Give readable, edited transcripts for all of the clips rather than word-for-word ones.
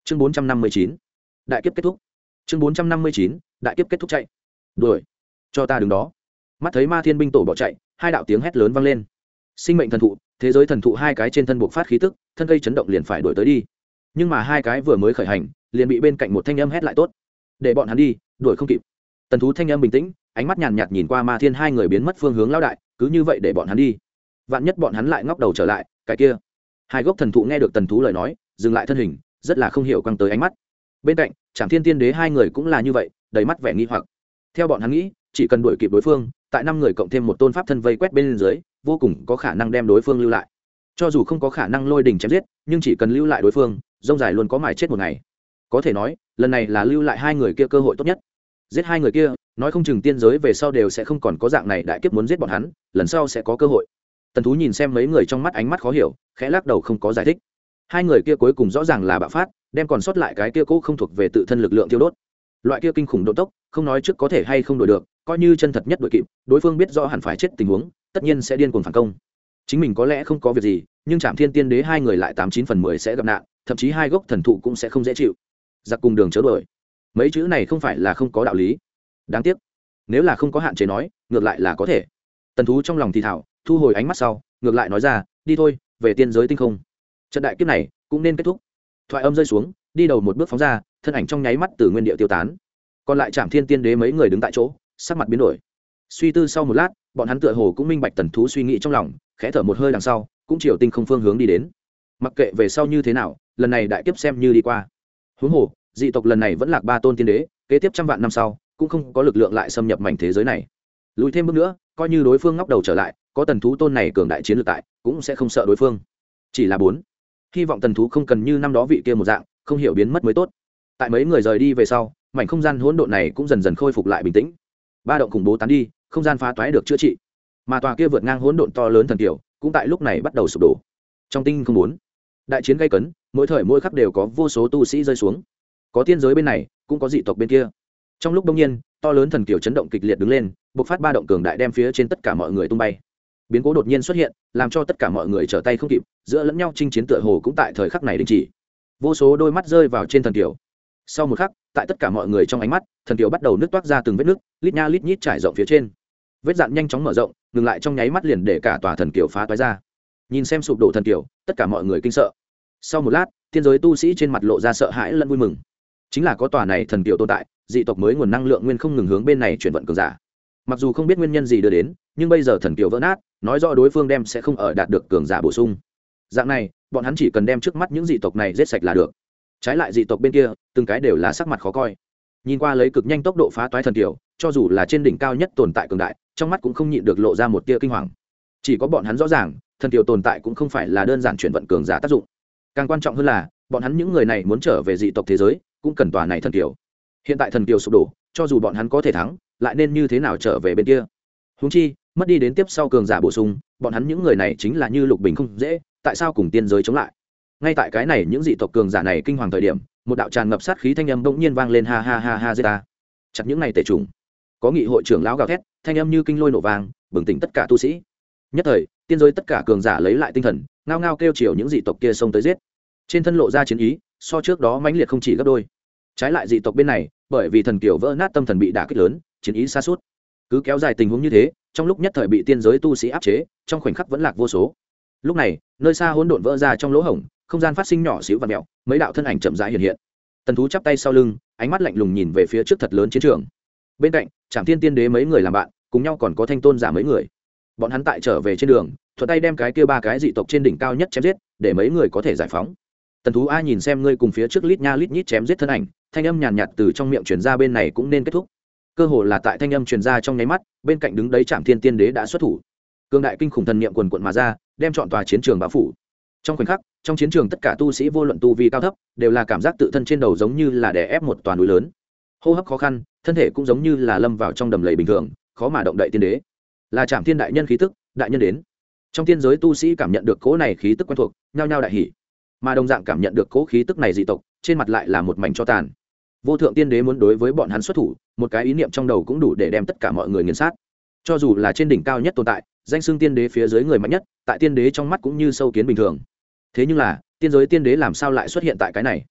chương 459, đại kiếp kết thúc. chương 459, đại kiếp kết thúc. Chạy đuổi cho ta đứng đó. Mắt thấy ma thiên binh tổ bỏ chạy, hai đạo tiếng hét lớn vang lên. Sinh mệnh thần thụ, thế giới thần thụ hai cái trên thân buộc phát khí tức, thân cây chấn động liền phải đuổi tới đi. Nhưng mà hai cái vừa mới khởi hành, liền bị bên cạnh một thanh âm hét lại tốt, để bọn hắn đi, đuổi không kịp. Tần thú thanh âm bình tĩnh, ánh mắt nhàn nhạt nhìn qua ma thiên hai người biến mất phương hướng lão đại, cứ như vậy để bọn hắn đi. Vạn nhất bọn hắn lại ngóc đầu trở lại, cái kia. Hai gốc thần thụ nghe được tần thú lời nói, dừng lại thân hình, rất là không hiểu quăng tới ánh mắt. Bên cạnh, Trảm Thiên Tiên Đế hai người cũng là như vậy, đầy mắt vẻ nghi hoặc. Theo bọn hắn nghĩ, chỉ cần đuổi kịp đối phương, tại 5 người cộng thêm một tôn pháp thân vây quét bên dưới, vô cùng có khả năng đem đối phương lưu lại. Cho dù không có khả năng lôi đình chém giết, nhưng chỉ cần lưu lại đối phương, rông dài luôn có mài chết một ngày. Có thể nói, lần này là lưu lại hai người kia cơ hội tốt nhất. Giết hai người kia, nói không chừng tiên giới về sau đều sẽ không còn có dạng này đại kiếp muốn giết bọn hắn, lần sau sẽ có cơ hội. Tần thú nhìn xem mấy người trong mắt ánh mắt khó hiểu, khẽ lắc đầu không có giải thích. Hai người kia cuối cùng rõ ràng là bạo phát, đem còn sót lại cái kia cố không thuộc về tự thân lực lượng tiêu đốt. Loại kia kinh khủng độ tốc, không nói trước có thể hay không đuổi được, coi như chân thật nhất đuổi kịp, đối phương biết rõ hẳn phải chết tình huống, tất nhiên sẽ điên cuồng phản công. Chính mình có lẽ không có việc gì, nhưng Trảm Thiên Tiên Đế hai người lại 89/10 sẽ gặp nạn, thậm chí hai gốc thần thụ cũng sẽ không dễ chịu. Giặc cùng đường chớ đuổi. Mấy chữ này không phải là không có đạo lý. Đáng tiếc, nếu là không có hạn chế nói, ngược lại là có thể. Tần thú trong lòng thì thào, thu hồi ánh mắt sau, ngược lại nói ra, đi thôi, về tiên giới tinh không. Trận đại kiếp này cũng nên kết thúc. Thoại âm rơi xuống, đi đầu một bước phóng ra, thân ảnh trong nháy mắt từ nguyên địa tiêu tán. Còn lại Trảm Thiên Tiên Đế mấy người đứng tại chỗ, sắc mặt biến đổi. Suy tư sau một lát, bọn hắn tựa hồ cũng minh bạch tần thú suy nghĩ trong lòng, khẽ thở một hơi đằng sau, cũng chiều tinh không phương hướng đi đến. Mặc kệ về sau như thế nào, lần này đại kiếp xem như đi qua. Huống hồ, dị tộc lần này vẫn lạc 3 tôn tiên đế, kế tiếp trăm vạn năm sau, cũng không có lực lượng lại xâm nhập mảnh thế giới này. Lùi thêm bước nữa, coi như đối phương ngóc đầu trở lại, có tần thú tôn này cường đại chiến lược tại, cũng sẽ không sợ đối phương. Chỉ là 4. Hy vọng tần thú không cần như năm đó vị kia một dạng, không hiểu biến mất mới tốt. Tại mấy người rời đi về sau, mảnh không gian hỗn độn này cũng dần dần khôi phục lại bình tĩnh. Ba động khủng bố tán đi, không gian phá toái được chữa trị. Mà tòa kia vượt ngang hỗn độn to lớn thần kiều, cũng tại lúc này bắt đầu sụp đổ. Trong tinh không muốn, đại chiến gay cấn, mỗi thời mỗi khắc đều có vô số tu sĩ rơi xuống. Có tiên giới bên này, cũng có dị tộc bên kia. Trong lúc đông nhiên, to lớn thần kiều chấn động kịch liệt đứng lên, bộc phát ba động cường đại đem phía trên tất cả mọi người tung bay. Biến cố đột nhiên xuất hiện, làm cho tất cả mọi người trở tay không kịp, giữa lẫn nhau chinh chiến tựa hồ cũng tại thời khắc này đình chỉ. Vô số đôi mắt rơi vào trên thần kiều. Sau một khắc, tại tất cả mọi người trong ánh mắt, thần kiều bắt đầu nứt toát ra từng vết nứt, lít nha lít nhít trải rộng phía trên. Vết dạn nhanh chóng mở rộng, ngừng lại trong nháy mắt liền để cả tòa thần kiều phá toái ra. Nhìn xem sụp đổ thần kiều, tất cả mọi người kinh sợ. Sau một lát, tiên giới tu sĩ trên mặt lộ ra sợ hãi lẫn vui mừng. Chính là có tòa này thần kiều tồn tại, dị tộc mới nguồn năng lượng nguyên không ngừng hướng bên này chuyển vận cường giả. Mặc dù không biết nguyên nhân gì đưa đến, nhưng bây giờ thần kiều vỡ nát, nói rõ đối phương đem sẽ không ở đạt được cường giả bổ sung. Dạng này, bọn hắn chỉ cần đem trước mắt những dị tộc này giết sạch là được. Trái lại dị tộc bên kia, từng cái đều là sắc mặt khó coi. Nhìn qua lấy cực nhanh tốc độ phá toái thần kiều, cho dù là trên đỉnh cao nhất tồn tại cường đại, trong mắt cũng không nhịn được lộ ra một tia kinh hoàng. Chỉ có bọn hắn rõ ràng, thần kiều tồn tại cũng không phải là đơn giản chuyển vận cường giả tác dụng. Càng quan trọng hơn là, bọn hắn những người này muốn trở về dị tộc thế giới, cũng cần tòa này thần kiều. Hiện tại thần kiều sụp đổ, cho dù bọn hắn có thể thắng, lại nên như thế nào trở về bên kia? Huống chi, mất đi đến tiếp sau cường giả bổ sung, bọn hắn những người này chính là như lục bình không dễ, tại sao cùng tiên giới chống lại? Ngay tại cái này những dị tộc cường giả này kinh hoàng thời điểm, một đạo tràn ngập sát khí thanh âm bỗng nhiên vang lên, ha ha ha ha zeta. Chặt những này tệ trùng. Có nghị hội trưởng lão gào thét, thanh âm như kinh lôi nổ vang, bừng tỉnh tất cả tu sĩ. Nhất thời, tiên giới tất cả cường giả lấy lại tinh thần, ngao ngao kêu chiều những dị tộc kia xông tới giết. Trên thân lộ ra chiến ý, so trước đó mãnh liệt không chỉ gấp đôi. Trái lại dị tộc bên này, bởi vì thần kiều vỡ nát tâm thần bị đả kích lớn, chiến ý sa sút. Cứ kéo dài tình huống như thế, trong lúc nhất thời bị tiên giới tu sĩ áp chế, trong khoảnh khắc vẫn lạc vô số. Lúc này, nơi xa hỗn độn vỡ ra trong lỗ hổng, không gian phát sinh nhỏ xíu và mèo, mấy đạo thân ảnh chậm rãi hiện hiện. Tần thú chắp tay sau lưng, ánh mắt lạnh lùng nhìn về phía trước thật lớn chiến trường. Bên cạnh, Trảm Thiên Tiên Đế mấy người làm bạn, cùng nhau còn có Thanh Tôn giả mấy người. Bọn hắn tại trở về trên đường, thuận tay đem cái kia 3 cái dị tộc trên đỉnh cao nhất chém giết, để mấy người có thể giải phóng. Tần thú a nhìn xem ngươi cùng phía trước lít nha lít nhít chém giết thân ảnh, thanh âm nhàn nhạt từ trong miệng truyền ra bên này cũng nên kết thúc. Cơ hồ là tại thanh âm truyền ra trong nháy mắt, bên cạnh đứng đấy Trảm Thiên Tiên Đế đã xuất thủ. Cương đại kinh khủng thần niệm quần quật mà ra, đem trọn tòa chiến trường bao phủ. Trong khoảnh khắc, trong chiến trường tất cả tu sĩ vô luận tu vi cao thấp, đều là cảm giác tự thân trên đầu giống như là đè ép một toàn núi lớn. Hô hấp khó khăn, thân thể cũng giống như là lâm vào trong đầm lầy bình thường, khó mà động đậy. Tiên đế là Trảm Thiên đại nhân khí tức, đại nhân đến. Trong tiên giới tu sĩ cảm nhận được cỗ này khí tức quen thuộc, nhao nhao đại hỉ. Mà đồng dạng cảm nhận được cỗ khí tức này dị tộc, trên mặt lại là một mảnh cho tàn. Vô thượng tiên đế muốn đối với bọn hắn xuất thủ, một cái ý niệm trong đầu cũng đủ để đem tất cả mọi người nghiền sát. Cho dù là trên đỉnh cao nhất tồn tại, danh xưng tiên đế phía dưới người mạnh nhất, tại tiên đế trong mắt cũng như sâu kiến bình thường. Thế nhưng là, tiên giới tiên đế làm sao lại xuất hiện tại cái này?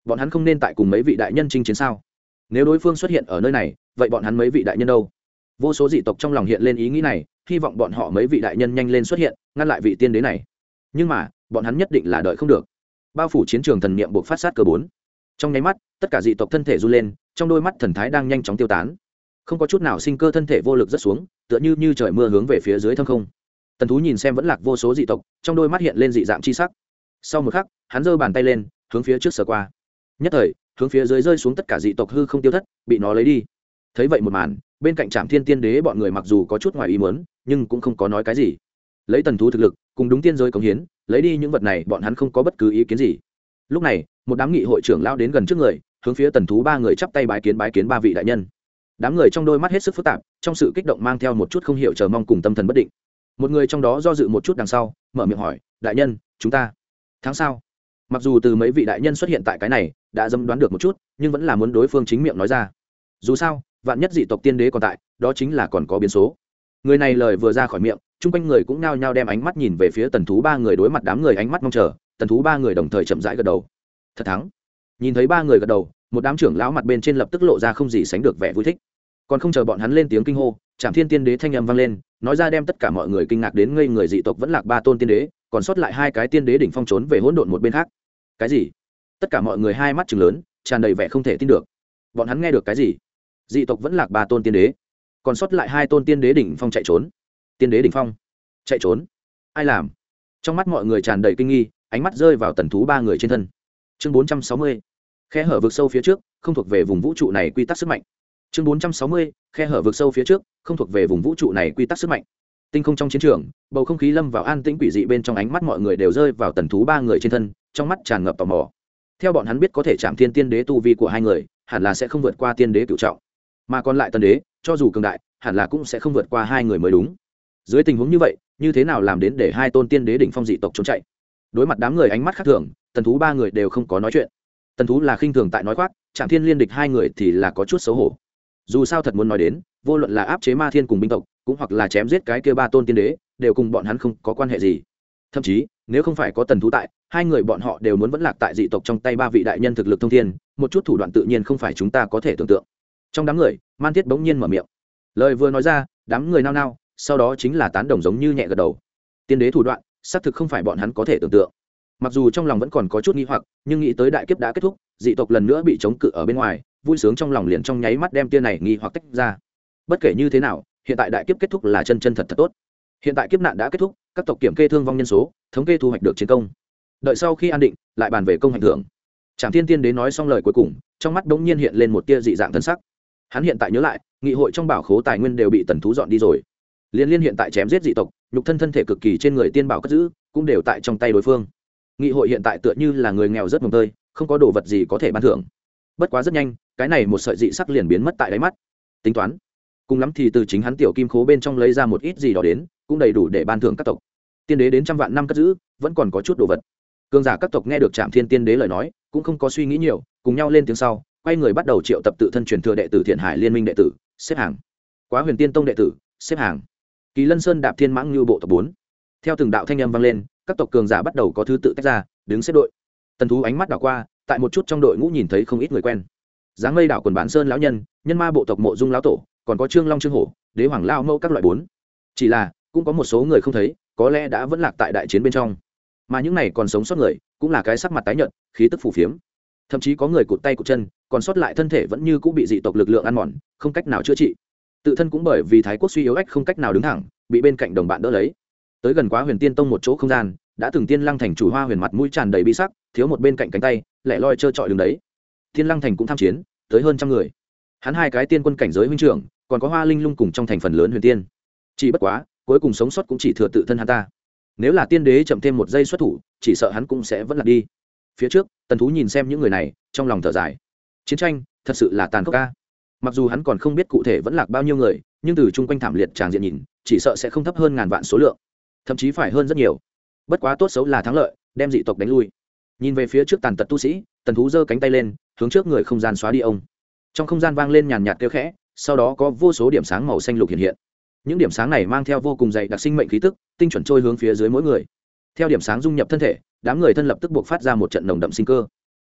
bọn hắn không nên tại cùng mấy vị đại nhân chinh chiến sao? Nếu đối phương xuất hiện ở nơi này, vậy bọn hắn mấy vị đại nhân đâu? Vô số dị tộc trong lòng hiện lên ý nghĩ này, hy vọng bọn họ mấy vị đại nhân nhanh lên xuất hiện, ngăn lại vị tiên đế này. Nhưng mà bọn hắn nhất định là đợi không được. Bao phủ chiến trường thần niệm buộc phát sát cơ 4. Trong nháy mắt, tất cả dị tộc thân thể run lên, trong đôi mắt thần thái đang nhanh chóng tiêu tán, không có chút nào sinh cơ, thân thể vô lực rất xuống, tựa như trời mưa hướng về phía dưới thâm không. Tần Thú nhìn xem vẫn lạc vô số dị tộc, trong đôi mắt hiện lên dị dạng chi sắc. Sau một khắc, hắn giơ bàn tay lên, hướng phía trước sờ qua. Nhất thời, hướng phía dưới rơi xuống tất cả dị tộc hư không tiêu thất, bị nó lấy đi. Thấy vậy một màn, bên cạnh Trảm Thiên Tiên Đế bọn người mặc dù có chút ngoài ý muốn, nhưng cũng không có nói cái gì. Lấy Tần Thú thực lực, cùng đúng tiên giới cống hiến, lấy đi những vật này, bọn hắn không có bất cứ ý kiến gì. Lúc này, một đám nghị hội trưởng lao đến gần trước người, hướng phía Tần Thú ba người chắp tay bái kiến ba vị đại nhân. Đám người trong đôi mắt hết sức phức tạp, trong sự kích động mang theo một chút không hiểu chờ mong cùng tâm thần bất định. Một người trong đó do dự một chút đằng sau, mở miệng hỏi: đại nhân, chúng ta thắng sao? Mặc dù từ mấy vị đại nhân xuất hiện tại cái này đã dâm đoán được một chút, nhưng vẫn là muốn đối phương chính miệng nói ra. Dù sao, vạn nhất dị tộc tiên đế còn tại, đó chính là còn có biến số. Người này lời vừa ra khỏi miệng, chung quanh người cũng nao nhao đem ánh mắt nhìn về phía Tần Thú ba người, đối mặt đám người ánh mắt mong chờ. Tần Thú ba người đồng thời chậm rãi gật đầu. Thật thắng. Nhìn thấy ba người gật đầu, một đám trưởng lão mặt bên trên lập tức lộ ra không gì sánh được vẻ vui thích. Còn không chờ bọn hắn lên tiếng kinh hô, Trảm Thiên Tiên Đế thanh âm vang lên, nói ra đem tất cả mọi người kinh ngạc đến ngây người, dị tộc vẫn lạc 3 tôn tiên đế, còn sót lại 2 cái tiên đế đỉnh phong trốn về hỗn độn một bên khác. Cái gì? Tất cả mọi người hai mắt trừng lớn, tràn đầy vẻ không thể tin được. Bọn hắn nghe được cái gì? Dị tộc vẫn lạc 3 tôn tiên đế, còn sót lại 2 tôn tiên đế đỉnh phong chạy trốn. Tiên đế đỉnh phong chạy trốn? Ai làm? Trong mắt mọi người tràn đầy kinh nghi, ánh mắt rơi vào Tần Thú ba người trên thân. Chương 460. Khe hở vực sâu phía trước, không thuộc về vùng vũ trụ này quy tắc sức mạnh. Chương 460, khe hở vực sâu phía trước, không thuộc về vùng vũ trụ này quy tắc sức mạnh. Tinh không trong chiến trường, bầu không khí lâm vào an tĩnh quỷ dị, bên trong ánh mắt mọi người đều rơi vào Tần Thú ba người trên thân, trong mắt tràn ngập tò mò. Theo bọn hắn biết, có thể Trảm Thiên Tiên Đế tu vi của hai người, hẳn là sẽ không vượt qua tiên đế cửu trọng, mà còn lại Tần Đế, cho dù cường đại, hẳn là cũng sẽ không vượt qua hai người mới đúng. Dưới tình huống như vậy, như thế nào làm đến để 2 tôn tiên đế đỉnh phong dị tộc trốn chạy? Đối mặt đám người ánh mắt khác thường, Tần Thú ba người đều không có nói chuyện. Tần Thú là khinh thường tại nói khoác, Trảm Thiên liên địch hai người thì là có chút xấu hổ. Dù sao thật muốn nói đến, vô luận là áp chế Ma Thiên cùng binh tộc, cũng hoặc là chém giết cái kia 3 tôn tiên đế, đều cùng bọn hắn không có quan hệ gì. Thậm chí, nếu không phải có Tần Thú tại, hai người bọn họ đều muốn vẫn lạc tại dị tộc trong tay 3 vị đại nhân thực lực thông thiên, một chút thủ đoạn tự nhiên không phải chúng ta có thể tưởng tượng. Trong đám người, Man Thiết bỗng nhiên mở miệng. Lời vừa nói ra, đám người nao nao, sau đó chính là tán đồng giống như nhẹ gật đầu. Tiên đế thủ đoạn, xác thực không phải bọn hắn có thể tưởng tượng. Mặc dù trong lòng vẫn còn có chút nghi hoặc, nhưng nghĩ tới đại kiếp đã kết thúc, dị tộc lần nữa bị chống cự ở bên ngoài, vui sướng trong lòng liền trong nháy mắt đem tia này nghi hoặc tách ra. Bất kể như thế nào, hiện tại đại kiếp kết thúc là chân thật tốt. Hiện tại kiếp nạn đã kết thúc, các tộc kiểm kê thương vong nhân số, thống kê thu hoạch được chiến công. Đợi sau khi an định, lại bàn về công hành thưởng. Trảm Thiên Tiên Đế nói xong lời cuối cùng, trong mắt bỗng nhiên hiện lên một tia dị dạng thân sắc. Hắn hiện tại nhớ lại, nghị hội trong bảo khố tài nguyên đều bị Tần Thú dọn đi rồi. Liên hiện tại chém giết dị tộc, nhục thân thể cực kỳ trên người tiên bảo cất giữ, cũng đều tại trong tay đối phương. Nghị hội hiện tại tựa như là người nghèo rất mồng tơi, không có đồ vật gì có thể ban thưởng. Bất quá rất nhanh, cái này một sợi dị sắc liền biến mất tại đáy mắt. Tính toán, cùng lắm thì từ chính hắn tiểu kim khố bên trong lấy ra một ít gì đó đến, cũng đầy đủ để ban thưởng các tộc. Tiên đế đến trăm vạn năm cất giữ, vẫn còn có chút đồ vật. Cường giả các tộc nghe được Trảm Thiên Tiên Đế lời nói, cũng không có suy nghĩ nhiều, cùng nhau lên tiếng sau, quay người bắt đầu triệu tập tự thân truyền thừa đệ tử Thiện Hải Liên Minh đệ tử, xếp hàng. Quá Huyền Tiên Tông đệ tử, xếp hàng. Kỳ Lân Sơn Đạp Thiên Mãng Như bộ tộc 4. Theo từng đạo thanh âm vang lên, các tộc cường giả bắt đầu có thứ tự tách ra, đứng xếp đội. Tần Thú ánh mắt đảo qua, tại một chút trong đội ngũ nhìn thấy không ít người quen. Dáng Mây đảo quần bản sơn lão nhân, Nhân Ma bộ tộc Mộ Dung lão tổ, còn có Trương Long Trương Hổ, Đế Hoàng lão mẫu các loại 4. Chỉ là, cũng có một số người không thấy, có lẽ đã vẫn lạc tại đại chiến bên trong. Mà những này còn sống sót người, cũng là cái sắc mặt tái nhợt, khí tức phù phiếm. Thậm chí có người cụt tay cụt chân, còn sót lại thân thể vẫn như cũ bị dị tộc lực lượng ăn mòn, không cách nào chữa trị. Tự thân cũng bởi vì thái quốc suy yếu ách không cách nào đứng thẳng, bị bên cạnh đồng bạn đỡ lấy. Tới gần Quá Huyền Tiên Tông một chỗ không gian, đã từng Tiên Lăng Thành chủ Hoa Huyền mặt mũi tràn đầy bi sắc, thiếu một bên cạnh cánh tay, lẻ loi trơ trọi đứng đấy. Tiên Lăng Thành cũng tham chiến, tới hơn trăm người. Hắn hai cái tiên quân cảnh giới huynh trưởng, còn có Hoa Linh Lung cùng trong thành phần lớn huyền tiên. Chỉ bất quá, cuối cùng sống sót cũng chỉ thừa tự thân hắn ta. Nếu là tiên đế chậm thêm một giây xuất thủ, chỉ sợ hắn cũng sẽ vẫn lạc đi. Phía trước, Tần Thú nhìn xem những người này, trong lòng thở dài. Chiến tranh, thật sự là tàn khốc a. Mặc dù hắn còn không biết cụ thể vẫn lạc bao nhiêu người, nhưng từ chung quanh thảm liệt tràng diện nhìn, chỉ sợ sẽ không thấp hơn ngàn vạn số lượng, thậm chí phải hơn rất nhiều. Bất quá tốt xấu là thắng lợi, đem dị tộc đánh lui. Nhìn về phía trước tàn tật tu sĩ, Tần Thú giơ cánh tay lên, hướng trước người không gian xóa đi ông. Trong không gian vang lên nhàn nhạt kêu khẽ, sau đó có vô số điểm sáng màu xanh lục hiện hiện. Những điểm sáng này mang theo vô cùng dày đặc sinh mệnh khí tức, tinh chuẩn trôi hướng phía dưới mỗi người. Theo điểm sáng dung nhập thân thể, đám người thân lập tức buộc phát ra một trận nồng đậm sinh cơ.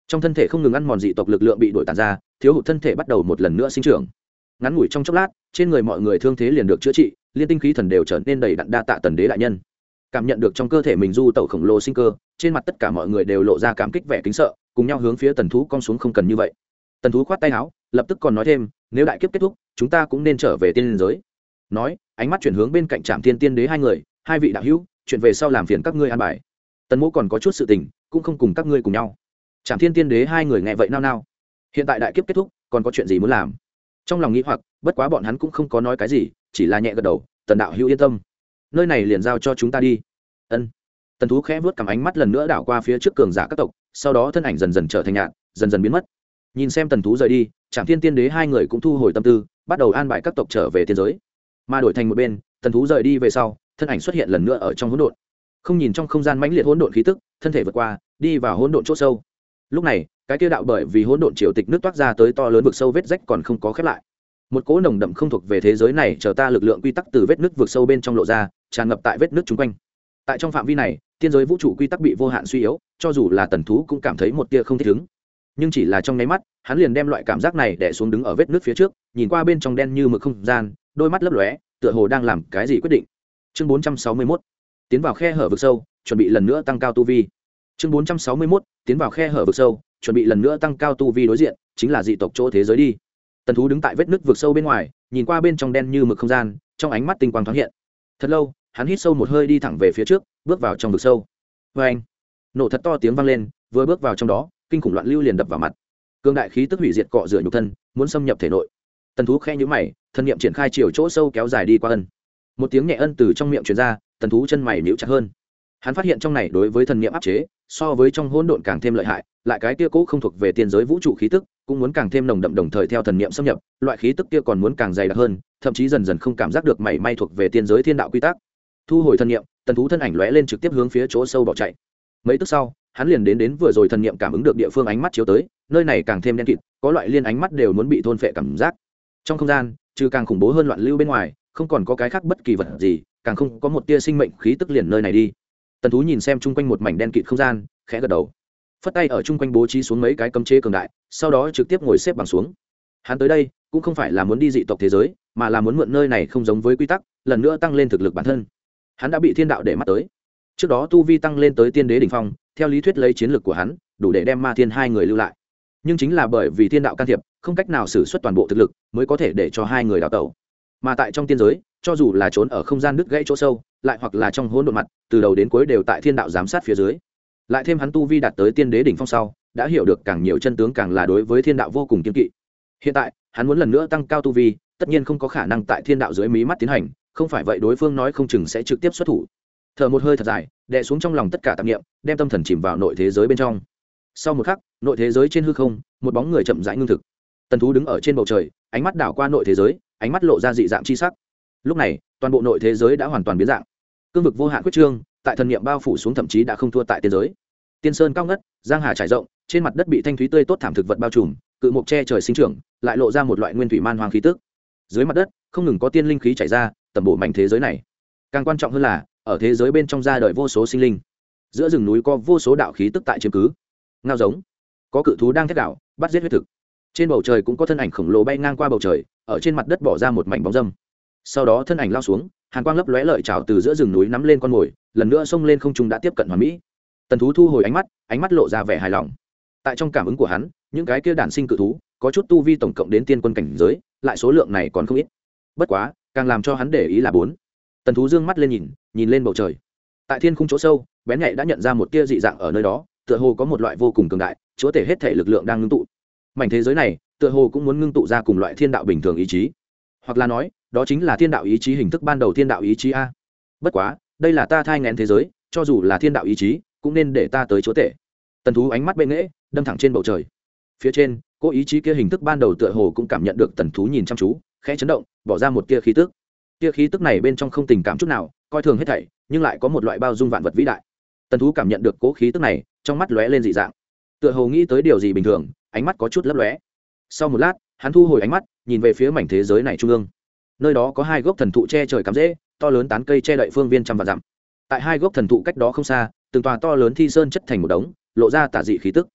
trong thân thể không ngừng ăn mòn dị tộc lực lượng bị đổi tàn ra, thiếu hụt thân thể bắt đầu một lần nữa sinh trưởng. Ngắn ngủi trong chốc lát, trên người mọi người thương thế liền được chữa trị, liên tinh khí thần đều trở nên đầy đặn. Đa tạ Tần đế đại nhân. Cảm nhận được trong cơ thể mình du tẩu khổng lồ sinh cơ, trên mặt tất cả mọi người đều lộ ra cảm kích vẻ kính sợ, cùng nhau hướng phía Tần thú cong xuống. Không cần như vậy. Tần thú khoát tay áo, lập tức còn nói thêm, nếu đại kiếp kết thúc, chúng ta cũng nên trở về tiên giới. Nói, ánh mắt chuyển hướng bên cạnh Trảm Thiên tiên đế hai người, hai vị đạo hữu, chuyện về sau làm phiền các ngươi an bài. Tần mỗ còn có chút sự tình, cũng không cùng các ngươi cùng nhau. Trảm Thiên tiên đế hai người nghe vậy nao nao. Hiện tại đại kiếp kết thúc, còn có chuyện gì muốn làm? Trong lòng nghĩ hoặc, bất quá bọn hắn cũng không có nói cái gì, chỉ là nhẹ gật đầu. Tần đạo hữu yên tâm, nơi này liền giao cho chúng ta đi. Ân. Tần thú khẽ vuốt cầm, ánh mắt lần nữa đảo qua phía trước cường giả các tộc, sau đó thân ảnh dần dần trở thành nhạt, dần dần biến mất. Nhìn xem Tần thú rời đi, Trảm Thiên tiên đế hai người cũng thu hồi tâm tư, bắt đầu an bài các tộc trở về tiên giới. Mà đổi thành một bên, Tần thú rời đi về sau, thân ảnh xuất hiện lần nữa ở trong hỗn độn. Không nhìn trong không gian mãnh liệt hỗn độn khí tức, thân thể vượt qua, đi vào hỗn độn chỗ sâu. Lúc này, cái kia đạo bởi vì hỗn độn triều tịch nước toát ra tới to lớn vực sâu vết rách còn không có khép lại. Một cỗ nồng đậm không thuộc về thế giới này chờ ta lực lượng quy tắc từ vết nước vực sâu bên trong lộ ra, tràn ngập tại vết nước chung quanh. Tại trong phạm vi này, tiên giới vũ trụ quy tắc bị vô hạn suy yếu, cho dù là Tần thú cũng cảm thấy một tia không thích ứng. Nhưng chỉ là trong nháy mắt, hắn liền đem loại cảm giác này đè xuống, đứng ở vết nước phía trước, nhìn qua bên trong đen như mực không gian, đôi mắt lấp lóe, tựa hồ đang làm cái gì quyết định. Chương 461, tiến vào khe hở vực sâu, chuẩn bị lần nữa tăng cao tu vi. Chương 461, tiến vào khe hở vực sâu, chuẩn bị lần nữa tăng cao tu vi. Đối diện chính là dị tộc chỗ thế giới đi. Tần thú đứng tại vết nứt vực sâu bên ngoài, nhìn qua bên trong đen như mực không gian, trong ánh mắt tinh quang thoáng hiện. Thật lâu, hắn hít sâu một hơi, đi thẳng về phía trước, bước vào trong vực sâu. Oeng! Nổ thật to tiếng vang lên, vừa bước vào trong đó, kinh khủng loạn lưu liền đập vào mặt. Cương đại khí tức hủy diệt cọ rửa nhục thân, muốn xâm nhập thể nội. Tần thú khẽ nhíu mày, thân niệm triển khai chiều chỗ sâu kéo dài đi qua ân. Một tiếng nhẹ ân từ trong miệng truyền ra, Tần thú chân mày nhíu chặt hơn. Hắn phát hiện trong này đối với thần niệm áp chế, so với trong hỗn độn càng thêm lợi hại, lại cái kia cố không thuộc về tiên giới vũ trụ khí tức, cũng muốn càng thêm nồng đậm, đồng thời theo thần niệm xâm nhập, loại khí tức kia còn muốn càng dày đặc hơn, thậm chí dần dần không cảm giác được mảy may thuộc về tiên giới thiên đạo quy tắc. Thu hồi thần niệm, Tần thú thân ảnh lóe lên trực tiếp hướng phía chỗ sâu bỏ chạy. Mấy tức sau, hắn liền đến vừa rồi thần niệm cảm ứng được địa phương, ánh mắt chiếu tới, nơi này càng thêm đen kịt, có loại liên ánh mắt đều muốn bị thôn phệ cảm giác. Trong không gian, trừ càng khủng bố hơn loạn lưu bên ngoài, không còn có cái khác bất kỳ vật gì, càng không có một tia sinh mệnh khí tức liền nơi này đi. Tần thú nhìn xem chung quanh một mảnh đen kịt không gian, khẽ gật đầu, phất tay ở chung quanh bố trí xuống mấy cái cấm chế cường đại, sau đó trực tiếp ngồi xếp bằng xuống. Hắn tới đây cũng không phải là muốn đi dị tộc thế giới, mà là muốn mượn nơi này không giống với quy tắc, lần nữa tăng lên thực lực bản thân. Hắn đã bị thiên đạo để mắt tới, trước đó tu vi tăng lên tới tiên đế đỉnh phong, theo lý thuyết lấy chiến lược của hắn đủ để đem ma thiên hai người lưu lại, nhưng chính là bởi vì thiên đạo can thiệp, không cách nào sử xuất toàn bộ thực lực, mới có thể để cho hai người đào tẩu. Mà tại trong tiên giới, cho dù là trốn ở không gian đứt gãy chỗ sâu, lại hoặc là trong hỗn độn mặt, từ đầu đến cuối đều tại thiên đạo giám sát phía dưới. Lại thêm hắn tu vi đạt tới tiên đế đỉnh phong sau, đã hiểu được càng nhiều chân tướng, càng là đối với thiên đạo vô cùng kiên kỵ. Hiện tại, hắn muốn lần nữa tăng cao tu vi, tất nhiên không có khả năng tại thiên đạo dưới mí mắt tiến hành, không phải vậy đối phương nói không chừng sẽ trực tiếp xuất thủ. Thở một hơi thật dài, đè xuống trong lòng tất cả tạp niệm, đem tâm thần chìm vào nội thế giới bên trong. Sau một khắc, nội thế giới trên hư không, một bóng người chậm rãi ngưng thực. Tần thú đứng ở trên bầu trời, ánh mắt đảo qua nội thế giới, ánh mắt lộ ra dị dạng chi sắc. Lúc này, toàn bộ nội thế giới đã hoàn toàn biến dạng. Cương vực vô hạn quyết trương, tại thần niệm bao phủ xuống, thậm chí đã không thua tại tiên giới. Tiên sơn cao ngất, giang hà trải rộng, trên mặt đất bị thanh thúy tươi tốt thảm thực vật bao trùm, cự mục che trời sinh trưởng, lại lộ ra một loại nguyên thủy man hoang khí tức. Dưới mặt đất, không ngừng có tiên linh khí chảy ra, tầm bổ mảnh thế giới này. Càng quan trọng hơn là, ở thế giới bên trong ra đời vô số sinh linh. Giữa rừng núi có vô số đạo khí tức tại chiếm cứ. Ngao giống, có cự thú đang thét đảo, bắt giết huyết thực. Trên bầu trời cũng có thân ảnh khổng lồ bay ngang qua bầu trời, ở trên mặt đất bỏ ra một mảnh bóng dâm. Sau đó thân ảnh lao xuống, hàn quang lấp lóe lợi chảo từ giữa rừng núi nắm lên con mồi, lần nữa xông lên không trung, đã tiếp cận hoàn mỹ. Tần thú thu hồi ánh mắt lộ ra vẻ hài lòng. Tại trong cảm ứng của hắn, những cái kia đản sinh cự thú, có chút tu vi tổng cộng đến tiên quân cảnh giới, lại số lượng này còn không ít. Bất quá, càng làm cho hắn để ý là bốn. Tần thú dương mắt lên nhìn lên bầu trời. Tại thiên khung chỗ sâu, bén nhạy đã nhận ra một tia dị dạng ở nơi đó, tựa hồ có một loại vô cùng cường đại, chúa tể hết thể lực lượng đang ngưng tụ. Mảnh thế giới này, tựa hồ cũng muốn ngưng tụ ra cùng loại thiên đạo bình thường ý chí, hoặc là nói, đó chính là thiên đạo ý chí hình thức ban đầu, thiên đạo ý chí a. Bất quá, đây là ta thai nghén thế giới, cho dù là thiên đạo ý chí, cũng nên để ta tới chúa tể. Tần thú ánh mắt bệ nghễ, đâm thẳng trên bầu trời. Phía trên, cô ý chí kia hình thức ban đầu tựa hồ cũng cảm nhận được tần thú nhìn chăm chú, khẽ chấn động, bỏ ra một tia khí tức. Tia khí tức này bên trong không tình cảm chút nào, coi thường hết thảy, nhưng lại có một loại bao dung vạn vật vĩ đại. Tần thú cảm nhận được cố khí tức này, trong mắt lóe lên dị dạng, tựa hồ nghĩ tới điều gì bình thường, ánh mắt có chút lấp lóe. Sau một lát, hắn thu hồi ánh mắt, nhìn về phía mảnh thế giới này trung ương. Nơi đó có hai gốc thần thụ che trời cắm rễ, to lớn tán cây che đậy phương viên trăm vạn dặm. Tại hai gốc thần thụ cách đó không xa, từng tòa to lớn thi sơn chất thành một đống, lộ ra tà dị khí tức.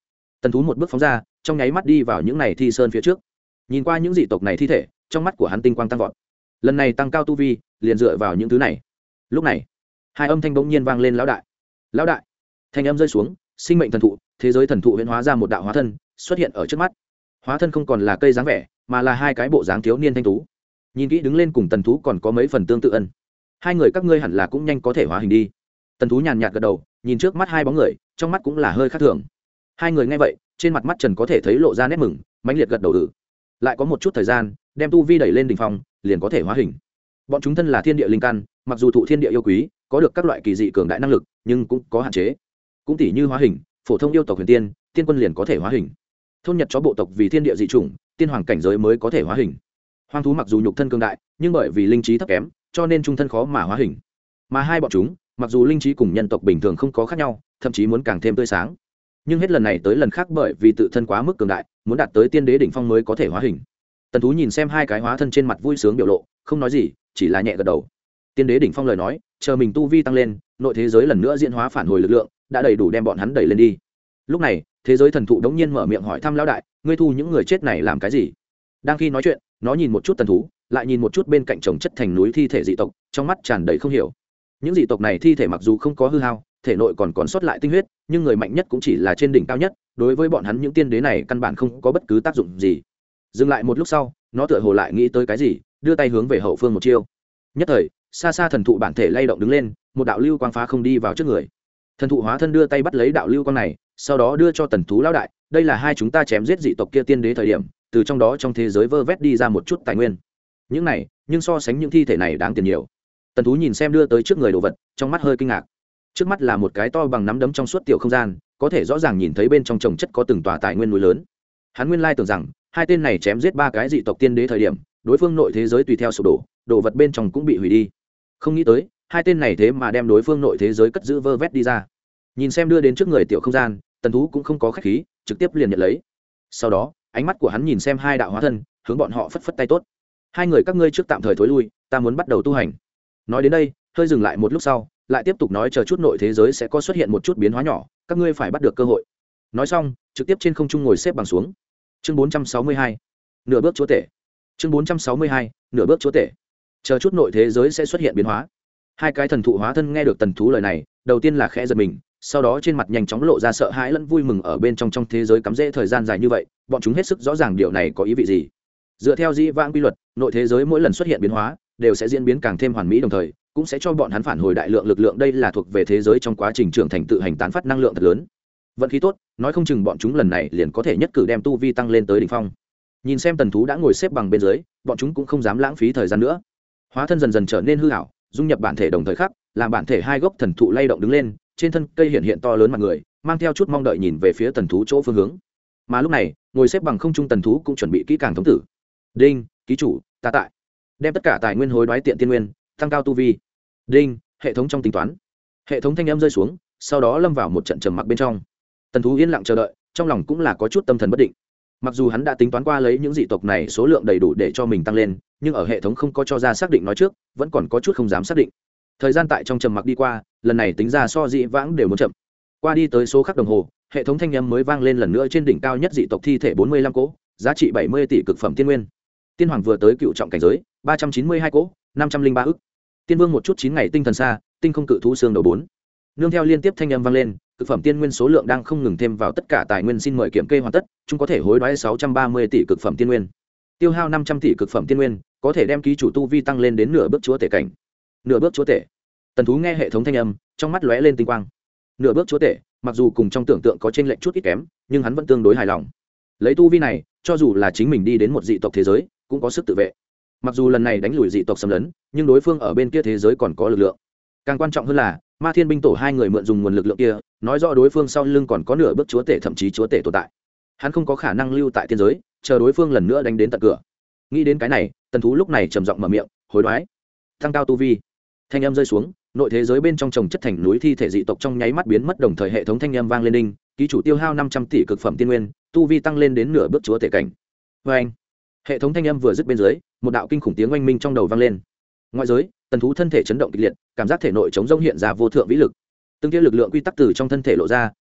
Tần thú một bước phóng ra, trong nháy mắt đi vào những này thi sơn phía trước. Nhìn qua những dị tộc này thi thể, trong mắt của hắn tinh quang tăng vọt. Lần này tăng cao tu vi, liền dựa vào những thứ này. Lúc này, hai âm thanh bỗng nhiên vang lên: lão đại, lão đại. Thanh âm rơi xuống, sinh mệnh thần thụ, thế giới thần thụ huyễn hóa ra một đạo hóa thân, xuất hiện ở trước mắt. Hóa thân không còn là cây dáng vẻ, mà là hai cái bộ dáng thiếu niên thanh tú. Nhìn kỹ đứng lên cùng tần thú còn có mấy phần tương tự ân. Hai người các ngươi hẳn là cũng nhanh có thể hóa hình đi. Tần thú nhàn nhạt gật đầu, nhìn trước mắt hai bóng người, trong mắt cũng là hơi khác thường. Hai người nghe vậy, trên mặt mắt trần có thể thấy lộ ra nét mừng, mãnh liệt gật đầu ử. Lại có một chút thời gian, đem tu vi đẩy lên đỉnh phong, liền có thể hóa hình. Bọn chúng thân là thiên địa linh căn, mặc dù thụ thiên địa yêu quý, có được các loại kỳ dị cường đại năng lực, nhưng cũng có hạn chế. Cũng tỷ như hóa hình, phổ thông yêu tộc huyền tiên, tiên quân liền có thể hóa hình. Thôn Nhật chó bộ tộc vì thiên địa dị chủng, tiên hoàng cảnh giới mới có thể hóa hình. Hoang thú mặc dù nhục thân cường đại, nhưng bởi vì linh trí thấp kém, cho nên trung thân khó mà hóa hình. Mà hai bọn chúng, mặc dù linh trí cùng nhân tộc bình thường không có khác nhau, thậm chí muốn càng thêm tươi sáng, nhưng hết lần này tới lần khác bởi vì tự thân quá mức cường đại, muốn đạt tới tiên đế đỉnh phong mới có thể hóa hình. Tần thú nhìn xem hai cái hóa thân trên mặt vui sướng biểu lộ, không nói gì, chỉ là nhẹ gật đầu. Tiên đế đỉnh phong lời nói, chờ mình tu vi tăng lên, nội thế giới lần nữa diễn hóa phản hồi lực lượng, đã đầy đủ đem bọn hắn đẩy lên đi. Lúc này, thế giới thần thụ đống nhiên mở miệng hỏi thăm lão đại: ngươi thu những người chết này làm cái gì? Đang khi nói chuyện, nó nhìn một chút tần thú, lại nhìn một chút bên cạnh chồng chất thành núi thi thể dị tộc, trong mắt tràn đầy không hiểu. Những dị tộc này thi thể mặc dù không có hư hao, thể nội còn sót lại tinh huyết, nhưng người mạnh nhất cũng chỉ là trên đỉnh cao nhất, đối với bọn hắn những tiên đế này căn bản không có bất cứ tác dụng gì. Dừng lại một lúc sau, nó tựa hồ lại nghĩ tới cái gì, đưa tay hướng về hậu phương một chiêu. Nhất thời, xa xa thần thụ bản thể lay động đứng lên, một đạo lưu quang phá không đi vào trước người. Thần thụ hóa thân đưa tay bắt lấy đạo lưu quang này, sau đó đưa cho tần thú lão đại: đây là hai chúng ta chém giết dị tộc kia tiên đế thời điểm, từ trong đó trong thế giới vơ vét đi ra một chút tài nguyên. Những này, nhưng so sánh những thi thể này đáng tiền nhiều. Tần thú nhìn xem đưa tới trước người đồ vật, trong mắt hơi kinh ngạc. Trước mắt là một cái to bằng nắm đấm trong suốt tiểu không gian, có thể rõ ràng nhìn thấy bên trong chồng chất có từng tòa tài nguyên núi lớn. Hắn nguyên lai tưởng rằng hai tên này chém giết ba cái dị tộc tiên đế thời điểm, đối phương nội thế giới tùy theo sụp đổ, đồ vật bên trong cũng bị hủy đi. Không nghĩ tới, hai tên này thế mà đem đối phương nội thế giới cất giữ vơ vét đi ra. Nhìn xem đưa đến trước người tiểu không gian, tần thú cũng không có khách khí, trực tiếp liền nhận lấy. Sau đó, ánh mắt của hắn nhìn xem hai đạo hóa thân, hướng bọn họ phất phất tay: tốt, hai người các ngươi trước tạm thời thối lui, ta muốn bắt đầu tu hành. Nói đến đây, hơi dừng lại một lúc sau, lại tiếp tục nói: chờ chút nội thế giới sẽ có xuất hiện một chút biến hóa nhỏ, các ngươi phải bắt được cơ hội. Nói xong, trực tiếp trên không trung ngồi xếp bằng xuống. Chương 462, nửa bước chúa tể. Chương 462, nửa bước chúa tể. Chờ chút nội thế giới sẽ xuất hiện biến hóa. Hai cái thần thụ hóa thân nghe được tần thú lời này, đầu tiên là khẽ giật mình, sau đó trên mặt nhanh chóng lộ ra sợ hãi lẫn vui mừng. Ở bên trong thế giới cắm rễ thời gian dài như vậy, bọn chúng hết sức rõ ràng điều này có ý vị gì. Dựa theo dĩ vãng quy luật, nội thế giới mỗi lần xuất hiện biến hóa đều sẽ diễn biến càng thêm hoàn mỹ, đồng thời cũng sẽ cho bọn hắn phản hồi đại lượng lực lượng. Đây là thuộc về thế giới trong quá trình trưởng thành tự hành tán phát năng lượng thật lớn. Vận khí tốt, nói không chừng bọn chúng lần này liền có thể nhất cử đem tu vi tăng lên tới đỉnh phong. Nhìn xem tần thú đã ngồi xếp bằng bên dưới, bọn chúng cũng không dám lãng phí thời gian nữa. Hóa thân dần dần trở nên hư ảo, dung nhập bản thể đồng thời khắc, làm bản thể hai gốc thần thụ lay động đứng lên, trên thân cây hiện to lớn mặt người, mang theo chút mong đợi nhìn về phía tần thú chỗ phương hướng. Mà lúc này, ngồi xếp bằng không trung tần thú cũng chuẩn bị kỹ càng thống tử. Đinh, ký chủ, ta tại. Đem tất cả tài nguyên hối đoái tiện tiên nguyên, tăng cao tu vi. Đinh, hệ thống trong tính toán. Hệ thống thanh âm rơi xuống, sau đó lâm vào một trận trầm mặc bên trong. Tần thú yên lặng chờ đợi, trong lòng cũng là có chút tâm thần bất định. Mặc dù hắn đã tính toán qua lấy những dị tộc này số lượng đầy đủ để cho mình tăng lên, nhưng ở hệ thống không có cho ra xác định nói trước, vẫn còn có chút không dám xác định. Thời gian tại trong trầm mặc đi qua, lần này tính ra so dị vãng đều muốn chậm. Qua đi tới số khắc đồng hồ, hệ thống thanh âm mới vang lên lần nữa: trên đỉnh cao nhất dị tộc thi thể 45 cỗ, giá trị 70 tỷ cực phẩm tiên nguyên. Tiên hoàng vừa tới cựu trọng cảnh giới, 392 cỗ, 503 ức. Tiên vương một chút 9 ngày tinh thần xa, tinh không cự thú xương đầu 4. Nương theo liên tiếp thanh âm vang lên, cực phẩm tiên nguyên số lượng đang không ngừng thêm vào tất cả tài nguyên. Xin mời kiểm kê hoàn tất, chúng có thể hối đoái 630 tỷ cực phẩm tiên nguyên. Tiêu hao 500 tỷ cực phẩm tiên nguyên, có thể đem ký chủ tu vi tăng lên đến nửa bước chúa tể cảnh. Nửa bước chúa tể. Tần thú nghe hệ thống thanh âm, trong mắt lóe lên tinh quang. Nửa bước chúa tể, mặc dù cùng trong tưởng tượng có chênh lệch chút ít kém, nhưng hắn vẫn tương đối hài lòng. Lấy tu vi này, cho dù là chính mình đi đến một dị tộc thế giới, cũng có sức tự vệ. Mặc dù lần này đánh lùi dị tộc xâm lấn, nhưng đối phương ở bên kia thế giới còn có lực lượng. Càng quan trọng hơn là, Ma Thiên binh tổ hai người mượn dùng nguồn lực lượng kia, nói rõ đối phương sau lưng còn có nửa bước chúa tể, thậm chí chúa tể tồn tại. Hắn không có khả năng lưu tại tiên giới, chờ đối phương lần nữa đánh đến tận cửa. Nghĩ đến cái này, tần thú lúc này trầm giọng mở miệng: hối đoái, tăng cao tu vi. Thanh âm rơi xuống, nội thế giới bên trong chồng chất thành núi thi thể dị tộc trong nháy mắt biến mất, đồng thời hệ thống thanh âm vang lên: đinh, ký chủ tiêu hao 500 tỷ cực phẩm tiên nguyên, tu vi tăng lên đến nửa bước chúa tể cảnh. Và anh, hệ thống thanh âm vừa dứt bên dưới, một đạo kinh khủng tiếng oanh minh trong đầu vang lên. Ngoại giới, tần thú thân thể chấn động kịch liệt, cảm giác thể nội chống rông hiện ra vô thượng vĩ lực. Từng tia lực lượng quy tắc từ trong thân thể lộ ra,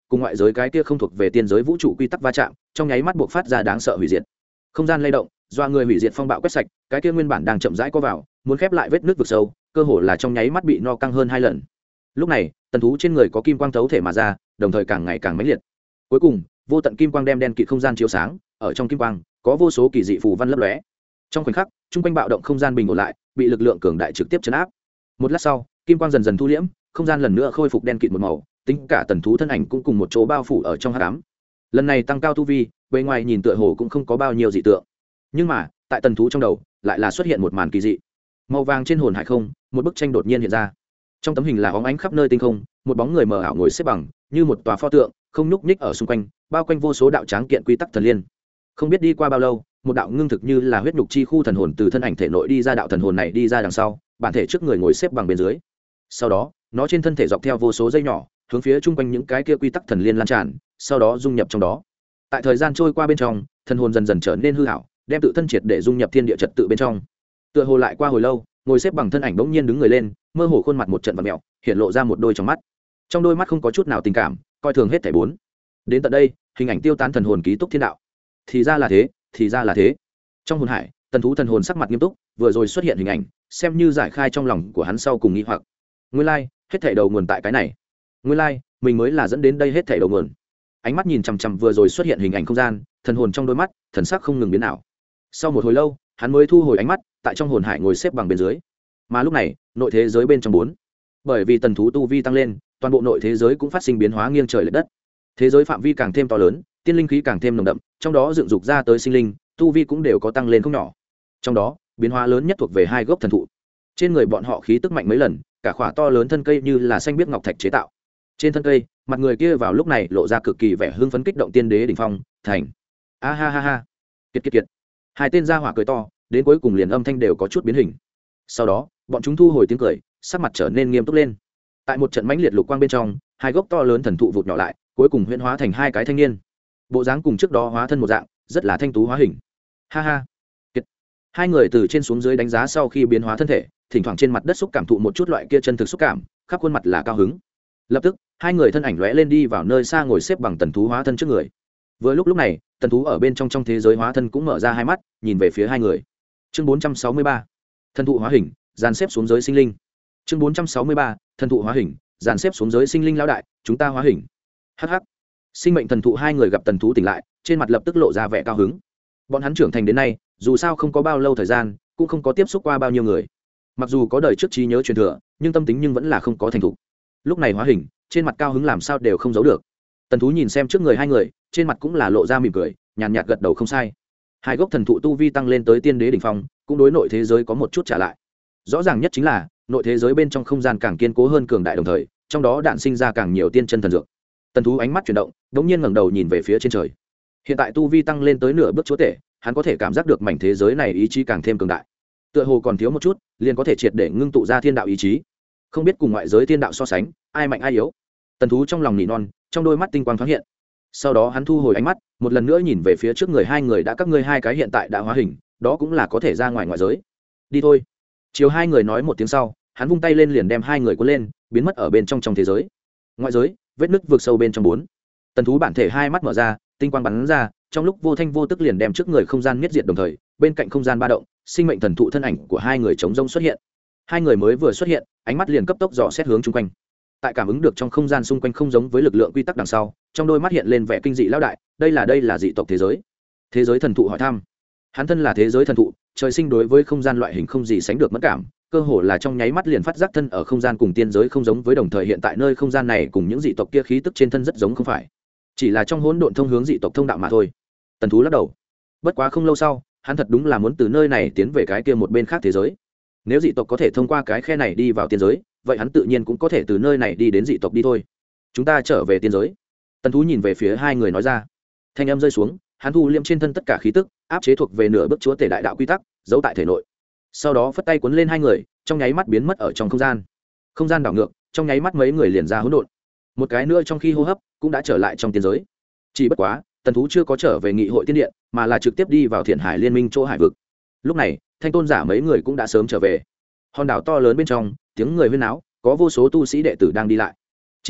cùng ngoại giới cái kia không thuộc về tiên giới vũ trụ quy tắc va chạm, trong nháy mắt buộc phát ra đáng sợ hủy diệt. Không gian lay động, do người hủy diệt phong bạo quét sạch, cái kia nguyên bản đang chậm rãi có vào, muốn khép lại vết nước vực sâu, cơ hồ là trong nháy mắt bị no căng hơn 2 lần. Lúc này, tần thú trên người có kim quang thấu thể mà ra, đồng thời càng ngày càng mãnh liệt. Cuối cùng, vô tận kim quang đem đen kịt không gian chiếu sáng, ở trong kim quang có vô số kỳ dị phù văn lấp lóe. Trong khoảnh khắc, trung quanh bạo động không gian bình ổn lại, bị lực lượng cường đại trực tiếp chấn áp. Một lát sau, kim quang dần dần thu liễm, không gian lần nữa khôi phục đen kịt một màu, tính cả tần thú thân ảnh cũng cùng một chỗ bao phủ ở trong hắc ám. Lần này tăng cao tu vi, bề ngoài nhìn tựa hồ cũng không có bao nhiêu dị tượng, nhưng mà tại tần thú trong đầu lại là xuất hiện một màn kỳ dị. Màu vàng trên hồn hải không, một bức tranh đột nhiên hiện ra. Trong tấm hình là óng ánh khắp nơi tinh không, một bóng người mờ ảo ngồi xếp bằng như một tòa pho tượng, không nhúc nhích ở xung quanh, bao quanh vô số đạo tráng kiện quy tắc thần liên. Không biết đi qua bao lâu, một đạo ngưng thực như là huyết nhục chi khu thần hồn từ thân ảnh thể nội đi ra, đạo thần hồn này đi ra đằng sau, bản thể trước người ngồi xếp bằng bên dưới. Sau đó, nó trên thân thể dọc theo vô số dây nhỏ, hướng phía chung quanh những cái kia quy tắc thần liên lan tràn, sau đó dung nhập trong đó. Tại thời gian trôi qua bên trong, thần hồn dần dần trở nên hư ảo, đem tự thân triệt để dung nhập thiên địa trật tự bên trong. Tựa hồ lại qua hồi lâu, ngồi xếp bằng thân ảnh bỗng nhiên đứng người lên, mơ hồ khuôn mặt một trận vặn mèo, hiện lộ ra một đôi trong mắt. Trong đôi mắt không có chút nào tình cảm, coi thường hết thảy bốn. Đến tận đây, hình ảnh tiêu tán, thần hồn ký túc thiên đạo. Thì ra là thế, thì ra là thế. Trong hồn hải, tần thú thần hồn sắc mặt nghiêm túc, vừa rồi xuất hiện hình ảnh, xem như giải khai trong lòng của hắn sau cùng nghi hoặc. Nguyên lai, hết thảy đầu nguồn tại cái này. Nguyên lai, mình mới là dẫn đến đây hết thảy đầu nguồn. Ánh mắt nhìn chằm chằm vừa rồi xuất hiện hình ảnh không gian, thần hồn trong đôi mắt, thần sắc không ngừng biến ảo. Sau một hồi lâu, hắn mới thu hồi ánh mắt, tại trong hồn hải ngồi xếp bằng bên dưới. Mà lúc này, nội thế giới bên trong bốn, bởi vì tần thú tu vi tăng lên, toàn bộ nội thế giới cũng phát sinh biến hóa nghiêng trời lệch đất. Thế giới phạm vi càng thêm to lớn, tiên linh khí càng thêm nồng đậm, trong đó dựng dục ra tới sinh linh, tu vi cũng đều có tăng lên không nhỏ. Trong đó, biến hóa lớn nhất thuộc về hai gốc thần thụ. Trên người bọn họ khí tức mạnh mấy lần, cả khỏa to lớn thân cây như là xanh biếc ngọc thạch chế tạo. Trên thân cây, mặt người kia vào lúc này lộ ra cực kỳ vẻ hưng phấn kích động, tiên đế đỉnh phong, thành. A ha ha ha. Kiệt kiệt kiệt. Hai tên gia hỏa cười to, đến cuối cùng liền âm thanh đều có chút biến hình. Sau đó, bọn chúng thu hồi tiếng cười, sắc mặt trở nên nghiêm túc lên. Tại một trận mãnh liệt lục quang bên trong, hai gốc to lớn thần thụ vụt nhỏ lại, cuối cùng huyễn hóa thành hai cái thanh niên. Bộ dáng cùng trước đó hóa thân một dạng, rất là thanh tú hóa hình. Ha ha. Kiệt. Hai người từ trên xuống dưới đánh giá sau khi biến hóa thân thể, thỉnh thoảng trên mặt đất xúc cảm thụ một chút loại kia chân thực xúc cảm, khắp khuôn mặt là cao hứng. Lập tức, hai người thân ảnh lóe lên đi vào nơi xa ngồi xếp bằng tần thú hóa thân trước người. Vừa lúc này, tần thú ở bên trong trong thế giới hóa thân cũng mở ra hai mắt, nhìn về phía hai người. Chương 463. Thần thụ hóa hình, dàn xếp xuống giới sinh linh. Chương 463. Thần thụ hóa hình, dàn xếp xuống giới sinh linh. Lão đại, chúng ta hóa hình. Hắc hắc. Sinh mệnh thần thụ hai người gặp tần thú tỉnh lại, trên mặt lập tức lộ ra vẻ cao hứng. Bọn hắn trưởng thành đến nay, dù sao không có bao lâu thời gian, cũng không có tiếp xúc qua bao nhiêu người. Mặc dù có đời trước trí nhớ truyền thừa, nhưng tâm tính nhưng vẫn là không có thành thục. Lúc này hóa hình, trên mặt cao hứng làm sao đều không giấu được. Tần thú nhìn xem trước người hai người, trên mặt cũng là lộ ra mỉm cười, nhàn nhạt gật đầu không sai. Hai gốc thần thụ tu vi tăng lên tới tiên đế đỉnh phong, cũng đối nội thế giới có một chút trả lại. Rõ ràng nhất chính là nội thế giới bên trong không gian càng kiên cố hơn cường đại, đồng thời trong đó đạn sinh ra càng nhiều tiên chân thần dược. Tần thú ánh mắt chuyển động, đống nhiên ngẩng đầu nhìn về phía trên trời. Hiện tại tu vi tăng lên tới nửa bước chúa tể, hắn có thể cảm giác được mảnh thế giới này ý chí càng thêm cường đại. Tựa hồ còn thiếu một chút, liền có thể triệt để ngưng tụ ra thiên đạo ý chí. Không biết cùng ngoại giới thiên đạo so sánh, ai mạnh ai yếu. Tần thú trong lòng nỉ non, trong đôi mắt tinh quang thoáng hiện. Sau đó hắn thu hồi ánh mắt, một lần nữa nhìn về phía trước người hai người, đã các ngươi hai cái hiện tại đã hóa hình, đó cũng là có thể ra ngoài ngoại giới. Đi thôi. Chiều hai người nói một tiếng sau, hắn vung tay lên liền đem hai người cuốn lên, biến mất ở bên trong thế giới. Ngoại giới, vết nứt vượt sâu bên trong bốn. Tần thú bản thể hai mắt mở ra, tinh quang bắn ra, trong lúc vô thanh vô tức liền đem trước người không gian miết diệt, đồng thời bên cạnh không gian ba động, sinh mệnh thần thụ thân ảnh của hai người chống rông xuất hiện. Hai người mới vừa xuất hiện, ánh mắt liền cấp tốc dò xét hướng chung quanh. Tại cảm ứng được trong không gian xung quanh không giống với lực lượng quy tắc đằng sau, trong đôi mắt hiện lên vẻ kinh dị. Lão đại, đây là dị tộc thế giới. Thế giới thần thụ hỏi thăm. Hắn thân là thế giới thần thụ, trời sinh đối với không gian loại hình không gì sánh được mất cảm, cơ hồ là trong nháy mắt liền phát giác thân ở không gian cùng tiên giới không giống với, đồng thời hiện tại nơi không gian này cùng những dị tộc kia khí tức trên thân rất giống, không phải chỉ là trong hỗn độn thông hướng dị tộc thông đạo mà thôi. Tần thú lắc đầu. Bất quá không lâu sau, hắn thật đúng là muốn từ nơi này tiến về cái kia một bên khác thế giới. Nếu dị tộc có thể thông qua cái khe này đi vào tiên giới, vậy hắn tự nhiên cũng có thể từ nơi này đi đến dị tộc. Đi thôi, chúng ta trở về tiên giới. Tần thú nhìn về phía hai người nói ra. Thanh âm rơi xuống, hắn thu liệm trên thân tất cả khí tức, áp chế thuộc về nửa bước chúa tể đại đạo quy tắc, giấu tại thể nội. Sau đó phất tay cuốn lên hai người, trong nháy mắt biến mất ở trong không gian. Không gian đảo ngược, trong nháy mắt mấy người liền ra hỗn độn. Một cái nữa trong khi hô hấp, cũng đã trở lại trong tiên giới. Chỉ bất quá, tần thú chưa có trở về nghị hội tiên điện, mà là trực tiếp đi vào Thiện Hải Liên Minh chỗ hải vực. Lúc này, thanh tôn giả mấy người cũng đã sớm trở về. Hòn đảo to lớn bên trong, tiếng người huyên náo, có vô số tu sĩ đệ tử đang đi lại. Chỉ là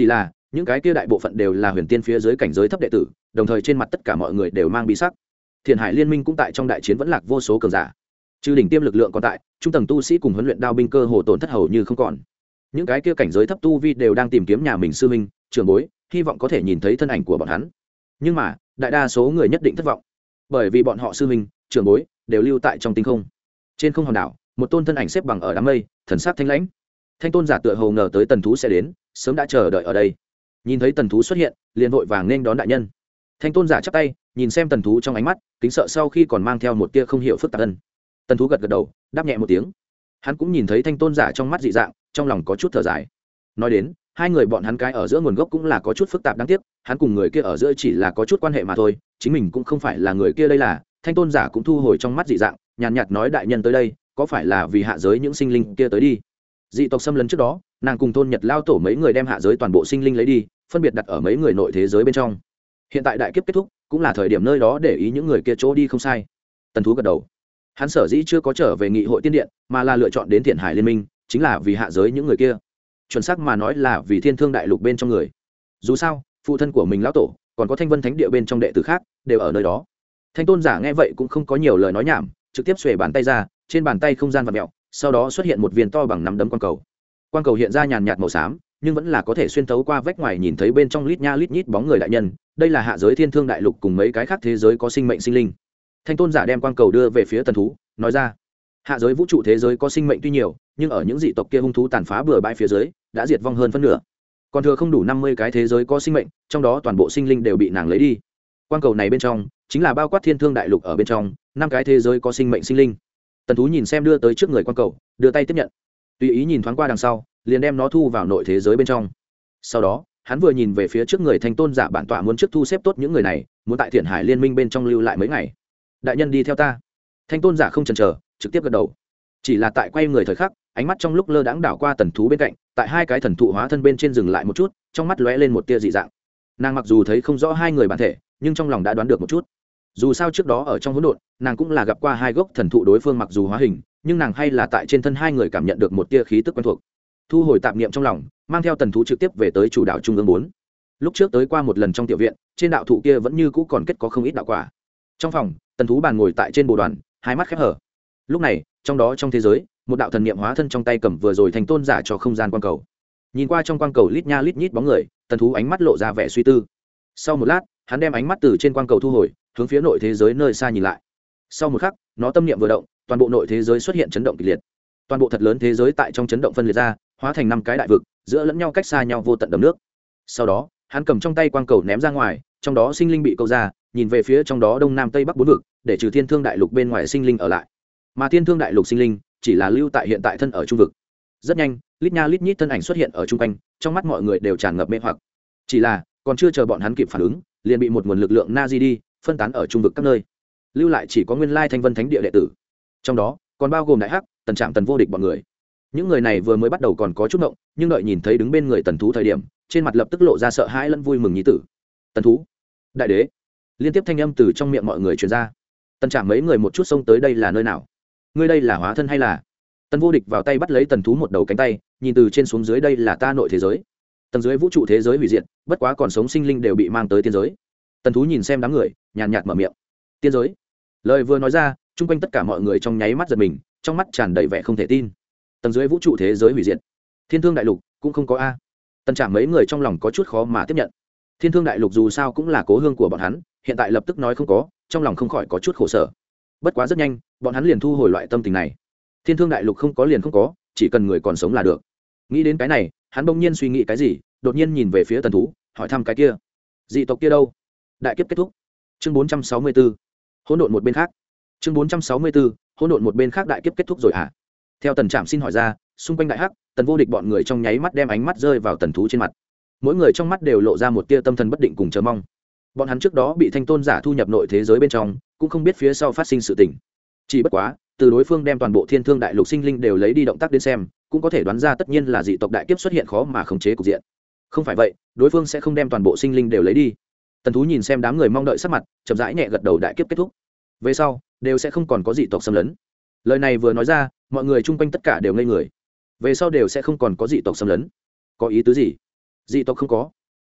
những cái kia đại bộ phận đều là huyền tiên phía dưới cảnh giới thấp đệ tử, đồng thời trên mặt tất cả mọi người đều mang bí sắc. Thiền Hải Liên Minh cũng tại trong đại chiến vẫn lạc vô số cường giả. Trừ đỉnh tiêm lực lượng còn tại, trung tầng tu sĩ cùng huấn luyện đao binh cơ hồ tổn thất hầu như không còn. Những cái kia cảnh giới thấp tu vi đều đang tìm kiếm nhà mình sư huynh, trưởng bối, hy vọng có thể nhìn thấy thân ảnh của bọn hắn. Nhưng mà, đại đa số người nhất định thất vọng, bởi vì bọn họ sư huynh, trưởng bối đều lưu tại trong tinh không. Trên không hòn đảo, một tôn thân ảnh xếp bằng ở đám mây, thần sắc thanh lãnh. Thanh tôn giả tựa hồ ngờ tới Tần Thú sẽ đến, sớm đã chờ đợi ở đây. Nhìn thấy Tần Thú xuất hiện, liền vội vàng nên đón đại nhân. Thanh tôn giả chắp tay, nhìn xem Tần Thú trong ánh mắt, kính sợ sau khi còn mang theo một tia không hiểu phức tạp ân. Tần Thú gật gật đầu, đáp nhẹ một tiếng. Hắn cũng nhìn thấy Thanh tôn giả trong mắt dị dạng, trong lòng có chút thở dài. Nói đến, hai người bọn hắn cái ở giữa nguồn gốc cũng là có chút phức tạp đáng tiếc, hắn cùng người kia ở giữa chỉ là có chút quan hệ mà thôi, chính mình cũng không phải là người kia đây là. Thanh tôn giả cũng thu hồi trong mắt dị dạng, nhàn nhạt nói đại nhân tới đây, có phải là vì hạ giới những sinh linh kia tới đi? Dị tộc xâm lấn trước đó, nàng cùng thôn Nhật lao tổ mấy người đem hạ giới toàn bộ sinh linh lấy đi, phân biệt đặt ở mấy người nội thế giới bên trong. Hiện tại đại kiếp kết thúc, cũng là thời điểm nơi đó để ý những người kia chỗ đi không sai. Tần Thú gật đầu. Hắn sở dĩ chưa có trở về nghị hội tiên điện, mà là lựa chọn đến Thiện Hải Liên Minh, chính là vì hạ giới những người kia. Chuẩn xác mà nói là vì Thiên Thương đại lục bên trong người. Dù sao, phụ thân của mình lão tổ, còn có Thanh Vân Thánh địa bên trong đệ tử khác, đều ở nơi đó. Thanh tôn giả nghe vậy cũng không có nhiều lời nói nhảm, trực tiếp xuề bàn tay ra, trên bàn tay không gian vặn mèo, sau đó xuất hiện một viên to bằng nắm đấm quang cầu. Quang cầu hiện ra nhàn nhạt màu xám, nhưng vẫn là có thể xuyên thấu qua vách ngoài nhìn thấy bên trong lít nha lít nhít bóng người đại nhân. Đây là hạ giới Thiên Thương đại lục cùng mấy cái khác thế giới có sinh mệnh sinh linh. Thanh tôn giả đem quang cầu đưa về phía Tần Thú, nói ra: hạ giới vũ trụ thế giới có sinh mệnh tuy nhiều, nhưng ở những dị tộc kia hung thú tàn phá bừa bãi phía dưới, đã diệt vong hơn phân nửa. Còn thừa không đủ 50 cái thế giới có sinh mệnh, trong đó toàn bộ sinh linh đều bị nàng lấy đi. Quang cầu này bên trong chính là bao quát Thiên Thương đại lục ở bên trong 5 cái thế giới có sinh mệnh sinh linh. Tần Thú nhìn xem đưa tới trước người quang cầu, đưa tay tiếp nhận, tùy ý nhìn thoáng qua đằng sau, liền đem nó thu vào nội thế giới bên trong. Sau đó hắn vừa nhìn về phía trước người Thanh tôn giả bản tọa muốn trước thu xếp tốt những người này, muốn tại Thiện Hải Liên Minh bên trong lưu lại mấy ngày. Đại nhân đi theo ta. Thanh tôn giả không chần chờ, trực tiếp gật đầu. Chỉ là tại quay người thời khắc, ánh mắt trong lúc lơ đãng đảo qua Tần Thú bên cạnh, tại hai cái thần thụ hóa thân bên trên dừng lại một chút, trong mắt lóe lên một tia dị dạng. Nàng mặc dù thấy không rõ hai người bản thể, nhưng trong lòng đã đoán được một chút. Dù sao trước đó ở trong hỗn độn, nàng cũng là gặp qua hai gốc thần thụ đối phương mặc dù hóa hình, nhưng nàng hay là tại trên thân hai người cảm nhận được một tia khí tức quen thuộc. Thu hồi tạp niệm trong lòng, mang theo Tần Thú trực tiếp về tới chủ đạo trung ương 4. Lúc trước tới qua một lần trong tiểu viện, trên đạo thụ kia vẫn như cũ còn kết có không ít đạo quả. Trong phòng, Tần Thú bàn ngồi tại trên bồ đoàn, hai mắt khép hở. Lúc này, trong đó trong thế giới, một đạo thần niệm hóa thân trong tay cầm vừa rồi thành tôn giả cho không gian quang cầu. Nhìn qua trong quang cầu lít nha lít nhít bóng người, Tần Thú ánh mắt lộ ra vẻ suy tư. Sau một lát, hắn đem ánh mắt từ trên quang cầu thu hồi, hướng phía nội thế giới nơi xa nhìn lại. Sau một khắc, nó tâm niệm vừa động, toàn bộ nội thế giới xuất hiện chấn động kịch liệt. Toàn bộ thật lớn thế giới tại trong chấn động phân liệt ra, hóa thành 5 cái đại vực, giữa lẫn nhau cách xa nhau vô tận đầm nước. Sau đó, hắn cầm trong tay quang cầu ném ra ngoài, trong đó sinh linh bị câu ra, nhìn về phía trong đó đông nam tây bắc 4 vực, để trừ Thiên Thương đại lục bên ngoài sinh linh ở lại. Mà Thiên Thương đại lục sinh linh chỉ là lưu tại hiện tại thân ở trung vực. Rất nhanh, lít nha lít nhít thân ảnh xuất hiện ở trung quanh, trong mắt mọi người đều tràn ngập mê hoặc. Chỉ là, còn chưa chờ bọn hắn kịp phản ứng, liền bị một nguồn lực lượng na di đi, phân tán ở trung vực các nơi. Lưu lại chỉ có nguyên lai Thanh Vân Thánh địa đệ tử. Trong đó, còn bao gồm Đại Hắc, Tần Trạm, Tần Vô Địch bọn người. Những người này vừa mới bắt đầu còn có chút ngộng, nhưng đợi nhìn thấy đứng bên người Tần Thú thời điểm, trên mặt lập tức lộ ra sợ hãi lẫn vui mừng nhí tử. Tần Thú, đại đế. Liên tiếp thanh âm từ trong miệng mọi người truyền ra. Tần Trạm mấy người một chút xông tới đây là nơi nào? Ngươi đây là hóa thân hay là? Tần Vô Địch vào tay bắt lấy Tần Thú một đầu cánh tay, nhìn từ trên xuống dưới đây là ta nội thế giới. Tầng dưới vũ trụ thế giới hủy diệt, bất quá còn sống sinh linh đều bị mang tới tiên giới. Tần Thú nhìn xem đám người, nhàn nhạt mở miệng. Tiên giới. Lời vừa nói ra, chung quanh tất cả mọi người trong nháy mắt giật mình, trong mắt tràn đầy vẻ không thể tin. Tầng dưới vũ trụ thế giới hủy diệt, Thiên Thương đại lục cũng không có a. Tần Trạm mấy người trong lòng có chút khó mà tiếp nhận. Thiên Thương đại lục dù sao cũng là cố hương của bọn hắn, hiện tại lập tức nói không có, trong lòng không khỏi có chút khổ sở. Bất quá rất nhanh, bọn hắn liền thu hồi loại tâm tình này. Thiên Thương đại lục không có liền không có, chỉ cần người còn sống là được. Nghĩ đến cái này, hắn bỗng nhiên suy nghĩ cái gì, đột nhiên nhìn về phía Tần Thú, hỏi thăm cái kia dị tộc kia đâu? Đại kiếp kết thúc. Chương 464. Hỗn độn một bên khác. Chương 464. Hỗn độn một bên khác đại kiếp kết thúc rồi hả? Theo Tần Trạm xin hỏi ra, xung quanh Đại Hắc, Tần Vô Địch bọn người trong nháy mắt đem ánh mắt rơi vào Tần Thú trên mặt. Mỗi người trong mắt đều lộ ra một tia tâm thần bất định cùng chờ mong. Bọn hắn trước đó bị Thanh tôn giả thu nhập nội thế giới bên trong, cũng không biết phía sau phát sinh sự tình. Chỉ bất quá, từ đối phương đem toàn bộ Thiên Thương đại lục sinh linh đều lấy đi động tác đến xem, cũng có thể đoán ra tất nhiên là dị tộc đại kiếp xuất hiện khó mà khống chế cục diện. Không phải vậy, đối phương sẽ không đem toàn bộ sinh linh đều lấy đi. Tần Thú nhìn xem đám người mong đợi sắc mặt, chậm rãi nhẹ gật đầu đại kiếp kết thúc. Về sau, đều sẽ không còn có dị tộc xâm lấn. Lời này vừa nói ra, mọi người chung quanh tất cả đều ngây người. Về sau đều sẽ không còn có dị tộc xâm lấn. Có ý tứ gì? Dị tộc không có.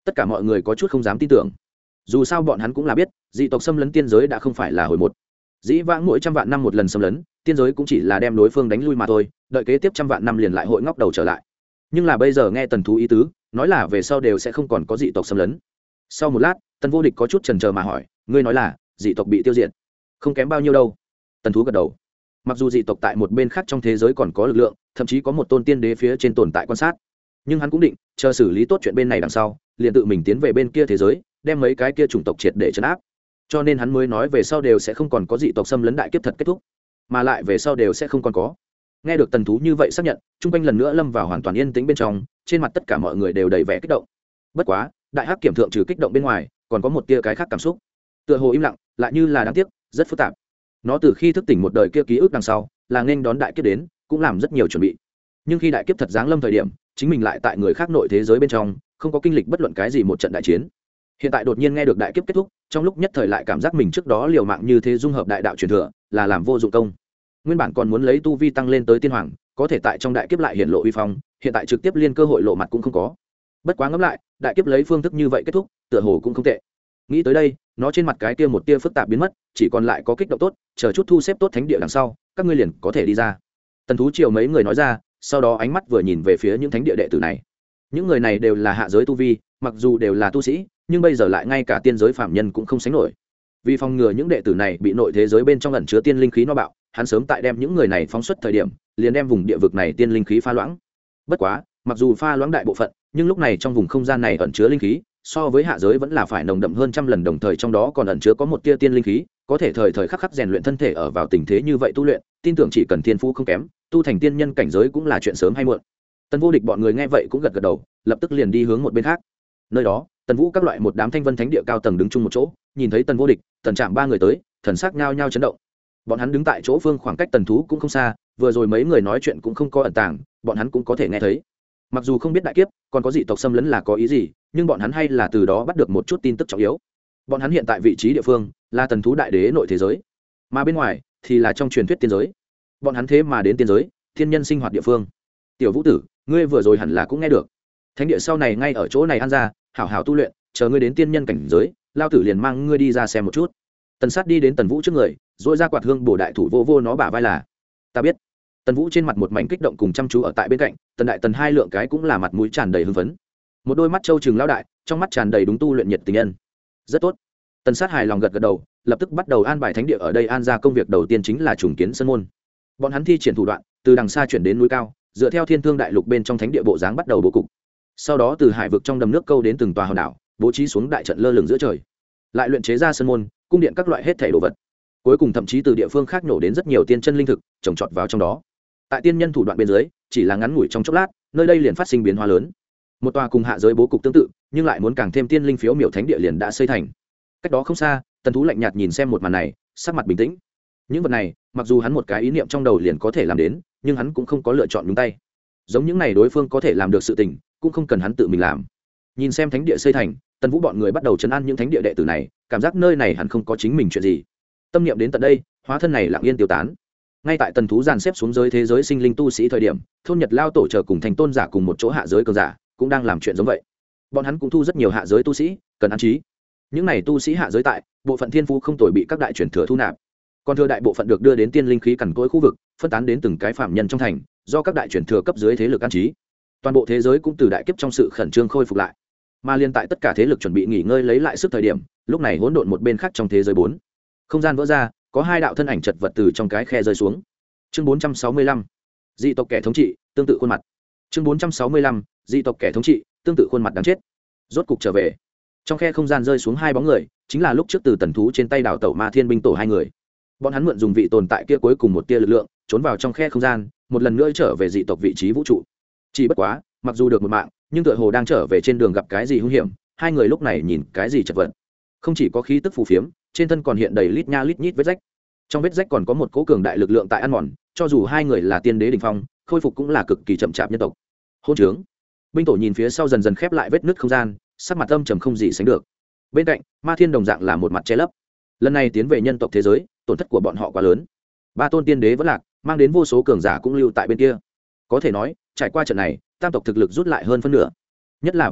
tất cả mọi người có chút không dám tin tưởng. Dù sao bọn hắn cũng là biết dị tộc xâm lấn tiên giới đã không phải là hồi một, dĩ vãng mỗi trăm vạn năm một lần xâm lấn tiên giới cũng chỉ là đem đối phương đánh lui mà thôi, đợi kế tiếp trăm vạn năm liền lại hội ngóc đầu trở lại. Nhưng là bây giờ nghe Tần Thú ý tứ nói là về sau đều sẽ không còn có dị tộc xâm lấn. Sau một lát Tần Vô Địch có chút chần chờ mà hỏi, ngươi nói là dị tộc bị tiêu diệt? Không kém bao nhiêu đâu. Tần Thú gật đầu. Mặc dù dị tộc tại một bên khác trong thế giới còn có lực lượng, thậm chí có một tôn tiên đế phía trên tồn tại quan sát, nhưng hắn cũng định chờ xử lý tốt chuyện bên này đằng sau liền tự mình tiến về bên kia thế giới, đem mấy cái kia chủng tộc triệt để trấn áp. Cho nên hắn mới nói về sau đều sẽ không còn có dị tộc xâm lấn đại kiếp thật kết thúc, mà lại về sau đều sẽ không còn có. Nghe được Tần Thú như vậy xác nhận, chung quanh lần nữa lâm vào hoàn toàn yên tĩnh bên trong, trên mặt tất cả mọi người đều đầy vẻ kích động. Bất quá đại hắc kiểm thượng trừ kích động bên ngoài còn có một tia cái khác cảm xúc, tựa hồ im lặng lại như là đáng tiếc, rất phức tạp. Nó từ khi thức tỉnh một đời kia ký ức đằng sau là nên đón đại kiếp đến, cũng làm rất nhiều chuẩn bị, nhưng khi đại kiếp thật giáng lâm thời điểm chính mình lại tại người khác nội thế giới bên trong không có kinh lịch bất luận cái gì một trận đại chiến. Hiện tại đột nhiên nghe được đại kiếp kết thúc, trong lúc nhất thời lại cảm giác mình trước đó liều mạng như thế dung hợp đại đạo truyền thừa là làm vô dụng công. Nguyên bản còn muốn lấy tu vi tăng lên tới tiên hoàng, có thể tại trong đại kiếp lại hiện lộ uy phong, hiện tại trực tiếp liên cơ hội lộ mặt cũng không có. Bất quá ngẫm lại, đại kiếp lấy phương thức như vậy kết thúc tựa hồ cũng không tệ. Nghĩ tới đây nó trên mặt cái kia một tia phức tạp biến mất, chỉ còn lại có kích động tốt, chờ chút thu xếp tốt thánh địa đằng sau các ngươi liền có thể đi ra. Tần Thú chiều mấy người nói ra, sau đó ánh mắt vừa nhìn về phía những thánh địa đệ tử này. Những người này đều là hạ giới tu vi, mặc dù đều là tu sĩ nhưng bây giờ lại ngay cả tiên giới phạm nhân cũng không sánh nổi. Vì phòng ngừa những đệ tử này bị nội thế giới bên trong ẩn chứa tiên linh khí no bạo, hắn sớm tại đem những người này phóng xuất thời điểm liền đem vùng địa vực này tiên linh khí pha loãng. Bất quá mặc dù pha loãng đại bộ phận, nhưng lúc này trong vùng không gian này ẩn chứa linh khí so với hạ giới vẫn là phải nồng đậm hơn trăm lần, đồng thời trong đó còn ẩn chứa có một tia tiên linh khí, có thể thời thời khắc khắc rèn luyện thân thể ở vào tình thế như vậy tu luyện, tin tưởng chỉ cần thiên phú không kém, tu thành tiên nhân cảnh giới cũng là chuyện sớm hay muộn. Tần Vô Địch bọn người nghe vậy cũng gật gật đầu, lập tức liền đi hướng một bên khác. Nơi đó Tần Vũ các loại một đám thanh vân thánh địa cao tầng đứng chung một chỗ, nhìn thấy Tần Vô Địch, Tần Trạm ba người tới, thần sắc nhao nhao chấn động. Bọn hắn đứng tại chỗ phương khoảng cách Tần Thú cũng không xa, vừa rồi mấy người nói chuyện cũng không có ẩn tàng, bọn hắn cũng có thể nghe thấy. Mặc dù không biết đại kiếp còn có dị tộc xâm lấn là có ý gì, nhưng bọn hắn hay là từ đó bắt được một chút tin tức trọng yếu. Bọn hắn hiện tại vị trí địa phương là Tần Thú đại đế nội thế giới, mà bên ngoài thì là trong truyền thuyết tiên giới. Bọn hắn thế mà đến tiên giới, thiên nhân sinh hoạt địa phương. Tiểu Vũ Tử, ngươi vừa rồi hẳn là cũng nghe được, thánh địa sau này ngay ở chỗ này ăn ra, hảo hảo tu luyện, chờ ngươi đến tiên nhân cảnh giới, lao tử liền mang ngươi đi ra xem một chút. Tần Sát đi đến Tần Vũ trước người, dội ra quạt hương bổ đại thủ vô vô nó bả vai là, ta biết. Tần Vũ trên mặt một mảnh kích động cùng chăm chú ở tại bên cạnh, Tần Đại Tần hai lượng cái cũng là mặt mũi tràn đầy hưng phấn, một đôi mắt trâu trừng lao đại, trong mắt tràn đầy đúng tu luyện nhiệt tình nhân. Rất tốt. Tần Sát hài lòng gật gật đầu, lập tức bắt đầu an bài thánh địa ở đây an ra. Công việc đầu tiên chính là trùng kiến sân môn. Bọn hắn thi triển thủ đoạn, từ đằng xa chuyển đến núi cao, dựa theo thiên thương đại lục bên trong thánh địa bộ dáng bắt đầu bố cục. Sau đó từ hải vực trong đầm nước câu đến từng tòa hòn đảo, bố trí xuống đại trận lơ lửng giữa trời, lại luyện chế ra sân môn, cung điện các loại hết thảy đồ vật. Cuối cùng thậm chí từ địa phương khác nổ đến rất nhiều tiên chân linh thực, trồng trọt vào trong đó. Tại tiên nhân thủ đoạn bên dưới, chỉ là ngắn ngủi trong chốc lát, nơi đây liền phát sinh biến hóa lớn. Một tòa cùng hạ giới bố cục tương tự, nhưng lại muốn càng thêm tiên linh phiếu miểu thánh địa liền đã xây thành. Cách đó không xa, Tần Thú lạnh nhạt nhìn xem một màn này, sắc mặt bình tĩnh. Những vật này, mặc dù hắn một cái ý niệm trong đầu liền có thể làm đến, nhưng hắn cũng không có lựa chọn nhúng tay. Giống những này đối phương có thể làm được sự tình, cũng không cần hắn tự mình làm. Nhìn xem thánh địa xây thành, Tần Vũ bọn người bắt đầu trấn an những thánh địa đệ tử này, cảm giác nơi này hẳn không có chính mình chuyện gì. Tâm niệm đến tận đây, hóa thân này lặng yên tiêu tán. Ngay tại Tần Thú dàn xếp xuống giới thế giới sinh linh tu sĩ thời điểm, thôn Nhật Lao tổ chờ cùng thành tôn giả cùng một chỗ hạ giới cường giả cũng đang làm chuyện giống vậy. Bọn hắn cũng thu rất nhiều hạ giới tu sĩ, cần an trí. Những này tu sĩ hạ giới tại bộ phận thiên phú không tồi bị các đại truyền thừa thu nạp, còn thừa đại bộ phận được đưa đến tiên linh khí cằn cỗi khu vực, phân tán đến từng cái phạm nhân trong thành, do các đại truyền thừa cấp dưới thế lực an trí. Toàn bộ thế giới cũng từ đại kiếp trong sự khẩn trương khôi phục lại, mà liên tại tất cả thế lực chuẩn bị nghỉ ngơi lấy lại sức thời điểm, lúc này hỗn độn một bên khác trong thế giới bốn, không gian vỡ ra, có hai đạo thân ảnh chật vật từ trong cái khe rơi xuống. Chương 465, dị tộc kẻ thống trị, tương tự khuôn mặt. Chương 465, dị tộc kẻ thống trị, tương tự khuôn mặt đáng chết. Rốt cục trở về. Trong khe không gian rơi xuống hai bóng người, chính là lúc trước từ Tần Thú trên tay đảo tẩu Ma Thiên binh tổ hai người. Bọn hắn mượn dùng vị tồn tại kia cuối cùng một tia lực lượng, trốn vào trong khe không gian, một lần nữa trở về dị tộc vị trí vũ trụ. Chỉ bất quá, mặc dù được một mạng, nhưng tựa hồ đang trở về trên đường gặp cái gì hung hiểm, hai người lúc này nhìn cái gì chật vật. Không chỉ có khí tức phù phiếm, trên thân còn hiện đầy lít nha lít nhít vết rách. Trong vết rách còn có một cỗ cường đại lực lượng tại ăn mòn, cho dù hai người là tiên đế đỉnh phong, khôi phục cũng là cực kỳ chậm chạp nhân tộc. Hôn trướng. Binh tổ nhìn phía sau dần dần khép lại vết nứt không gian, sắc mặt âm trầm không gì sánh được. Bên cạnh, Ma Thiên đồng dạng là một mặt che lấp. Lần này tiến về nhân tộc thế giới, tổn thất của bọn họ quá lớn. Ba tôn tiên đế vẫn lạc, mang đến vô số cường giả cũng lưu tại bên kia. Có thể nói, trải qua trận này, tam tộc thực lực rút lại hơn phân nửa. Nhất là Vũ tộc,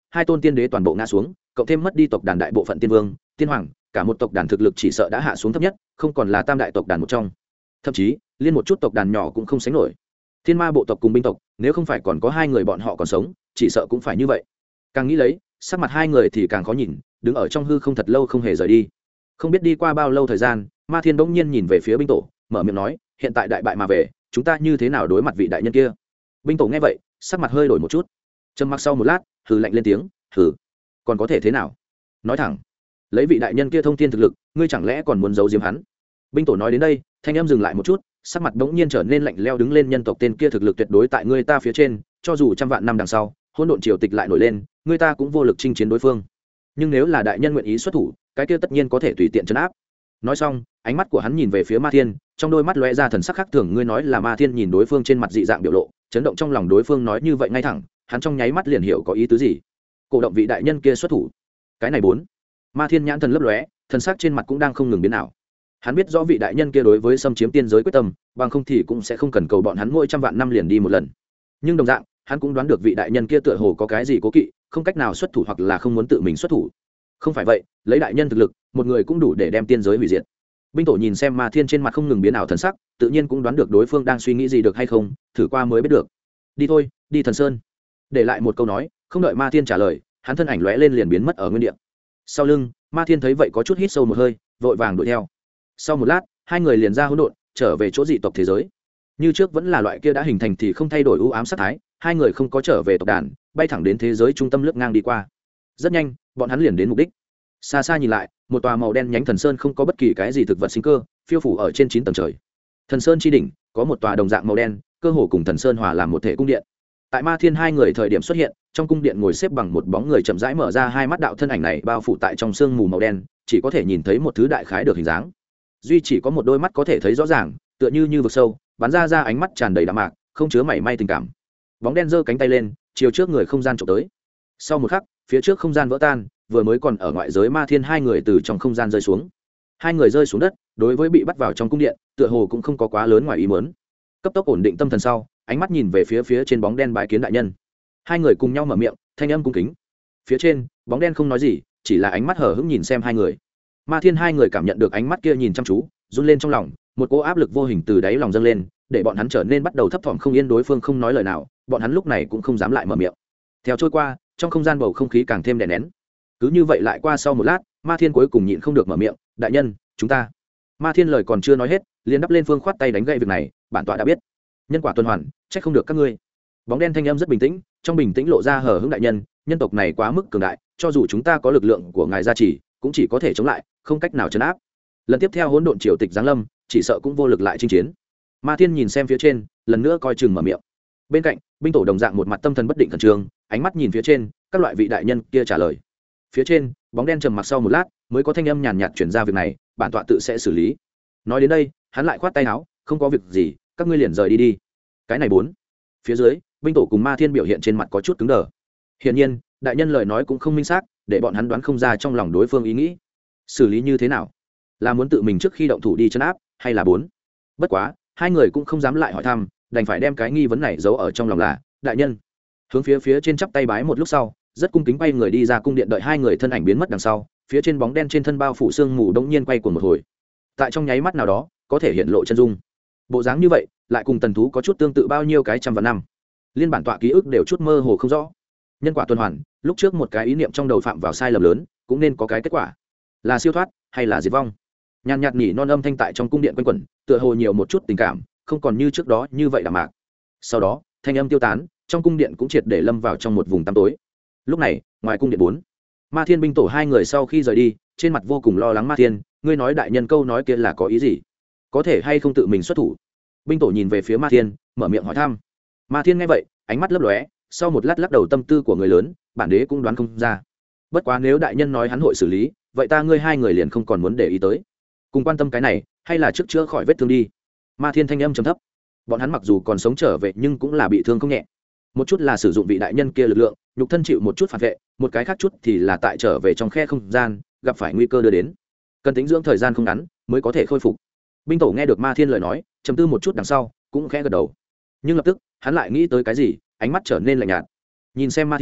hai tôn tiên đế toàn bộ ngã xuống, cộng thêm mất đi tộc đàn đại bộ phận tiên vương tiên hoàng, cả một tộc đàn thực lực chỉ sợ đã hạ xuống thấp nhất, không còn là tam đại tộc đàn một trong, thậm chí liên một chút tộc đàn nhỏ cũng không sánh nổi. Thiên ma bộ tộc cùng binh tộc nếu không phải còn có hai người bọn họ còn sống, chỉ sợ cũng phải như vậy. Càng nghĩ lấy, sắc mặt hai người thì càng khó nhìn, đứng ở trong hư không thật lâu không hề rời đi. Không biết đi qua bao lâu thời gian, Ma Thiên bỗng nhiên nhìn về phía binh tổ, mở miệng nói, hiện tại đại bại mà về, chúng ta như thế nào đối mặt vị đại nhân kia? Binh tổ nghe vậy, sắc mặt hơi đổi một chút, trầm mặc sau một lát, hừ lạnh lên tiếng, hừ, còn có thể thế nào? Nói thẳng, lấy vị đại nhân kia thông thiên thực lực, ngươi chẳng lẽ còn muốn giấu giếm hắn? Binh tổ nói đến đây, thanh em dừng lại một chút, sắc mặt bỗng nhiên trở nên lạnh lẽo, đứng lên, nhân tộc tên kia thực lực tuyệt đối tại ngươi ta phía trên, cho dù trăm vạn năm đằng sau, hỗn độn triều tịch lại nổi lên, ngươi ta cũng vô lực chinh chiến đối phương. Nhưng nếu là đại nhân nguyện ý xuất thủ, cái kia tất nhiên có thể tùy tiện trấn áp. Nói xong, ánh mắt của hắn nhìn về phía Ma Thiên, trong đôi mắt lóe ra thần sắc khác thường. Ngươi nói là Ma Thiên nhìn đối phương trên mặt dị dạng biểu lộ, chấn động trong lòng đối phương nói như vậy ngay thẳng, hắn trong nháy mắt liền hiểu có ý tứ gì. Cổ động vị đại nhân kia xuất thủ. Cái này bốn. Ma Thiên nhãn thần lấp lóe, thần sắc trên mặt cũng đang không ngừng biến ảo. Hắn biết rõ vị đại nhân kia đối với xâm chiếm tiên giới quyết tâm, bằng không thì cũng sẽ không cần cầu bọn hắn mỗi trăm vạn năm liền đi một lần. Nhưng đồng dạng, hắn cũng đoán được vị đại nhân kia tựa hồ có cái gì cố kỵ, không cách nào xuất thủ hoặc là không muốn tự mình xuất thủ. Không phải vậy, lấy đại nhân thực lực, một người cũng đủ để đem tiên giới hủy diệt. Binh tổ nhìn xem Ma Thiên trên mặt không ngừng biến ảo thần sắc, tự nhiên cũng đoán được đối phương đang suy nghĩ gì được hay không, thử qua mới biết được. Đi thôi, đi Thần Sơn. Để lại một câu nói, không đợi Ma Thiên trả lời, hắn thân ảnh lóe lên liền biến mất ở nguyên địa. Sau lưng, Ma Thiên thấy vậy có chút hít sâu một hơi, vội vàng đuổi theo. Sau một lát, hai người liền ra hỗn độn, trở về chỗ dị tộc thế giới. Như trước vẫn là loại kia đã hình thành thì không thay đổi u ám sát thái, hai người không có trở về tộc đàn, bay thẳng đến thế giới trung tâm lướt ngang đi qua. Rất nhanh, bọn hắn liền đến mục đích. Xa xa nhìn lại, một tòa màu đen nhánh thần sơn không có bất kỳ cái gì thực vật sinh cơ, phiêu phủ ở trên 9 tầng trời. Thần sơn chi đỉnh có một tòa đồng dạng màu đen, cơ hồ cùng thần sơn hòa làm một thể cung điện. Tại Ma Thiên hai người thời điểm xuất hiện, trong cung điện ngồi xếp bằng một bóng người chậm rãi mở ra hai mắt, đạo thân ảnh này bao phủ tại trong sương mù màu đen, chỉ có thể nhìn thấy một thứ đại khái được hình dáng. Duy chỉ có một đôi mắt có thể thấy rõ ràng, tựa như vực sâu, bắn ra ánh mắt tràn đầy đạm mạc, không chứa mảy may tình cảm. Bóng đen giơ cánh tay lên, chiều trước người không gian chụp tới. Sau một khắc, phía trước không gian vỡ tan, vừa mới còn ở ngoại giới Ma Thiên hai người từ trong không gian rơi xuống. Hai người rơi xuống đất, đối với bị bắt vào trong cung điện, tựa hồ cũng không có quá lớn ngoài ý muốn. Cấp tốc ổn định tâm thần sau, ánh mắt nhìn về phía trên bóng đen bái kiến đại nhân. Hai người cùng nhau mở miệng, thanh âm cung kính. Phía trên, bóng đen không nói gì, chỉ là ánh mắt hờ hững nhìn xem hai người. Ma Thiên hai người cảm nhận được ánh mắt kia nhìn chăm chú, run lên trong lòng, một cỗ áp lực vô hình từ đáy lòng dâng lên, để bọn hắn trở nên bắt đầu thấp thỏm không yên. Đối phương không nói lời nào, bọn hắn lúc này cũng không dám lại mở miệng. Theo trôi qua, trong không gian bầu không khí càng thêm đè nén. Cứ như vậy lại qua sau một lát, Ma Thiên cuối cùng nhịn không được mở miệng, đại nhân, chúng ta. Ma Thiên lời còn chưa nói hết, liền đắp lên phương khoát tay đánh gậy việc này, bản tọa đã biết. Nhân quả tuần hoàn, trách không được các ngươi. Bóng đen thanh âm rất bình tĩnh, trong bình tĩnh lộ ra hờ hững, đại nhân, nhân tộc này quá mức cường đại, cho dù chúng ta có lực lượng của ngài gia trì, cũng chỉ có thể chống lại, không cách nào trấn áp. Lần tiếp theo hỗn độn triều tịch giáng lâm, chỉ sợ cũng vô lực lại chinh chiến. Ma Thiên nhìn xem phía trên, lần nữa coi chừng mở miệng. Bên cạnh, binh tổ đồng dạng một mặt tâm thần bất định khẩn trương, ánh mắt nhìn phía trên, các loại vị đại nhân kia trả lời. Phía trên, bóng đen trầm mặc sau một lát, mới có thanh âm nhàn nhạt truyền ra, việc này, bản tọa tự sẽ xử lý. Nói đến đây, hắn lại khoát tay áo, không có việc gì, các ngươi liền rời đi đi. Cái này bốn. Phía dưới, binh tổ cùng Ma Thiên biểu hiện trên mặt có chút cứng đờ. Hiển nhiên, đại nhân lời nói cũng không minh xác, để bọn hắn đoán không ra trong lòng đối phương ý nghĩ. Xử lý như thế nào? Là muốn tự mình trước khi động thủ đi trấn áp, hay là bốn? Bất quá, hai người cũng không dám lại hỏi thăm, đành phải đem cái nghi vấn này giấu ở trong lòng là, đại nhân. Hướng phía trên chắp tay bái một lúc sau, rất cung kính bay người đi ra cung điện, đợi hai người thân ảnh biến mất đằng sau, phía trên bóng đen trên thân bao phủ sương mù đống nhiên quay cuồng một hồi. Tại trong nháy mắt nào đó, có thể hiện lộ chân dung. Bộ dáng như vậy, lại cùng tần thú có chút tương tự bao nhiêu cái trăm vạn năm. Liên bản tọa ký ức đều chút mơ hồ không rõ. Nhân quả tuần hoàn, lúc trước một cái ý niệm trong đầu phạm vào sai lầm lớn, cũng nên có cái kết quả. Là siêu thoát, hay là diệt vong? Nhàn nhạt nhỉ non âm thanh tại trong cung điện quanh quẩn, tựa hồ nhiều một chút tình cảm, không còn như trước đó như vậy đạm mạc. Sau đó, thanh âm tiêu tán, trong cung điện cũng triệt để lâm vào trong một vùng tăm tối. Lúc này, ngoài cung điện bốn, Ma Thiên binh tổ hai người sau khi rời đi, trên mặt vô cùng lo lắng. Ma Thiên, ngươi nói đại nhân câu nói kia là có ý gì? Có thể hay không tự mình xuất thủ? Binh tổ nhìn về phía Ma Thiên, mở miệng hỏi thăm. Ma Thiên nghe vậy, ánh mắt lấp lóe, sau một lát lắc đầu, tâm tư của người lớn, bản đế cũng đoán không ra. Bất quá nếu đại nhân nói hắn hội xử lý, vậy ta ngươi hai người liền không còn muốn để ý tới. Cùng quan tâm cái này, hay là trước chữa khỏi vết thương đi. Ma Thiên thanh âm trầm thấp. Bọn hắn mặc dù còn sống trở về nhưng cũng là bị thương không nhẹ. Một chút là sử dụng vị đại nhân kia lực lượng, nhục thân chịu một chút phản vệ, một cái khác chút thì là tại trở về trong khe không gian, gặp phải nguy cơ đưa đến. Cần tĩnh dưỡng thời gian không ngắn mới có thể khôi phục. Binh tổ nghe được Ma Thiên lời nói, trầm tư một chút đằng sau, cũng khẽ gật đầu. Nhưng lập tức, hắn lại nghĩ tới cái gì, ánh mắt trở nên lạnh nhạt. Nhìn xem Ma Thiên,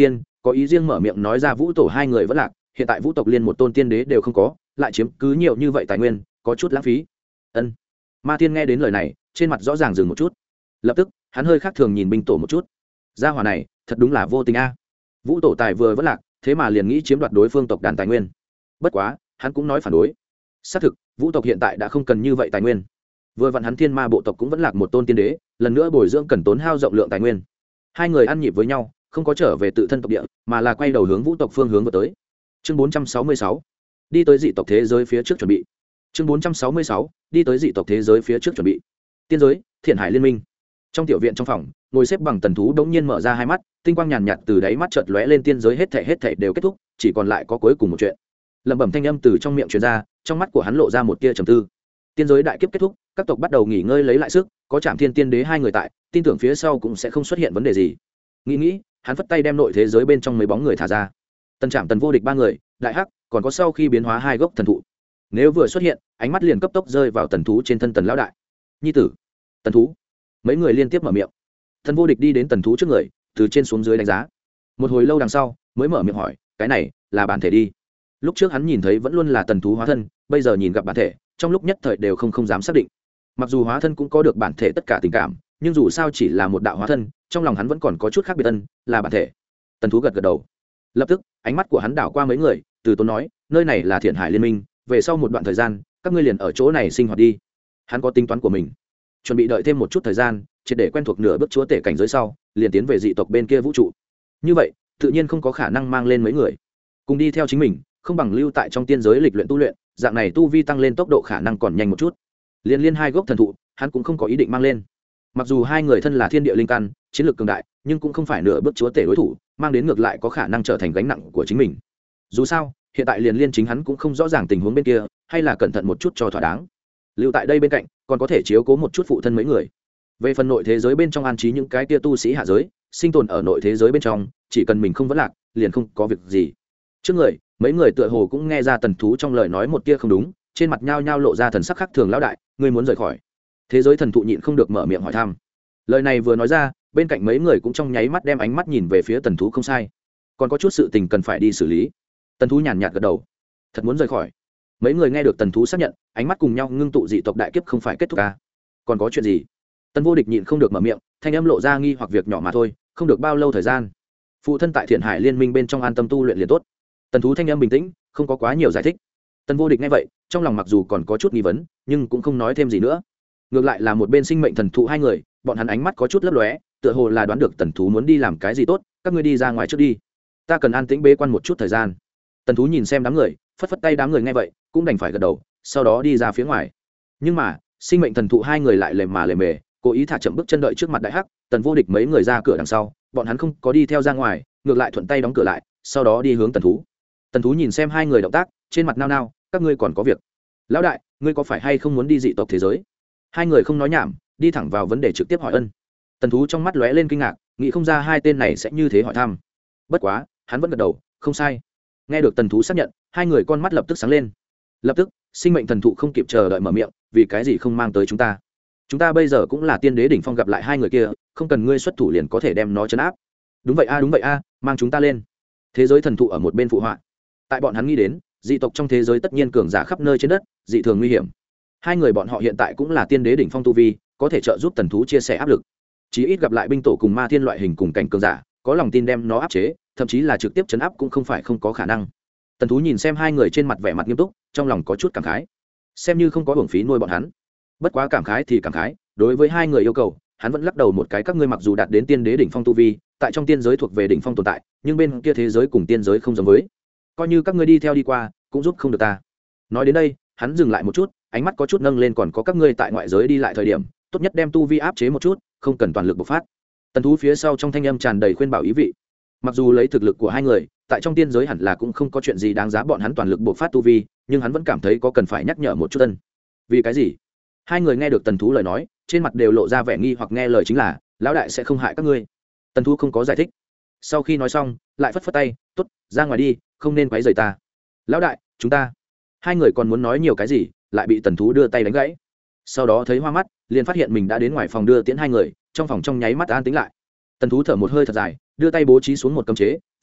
có ý riêng mở miệng nói ra vũ tổ hai người vẫn lạc, hiện tại vũ tộc liên một tôn tiên đế đều không có, lại chiếm cứ nhiều như vậy tài nguyên, có chút lãng phí. Ân. Ma Thiên nghe đến lời này, trên mặt rõ ràng dừng một chút. Lập tức, hắn hơi khác thường nhìn binh tổ một chút. Gia hỏa này, thật đúng là vô tình a. Vũ tổ tài vừa vẫn lạc, thế mà liền nghĩ chiếm đoạt đối phương tộc đàn tài nguyên. Bất quá, hắn cũng nói phản đối. Xác thực, vũ tộc hiện tại đã không cần như vậy tài nguyên. Vừa vặn hắn thiên ma bộ tộc cũng vẫn lạc một tôn tiên đế, lần nữa bồi dưỡng cần tốn hao rộng lượng tài nguyên. Hai người ăn nhịp với nhau, không có trở về tự thân tộc địa, mà là quay đầu hướng vũ tộc phương hướng vào tới. Chương 466, đi tới dị tộc thế giới phía trước chuẩn bị. Chương 466, đi tới dị tộc thế giới phía trước chuẩn bị. Tiên giới, Thiện Hải Liên Minh. Trong tiểu viện trong phòng, ngồi xếp bằng Tần Thú đống nhiên mở ra hai mắt, tinh quang nhàn nhạt từ đáy mắt chợt lóe lên, tiên giới hết thảy đều kết thúc, chỉ còn lại có cuối cùng một chuyện. Lẩm bẩm thanh âm từ trong miệng truyền ra, trong mắt của hắn lộ ra một tia trầm tư. Tiên giới đại kiếp kết thúc, các tộc bắt đầu nghỉ ngơi lấy lại sức, có Trảm Thiên Tiên Đế hai người tại, tin tưởng phía sau cũng sẽ không xuất hiện vấn đề gì. Nghĩ, hắn phất tay đem nội thế giới bên trong mấy bóng người thả ra. Tần Trảm, Tần Vô Địch ba người, Đại Hắc, còn có sau khi biến hóa hai gốc thần thụ. Nếu vừa xuất hiện, ánh mắt liền cấp tốc rơi vào Tần Thú trên thân Tần lão đại. Nhi tử, Tần Thú. Mấy người liên tiếp mở miệng. Tần Vô Địch đi đến Tần Thú trước người, từ trên xuống dưới đánh giá. Một hồi lâu đằng sau, mới mở miệng hỏi, cái này là bản thể đi. Lúc trước hắn nhìn thấy vẫn luôn là Tần Thú hóa thân, bây giờ nhìn gặp bản thể, trong lúc nhất thời đều không dám xác định. Mặc dù hóa thân cũng có được bản thể tất cả tình cảm, nhưng dù sao chỉ là một đạo hóa thân, trong lòng hắn vẫn còn có chút khác biệt, là bản thể. Tần Thú gật gật đầu. Lập tức, ánh mắt của hắn đảo qua mấy người, từ tốn nói, nơi này là Thiện Hải Liên Minh, về sau một đoạn thời gian, các ngươi liền ở chỗ này sinh hoạt đi. Hắn có tính toán của mình, chuẩn bị đợi thêm một chút thời gian, triệt để quen thuộc nửa bước chúa tể cảnh giới sau, liền tiến về dị tộc bên kia vũ trụ. Như vậy, tự nhiên không có khả năng mang lên mấy người cùng đi theo chính mình, không bằng lưu tại trong tiên giới lịch luyện tu luyện, dạng này tu vi tăng lên tốc độ khả năng còn nhanh một chút. Liên hai gốc thần thụ, hắn cũng không có ý định mang lên. Mặc dù hai người thân là thiên địa linh căn, chiến lược cường đại, nhưng cũng không phải nửa bước chúa tể đối thủ, mang đến ngược lại có khả năng trở thành gánh nặng của chính mình. Dù sao, hiện tại liên chính hắn cũng không rõ ràng tình huống bên kia, hay là cẩn thận một chút cho thỏa đáng. Lưu tại đây bên cạnh, còn có thể chiếu cố một chút phụ thân mấy người. Về phần nội thế giới bên trong an trí những cái tia tu sĩ hạ giới, sinh tồn ở nội thế giới bên trong, chỉ cần mình không vấn lạc, liền không có việc gì. Trước người, mấy người tựa hồ cũng nghe ra Tần Thú trong lời nói một tia không đúng, trên mặt nhao nhao lộ ra thần sắc khác thường. Lão đại, ngươi muốn rời khỏi? Thế giới thần thụ nhịn không được mở miệng hỏi thăm. Lời này vừa nói ra, bên cạnh mấy người cũng trong nháy mắt đem ánh mắt nhìn về phía Tần Thú. Không sai, còn có chút sự tình cần phải đi xử lý. Tần Thú nhàn nhạt gật đầu. Thật muốn rời khỏi? Mấy người nghe được Tần Thú xác nhận, ánh mắt cùng nhau ngưng tụ, dị tộc đại kiếp không phải kết thúc à? Còn có chuyện gì? Tần Vô Địch nhịn không được mở miệng, thanh âm lộ ra nghi hoặc. Việc nhỏ mà thôi, không được bao lâu thời gian. Phụ thân tại Thiện Hải Liên Minh bên trong an tâm tu luyện liền tốt. Tần Thú thanh âm bình tĩnh, không có quá nhiều giải thích. Tần Vô Địch nghe vậy, trong lòng mặc dù còn có chút nghi vấn, nhưng cũng không nói thêm gì nữa. Ngược lại là một bên sinh mệnh thần thụ hai người, bọn hắn ánh mắt có chút lấp lóe, tựa hồ là đoán được Tần Thú muốn đi làm cái gì tốt. Các ngươi đi ra ngoài trước đi, ta cần an tĩnh bế quan một chút thời gian. Tần Thú nhìn xem đám người, phất phất tay, đám người nghe vậy cũng đành phải gật đầu, sau đó đi ra phía ngoài. Nhưng mà sinh mệnh thần thụ hai người lại lề mề, cố ý thả chậm bước chân đợi trước mặt Đại Hắc, Tần Vô Địch mấy người ra cửa đằng sau, bọn hắn không có đi theo ra ngoài, ngược lại thuận tay đóng cửa lại, sau đó đi hướng Tần Thú. Tần Thú nhìn xem hai người động tác, trên mặt nao nao, các ngươi còn có việc? Lão đại, ngươi có phải hay không muốn đi dị tộc thế giới? Hai người không nói nhảm, đi thẳng vào vấn đề, trực tiếp hỏi ân. Tần Thú trong mắt lóe lên kinh ngạc, nghĩ không ra hai tên này sẽ như thế hỏi thăm. Bất quá hắn vẫn gật đầu, không sai. Nghe được Tần Thú xác nhận, hai người con mắt lập tức sáng lên. Lập tức sinh mệnh thần thụ không kịp chờ đợi mở miệng, vì cái gì không mang tới chúng ta? Chúng ta bây giờ cũng là tiên đế đỉnh phong, gặp lại hai người kia, không cần ngươi xuất thủ liền có thể đem nó trấn áp. Đúng vậy a, mang chúng ta lên. Thế giới thần thụ ở một bên phụ họa. Tại bọn hắn nghĩ đến, dị tộc trong thế giới tất nhiên cường giả khắp nơi trên đất, dị thường nguy hiểm. Hai người bọn họ hiện tại cũng là tiên đế đỉnh phong tu vi, có thể trợ giúp Tần Thú chia sẻ áp lực. Chí ít gặp lại binh tổ cùng ma thiên loại hình cùng cảnh cường giả, có lòng tin đem nó áp chế, thậm chí là trực tiếp trấn áp cũng không phải không có khả năng. Tần Thú nhìn xem hai người trên mặt vẻ mặt nghiêm túc, trong lòng có chút cảm khái, xem như không có hưởng phí nuôi bọn hắn. Bất quá cảm khái thì cảm khái, đối với hai người yêu cầu, hắn vẫn lắc đầu một cái. Các ngươi mặc dù đạt đến tiên đế đỉnh phong tu vi, tại trong tiên giới thuộc về đỉnh phong tồn tại, nhưng bên kia thế giới cùng tiên giới không giống với, coi như các ngươi đi theo đi qua cũng giúp không được ta. Nói đến đây, hắn dừng lại một chút, ánh mắt có chút nâng lên, còn có các ngươi tại ngoại giới đi lại thời điểm, tốt nhất đem tu vi áp chế một chút, không cần toàn lực bộc phát. Tần Thú phía sau trong thanh âm tràn đầy khuyên bảo ý vị. Mặc dù lấy thực lực của hai người, tại trong tiên giới hẳn là cũng không có chuyện gì đáng giá bọn hắn toàn lực bộc phát tu vi, nhưng hắn vẫn cảm thấy có cần phải nhắc nhở một chút tân. Vì cái gì? Hai người nghe được Tần Thú lời nói, trên mặt đều lộ ra vẻ nghi hoặc. Nghe lời chính là lão đại sẽ không hại các ngươi. Tần Thú không có giải thích. Sau khi nói xong, lại phất phất tay, tốt, ra ngoài đi, không nên quấy rầy ta. Lão đại, chúng ta. Hai người còn muốn nói nhiều cái gì, lại bị Tần Thú đưa tay đánh gãy. Sau đó thấy hoa mắt, liền phát hiện mình đã đến ngoài phòng đưa tiễn hai người, trong phòng trong nháy mắt an tĩnh lại. Tần Thú thở một hơi thật dài, đưa tay bố trí xuống một cấm chế,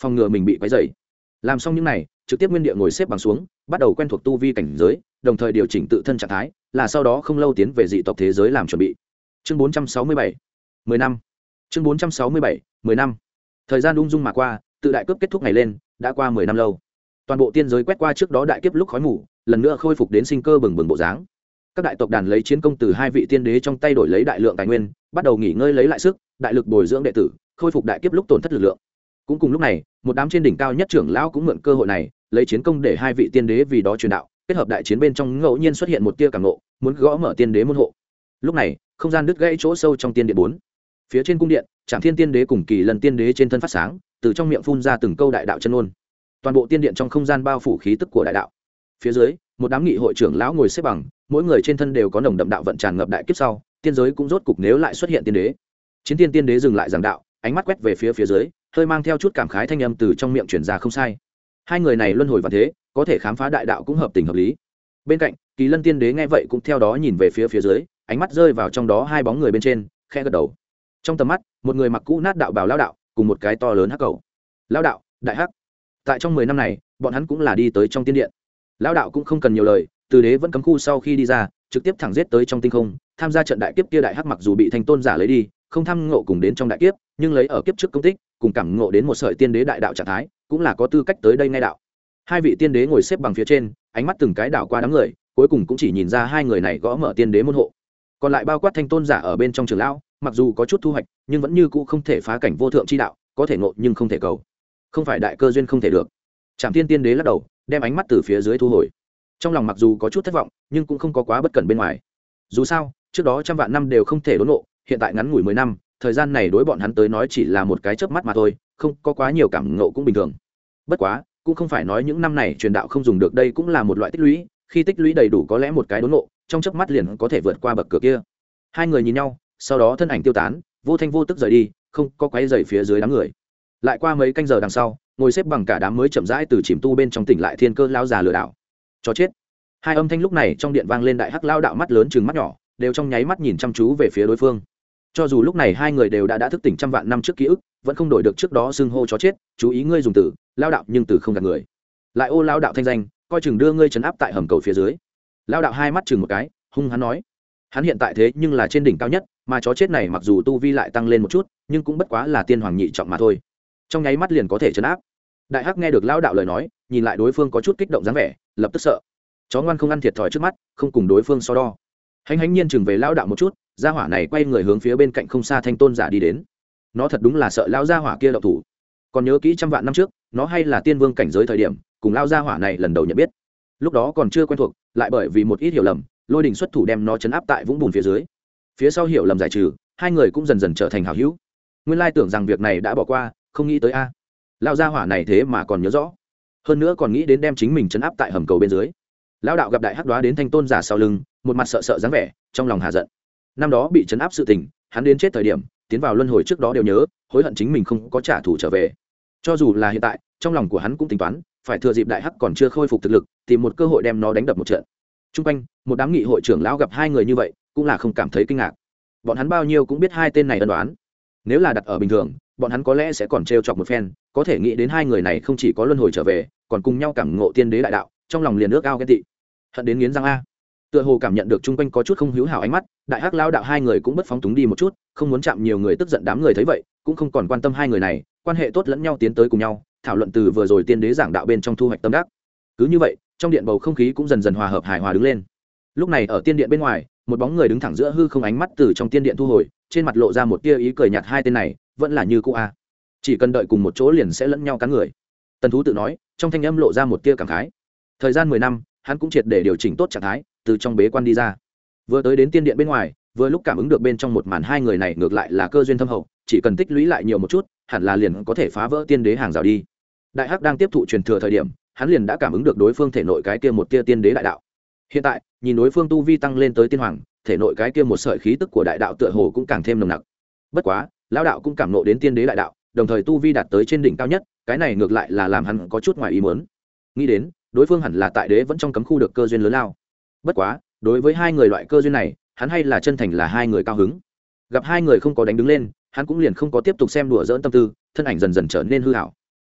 phòng ngừa mình bị quấy dày. Làm xong những này, trực tiếp nguyên địa ngồi xếp bằng xuống, bắt đầu quen thuộc tu vi cảnh giới, đồng thời điều chỉnh tự thân trạng thái, là sau đó không lâu tiến về dị tộc thế giới làm chuẩn bị. Chương 467, 10 năm. Chương 467, 10 năm. Thời gian ung dung mà qua, tự đại cướp kết thúc ngày lên, đã qua 10 năm lâu. Toàn bộ tiên giới quét qua trước đó đại kiếp lúc khói mù, lần nữa khôi phục đến sinh cơ bừng bừng bộ dáng. Các đại tộc đàn lấy chiến công từ hai vị tiên đế trong tay đổi lấy đại lượng tài nguyên, bắt đầu nghỉ ngơi lấy lại sức, đại lực bồi dưỡng đệ tử, khôi phục đại kiếp lúc tổn thất lực lượng. Cũng cùng lúc này, một đám trên đỉnh cao nhất trưởng lão cũng mượn cơ hội này, lấy chiến công để hai vị tiên đế vì đó truyền đạo, kết hợp đại chiến bên trong ngẫu nhiên xuất hiện một tia cảm ngộ, muốn gõ mở tiên đế môn hộ. Lúc này, không gian đứt gãy chỗ sâu trong tiên điện 4. Phía trên cung điện, Trảm Thiên tiên đế cùng Kỳ Lân tiên đế trên thân phát sáng, từ trong miệng phun ra từng câu đại đạo chân ngôn. Toàn bộ tiên điện trong không gian bao phủ khí tức của đại đạo. Phía dưới, một đám nghị hội trưởng lão ngồi xếp bằng, mỗi người trên thân đều có nồng đậm đạo vận tràn ngập đại kiếp sau, tiên giới cũng rốt cục nếu lại xuất hiện tiên đế. Chiến Tiên tiên đế dừng lại giảng đạo, ánh mắt quét về phía dưới, hơi mang theo chút cảm khái thanh âm từ trong miệng truyền ra không sai. Hai người này luân hồi vạn thế, có thể khám phá đại đạo cũng hợp tình hợp lý. Bên cạnh, Kỳ Lân tiên đế nghe vậy cũng theo đó nhìn về phía dưới, ánh mắt rơi vào trong đó hai bóng người bên trên, khẽ gật đầu. Trong tầm mắt, một người mặc cũ nát đạo bào lão đạo, cùng một cái to lớn hắc cầu. Lão đạo, đại hắc. Tại trong 10 năm này, bọn hắn cũng là đi tới trong tiên điện. Lão đạo cũng không cần nhiều lời, từ đế vẫn cấm khu sau khi đi ra, trực tiếp thẳng giết tới trong tinh không, tham gia trận đại kiếp kia. Đại hắc mặc dù bị Thanh Tôn giả lấy đi, không tham ngộ cùng đến trong đại kiếp, nhưng lấy ở kiếp trước công tích, cùng cảm ngộ đến một sợi tiên đế đại đạo trạng thái, cũng là có tư cách tới đây ngay đạo. Hai vị tiên đế ngồi xếp bằng phía trên, ánh mắt từng cái đảo qua đám người, cuối cùng cũng chỉ nhìn ra hai người này gõ mở tiên đế môn hộ. Còn lại bao quát Thanh Tôn giả ở bên trong trường lão, mặc dù có chút thu hoạch, nhưng vẫn như cũ không thể phá cảnh vô thượng chi đạo, có thể ngộ nhưng không thể cầu. Không phải đại cơ duyên không thể được. Trảm Thiên tiên đế lắc đầu, đem ánh mắt từ phía dưới thu hồi. Trong lòng mặc dù có chút thất vọng, nhưng cũng không có quá bất cẩn bên ngoài. Dù sao, trước đó trăm vạn năm đều không thể đốn ngộ, hiện tại ngắn ngủi 10 năm, thời gian này đối bọn hắn tới nói chỉ là một cái chớp mắt mà thôi, không có quá nhiều cảm ngộ cũng bình thường. Bất quá, cũng không phải nói những năm này truyền đạo không dùng được, đây cũng là một loại tích lũy, khi tích lũy đầy đủ có lẽ một cái đốn ngộ, trong chớp mắt liền có thể vượt qua bậc cửa kia. Hai người nhìn nhau, sau đó thân ảnh tiêu tán, vô thanh vô tức rời đi, không có quấy rầy phía dưới đám người. Lại qua mấy canh giờ đằng sau, ngồi xếp bằng cả đám mới chậm rãi từ chìm tu bên trong tỉnh lại thiên cơ lão già lừa đảo. Cho chết. Hai âm thanh lúc này trong điện vang lên, đại hắc lao đạo mắt lớn trừng mắt nhỏ, đều trong nháy mắt nhìn chăm chú về phía đối phương. Cho dù lúc này hai người đều đã thức tỉnh trăm vạn năm trước ký ức, vẫn không đổi được trước đó xưng hô chó chết, chú ý ngươi dùng từ lao đạo nhưng từ không gạt người. Lại ô lao đạo thanh danh, coi chừng đưa ngươi trấn áp tại hầm cầu phía dưới. Lao đạo hai mắt chừng một cái, hung hắn nói. Hắn hiện tại thế nhưng là trên đỉnh cao nhất, mà chó chết này mặc dù tu vi lại tăng lên một chút, nhưng cũng bất quá là tiên hoàng nhị trọng mà thôi. Trong nháy mắt liền có thể trấn áp. Đại hắc nghe được lao đạo lời nói, nhìn lại đối phương có chút kích động dáng vẻ, lập tức sợ. Chó ngoan không ăn thiệt thòi trước mắt, không cùng đối phương so đo. Hánh nhiên chừng về lao đạo một chút, gia hỏa này quay người hướng phía bên cạnh không xa Thanh Tôn giả đi đến. Nó thật đúng là sợ lao gia hỏa kia động thủ. Còn nhớ kỹ trăm vạn năm trước, nó hay là tiên vương cảnh giới thời điểm, cùng lao gia hỏa này lần đầu nhận biết. Lúc đó còn chưa quen thuộc, lại bởi vì một ít hiểu lầm, Lôi Đình xuất thủ đem nó chấn áp tại vũng bùn phía dưới. Phía sau hiểu lầm giải trừ, hai người cũng dần dần trở thành hảo hữu. Nguyên lai tưởng rằng việc này đã bỏ qua, không nghĩ tới a. Lao gia hỏa này thế mà còn nhớ rõ, hơn nữa còn nghĩ đến đem chính mình chấn áp tại hầm cầu bên dưới. Lão đạo gặp đại hắc đoá đến Thanh Tôn giả sau lưng, một mặt sợ sợ dáng vẻ, trong lòng hà giận. Năm đó bị chấn áp sự tình, hắn đến chết thời điểm, tiến vào luân hồi trước đó đều nhớ, hối hận chính mình không có trả thù trở về. Cho dù là hiện tại, trong lòng của hắn cũng tính toán, phải thừa dịp đại hắc còn chưa khôi phục thực lực, tìm một cơ hội đem nó đánh đập một trận. Trung quanh, một đám nghị hội trưởng lão gặp hai người như vậy, cũng là không cảm thấy kinh ngạc. Bọn hắn bao nhiêu cũng biết hai tên này ân đoán. Nếu là đặt ở bình thường, bọn hắn có lẽ sẽ còn trêu chọc một phen, có thể nghĩ đến hai người này không chỉ có luân hồi trở về, còn cùng nhau cảm ngộ tiên đế đại đạo, trong lòng liền ước ao ghen tị. Hận đến nghiến răng a. Tựa hồ cảm nhận được chung quanh có chút không hữu hảo ánh mắt, đại hắc lao đạo hai người cũng bất phóng túng đi một chút, không muốn chạm nhiều người tức giận. Đám người thấy vậy cũng không còn quan tâm hai người này, quan hệ tốt lẫn nhau tiến tới cùng nhau thảo luận từ vừa rồi tiên đế giảng đạo bên trong thu hoạch tâm đắc. Cứ như vậy, trong điện bầu không khí cũng dần dần hòa hợp hài hòa đứng lên. Lúc này ở tiên điện bên ngoài, một bóng người đứng thẳng giữa hư không, ánh mắt từ trong tiên điện thu hồi, trên mặt lộ ra một tia ý cười nhạt. Hai tên này vẫn là như cũ a, chỉ cần đợi cùng một chỗ liền sẽ lẫn nhau cắn người. Tần Thú tự nói, trong thanh âm lộ ra một tia cảm khái. Thời gian 10 năm, hắn cũng triệt để điều chỉnh tốt trạng thái, từ trong bế quan đi ra, vừa tới đến tiên điện bên ngoài, vừa lúc cảm ứng được bên trong một màn. Hai người này ngược lại là cơ duyên thâm hậu, chỉ cần tích lũy lại nhiều một chút, hẳn là liền có thể phá vỡ tiên đế hàng rào đi. Đại hắc đang tiếp thụ truyền thừa thời điểm, hắn liền đã cảm ứng được đối phương thể nội cái kia một tia tiên đế đại đạo. Hiện tại nhìn đối phương tu vi tăng lên tới tiên hoàng, thể nội cái kia một sợi khí tức của đại đạo tựa hồ cũng càng thêm nồng nặc. Bất quá lão đạo cũng cảm nộ đến tiên đế đại đạo, đồng thời tu vi đạt tới trên đỉnh cao nhất, cái này ngược lại là làm hắn có chút ngoài ý muốn. Nghĩ đến đối phương hẳn là tại đế vẫn trong cấm khu được cơ duyên lớn lao. Bất quá đối với hai người loại cơ duyên này, hắn hay là chân thành là hai người cao hứng. Gặp hai người không có đánh đứng lên, hắn cũng liền không có tiếp tục xem đùa dỡn tâm tư, thân ảnh dần dần trở nên hư hảo.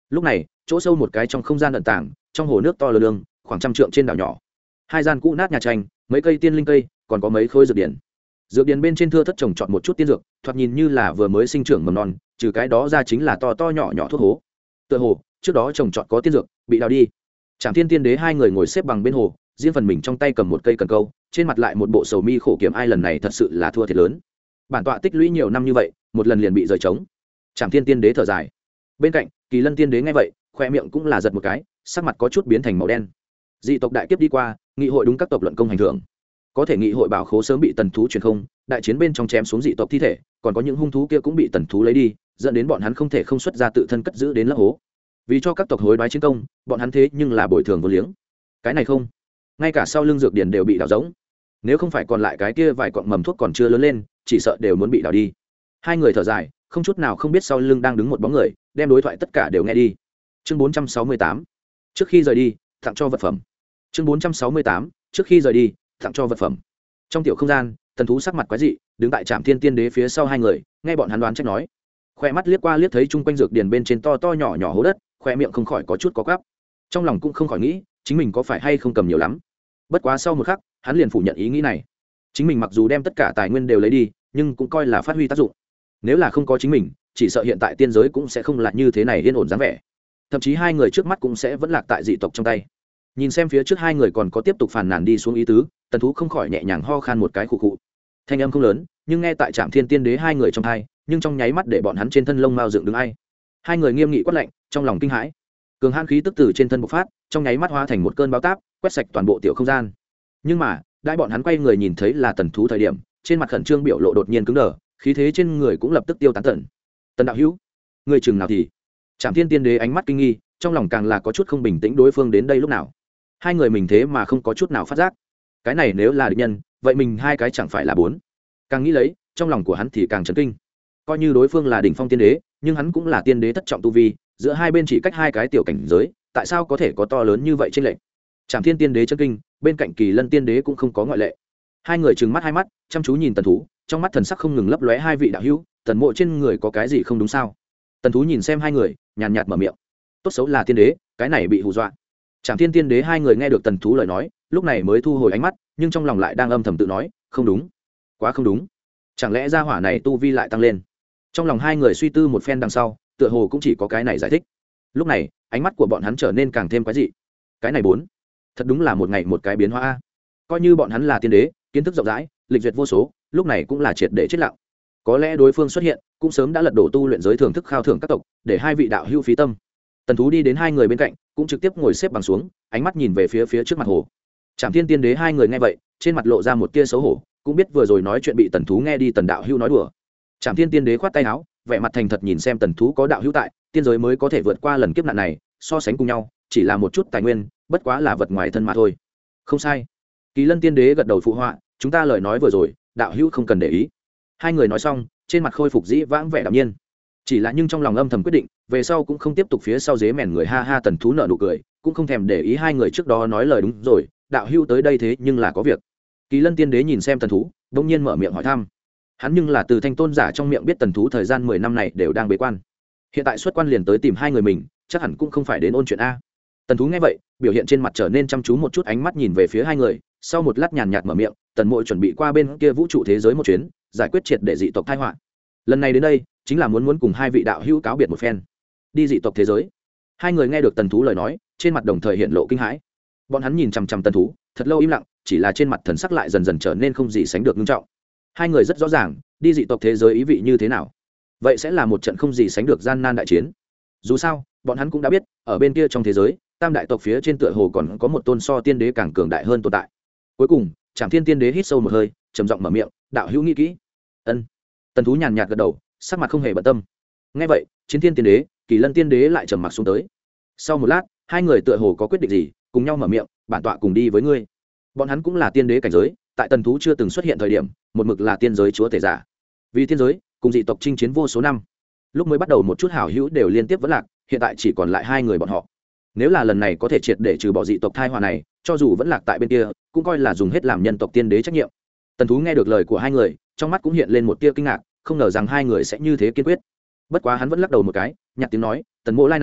lúc này chỗ sâu một cái trong không gian ẩn tàng, trong hồ nước to lơ khoảng 100 trượng trên đảo nhỏ, hai gian cũ nát nhà tranh, mấy cây tiên linh cây, còn có mấy khối dược điển. Dược điển bên trên thưa thất trồng trọt một chút tiên dược, thoạt nhìn như là vừa mới sinh trưởng mầm non, trừ cái đó ra chính là to to nhỏ nhỏ thuốc hố. Tựa hồ trước đó trồng trọt có tiên dược bị đào đi. Trảm Thiên Tiên Đế hai người ngồi xếp bằng bên hồ, riêng phần mình trong tay cầm một cây cần câu, trên mặt lại một bộ sầu mi khổ kiểm, ai lần này thật sự là thua thiệt lớn. Bản tọa tích lũy nhiều năm như vậy, một lần liền bị rời trống. Trảm Thiên Tiên Đế thở dài. Bên cạnh, Kỳ Lân Tiên Đế nghe vậy, khoe miệng cũng là giật một cái, sắc mặt có chút biến thành màu đen. Dị tộc đại kiếp đi qua, nghị hội đúng các tộc luận công hành thưởng. Có thể nghị hội bảo khố sớm bị tần thú truyền không, đại chiến bên trong chém xuống dị tộc thi thể, còn có những hung thú kia cũng bị tần thú lấy đi, dẫn đến bọn hắn không thể không xuất ra tự thân cất giữ đến lấp hố. Vì cho các tộc hối đoái chiến công, bọn hắn thế nhưng là bồi thường vô liếng. Cái này không, ngay cả sau lưng dược điển đều bị đào rỗng. Nếu không phải còn lại cái kia vài cọng mầm thuốc còn chưa lớn lên, chỉ sợ đều muốn bị đào đi. Hai người thở dài, không chút nào không biết sau lưng đang đứng một bóng người, đem đối thoại tất cả đều nghe đi. Chương 468. Trước khi rời đi, tặng cho vật phẩm. Chương 468. Trước khi rời đi, tặng cho vật phẩm. Trong tiểu không gian, tần thú sắc mặt quái dị, đứng tại Trảm Thiên Tiên Đế phía sau hai người, nghe bọn hắn đoán trách nói. Khoe mắt liếc qua liếc thấy chung quanh dược điển bên trên to to nhỏ nhỏ hố đất, khoe miệng không khỏi có chút có quắp. Trong lòng cũng không khỏi nghĩ, chính mình có phải hay không cầm nhiều lắm. Bất quá sau một khắc, hắn liền phủ nhận ý nghĩ này. Chính mình mặc dù đem tất cả tài nguyên đều lấy đi, nhưng cũng coi là phát huy tác dụng. Nếu là không có chính mình, chỉ sợ hiện tại tiên giới cũng sẽ không là như thế này yên ổn dáng vẻ. Thậm chí hai người trước mắt cũng sẽ vẫn lạc tại dị tộc trong tay. Nhìn xem phía trước hai người còn có tiếp tục phàn nàn đi xuống ý tứ, tần thú không khỏi nhẹ nhàng ho khan một cái khụ khụ. Thanh âm không lớn, nhưng nghe tại Trảm Thiên Tiên Đế hai người trong tai, nhưng trong nháy mắt để bọn hắn trên thân lông mao dựng đứng ai. Hai người nghiêm nghị quát lạnh, trong lòng kinh hãi. Cường hãn khí tức từ trên thân bộc phát, trong nháy mắt hóa thành một cơn bão táp, quét sạch toàn bộ tiểu không gian. Nhưng mà, đại bọn hắn quay người nhìn thấy là tần thú thời điểm, trên mặt khẩn trương biểu lộ đột nhiên cứng đờ, khí thế trên người cũng lập tức tiêu tán tận. Tần đạo hữu, người chừng nào thì? Trảm Thiên Tiên Đế ánh mắt kinh nghi, trong lòng càng là có chút không bình tĩnh, đối phương đến đây lúc nào? Hai người mình thế mà không có chút nào phát giác. Cái này nếu là địch nhân, vậy mình hai cái chẳng phải là bốn? Càng nghĩ lấy, trong lòng của hắn thì càng chấn kinh. Coi như đối phương là đỉnh phong tiên đế, nhưng hắn cũng là tiên đế thất trọng tu vi, giữa hai bên chỉ cách hai cái tiểu cảnh giới, tại sao có thể có to lớn như vậy trên lệnh? Trảm Thiên Tiên Đế chấn kinh, bên cạnh Kỳ Lân Tiên Đế cũng không có ngoại lệ. Hai người trừng mắt hai mắt, chăm chú nhìn tần thú, trong mắt thần sắc không ngừng lấp lóe. Hai vị đạo hữu, tần mộ trên người có cái gì không đúng sao? Tần thú nhìn xem hai người, nhàn nhạt mở miệng. Tốt xấu là tiên đế, cái này bị hù dọa. Trảm Thiên Tiên Đế hai người nghe được tần thú lời nói, lúc này mới thu hồi ánh mắt, nhưng trong lòng lại đang âm thầm tự nói, không đúng, quá không đúng. Chẳng lẽ gia hỏa này tu vi lại tăng lên? Trong lòng hai người suy tư một phen đằng sau, tựa hồ cũng chỉ có cái này giải thích. Lúc này, ánh mắt của bọn hắn trở nên càng thêm quái dị. Cái này bốn, thật đúng là một ngày một cái biến hóa a. Coi như bọn hắn là tiên đế, kiến thức rộng rãi, lịch duyệt vô số, lúc này cũng là triệt để chết lặng. Có lẽ đối phương xuất hiện, cũng sớm đã lật đổ tu luyện giới thưởng thức khao thưởng các tộc, để hai vị đạo hữu phí tâm. Tần thú đi đến hai người bên cạnh, cũng trực tiếp ngồi xếp bằng xuống, ánh mắt nhìn về phía trước mặt hồ. Trảm Thiên Tiên Đế hai người nghe vậy, trên mặt lộ ra một tia xấu hổ, cũng biết vừa rồi nói chuyện bị tần thú nghe đi, tần đạo hữu nói đùa. Trảm Thiên Tiên Đế khoát tay áo, vẻ mặt thành thật nhìn xem tần thú, có đạo hữu tại, tiên giới mới có thể vượt qua lần kiếp nạn này, so sánh cùng nhau, chỉ là một chút tài nguyên, bất quá là vật ngoài thân mà thôi. Không sai. Kỳ Lân Tiên Đế gật đầu phụ họa, chúng ta lời nói vừa rồi, đạo hữu không cần để ý. Hai người nói xong, trên mặt khôi phục dĩ vãng vẻ đạm nhiên. Chỉ là nhưng trong lòng âm thầm quyết định, về sau cũng không tiếp tục phía sau dế mèn người. Ha ha, tần thú nở nụ cười, cũng không thèm để ý hai người trước đó nói lời. Đúng rồi, đạo hữu tới đây thế nhưng là có việc. Kỳ Lân Tiên Đế nhìn xem tần thú, bỗng nhiên mở miệng hỏi thăm. Hắn nhưng là từ Thanh Tôn giả trong miệng biết tần thú thời gian 10 năm này đều đang bế quan. Hiện tại xuất quan liền tới tìm hai người mình, chắc hẳn cũng không phải đến ôn chuyện a. Tần thú nghe vậy, biểu hiện trên mặt trở nên chăm chú một chút, ánh mắt nhìn về phía hai người, sau một lát nhàn nhạt mở miệng, tần mộ chuẩn bị qua bên kia vũ trụ thế giới một chuyến, giải quyết triệt để dị tộc tai họa. Lần này đến đây, chính là muốn cùng hai vị đạo hữu cáo biệt một phen. Đi dị tộc thế giới. Hai người nghe được tần thú lời nói, trên mặt đồng thời hiện lộ kinh hãi. Bọn hắn nhìn chằm chằm tần thú, thật lâu im lặng, chỉ là trên mặt thần sắc lại dần dần trở nên không gì sánh được nghiêm trọng. Hai người rất rõ ràng, đi dị tộc thế giới ý vị như thế nào. Vậy sẽ là một trận không gì sánh được gian nan đại chiến. Dù sao, bọn hắn cũng đã biết, ở bên kia trong thế giới, tam đại tộc phía trên tựa hồ còn có một tôn so tiên đế càng cường đại hơn tồn tại. Cuối cùng, Trảm Thiên Tiên Đế hít sâu một hơi, trầm giọng mở miệng, đạo hữu nghĩ kỹ. Ân. Tần thú nhàn nhạt gật đầu, sắc mặt không hề bận tâm. Nghe vậy, Chiến Thiên Tiên Đế, Kỳ Lân Tiên Đế lại trầm mặc xuống tới. Sau một lát, hai người tựa hồ có quyết định gì, cùng nhau mở miệng, bản tọa cùng đi với ngươi. Bọn hắn cũng là tiên đế cảnh giới, tại tần thú chưa từng xuất hiện thời điểm, một mực là tiên giới chúa tể giả. Vì tiên giới, cùng dị tộc chinh chiến vô số năm. Lúc mới bắt đầu một chút hảo hữu đều liên tiếp vẫn lạc, hiện tại chỉ còn lại hai người bọn họ. Nếu là lần này có thể triệt để trừ bỏ dị tộc thai họa này, cho dù vẫn lạc tại bên kia, cũng coi là dùng hết làm nhân tộc tiên đế trách nhiệm. Tần thú nghe được lời của hai người, trong mắt cũng hiện lên một tia kinh ngạc, không ngờ rằng hai người sẽ như thế kiên quyết. Bất quá hắn vẫn lắc đầu một cái, nhạt tiếng nói, tần mộ lai này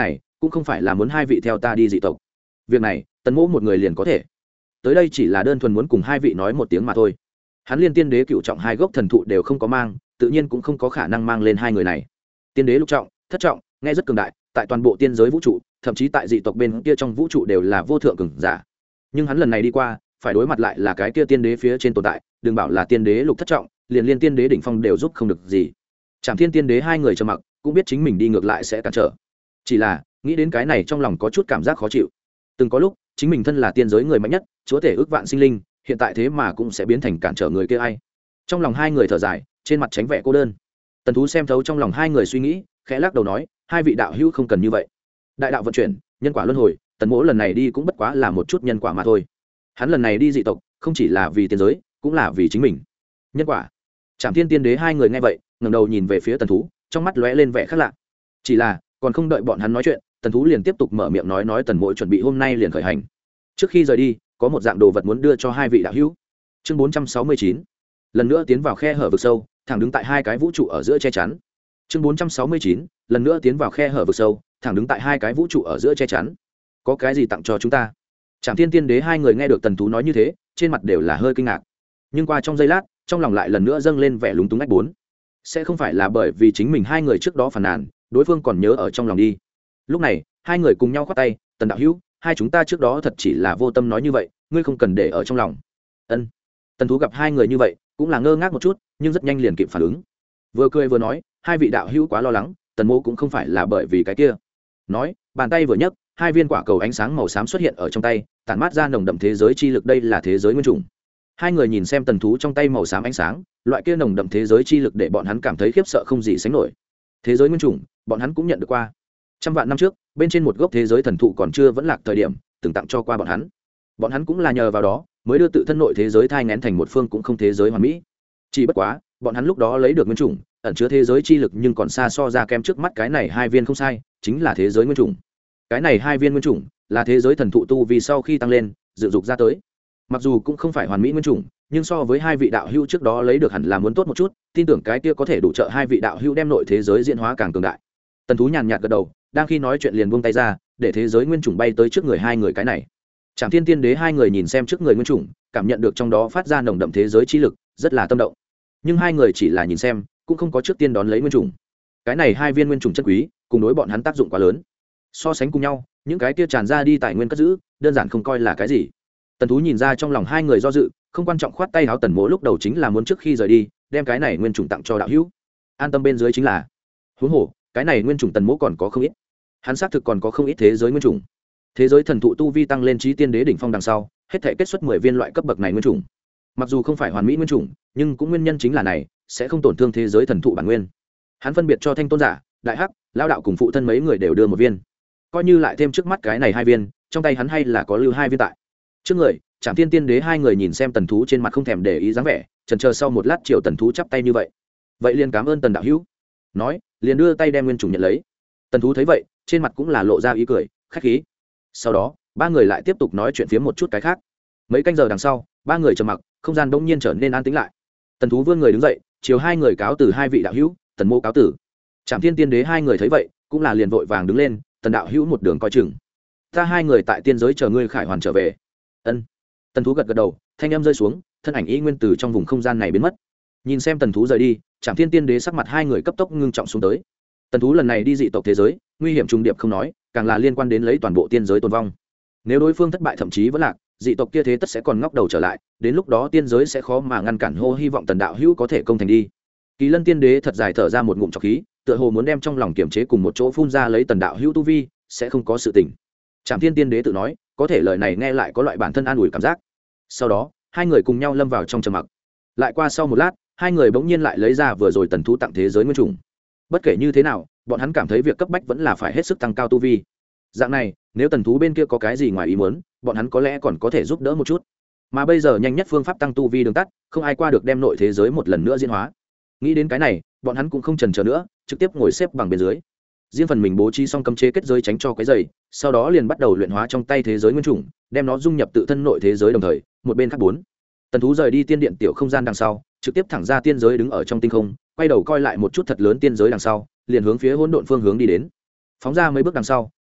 cũng không phải là muốn hai vị theo ta đi dị tộc. Việc này tần mỗ một người liền có thể. Tới đây chỉ là đơn thuần muốn cùng hai vị nói một tiếng mà thôi. Hắn liên tiên đế cựu trọng hai gốc thần thụ đều không có mang, tự nhiên cũng không có khả năng mang lên hai người này. Tiên đế lục trọng, thất trọng, nghe rất cường đại, tại toàn bộ tiên giới vũ trụ, thậm chí tại dị tộc bên kia trong vũ trụ đều là vô thượng cường giả. Nhưng hắn lần này đi qua, phải đối mặt lại là cái kia tiên đế phía trên tồn tại, đừng bảo là tiên đế lục thất trọng, liền liên tiên đế đỉnh phong đều giúp không được gì. Trảm Thiên tiên đế hai người trầm mặc, cũng biết chính mình đi ngược lại sẽ cản trở. Chỉ là, nghĩ đến cái này trong lòng có chút cảm giác khó chịu. Từng có lúc, chính mình thân là tiên giới người mạnh nhất, chúa tể ước vạn sinh linh, hiện tại thế mà cũng sẽ biến thành cản trở người kia ai. Trong lòng hai người thở dài, trên mặt tránh vẻ cô đơn. Tần Thú xem thấu trong lòng hai người suy nghĩ, khẽ lắc đầu nói, hai vị đạo hữu không cần như vậy. Đại đạo vận chuyển, nhân quả luân hồi, Tần Mỗ lần này đi cũng bất quá là một chút nhân quả mà thôi. Hắn lần này đi dị tộc, không chỉ là vì tiên giới, cũng là vì chính mình. Nhân quả. Trảm Thiên tiên đế hai người nghe vậy, ngẩng đầu nhìn về phía Tần Thú, trong mắt lóe lên vẻ khác lạ. Chỉ là, còn không đợi bọn hắn nói chuyện, Tần Thú liền tiếp tục mở miệng nói Tần Mỗ chuẩn bị hôm nay liền khởi hành. Trước khi rời đi, có một dạng đồ vật muốn đưa cho hai vị đạo hữu. Chương 469. Lần nữa tiến vào khe hở vực sâu, thẳng đứng tại hai cái vũ trụ ở giữa che chắn. Chương 469. Lần nữa tiến vào khe hở vực sâu, thẳng đứng tại hai cái vũ trụ ở giữa che chắn. Có cái gì tặng cho chúng ta? Trảm Thiên tiên đế hai người nghe được Tần Thú nói như thế, trên mặt đều là hơi kinh ngạc. Nhưng qua trong giây lát, trong lòng lại lần nữa dâng lên vẻ lúng túng ách bốn. Sẽ không phải là bởi vì chính mình hai người trước đó phàn nàn, đối phương còn nhớ ở trong lòng đi. Lúc này, hai người cùng nhau khoát tay, Tần đạo hữu, hai chúng ta trước đó thật chỉ là vô tâm nói như vậy, ngươi không cần để ở trong lòng. Ân. Tần Thú gặp hai người như vậy, cũng là ngơ ngác một chút, nhưng rất nhanh liền kịp phản ứng. Vừa cười vừa nói, hai vị đạo hữu quá lo lắng, Tần Mỗ cũng không phải là bởi vì cái kia. Nói, bàn tay vừa nhấc, hai viên quả cầu ánh sáng màu xám xuất hiện ở trong tay, tản mát ra nồng đậm thế giới chi lực, đây là thế giới nguyên chủng. Hai người nhìn xem Tần Thú trong tay màu xám ánh sáng, loại kia nồng đậm thế giới chi lực để bọn hắn cảm thấy khiếp sợ không gì sánh nổi. Thế giới nguyên chủng, bọn hắn cũng nhận được qua. Trăm vạn năm trước, bên trên một gốc thế giới thần thụ còn chưa vẫn lạc thời điểm, từng tặng cho qua bọn hắn. Bọn hắn cũng là nhờ vào đó, mới đưa tự thân nội thế giới thai nghén thành một phương cũng không thế giới hoàn mỹ. Chỉ bất quá, bọn hắn lúc đó lấy được nguyên chủng, ẩn chứa thế giới chi lực nhưng còn xa so ra kem trước mắt cái này hai viên không sai, chính là thế giới nguyên chủng. Cái này hai viên nguyên chủng là thế giới thần thụ tu vì sau khi tăng lên, dựng dục ra tới. Mặc dù cũng không phải hoàn mỹ nguyên chủng, nhưng so với hai vị đạo hữu trước đó lấy được hẳn là muốn tốt một chút, tin tưởng cái kia có thể đủ trợ hai vị đạo hữu đem nội thế giới diễn hóa càng cường đại. Tần Thú nhàn nhạt gật đầu, đang khi nói chuyện liền buông tay ra, để thế giới nguyên chủng bay tới trước người hai người cái này. Trảm Thiên tiên đế hai người nhìn xem trước người nguyên chủng, cảm nhận được trong đó phát ra nồng đậm thế giới chi lực, rất là tâm động. Nhưng hai người chỉ là nhìn xem, cũng không có trước tiên đón lấy nguyên chủng. Cái này hai viên nguyên chủng chân quý, cùng đối bọn hắn tác dụng quá lớn. So sánh cùng nhau, những cái kia tràn ra đi tài nguyên cất giữ, đơn giản không coi là cái gì. Tần Thú nhìn ra trong lòng hai người do dự, không quan trọng, khoát tay áo Tần Mỗ lúc đầu chính là muốn trước khi rời đi, đem cái này nguyên chủng tặng cho đạo hữu. An tâm bên dưới chính là. Huống hồ, cái này nguyên chủng Tần Mỗ còn có không ít. Hắn xác thực còn có không ít thế giới nguyên chủng. Thế giới thần thụ tu vi tăng lên chí tiên đế đỉnh phong đằng sau, hết thảy kết xuất 10 viên loại cấp bậc này nguyên chủng. Mặc dù không phải hoàn mỹ nguyên chủng, nhưng cũng nguyên nhân chính là này, sẽ không tổn thương thế giới thần thụ bản nguyên. Hắn phân biệt cho Thanh Tôn giả, Đại Hắc, Lão đạo cùng phụ thân mấy người đều đưa một viên. Coi như lại thêm trước mắt cái này hai viên, trong tay hắn hay là có lưu hai viên tại. Trước người, Trảm Thiên tiên đế hai người nhìn xem Tần Thú trên mặt không thèm để ý dáng vẻ, chần chờ sau một lát chiều Tần Thú chắp tay như vậy. Vậy liền cảm ơn Tần đạo hữu. Nói, liền đưa tay đem nguyên chủng nhận lấy. Tần Thú thấy vậy, trên mặt cũng là lộ ra ý cười, khách khí. Sau đó, ba người lại tiếp tục nói chuyện phiếm một chút cái khác. Mấy canh giờ đằng sau, ba người trầm mặc, không gian bỗng nhiên trở nên an tĩnh lại. Tần Thú vươn người đứng dậy, chiều hai người cáo từ, hai vị đạo hữu, Tần Mỗ cáo tử. Trảm Thiên tiên đế hai người thấy vậy, cũng là liền vội vàng đứng lên, Tần đạo hữu một đường coi chừng. Ta hai người tại tiên giới chờ ngươi khải hoàn trở về. Ân. Tần Thú gật gật đầu, thanh âm rơi xuống, thân ảnh y nguyên từ trong vùng không gian này biến mất. Nhìn xem Tần Thú rời đi, Trảm Thiên tiên đế sắc mặt hai người cấp tốc ngưng trọng xuống tới. Tần Thú lần này đi dị tộc thế giới, nguy hiểm trùng điệp không nói, càng là liên quan đến lấy toàn bộ tiên giới tồn vong. Nếu đối phương thất bại thậm chí vẫn lạc, dị tộc kia thế tất sẽ còn ngóc đầu trở lại, đến lúc đó tiên giới sẽ khó mà ngăn cản, hô hy vọng Tần đạo hữu có thể công thành đi. Kỳ Lân tiên đế thật dài thở ra một ngụm trọc khí, tựa hồ muốn đem trong lòng kiềm chế cùng một chỗ phun ra, lấy Tần đạo hữu tu vi sẽ không có sự tình. Trảm Thiên tiên đế tự nói, có thể lời này nghe lại có loại bản thân an ủi cảm giác. Sau đó, hai người cùng nhau lâm vào trong trầm mặc. Lại qua sau một lát, hai người bỗng nhiên lại lấy ra vừa rồi Tần Thú tặng thế giới nguyên chủng. Bất kể như thế nào, bọn hắn cảm thấy việc cấp bách vẫn là phải hết sức tăng cao tu vi. Dạng này, nếu Tần Thú bên kia có cái gì ngoài ý muốn, bọn hắn có lẽ còn có thể giúp đỡ một chút. Mà bây giờ nhanh nhất phương pháp tăng tu vi đường tắt, không ai qua được đem nội thế giới một lần nữa diễn hóa. Nghĩ đến cái này, bọn hắn cũng không chần chờ nữa, trực tiếp ngồi xếp bằng bên dưới. Riêng phần mình bố trí xong cấm chế kết giới tránh cho cái dày, sau đó liền bắt đầu luyện hóa trong tay thế giới nguyên chủng, đem nó dung nhập tự thân nội thế giới, đồng thời một bên khác bốn. Tần Thú rời đi tiên điện tiểu không gian đằng sau, trực tiếp thẳng ra tiên giới đứng ở trong tinh không, quay đầu coi lại một chút thật lớn tiên giới đằng sau, liền hướng phía hỗn độn phương hướng đi đến. Phóng ra mấy bước đằng sau,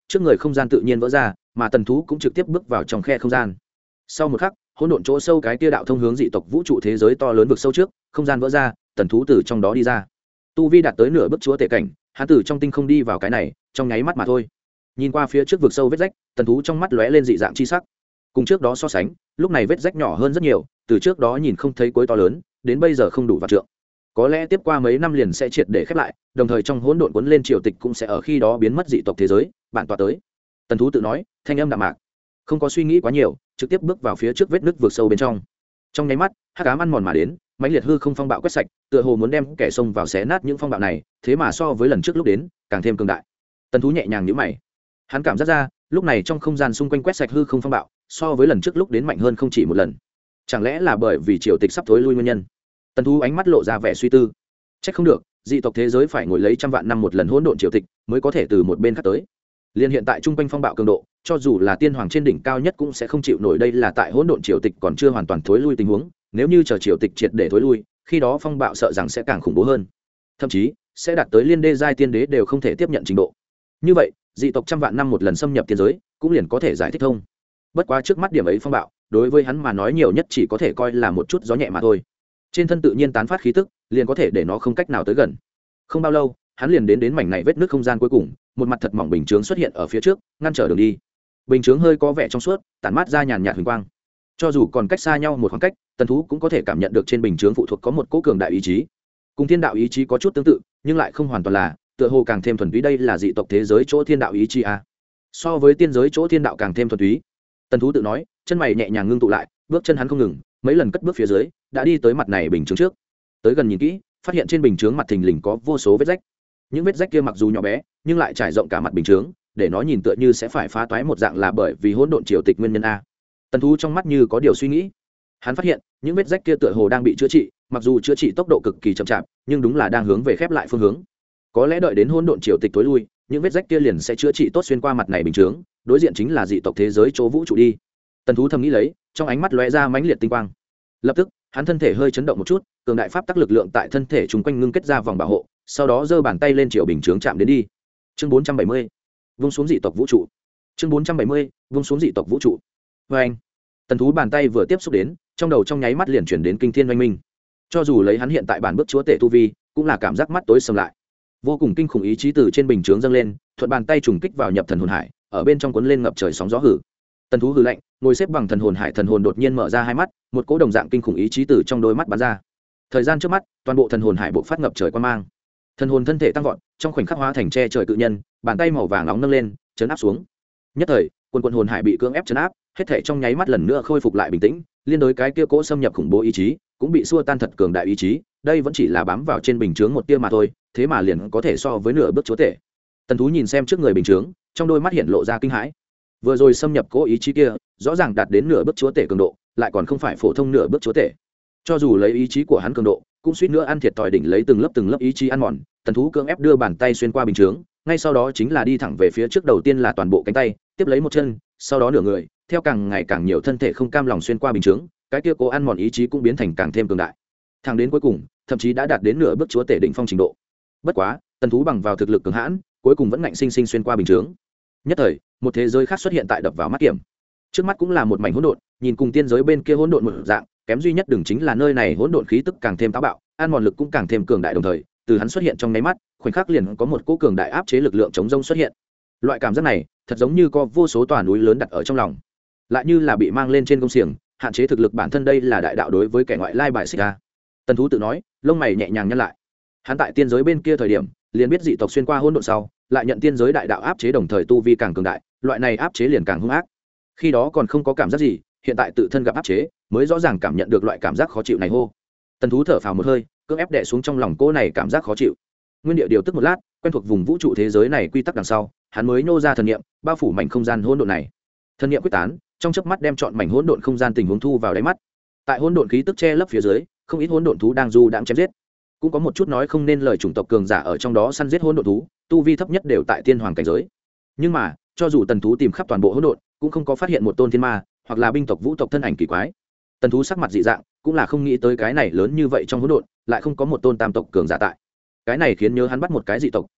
trước người không gian tự nhiên vỡ ra, mà tần thú cũng trực tiếp bước vào trong khe không gian. Sau một khắc, hỗn độn chỗ sâu cái kia đạo thông hướng dị tộc vũ trụ thế giới to lớn vực sâu trước, không gian vỡ ra, tần thú từ trong đó đi ra. Tu vi đạt tới nửa bước chúa tể cảnh, hắn từ trong tinh không đi vào cái này, trong nháy mắt mà thôi. Nhìn qua phía trước vực sâu vết rách, tần thú trong mắt lóe lên dị dạng chi sắc. Cùng trước đó so sánh, lúc này vết rách nhỏ hơn rất nhiều, từ trước đó nhìn không thấy cuối to lớn, đến bây giờ không đủ vạn trượng. Có lẽ tiếp qua mấy năm liền sẽ triệt để khép lại, đồng thời trong hỗn độn cuốn lên triều tịch cũng sẽ ở khi đó biến mất dị tộc thế giới, bạn tọa tới. Tần thú tự nói, thanh âm đạm mạc, không có suy nghĩ quá nhiều, trực tiếp bước vào phía trước vết nứt vực sâu bên trong. Trong nháy mắt, hắc ám ăn mòn mà đến, mãnh liệt hư không phong bạo quét sạch, tựa hồ muốn đem kẻ xông vào xé nát những phong bạo này, thế mà so với lần trước lúc đến, càng thêm cường đại. Tần thú nhẹ nhàng nhíu mày, hắn cảm giác ra, lúc này trong không gian xung quanh quét sạch hư không phong bạo, so với lần trước lúc đến mạnh hơn không chỉ một lần. Chẳng lẽ là bởi vì triều tịch sắp thối lui nguyên nhân? Tần thú ánh mắt lộ ra vẻ suy tư. Trách không được, dị tộc thế giới phải ngồi lấy trăm vạn năm một lần hỗn độn triều tịch, mới có thể từ một bên khác tới. Liên hiện tại trung quanh phong bạo cường độ, cho dù là tiên hoàng trên đỉnh cao nhất cũng sẽ không chịu nổi, đây là tại hỗn độn triều tịch còn chưa hoàn toàn thối lui tình huống, nếu như chờ triều tịch triệt để thối lui, khi đó phong bạo sợ rằng sẽ càng khủng bố hơn. Thậm chí, sẽ đạt tới liên đê giai tiên đế đều không thể tiếp nhận trình độ. Như vậy, dị tộc trăm vạn năm một lần xâm nhập tiên giới, cũng liền có thể giải thích thông. Bất quá trước mắt điểm ấy phong bạo, đối với hắn mà nói nhiều nhất chỉ có thể coi là một chút gió nhẹ mà thôi. Trên thân tự nhiên tán phát khí tức, liền có thể để nó không cách nào tới gần. Không bao lâu, hắn liền đến mảnh này vết nứt không gian cuối cùng, một mặt thật mỏng bình chướng xuất hiện ở phía trước, ngăn trở đường đi. Bình chướng hơi có vẻ trong suốt, tản mát ra nhàn nhạt huỳnh quang. Cho dù còn cách xa nhau một khoảng cách, tần thú cũng có thể cảm nhận được trên bình chướng phụ thuộc có một cỗ cường đại ý chí. Cùng thiên đạo ý chí có chút tương tự, nhưng lại không hoàn toàn là, tựa hồ càng thêm thuần túy, đây là dị tộc thế giới chỗ thiên đạo ý chí a. So với tiên giới chỗ thiên đạo càng thêm thuần túy. Tần thú tự nói, chân mày nhẹ nhàng ngưng tụ lại, bước chân hắn không ngừng, mấy lần cất bước phía dưới, đã đi tới mặt này bình chướng trước. Tới gần nhìn kỹ, phát hiện trên bình chướng mặt thình lình có vô số vết rách. Những vết rách kia mặc dù nhỏ bé, nhưng lại trải rộng cả mặt bình chướng, để nó nhìn tựa như sẽ phải phá toái một dạng, là bởi vì hỗn độn triều tịch nguyên nhân a. Tần thú trong mắt như có điều suy nghĩ, hắn phát hiện những vết rách kia tựa hồ đang bị chữa trị, mặc dù chữa trị tốc độ cực kỳ chậm chạp, nhưng đúng là đang hướng về khép lại phương hướng. Có lẽ đợi đến hỗn độn triều tịch tối lui, những vết rách kia liền sẽ chữa trị tốt xuyên qua mặt này bình chướng, đối diện chính là dị tộc thế giới chỗ vũ trụ đi. Tần thú thầm nghĩ lấy, trong ánh mắt lóe ra mãnh liệt tinh quang. Lập tức, hắn thân thể hơi chấn động một chút, cường đại pháp tắc lực lượng tại thân thể trùng quanh ngưng kết ra vòng bảo hộ, sau đó giơ bàn tay lên chiều bình chướng chạm đến đi. Chương 470, vung xuống dị tộc vũ trụ. Chương 470, vung xuống dị tộc vũ trụ. Và anh, tần thú bàn tay vừa tiếp xúc đến, trong đầu trong nháy mắt liền chuyển đến kinh thiên oanh minh. Cho dù lấy hắn hiện tại bản bước chúa tể tu vi, cũng là cảm giác mắt tối sầm lại. Vô cùng kinh khủng ý chí từ trên bình chướng dâng lên, thuận bàn tay trùng kích vào nhập thần hồn hải, ở bên trong cuốn lên ngập trời sóng gió hử. Tần thú hừ lạnh, ngồi xếp bằng thần hồn hải, thần hồn đột nhiên mở ra hai mắt, một cỗ đồng dạng kinh khủng ý chí từ trong đôi mắt bắn ra. Thời gian trước mắt, toàn bộ thần hồn hải bộc phát ngập trời quan mang. Thần hồn thân thể tăng vọt, trong khoảnh khắc hóa thành che trời cự nhân, bàn tay màu vàng nóng nâng lên, chấn áp xuống. Nhất thời, quần hồn hải bị cưỡng ép chấn áp, hết thảy trong nháy mắt lần nữa khôi phục lại bình tĩnh, liên đối cái kia cỗ xâm nhập khủng bố ý chí, cũng bị xua tan thật cường đại ý chí, đây vẫn chỉ là bám vào trên bình chướng một tia mà thôi, thế mà liền có thể so với nửa bước chúa tể. Tần thú nhìn xem trước người bình chướng, trong đôi mắt hiện lộ ra kinh hãi. Vừa rồi xâm nhập cỗ ý chí kia, rõ ràng đạt đến nửa bước chúa tể cường độ, lại còn không phải phổ thông nửa bước chúa tể. Cho dù lấy ý chí của hắn cường độ, cũng suýt nữa ăn thiệt thòi đỉnh lấy từng lớp ý chí ăn mòn. Tần thú cưỡng ép đưa bàn tay xuyên qua bình chướng, ngay sau đó chính là đi thẳng về phía trước, đầu tiên là toàn bộ cánh tay, tiếp lấy một chân, sau đó nửa người, theo càng ngày càng nhiều thân thể không cam lòng xuyên qua bình chướng, cái kia cố ăn mòn ý chí cũng biến thành càng thêm cường đại. Thẳng đến cuối cùng, thậm chí đã đạt đến nửa bước chúa tể đỉnh phong trình độ. Bất quá, tần thú bằng vào thực lực cường hãn, cuối cùng vẫn ngạnh sinh sinh xuyên qua bình chướng. Nhất thời, một thế giới khác xuất hiện tại đập vào mắt kiểm. Trước mắt cũng là một mảnh hỗn độn, nhìn cùng tiên giới bên kia hỗn độn một dạng, kém duy nhất đừng chính là nơi này hỗn độn khí tức càng thêm táo bạo, ăn mòn lực cũng càng thêm cường đại, đồng thời, từ hắn xuất hiện trong nháy mắt, khoảnh khắc liền có một cỗ cường đại áp chế lực lượng chống rông xuất hiện. Loại cảm giác này, thật giống như có vô số tòa núi lớn đặt ở trong lòng, lại như là bị mang lên trên công xiềng, hạn chế thực lực bản thân, đây là đại đạo đối với kẻ ngoại lai bài xích ra. Tần thú tự nói, lông mày nhẹ nhàng nhăn lại. Hắn tại tiên giới bên kia thời điểm, liền biết dị tộc xuyên qua hỗn độn sau, lại nhận tiên giới đại đạo áp chế, đồng thời tu vi càng cường đại, loại này áp chế liền càng hung ác. Khi đó còn không có cảm giác gì, hiện tại tự thân gặp áp chế, mới rõ ràng cảm nhận được loại cảm giác khó chịu này hô. Tần thú thở phào một hơi, cưỡng ép đè xuống trong lòng cô này cảm giác khó chịu. Nguyên địa điều tức một lát, quen thuộc vùng vũ trụ thế giới này quy tắc đằng sau, hắn mới nô ra thần niệm, bao phủ mảnh không gian hỗn độn này. Thần niệm quyết tán, trong chớp mắt đem trọn mảnh hỗn độn không gian tình huống thu vào đáy mắt. Tại hỗn độn khí tức che lấp phía dưới, không ít hỗn độn thú đang du đãng chém giết. Cũng có một chút nói không nên lời chủng tộc cường giả ở trong đó săn giết hỗn độn thú, tu vi thấp nhất đều tại tiên hoàng cảnh giới. Nhưng mà, cho dù tần thú tìm khắp toàn bộ hỗn độn, cũng không có phát hiện một tôn thiên ma hoặc là binh tộc vũ tộc thân ảnh kỳ quái. Tần thú sắc mặt dị dạng, cũng là không nghĩ tới cái này lớn như vậy trong hỗn độn lại không có một tôn tam tộc cường giả tại. Cái này khiến nhớ hắn bắt một cái dị tộc,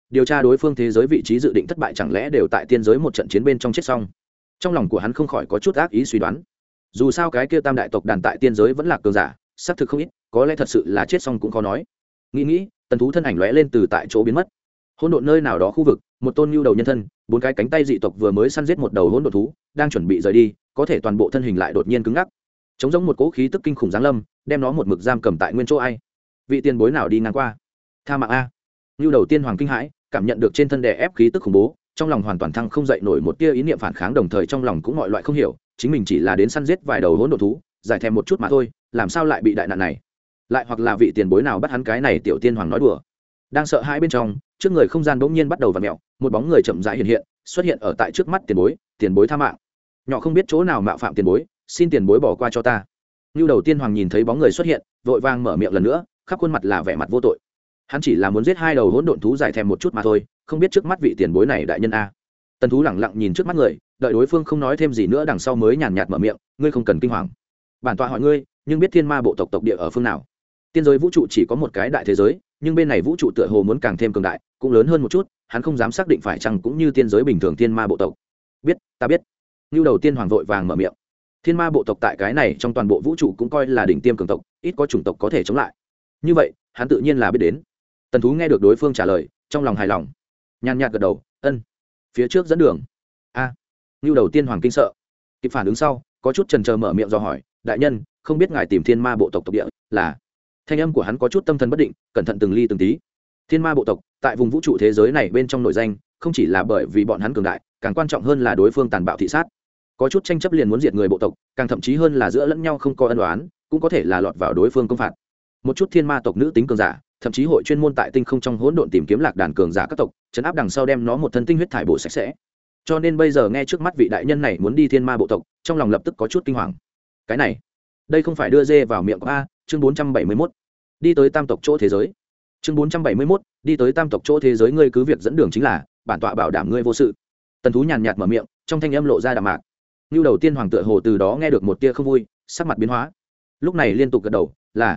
điều tra đối phương thế giới vị trí dự định thất bại, chẳng lẽ đều tại tiên giới một trận chiến bên trong chết xong. Trong lòng của hắn không khỏi có chút ác ý suy đoán, dù sao cái kia tam đại tộc đàn tại tiên giới vẫn là cường giả, xác thực không ít, có lẽ thật sự là chết xong cũng khó nói. Nghĩ tần thú thân ảnh lóe lên từ tại chỗ biến mất. Hỗn độn nơi nào đó khu vực, một tôn nhu đầu nhân thân, bốn cái cánh tay dị tộc vừa mới săn giết một đầu hỗn độn thú, đang chuẩn bị rời đi, có thể toàn bộ thân hình lại đột nhiên cứng ngắc, chống giống một cỗ khí tức kinh khủng giáng lâm, đem nó một mực giam cầm tại nguyên chỗ. Ai? Vị tiền bối nào đi ngang qua? Tha mạng a! Nhu đầu tiên hoàng kinh hãi, cảm nhận được trên thân đè ép khí tức khủng bố, trong lòng hoàn toàn thăng không dậy nổi một tia ý niệm phản kháng, đồng thời trong lòng cũng mọi loại không hiểu, chính mình chỉ là đến săn giết vài đầu hỗn độn thú, giải thèm một chút mà thôi, làm sao lại bị đại nạn này? Lại hoặc là vị tiền bối nào bắt hắn cái này tiểu tiên hoàng nói đùa? Đang sợ hãi bên trong, trước người không gian bỗng nhiên bắt đầu vặn mèo, một bóng người chậm rãi hiện xuất hiện ở tại trước mắt tiền bối tha mạng. Nhỏ không biết chỗ nào mạo phạm tiền bối, xin tiền bối bỏ qua cho ta. Nưu đầu tiên hoàng nhìn thấy bóng người xuất hiện, vội vàng mở miệng lần nữa, khắp khuôn mặt là vẻ mặt vô tội. Hắn chỉ là muốn giết hai đầu hỗn độn thú giải thèm một chút mà thôi, không biết trước mắt vị tiền bối này đại nhân a. Tần thú lẳng lặng nhìn trước mắt người, đợi đối phương không nói thêm gì nữa, đằng sau mới nhàn nhạt mở miệng, ngươi không cần kinh hoàng. Bản tọa hỏi ngươi, nhưng biết thiên ma bộ tộc địa ở phương nào? Tiên giới vũ trụ chỉ có một cái đại thế giới, nhưng bên này vũ trụ tựa hồ muốn càng thêm cường đại, cũng lớn hơn một chút, hắn không dám xác định phải chăng cũng như tiên giới bình thường thiên ma bộ tộc. Biết, ta biết. Nưu đầu tiên hoàng vội vàng mở miệng. Thiên ma bộ tộc tại cái này trong toàn bộ vũ trụ cũng coi là đỉnh tiêm cường tộc, ít có chủng tộc có thể chống lại. Như vậy, hắn tự nhiên là biết đến. Tần thú nghe được đối phương trả lời, trong lòng hài lòng, nhàn nhạt gật đầu, ân. Phía trước dẫn đường. A. Nưu đầu tiên hoàng kinh sợ, kịp phản ứng sau, có chút chần chờ mở miệng do hỏi, đại nhân, không biết ngài tìm thiên ma bộ tộc địa là? Thanh âm của hắn có chút tâm thần bất định, cẩn thận từng ly từng tí. Thiên ma bộ tộc tại vùng vũ trụ thế giới này bên trong nổi danh, không chỉ là bởi vì bọn hắn cường đại, càng quan trọng hơn là đối phương tàn bạo thị sát, có chút tranh chấp liền muốn diệt người bộ tộc, càng thậm chí hơn là giữa lẫn nhau không có ân oán, cũng có thể là lọt vào đối phương công phạt. Một chút thiên ma tộc nữ tính cường giả, thậm chí hội chuyên môn tại tinh không trong hỗn độn tìm kiếm lạc đàn cường giả các tộc, chấn áp đằng sau đem nó một thân tinh huyết thải bổ sạch sẽ. Cho nên bây giờ nghe trước mắt vị đại nhân này muốn đi thiên ma bộ tộc, trong lòng lập tức có chút kinh hoàng. Cái này, đây không phải đưa dê vào miệng của a. Chương 471, đi tới tam tộc chỗ thế giới. Chương 471, đi tới tam tộc chỗ thế giới, ngươi cứ việc dẫn đường chính là, bản tọa bảo đảm ngươi vô sự. Tần thú nhàn nhạt mở miệng, trong thanh âm lộ ra đạm mạc. Nưu đầu tiên hoàng tựa hồ từ đó nghe được một tia không vui, sắc mặt biến hóa, lúc này liên tục gật đầu,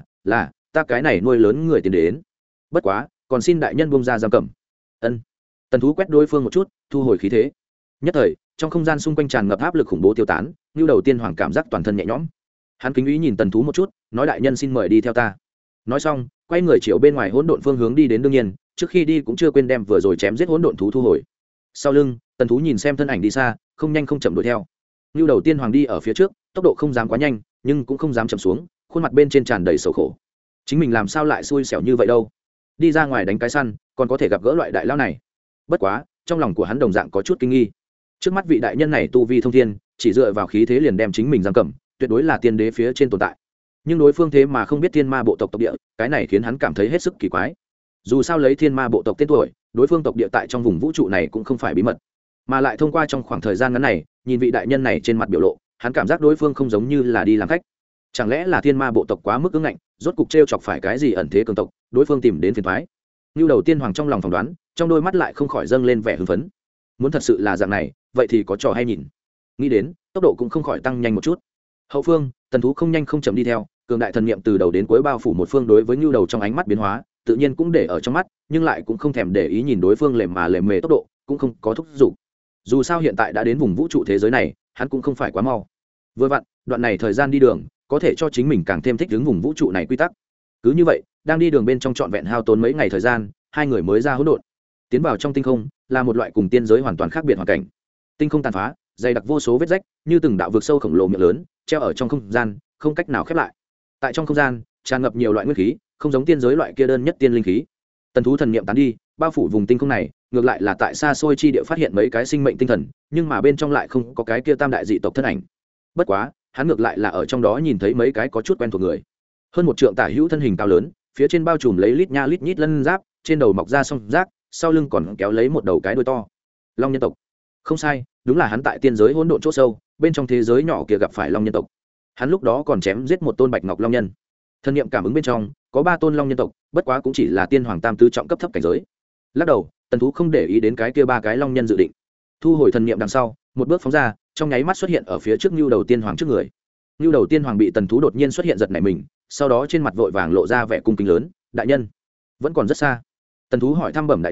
là ta cái này nuôi lớn người tiền đến, bất quá còn xin đại nhân buông ra giam cầm. Ân. Tần thú quét đối phương một chút, thu hồi khí thế, nhất thời trong không gian xung quanh tràn ngập áp lực khủng bố tiêu tán. Nưu đầu tiên hoàng cảm giác toàn thân nhẹ nhõm, hắn kính ý nhìn tần thú một chút, nói đại nhân xin mời đi theo ta. Nói xong quay người chiều bên ngoài hỗn độn phương hướng đi đến, đương nhiên trước khi đi cũng chưa quên đem vừa rồi chém giết hỗn độn thú thu hồi. Sau lưng tần thú nhìn xem thân ảnh đi xa, không nhanh không chậm đuổi theo. Nưu đầu tiên hoàng đi ở phía trước, tốc độ không dám quá nhanh, nhưng cũng không dám chậm xuống, khuôn mặt bên trên tràn đầy sầu khổ. Chính mình làm sao lại xui xẻo như vậy đâu? Đi ra ngoài đánh cái săn, còn có thể gặp gỡ loại đại lao này. Bất quá, trong lòng của hắn đồng dạng có chút kinh nghi. Trước mắt vị đại nhân này tu vi thông thiên, chỉ dựa vào khí thế liền đem chính mình giam cầm, tuyệt đối là tiên đế phía trên tồn tại. Nhưng đối phương thế mà không biết thiên ma bộ tộc tộc địa, cái này khiến hắn cảm thấy hết sức kỳ quái. Dù sao lấy thiên ma bộ tộc tên tuổi, đối phương tộc địa tại trong vùng vũ trụ này cũng không phải bí mật, mà lại thông qua trong khoảng thời gian ngắn này, nhìn vị đại nhân này trên mặt biểu lộ, hắn cảm giác đối phương không giống như là đi làm khách. Chẳng lẽ là thiên ma bộ tộc quá mức cứng ngạnh, rốt cục trêu chọc phải cái gì ẩn thế cường tộc, đối phương tìm đến phiền toái. Nưu đầu tiên hoàng trong lòng phỏng đoán, trong đôi mắt lại không khỏi dâng lên vẻ hưng phấn. Muốn thật sự là dạng này, vậy thì có trò hay nhìn. Nghĩ đến, tốc độ cũng không khỏi tăng nhanh một chút. Hậu phương, tần thú không nhanh không chậm đi theo, cường đại thần niệm từ đầu đến cuối bao phủ một phương, đối với Nưu đầu trong ánh mắt biến hóa, tự nhiên cũng để ở trong mắt, nhưng lại cũng không thèm để ý nhìn đối phương lềm mề tốc độ, cũng không có thúc giục. Dù sao hiện tại đã đến vùng vũ trụ thế giới này, hắn cũng không phải quá mau. Vừa vặn, đoạn này thời gian đi đường, có thể cho chính mình càng thêm thích ứng vùng vũ trụ này quy tắc. Cứ như vậy, đang đi đường bên trong trọn vẹn hao tốn mấy ngày thời gian, hai người mới ra hỗn độn. Tiến vào trong tinh không, là một loại cùng tiên giới hoàn toàn khác biệt hoàn cảnh. Tinh không tàn phá, dày đặc vô số vết rách, như từng đạo vực sâu khổng lồ miệng lớn, treo ở trong không gian, không cách nào khép lại. Tại trong không gian, tràn ngập nhiều loại nguyên khí, không giống tiên giới loại kia đơn nhất tiên linh khí. Tần thú thần niệm tán đi, bao phủ vùng tinh không này, ngược lại là tại xa xôi chi địa phát hiện mấy cái sinh mệnh tinh thần, nhưng mà bên trong lại không có cái kia tam đại dị tộc thân ảnh. Bất quá, hắn ngược lại là ở trong đó nhìn thấy mấy cái có chút quen thuộc người. Hơn một trượng tả hữu thân hình cao lớn, phía trên bao trùm lấy lít nha lít nhít lân giáp, trên đầu mọc ra song giác, sau lưng còn kéo lấy một đầu cái đuôi to. Long nhân tộc. Không sai, đúng là hắn tại tiên giới hỗn độn chỗ sâu, bên trong thế giới nhỏ kia gặp phải long nhân tộc. Hắn lúc đó còn chém giết một tôn bạch ngọc long nhân. Thân niệm cảm ứng bên trong, có 3 tôn long nhân tộc, bất quá cũng chỉ là tiên hoàng tam tứ trọng cấp thấp cảnh giới. Lắc đầu, tần thú không để ý đến cái kia 3 cái long nhân dự định, thu hồi thần niệm đằng sau, một bước phóng ra, trong nháy mắt xuất hiện ở phía trước Nưu đầu tiên hoàng trước người. Nưu đầu tiên hoàng bị tần thú đột nhiên xuất hiện giật nảy mình, sau đó trên mặt vội vàng lộ ra vẻ cung kính lớn, đại nhân vẫn còn rất xa. Tần thú hỏi thăm bẩm đại nhân,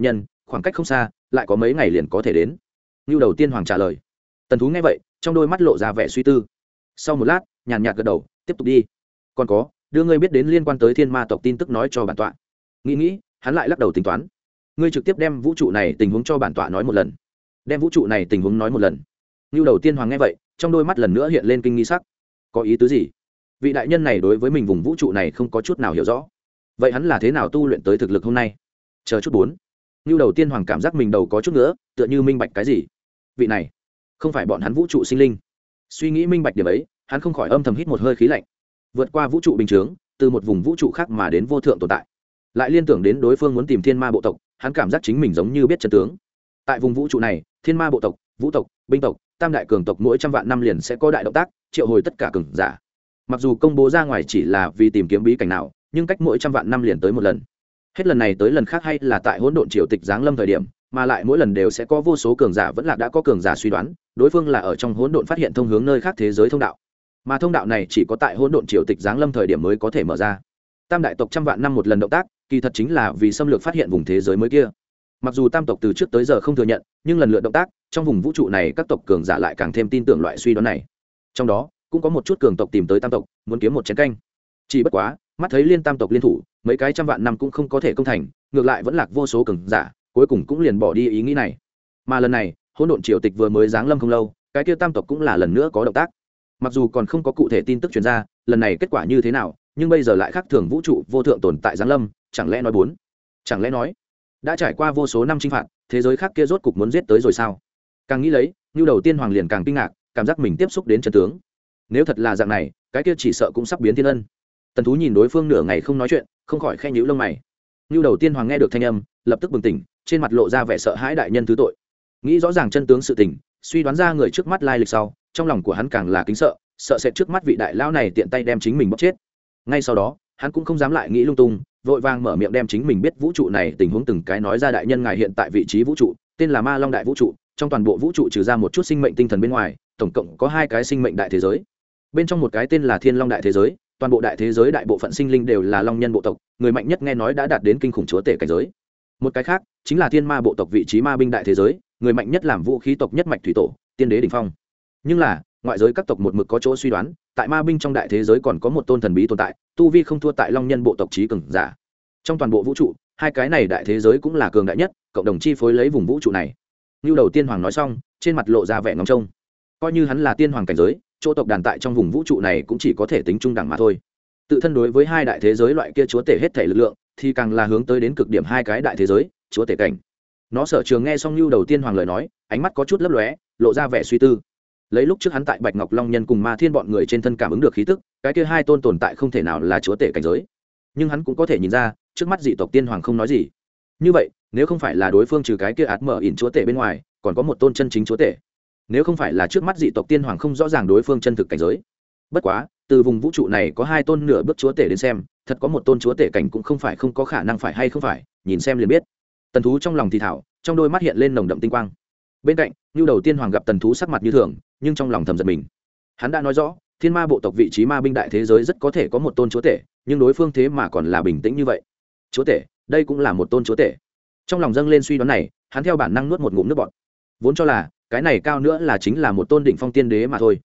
khoảng cách không xa, lại có mấy ngày liền có thể đến. Ngưu Đầu Tiên Hoàng trả lời. Tần Thú nghe vậy, trong đôi mắt lộ ra vẻ suy tư. Sau một lát, nhàn nhạt gật đầu, tiếp tục đi. Còn có, đưa ngươi biết đến liên quan tới Thiên Ma tộc tin tức nói cho bản tọa. Nghĩ, hắn lại lắc đầu tính toán. Ngươi trực tiếp đem vũ trụ này tình huống cho bản tọa nói một lần. Đem vũ trụ này tình huống nói một lần. Ngưu Đầu Tiên Hoàng nghe vậy, trong đôi mắt lần nữa hiện lên kinh nghi sắc. Có ý tứ gì? Vị đại nhân này đối với mình vùng vũ trụ này không có chút nào hiểu rõ. Vậy hắn là thế nào tu luyện tới thực lực hôm nay? Chờ chút 4. Ngưu Đầu Tiên Hoàng cảm giác mình đầu có chút nữa, tựa như minh bạch cái gì. Vị này, không phải bọn hắn vũ trụ sinh linh. Suy nghĩ minh bạch điểm ấy, hắn không khỏi âm thầm hít một hơi khí lạnh. Vượt qua vũ trụ bình thường, từ một vùng vũ trụ khác mà đến vô thượng tồn tại. Lại liên tưởng đến đối phương muốn tìm Thiên Ma bộ tộc, hắn cảm giác chính mình giống như biết chân tướng. Tại vùng vũ trụ này, Thiên Ma bộ tộc, vũ tộc, binh tộc, tam đại cường tộc mỗi trăm vạn năm liền sẽ có đại động tác, triệu hồi tất cả cường giả. Mặc dù công bố ra ngoài chỉ là vì tìm kiếm bí cảnh nào, nhưng cách mỗi trăm vạn năm liền tới một lần. Hết lần này tới lần khác hay là tại hỗn độn triều tịch giáng lâm thời điểm, mà lại mỗi lần đều sẽ có vô số cường giả, vẫn là đã có cường giả suy đoán đối phương là ở trong hỗn độn phát hiện thông hướng nơi khác thế giới thông đạo, mà thông đạo này chỉ có tại hỗn độn triều tịch giáng lâm thời điểm mới có thể mở ra. Tam đại tộc trăm vạn năm một lần động tác, kỳ thật chính là vì xâm lược phát hiện vùng thế giới mới kia. Mặc dù tam tộc từ trước tới giờ không thừa nhận, nhưng lần lượt động tác trong vùng vũ trụ này, các tộc cường giả lại càng thêm tin tưởng loại suy đoán này. Trong đó cũng có một chút cường tộc tìm tới tam tộc, muốn kiếm một chén canh. Chỉ bất quá, mắt thấy liên tam tộc liên thủ, mấy cái trăm vạn năm cũng không có thể công thành, ngược lại vẫn lạc vô số cường giả, cuối cùng cũng liền bỏ đi ý nghĩ này. Mà lần này, hỗn độn triều tịch vừa mới giáng lâm không lâu, cái kia tam tộc cũng là lần nữa có động tác. Mặc dù còn không có cụ thể tin tức truyền ra, lần này kết quả như thế nào, nhưng bây giờ lại khác thường vũ trụ vô thượng tồn tại giáng lâm, chẳng lẽ nói 4? Chẳng lẽ nói đã trải qua vô số năm chinh phạt, thế giới khác kia rốt cục muốn giết tới rồi sao? Càng nghĩ lấy, Ngưu Đầu Tiên Hoàng liền càng kinh ngạc, cảm giác mình tiếp xúc đến chân tướng. Nếu thật là dạng này, cái kia chỉ sợ cũng sắp biến thiên ân. Tần Thú nhìn đối phương nửa ngày không nói chuyện, không khỏi khẽ nhíu lông mày. Ngưu Đầu Tiên Hoàng nghe được thanh âm, lập tức bừng tỉnh, trên mặt lộ ra vẻ sợ hãi đại nhân thứ tội. Nghĩ rõ ràng chân tướng sự tình, suy đoán ra người trước mắt lai lịch sau, trong lòng của hắn càng là kính sợ, sợ sẽ trước mắt vị đại lão này tiện tay đem chính mình bóc chết. Ngay sau đó, hắn cũng không dám lại nghĩ lung tung, vội vàng mở miệng đem chính mình biết vũ trụ này tình huống từng cái nói ra. Đại nhân ngài hiện tại vị trí vũ trụ tên là Ma Long đại vũ trụ, trong toàn bộ vũ trụ trừ ra một chút sinh mệnh tinh thần bên ngoài, tổng cộng có 2 cái sinh mệnh đại thế giới. Bên trong một cái tên là Thiên Long đại thế giới, toàn bộ đại thế giới đại bộ phận sinh linh đều là long nhân bộ tộc, người mạnh nhất nghe nói đã đạt đến kinh khủng chúa tể cảnh giới. Một cái khác chính là Thiên Ma bộ tộc vị trí ma binh đại thế giới, người mạnh nhất làm vũ khí tộc nhất mạch thủy tổ, tiên đế đỉnh phong. Nhưng là ngoại giới các tộc một mực có chỗ suy đoán, tại ma binh trong đại thế giới còn có một tôn thần bí tồn tại, tu vi không thua tại long nhân bộ tộc trí cường giả. Trong toàn bộ vũ trụ, 2 cái này đại thế giới cũng là cường đại nhất, cộng đồng chi phối lấy vùng vũ trụ này. Ngưu Đầu Tiên Hoàng nói xong, trên mặt lộ ra vẻ ngóng trông. Coi như hắn là tiên hoàng cảnh giới, chỗ tộc đàn tại trong vùng vũ trụ này cũng chỉ có thể tính trung đẳng mà thôi. Tự thân đối với 2 đại thế giới loại kia chúa tể hết thể lực lượng, thì càng là hướng tới đến cực điểm 2 cái đại thế giới, chúa tể cảnh. Nó sở trường nghe xong Ngưu Đầu Tiên Hoàng lời nói, ánh mắt có chút lấp lóe, lộ ra vẻ suy tư. Lấy lúc trước hắn tại Bạch Ngọc Long Nhân cùng Ma Thiên bọn người trên thân cảm ứng được khí tức, cái kia 2 tôn tồn tại không thể nào là chúa tể cảnh giới. Nhưng hắn cũng có thể nhìn ra, trước mắt dị tộc tiên hoàng không nói gì. Như vậy, nếu không phải là đối phương trừ cái kia át mở ỉn chúa tể bên ngoài, còn có một tôn chân chính chúa tể. Nếu không phải là trước mắt dị tộc tiên hoàng không rõ ràng đối phương chân thực cảnh giới. Bất quá, từ vùng vũ trụ này có 2 tôn nửa bước chúa tể đến xem, thật có một tôn chúa tể cảnh cũng không phải không có khả năng, phải hay không phải, nhìn xem liền biết. Tần Thú trong lòng thì thảo, trong đôi mắt hiện lên nồng đậm tinh quang. Bên cạnh, Ngưu Đầu Tiên Hoàng gặp Tần Thú sắc mặt như thường, nhưng trong lòng thầm giận mình. Hắn đã nói rõ, Thiên Ma bộ tộc vị trí ma binh đại thế giới rất có thể có một tôn chúa tể, nhưng đối phương thế mà còn là bình tĩnh như vậy. Chúa tể, đây cũng là một tôn chúa tể. Trong lòng dâng lên suy đoán này, hắn theo bản năng nuốt một ngụm nước bọt. Vốn cho là, cái này cao nữa là chính là một tôn đỉnh phong tiên đế mà thôi,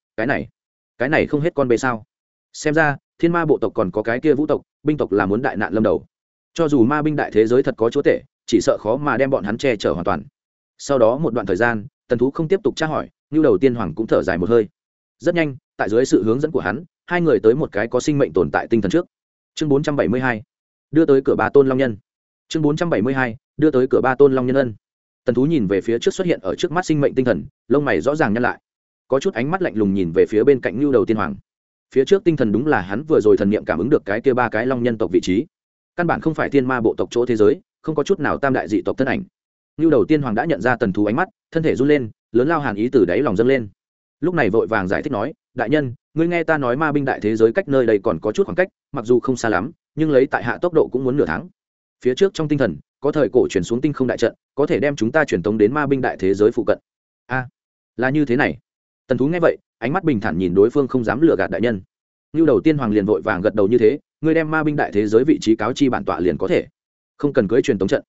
cái này không hết con bê sao? Xem ra, Thiên Ma bộ tộc còn có cái kia vũ tộc, binh tộc là muốn đại nạn lâm đầu. Cho dù ma binh đại thế giới thật có chúa tể, chỉ sợ khó mà đem bọn hắn che chở hoàn toàn. Sau đó một đoạn thời gian, Tần Thú không tiếp tục tra hỏi, Ngưu Đầu Tiên Hoàng cũng thở dài một hơi. Rất nhanh, tại dưới sự hướng dẫn của hắn, 2 người tới một cái có sinh mệnh tồn tại tinh thần trước. Chương 472, đưa tới cửa 3 tôn long nhân. Chương 472, đưa tới cửa 3 tôn long nhân ân. Tần Thú nhìn về phía trước xuất hiện ở trước mắt sinh mệnh tinh thần, lông mày rõ ràng nhăn lại, có chút ánh mắt lạnh lùng nhìn về phía bên cạnh Ngưu Đầu Tiên Hoàng. Phía trước tinh thần đúng là hắn vừa rồi thần niệm cảm ứng được cái kia 3 cái long nhân tộc vị trí, căn bản không phải Thiên Ma bộ tộc chỗ thế giới, không có chút nào tam đại dị tộc thân ảnh. Ngưu Đầu Tiên Hoàng đã nhận ra Tần Thú ánh mắt, thân thể run lên, lớn lao hàn ý từ đáy lòng dâng lên. Lúc này vội vàng giải thích nói, đại nhân, ngươi nghe ta nói ma binh đại thế giới cách nơi đây còn có chút khoảng cách, mặc dù không xa lắm, nhưng lấy tại hạ tốc độ cũng muốn nửa tháng. Phía trước trong tinh thần có thời cổ chuyển xuống tinh không đại trận, có thể đem chúng ta chuyển tống đến ma binh đại thế giới phụ cận. A, là như thế này. Tần Thú nghe vậy, ánh mắt bình thản nhìn đối phương, không dám lừa gạt đại nhân. Ngưu Đầu Tiên Hoàng liền vội vàng gật đầu, như thế, ngươi đem ma binh đại thế giới vị trí cáo chi bản tọa liền có thể, không cần cưới truyền tống trận.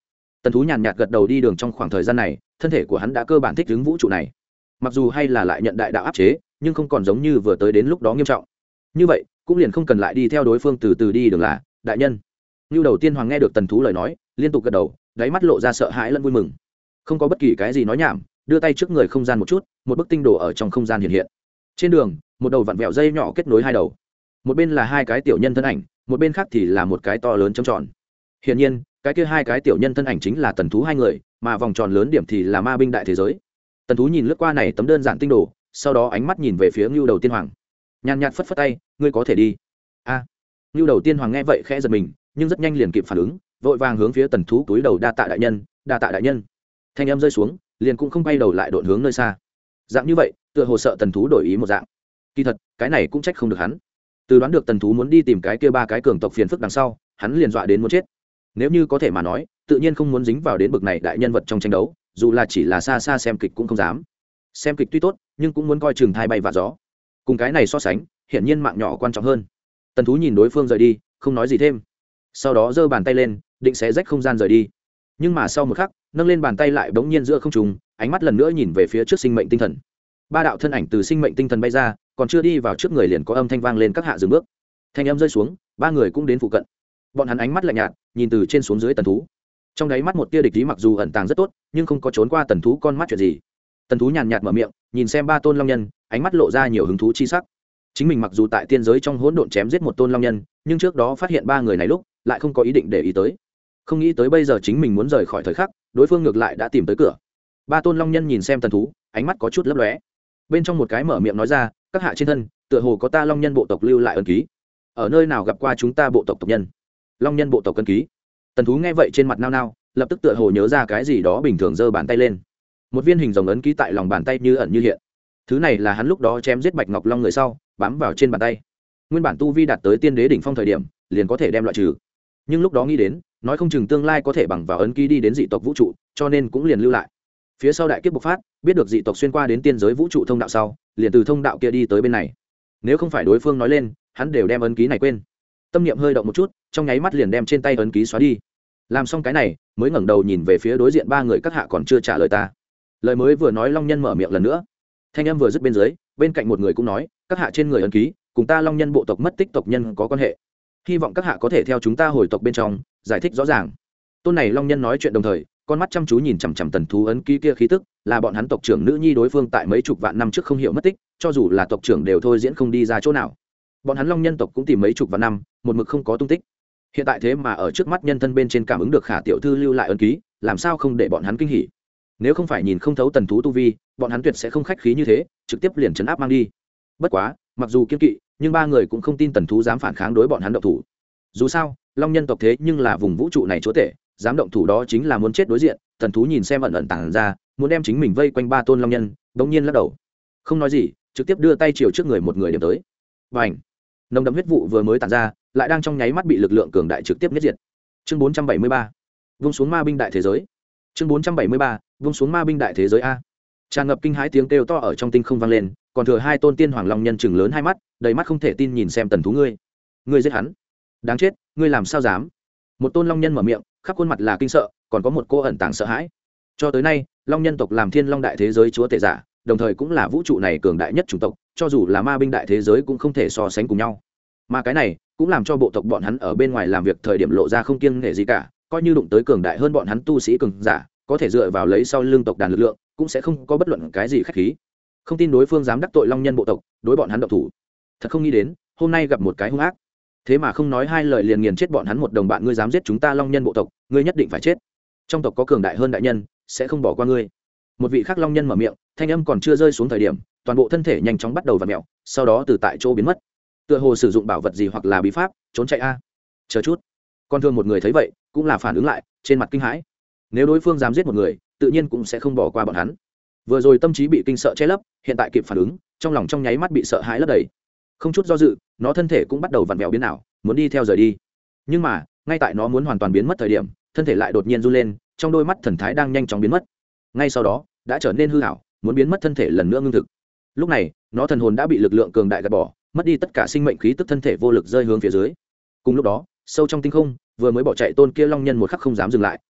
Tần thú nhàn nhạt gật đầu. Đi đường trong khoảng thời gian này thân thể của hắn đã cơ bản thích ứng vũ trụ này, mặc dù hay là lại nhận đại đạo áp chế, nhưng không còn giống như vừa tới đến lúc đó nghiêm trọng như vậy, cũng liền không cần lại đi theo đối phương từ từ đi đường là đại nhân. Ngưu đầu tiên hoàng nghe được tần thú lời nói liên tục gật đầu, đáy mắt lộ ra sợ hãi lẫn vui mừng, không có bất kỳ cái gì nói nhảm, đưa tay trước người không gian một chút, một bức tinh đồ ở trong không gian hiện hiện. Trên đường một đầu vặn vẹo dây nhỏ kết nối hai đầu, một bên là hai cái tiểu nhân thân ảnh, một bên khác thì là một cái to lớn trống tròn. Hiển nhiên cái kia hai cái tiểu nhân thân ảnh chính là tần thú hai người, mà vòng tròn lớn điểm thì là ma binh đại thế giới. Tần thú nhìn lướt qua này tấm đơn giản tinh đồ, sau đó ánh mắt nhìn về phía Ngưu đầu tiên hoàng, nhàn nhạt phất phất tay, ngươi có thể đi. A. Ngưu đầu tiên hoàng nghe vậy khẽ giật mình, nhưng rất nhanh liền kịp phản ứng, vội vàng hướng phía tần thú túi đầu, đa tạ đại nhân, đa tạ đại nhân. Thanh âm rơi xuống, liền cũng không quay đầu lại độn hướng nơi xa. Dạng như vậy tựa hồ sợ tần thú đổi ý một dạng. Kỳ thật cái này cũng trách không được hắn, từ đoán được tần thú muốn đi tìm cái kia ba cái cường tộc phiền phức đằng sau, hắn liền dọa đến muốn chết. Nếu như có thể mà nói, tự nhiên không muốn dính vào đến bực này đại nhân vật trong tranh đấu, dù là chỉ là xa xa xem kịch cũng không dám. Xem kịch tuy tốt, nhưng cũng muốn coi chừng thai bay và gió. Cùng cái này so sánh, hiển nhiên mạng nhỏ quan trọng hơn. Tần thú nhìn đối phương rời đi, không nói gì thêm, sau đó giơ bàn tay lên định xé rách không gian rời đi. Nhưng mà sau một khắc, nâng lên bàn tay lại bỗng nhiên giữa không trung, ánh mắt lần nữa nhìn về phía trước sinh mệnh tinh thần. Ba đạo thân ảnh từ sinh mệnh tinh thần bay ra, còn chưa đi vào trước người liền có âm thanh vang lên, các hạ dừng bước. Thanh âm rơi xuống, ba người cũng đến phụ cận. Bọn hắn ánh mắt lạnh nhạt nhìn từ trên xuống dưới tần thú, trong đáy mắt một tia địch ý, mặc dù ẩn tàng rất tốt nhưng không có trốn qua tần thú con mắt chuyện gì. Tần thú nhàn nhạt mở miệng, nhìn xem ba tôn long nhân, ánh mắt lộ ra nhiều hứng thú chi sắc. Chính mình mặc dù tại tiên giới trong hỗn độn chém giết một tôn long nhân, nhưng trước đó phát hiện ba người này lúc lại không có ý định để ý tới. Không nghĩ tới bây giờ chính mình muốn rời khỏi thời khắc, đối phương ngược lại đã tìm tới cửa. Ba tôn long nhân nhìn xem tần thú, ánh mắt có chút lấp lóe. Bên trong một cái mở miệng nói ra, các hạ trên thân tựa hồ có ta long nhân bộ tộc lưu lại ấn ký, ở nơi nào gặp qua chúng ta bộ tộc tộc nhân? Long nhân bộ tộc ấn ký. Tần thú nghe vậy trên mặt nao nao, lập tức tựa hồ nhớ ra cái gì đó bình thường, giơ bàn tay lên, một viên hình rồng ấn ký tại lòng bàn tay như ẩn như hiện. Thứ này là hắn lúc đó chém giết bạch ngọc long người sau bám vào trên bàn tay. Nguyên bản tu vi đạt tới tiên đế đỉnh phong thời điểm liền có thể đem loại trừ, nhưng lúc đó nghĩ đến nói không chừng tương lai có thể bằng vào ấn ký đi đến dị tộc vũ trụ, cho nên cũng liền lưu lại. Phía sau đại kiếp bộc phát, biết được dị tộc xuyên qua đến tiên giới vũ trụ thông đạo sau, liền từ thông đạo kia đi tới bên này. Nếu không phải đối phương nói lên, hắn đều đem ấn ký này quên. Tâm niệm hơi động một chút, trong nháy mắt liền đem trên tay ấn ký xóa đi. Làm xong cái này, mới ngẩng đầu nhìn về phía đối diện ba người, các hạ còn chưa trả lời ta. Lời mới vừa nói, long nhân mở miệng lần nữa. Thanh âm vừa dứt bên dưới, bên cạnh một người cũng nói, các hạ trên người ấn ký cùng ta long nhân bộ tộc mất tích tộc nhân có quan hệ, hy vọng các hạ có thể theo chúng ta hồi tộc bên trong giải thích rõ ràng. Tôn này long nhân nói chuyện đồng thời, con mắt chăm chú nhìn chằm chằm tần thú ấn ký kia, khí tức là bọn hắn tộc trưởng nữ nhi đối phương tại mấy chục vạn năm trước không hiểu mất tích, cho dù là tộc trưởng đều thôi diễn không đi ra chỗ nào. Bọn hắn long nhân tộc cũng tìm mấy chục vạn năm, một mực không có tung tích. Hiện tại thế mà ở trước mắt nhân thân bên trên cảm ứng được Khả tiểu thư lưu lại ấn ký, làm sao không để bọn hắn kinh hỉ. Nếu không phải nhìn không thấu tần thú tu vi, bọn hắn tuyệt sẽ không khách khí như thế, trực tiếp liền trấn áp mang đi. Bất quá, mặc dù kiên kỵ, nhưng ba người cũng không tin tần thú dám phản kháng đối bọn hắn động thủ. Dù sao, long nhân tộc thế nhưng là vùng vũ trụ này chúa tể, dám động thủ đó chính là muốn chết đối diện. Tần thú nhìn xem ẩn ẩn tàng ra, muốn đem chính mình vây quanh ba tôn long nhân, bỗng nhiên lắc đầu, không nói gì, trực tiếp đưa tay chiều trước người một người điểm tới. Bành! Nồng đậm huyết vụ vừa mới tản ra, lại đang trong nháy mắt bị lực lượng cường đại trực tiếp nhất diệt. Chương 473. Vung xuống ma binh đại thế giới. Chương 473. Vung xuống ma binh đại thế giới a. Tràn ngập kinh hãi tiếng kêu to ở trong tinh không vang lên, còn thừa hai tôn tiên hoàng long nhân chừng lớn hai mắt, đầy mắt không thể tin nhìn xem tần thú, ngươi giết hắn? Đáng chết, ngươi làm sao dám? Một tôn long nhân mở miệng, khắp khuôn mặt là kinh sợ, còn có một cô ẩn tàng sợ hãi. Cho tới nay, long nhân tộc làm thiên long đại thế giới chúa tể giả, đồng thời cũng là vũ trụ này cường đại nhất chủng tộc, cho dù là ma binh đại thế giới cũng không thể so sánh cùng nhau. Mà cái này cũng làm cho bộ tộc bọn hắn ở bên ngoài làm việc thời điểm lộ ra không kiêng nể gì cả, coi như đụng tới cường đại hơn bọn hắn tu sĩ cường giả, có thể dựa vào lấy sau lưng tộc đàn lực lượng, cũng sẽ không có bất luận cái gì khách khí. Không tin đối phương dám đắc tội long nhân bộ tộc, đối bọn hắn động thủ. Thật không nghĩ đến, hôm nay gặp một cái hung ác, thế mà không nói hai lời liền nghiền chết bọn hắn một đồng bạn. Ngươi dám giết chúng ta long nhân bộ tộc, ngươi nhất định phải chết. Trong tộc có cường đại hơn đại nhân, sẽ không bỏ qua ngươi. Một vị khác long nhân mở miệng, thanh âm còn chưa rơi xuống thời điểm, toàn bộ thân thể nhanh chóng bắt đầu vặn mèo, sau đó từ tại chỗ biến mất. Tựa hồ sử dụng bảo vật gì hoặc là bí pháp trốn chạy a. Chờ chút. Con thương một người thấy vậy, cũng là phản ứng lại, trên mặt kinh hãi. Nếu đối phương dám giết một người, tự nhiên cũng sẽ không bỏ qua bọn hắn. Vừa rồi tâm trí bị kinh sợ che lấp, hiện tại kịp phản ứng, trong lòng trong nháy mắt bị sợ hãi lấp đầy. Không chút do dự, nó thân thể cũng bắt đầu vặn vẹo biến ảo, muốn đi theo rời đi. Nhưng mà, ngay tại nó muốn hoàn toàn biến mất thời điểm, thân thể lại đột nhiên run lên, trong đôi mắt thần thái đang nhanh chóng biến mất. Ngay sau đó, đã trở nên hư ảo, muốn biến mất thân thể lần nữa ngưng thực. Lúc này, nó thần hồn đã bị lực lượng cường đại gạt bỏ, mất đi tất cả sinh mệnh khí tức, thân thể vô lực rơi hướng phía dưới. Cùng lúc đó, sâu trong tinh không, vừa mới bỏ chạy tôn kia long nhân một khắc không dám dừng lại,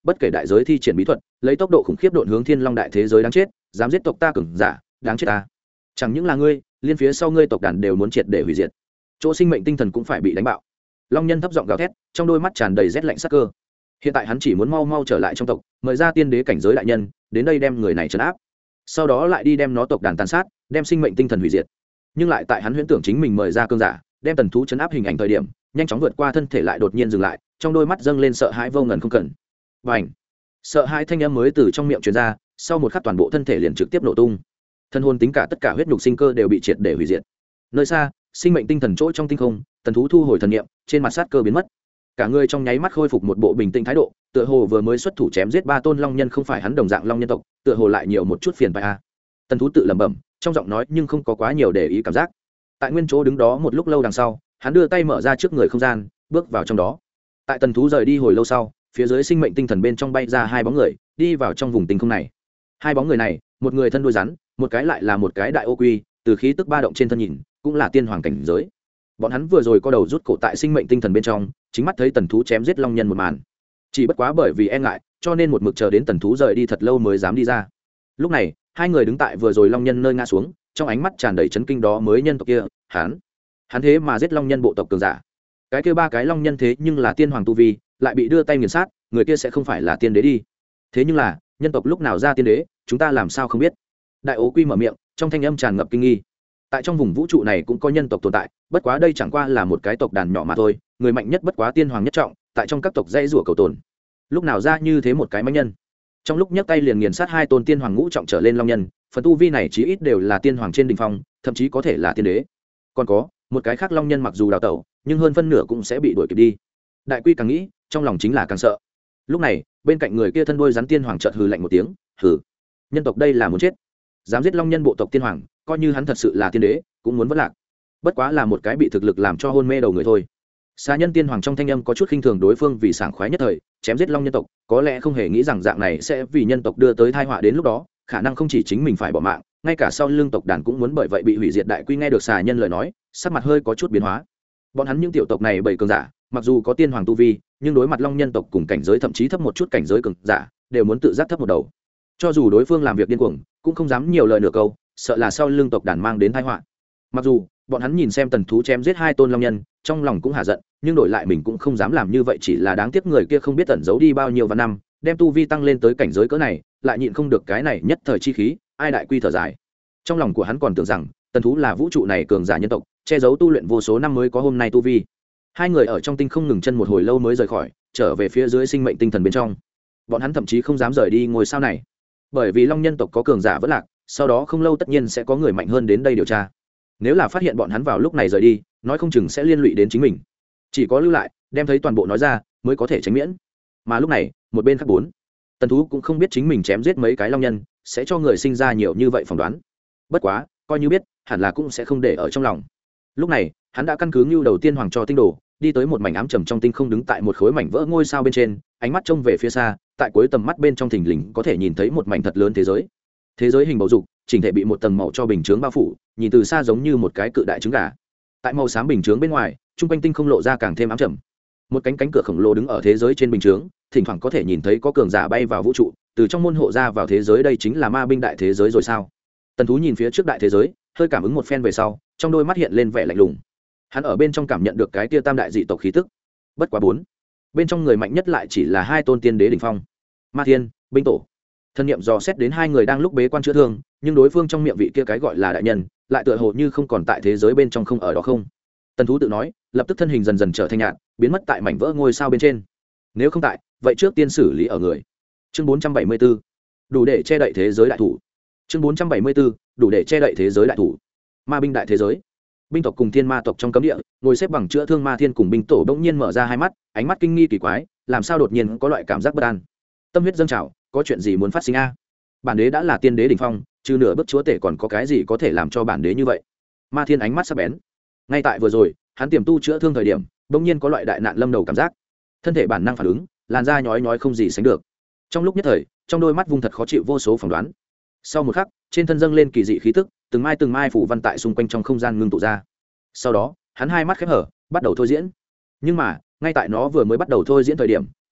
bất kể đại giới thi triển bí thuật lấy tốc độ khủng khiếp độn hướng thiên long đại thế giới đáng chết, dám giết tộc ta cường giả đáng chết ta. Chẳng những là ngươi, liên phía sau ngươi tộc đàn đều muốn triệt để hủy diệt, chỗ sinh mệnh tinh thần cũng phải bị đánh bạo. Long nhân thấp giọng gào thét, trong đôi mắt tràn đầy rét lạnh sắc cơ. Hiện tại hắn chỉ muốn mau mau trở lại trong tộc, mời ra tiên đế cảnh giới đại nhân đến đây đem người này trấn áp, sau đó lại đi đem nó tộc đàn tàn sát, đem sinh mệnh tinh thần hủy diệt. Nhưng lại tại hắn huyễn tưởng chính mình mời ra cương giả đem tần thú trấn áp hình ảnh thời điểm, nhanh chóng vượt qua thân thể lại đột nhiên dừng lại, trong đôi mắt dâng lên sợ hãi vô ngần không cần. Bành! Sợ hãi thanh âm mới từ trong miệng truyền ra, sau một khắc toàn bộ thân thể liền trực tiếp nổ tung, thân hồn tính cả tất cả huyết nhục sinh cơ đều bị triệt để hủy diệt. Nơi xa sinh mệnh tinh thần chỗ trong tinh không, tần thú thu hồi thần niệm, trên mặt sát cơ biến mất, cả người trong nháy mắt khôi phục một bộ bình tĩnh thái độ, tựa hồ vừa mới xuất thủ chém giết 3 tôn long nhân không phải hắn đồng dạng long nhân tộc, tựa hồ lại nhiều một chút phiền phải a. Tần thú tự lẩm bẩm, trong giọng nói nhưng không có quá nhiều để ý cảm giác. Tại nguyên chỗ đứng đó một lúc lâu đằng sau, hắn đưa tay mở ra trước người không gian, bước vào trong đó. Tại tần thú rời đi hồi lâu sau, phía dưới sinh mệnh tinh thần bên trong bay ra 2 bóng người, đi vào trong vùng tinh không này. 2 bóng người này, một người thân đuôi rắn, một cái lại là một cái đại ô quy, từ khí tức ba động trên thân nhìn, cũng là tiên hoàng cảnh giới. Bọn hắn vừa rồi có đầu rút cổ tại sinh mệnh tinh thần bên trong, chính mắt thấy tần thú chém giết long nhân một màn. Chỉ bất quá bởi vì e ngại, cho nên một mực chờ đến tần thú rời đi thật lâu mới dám đi ra. Lúc này, 2 người đứng tại vừa rồi long nhân nơi ngã xuống, trong ánh mắt tràn đầy chấn kinh, đó mới nhân tộc kia, hắn thế mà giết long nhân bộ tộc cường giả. Cái kia 3 cái long nhân thế nhưng là tiên hoàng tu vi, lại bị đưa tay nghiền sát, người kia sẽ không phải là tiên đế đi. Thế nhưng là, nhân tộc lúc nào ra tiên đế, chúng ta làm sao không biết. Đại ố quy mở miệng, trong thanh âm tràn ngập kinh nghi. Tại trong vùng vũ trụ này cũng có nhân tộc tồn tại, bất quá đây chẳng qua là một cái tộc đàn nhỏ mà thôi, người mạnh nhất bất quá tiên hoàng nhất trọng, tại trong các tộc dãy rủa cầu tồn. Lúc nào ra như thế một cái mãnh nhân, trong lúc nhấc tay liền nghiền sát 2 tôn tiên hoàng ngũ trọng trở lên long nhân, phần tu vi này chí ít đều là tiên hoàng trên đỉnh phong, thậm chí có thể là tiên đế. Còn có một cái khác long nhân mặc dù đào tẩu, nhưng hơn phân nửa cũng sẽ bị đuổi kịp đi. Đại quy càng nghĩ, trong lòng chính là càng sợ. Lúc này, bên cạnh người kia thân đuôi rắn tiên hoàng chợt hừ lạnh một tiếng, hừ, nhân tộc đây là muốn chết, dám giết long nhân bộ tộc tiên hoàng, coi như hắn thật sự là tiên đế cũng muốn vất lạc, bất quá là một cái bị thực lực làm cho hôn mê đầu người thôi. Xà nhân tiên hoàng trong thanh âm có chút khinh thường đối phương vì sảng khoái nhất thời chém giết long nhân tộc, có lẽ không hề nghĩ rằng dạng này sẽ vì nhân tộc đưa tới tai họa, đến lúc đó khả năng không chỉ chính mình phải bỏ mạng, ngay cả sau lưng tộc đàn cũng muốn bởi vậy bị hủy diệt. Đại quy nghe được xà nhân lời nói, sắc mặt hơi có chút biến hóa. Bọn hắn những tiểu tộc này bảy cường giả, mặc dù có tiên hoàng tu vi, nhưng đối mặt long nhân tộc cùng cảnh giới thậm chí thấp một chút cảnh giới cường giả, đều muốn tự giác thấp một đầu. Cho dù đối phương làm việc điên cuồng, cũng không dám nhiều lời nửa câu, sợ là sau lưng tộc đàn mang đến tai họa. Mặc dù bọn hắn nhìn xem tần thú chém giết 2 tôn long nhân, trong lòng cũng hả giận, nhưng đổi lại mình cũng không dám làm như vậy, chỉ là đáng tiếc người kia không biết tẩn giấu đi bao nhiêu vạn năm, đem tu vi tăng lên tới cảnh giới cỡ này, lại nhịn không được cái này nhất thời chi khí. Ai đại quy thở dài, trong lòng của hắn còn tưởng rằng tần thú là vũ trụ này cường giả nhân tộc, che giấu tu luyện vô số năm mới có hôm nay tu vi. 2 người ở trong tinh không ngừng chân một hồi lâu mới rời khỏi, trở về phía dưới sinh mệnh tinh thần bên trong. Bọn hắn thậm chí không dám rời đi ngôi sao này, bởi vì long nhân tộc có cường giả vẫn lạc, sau đó không lâu tất nhiên sẽ có người mạnh hơn đến đây điều tra. Nếu là phát hiện bọn hắn vào lúc này rời đi, nói không chừng sẽ liên lụy đến chính mình. Chỉ có lưu lại, đem thấy toàn bộ nói ra, mới có thể tránh miễn. Mà lúc này, một bên khác 4, tần thú cũng không biết chính mình chém giết mấy cái long nhân sẽ cho người sinh ra nhiều như vậy phỏng đoán. Bất quá, coi như biết, hẳn là cũng sẽ không để ở trong lòng. Lúc này, hắn đã căn cứ ngưu đầu tiên hoàng cho tinh đồ, đi tới một mảnh ám trầm trong tinh không, đứng tại một khối mảnh vỡ ngôi sao bên trên, ánh mắt trông về phía xa, tại cuối tầm mắt bên trong thình lình có thể nhìn thấy một mảnh thật lớn thế giới. Thế giới hình bầu dục, chỉnh thể bị một tầng màu cho bình chướng bao phủ, nhìn từ xa giống như một cái cự đại trứng gà. Tại màu xám bình chướng bên ngoài, trung quanh tinh không lộ ra càng thêm ám trầm. Một cánh cửa khổng lồ đứng ở thế giới trên bình chướng, thỉnh thoảng có thể nhìn thấy có cường giả bay vào vũ trụ, từ trong môn hộ ra vào thế giới. Đây chính là ma binh đại thế giới rồi sao? Tần thú nhìn phía trước đại thế giới, hơi cảm ứng một phen về sau, trong đôi mắt hiện lên vẻ lạnh lùng. Hắn ở bên trong cảm nhận được cái tia tam đại dị tộc khí tức. Bất quá 4, bên trong người mạnh nhất lại chỉ là 2 tôn tiên đế đỉnh phong. Ma Thiên, binh tổ. Thân niệm dò xét đến 2 người đang lúc bế quan chữa thương, nhưng đối phương trong miệng vị kia cái gọi là đại nhân, lại tựa hồ như không còn tại thế giới bên trong, không ở đó không. Tần thú tự nói, lập tức thân hình dần dần trở thành nhạt, biến mất tại mảnh vỡ ngôi sao bên trên. Nếu không tại, vậy trước tiên xử lý ở người. Chương 474, đủ để che đậy thế giới đại thủ. Chương 474, đủ để che đậy thế giới đại thủ. Ma binh đại thế giới. Binh tộc cùng thiên ma tộc trong cấm địa, ngồi xếp bằng chữa thương Ma Thiên cùng binh tổ bỗng nhiên mở ra 2 mắt, ánh mắt kinh nghi kỳ quái, làm sao đột nhiên có loại cảm giác bất an. Tâm huyết dâng trào, có chuyện gì muốn phát sinh a? Bản đế đã là tiên đế đỉnh phong, trừ nửa bước chúa tể còn có cái gì có thể làm cho bản đế như vậy? Ma Thiên ánh mắt sắc bén. Ngay tại vừa rồi, hắn tiềm tu chữa thương thời điểm, bỗng nhiên có loại đại nạn lâm đầu cảm giác, thân thể bản năng phản ứng, làn da nhói nhói không gì sánh được. Trong lúc nhất thời, trong đôi mắt vung thật khó chịu vô số phỏng đoán. Sau một khắc, trên thân dâng lên kỳ dị khí tức, từng mai phủ văn tại xung quanh trong không gian ngưng tụ ra. Sau đó, hắn 2 mắt khép hở, bắt đầu thôi diễn. Nhưng mà, ngay tại nó vừa mới bắt đầu thôi diễn thời điểm,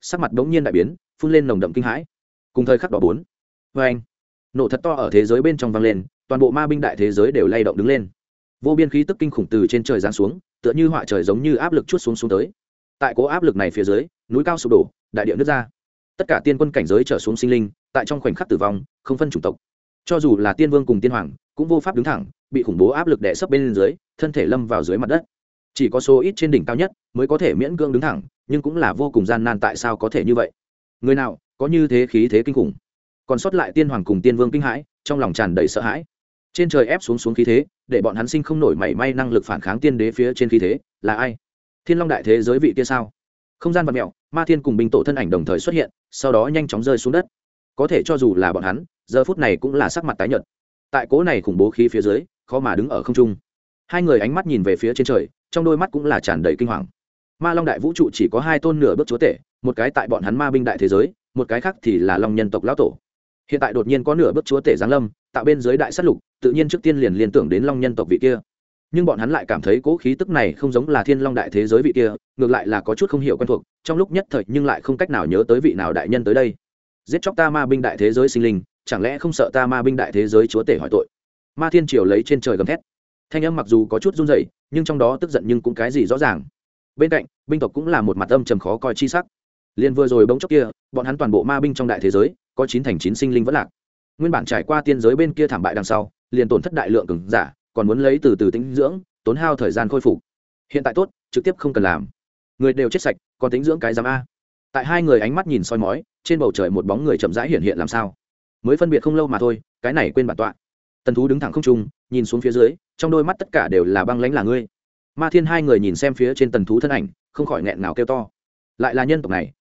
sắc mặt bỗng nhiên đại biến, phun lên nồng đậm kinh hãi. Cùng thời khắc đó bốn, vê anh, nổ thật to ở thế giới bên trong vang lên, toàn bộ ma binh đại thế giới đều lay động đứng lên. Vô biên khí tức kinh khủng từ trên trời giáng xuống, tựa như họa trời giống như áp lực chuốt xuống tới. Tại cố áp lực này phía dưới, núi cao sụp đổ, đại địa nứt ra. Tất cả tiên quân cảnh giới trở xuống sinh linh, tại trong khoảnh khắc tử vong, không phân chủng tộc. Cho dù là tiên vương cùng tiên hoàng, cũng vô pháp đứng thẳng, bị khủng bố áp lực đè sấp bên dưới, thân thể lâm vào dưới mặt đất. Chỉ có số ít trên đỉnh cao nhất mới có thể miễn cưỡng đứng thẳng, nhưng cũng là vô cùng gian nan. Tại sao có thể như vậy? Người nào có như thế khí thế kinh khủng? Còn sót lại tiên hoàng cùng tiên vương kinh hãi, trong lòng tràn đầy sợ hãi. Trên trời ép xuống khí thế, để bọn hắn sinh không nổi mảy may năng lực phản kháng tiên đế phía trên khí thế. Là ai? Thiên Long đại thế giới vị kia sao? Không gian vật mèo, Ma Thiên cùng binh tổ thân ảnh đồng thời xuất hiện, sau đó nhanh chóng rơi xuống đất. Có thể cho dù là bọn hắn, giờ phút này cũng là sắc mặt tái nhợt. Tại cố này khủng bố khí phía dưới, khó mà đứng ở không trung. Hai người ánh mắt nhìn về phía trên trời, trong đôi mắt cũng là tràn đầy kinh hoàng. Ma Long đại vũ trụ chỉ có hai tôn nửa bước chúa tể, một cái tại bọn hắn ma binh đại thế giới, một cái khác thì là Long nhân tộc lão tổ. Hiện tại đột nhiên có nửa bước chúa tể giáng lâm, tạo bên dưới đại sát lục, tự nhiên trước tiên liền liên tưởng đến Long nhân tộc vị kia. Nhưng bọn hắn lại cảm thấy cố khí tức này không giống là Thiên Long đại thế giới vị kia, ngược lại là có chút không hiểu quen thuộc, trong lúc nhất thời nhưng lại không cách nào nhớ tới vị nào đại nhân tới đây. Giết chóc ta ma binh đại thế giới sinh linh, chẳng lẽ không sợ ta ma binh đại thế giới chúa tể hỏi tội? Ma Thiên Triều lấy trên trời gầm thét. Thanh âm mặc dù có chút run rẩy, nhưng trong đó tức giận nhưng cũng cái gì rõ ràng. Bên cạnh, binh tộc cũng là một mặt âm trầm khó coi chi sắc. Liên vừa rồi bỗng chốc kia, bọn hắn toàn bộ ma binh trong đại thế giới, có 9 thành 9 sinh linh vẫn lạc. Nguyên bản trải qua tiên giới bên kia thảm bại đằng sau, liền tổn thất đại lượng cường giả, còn muốn lấy từ từ tĩnh dưỡng, tốn hao thời gian khôi phục. Hiện tại tốt, trực tiếp không cần làm. Người đều chết sạch, còn tĩnh dưỡng cái giám a. Tại hai người ánh mắt nhìn soi mói, trên bầu trời một bóng người chậm rãi hiện hiện làm sao? Mới phân biệt không lâu mà thôi, cái này quên bản tọa. Tần Thú đứng thẳng không trung, nhìn xuống phía dưới, trong đôi mắt tất cả đều là băng lãnh là ngươi. Ma Thiên hai người nhìn xem phía trên Tần Thú thân ảnh, không khỏi nghẹn ngào kêu to. Lại là nhân tộc này,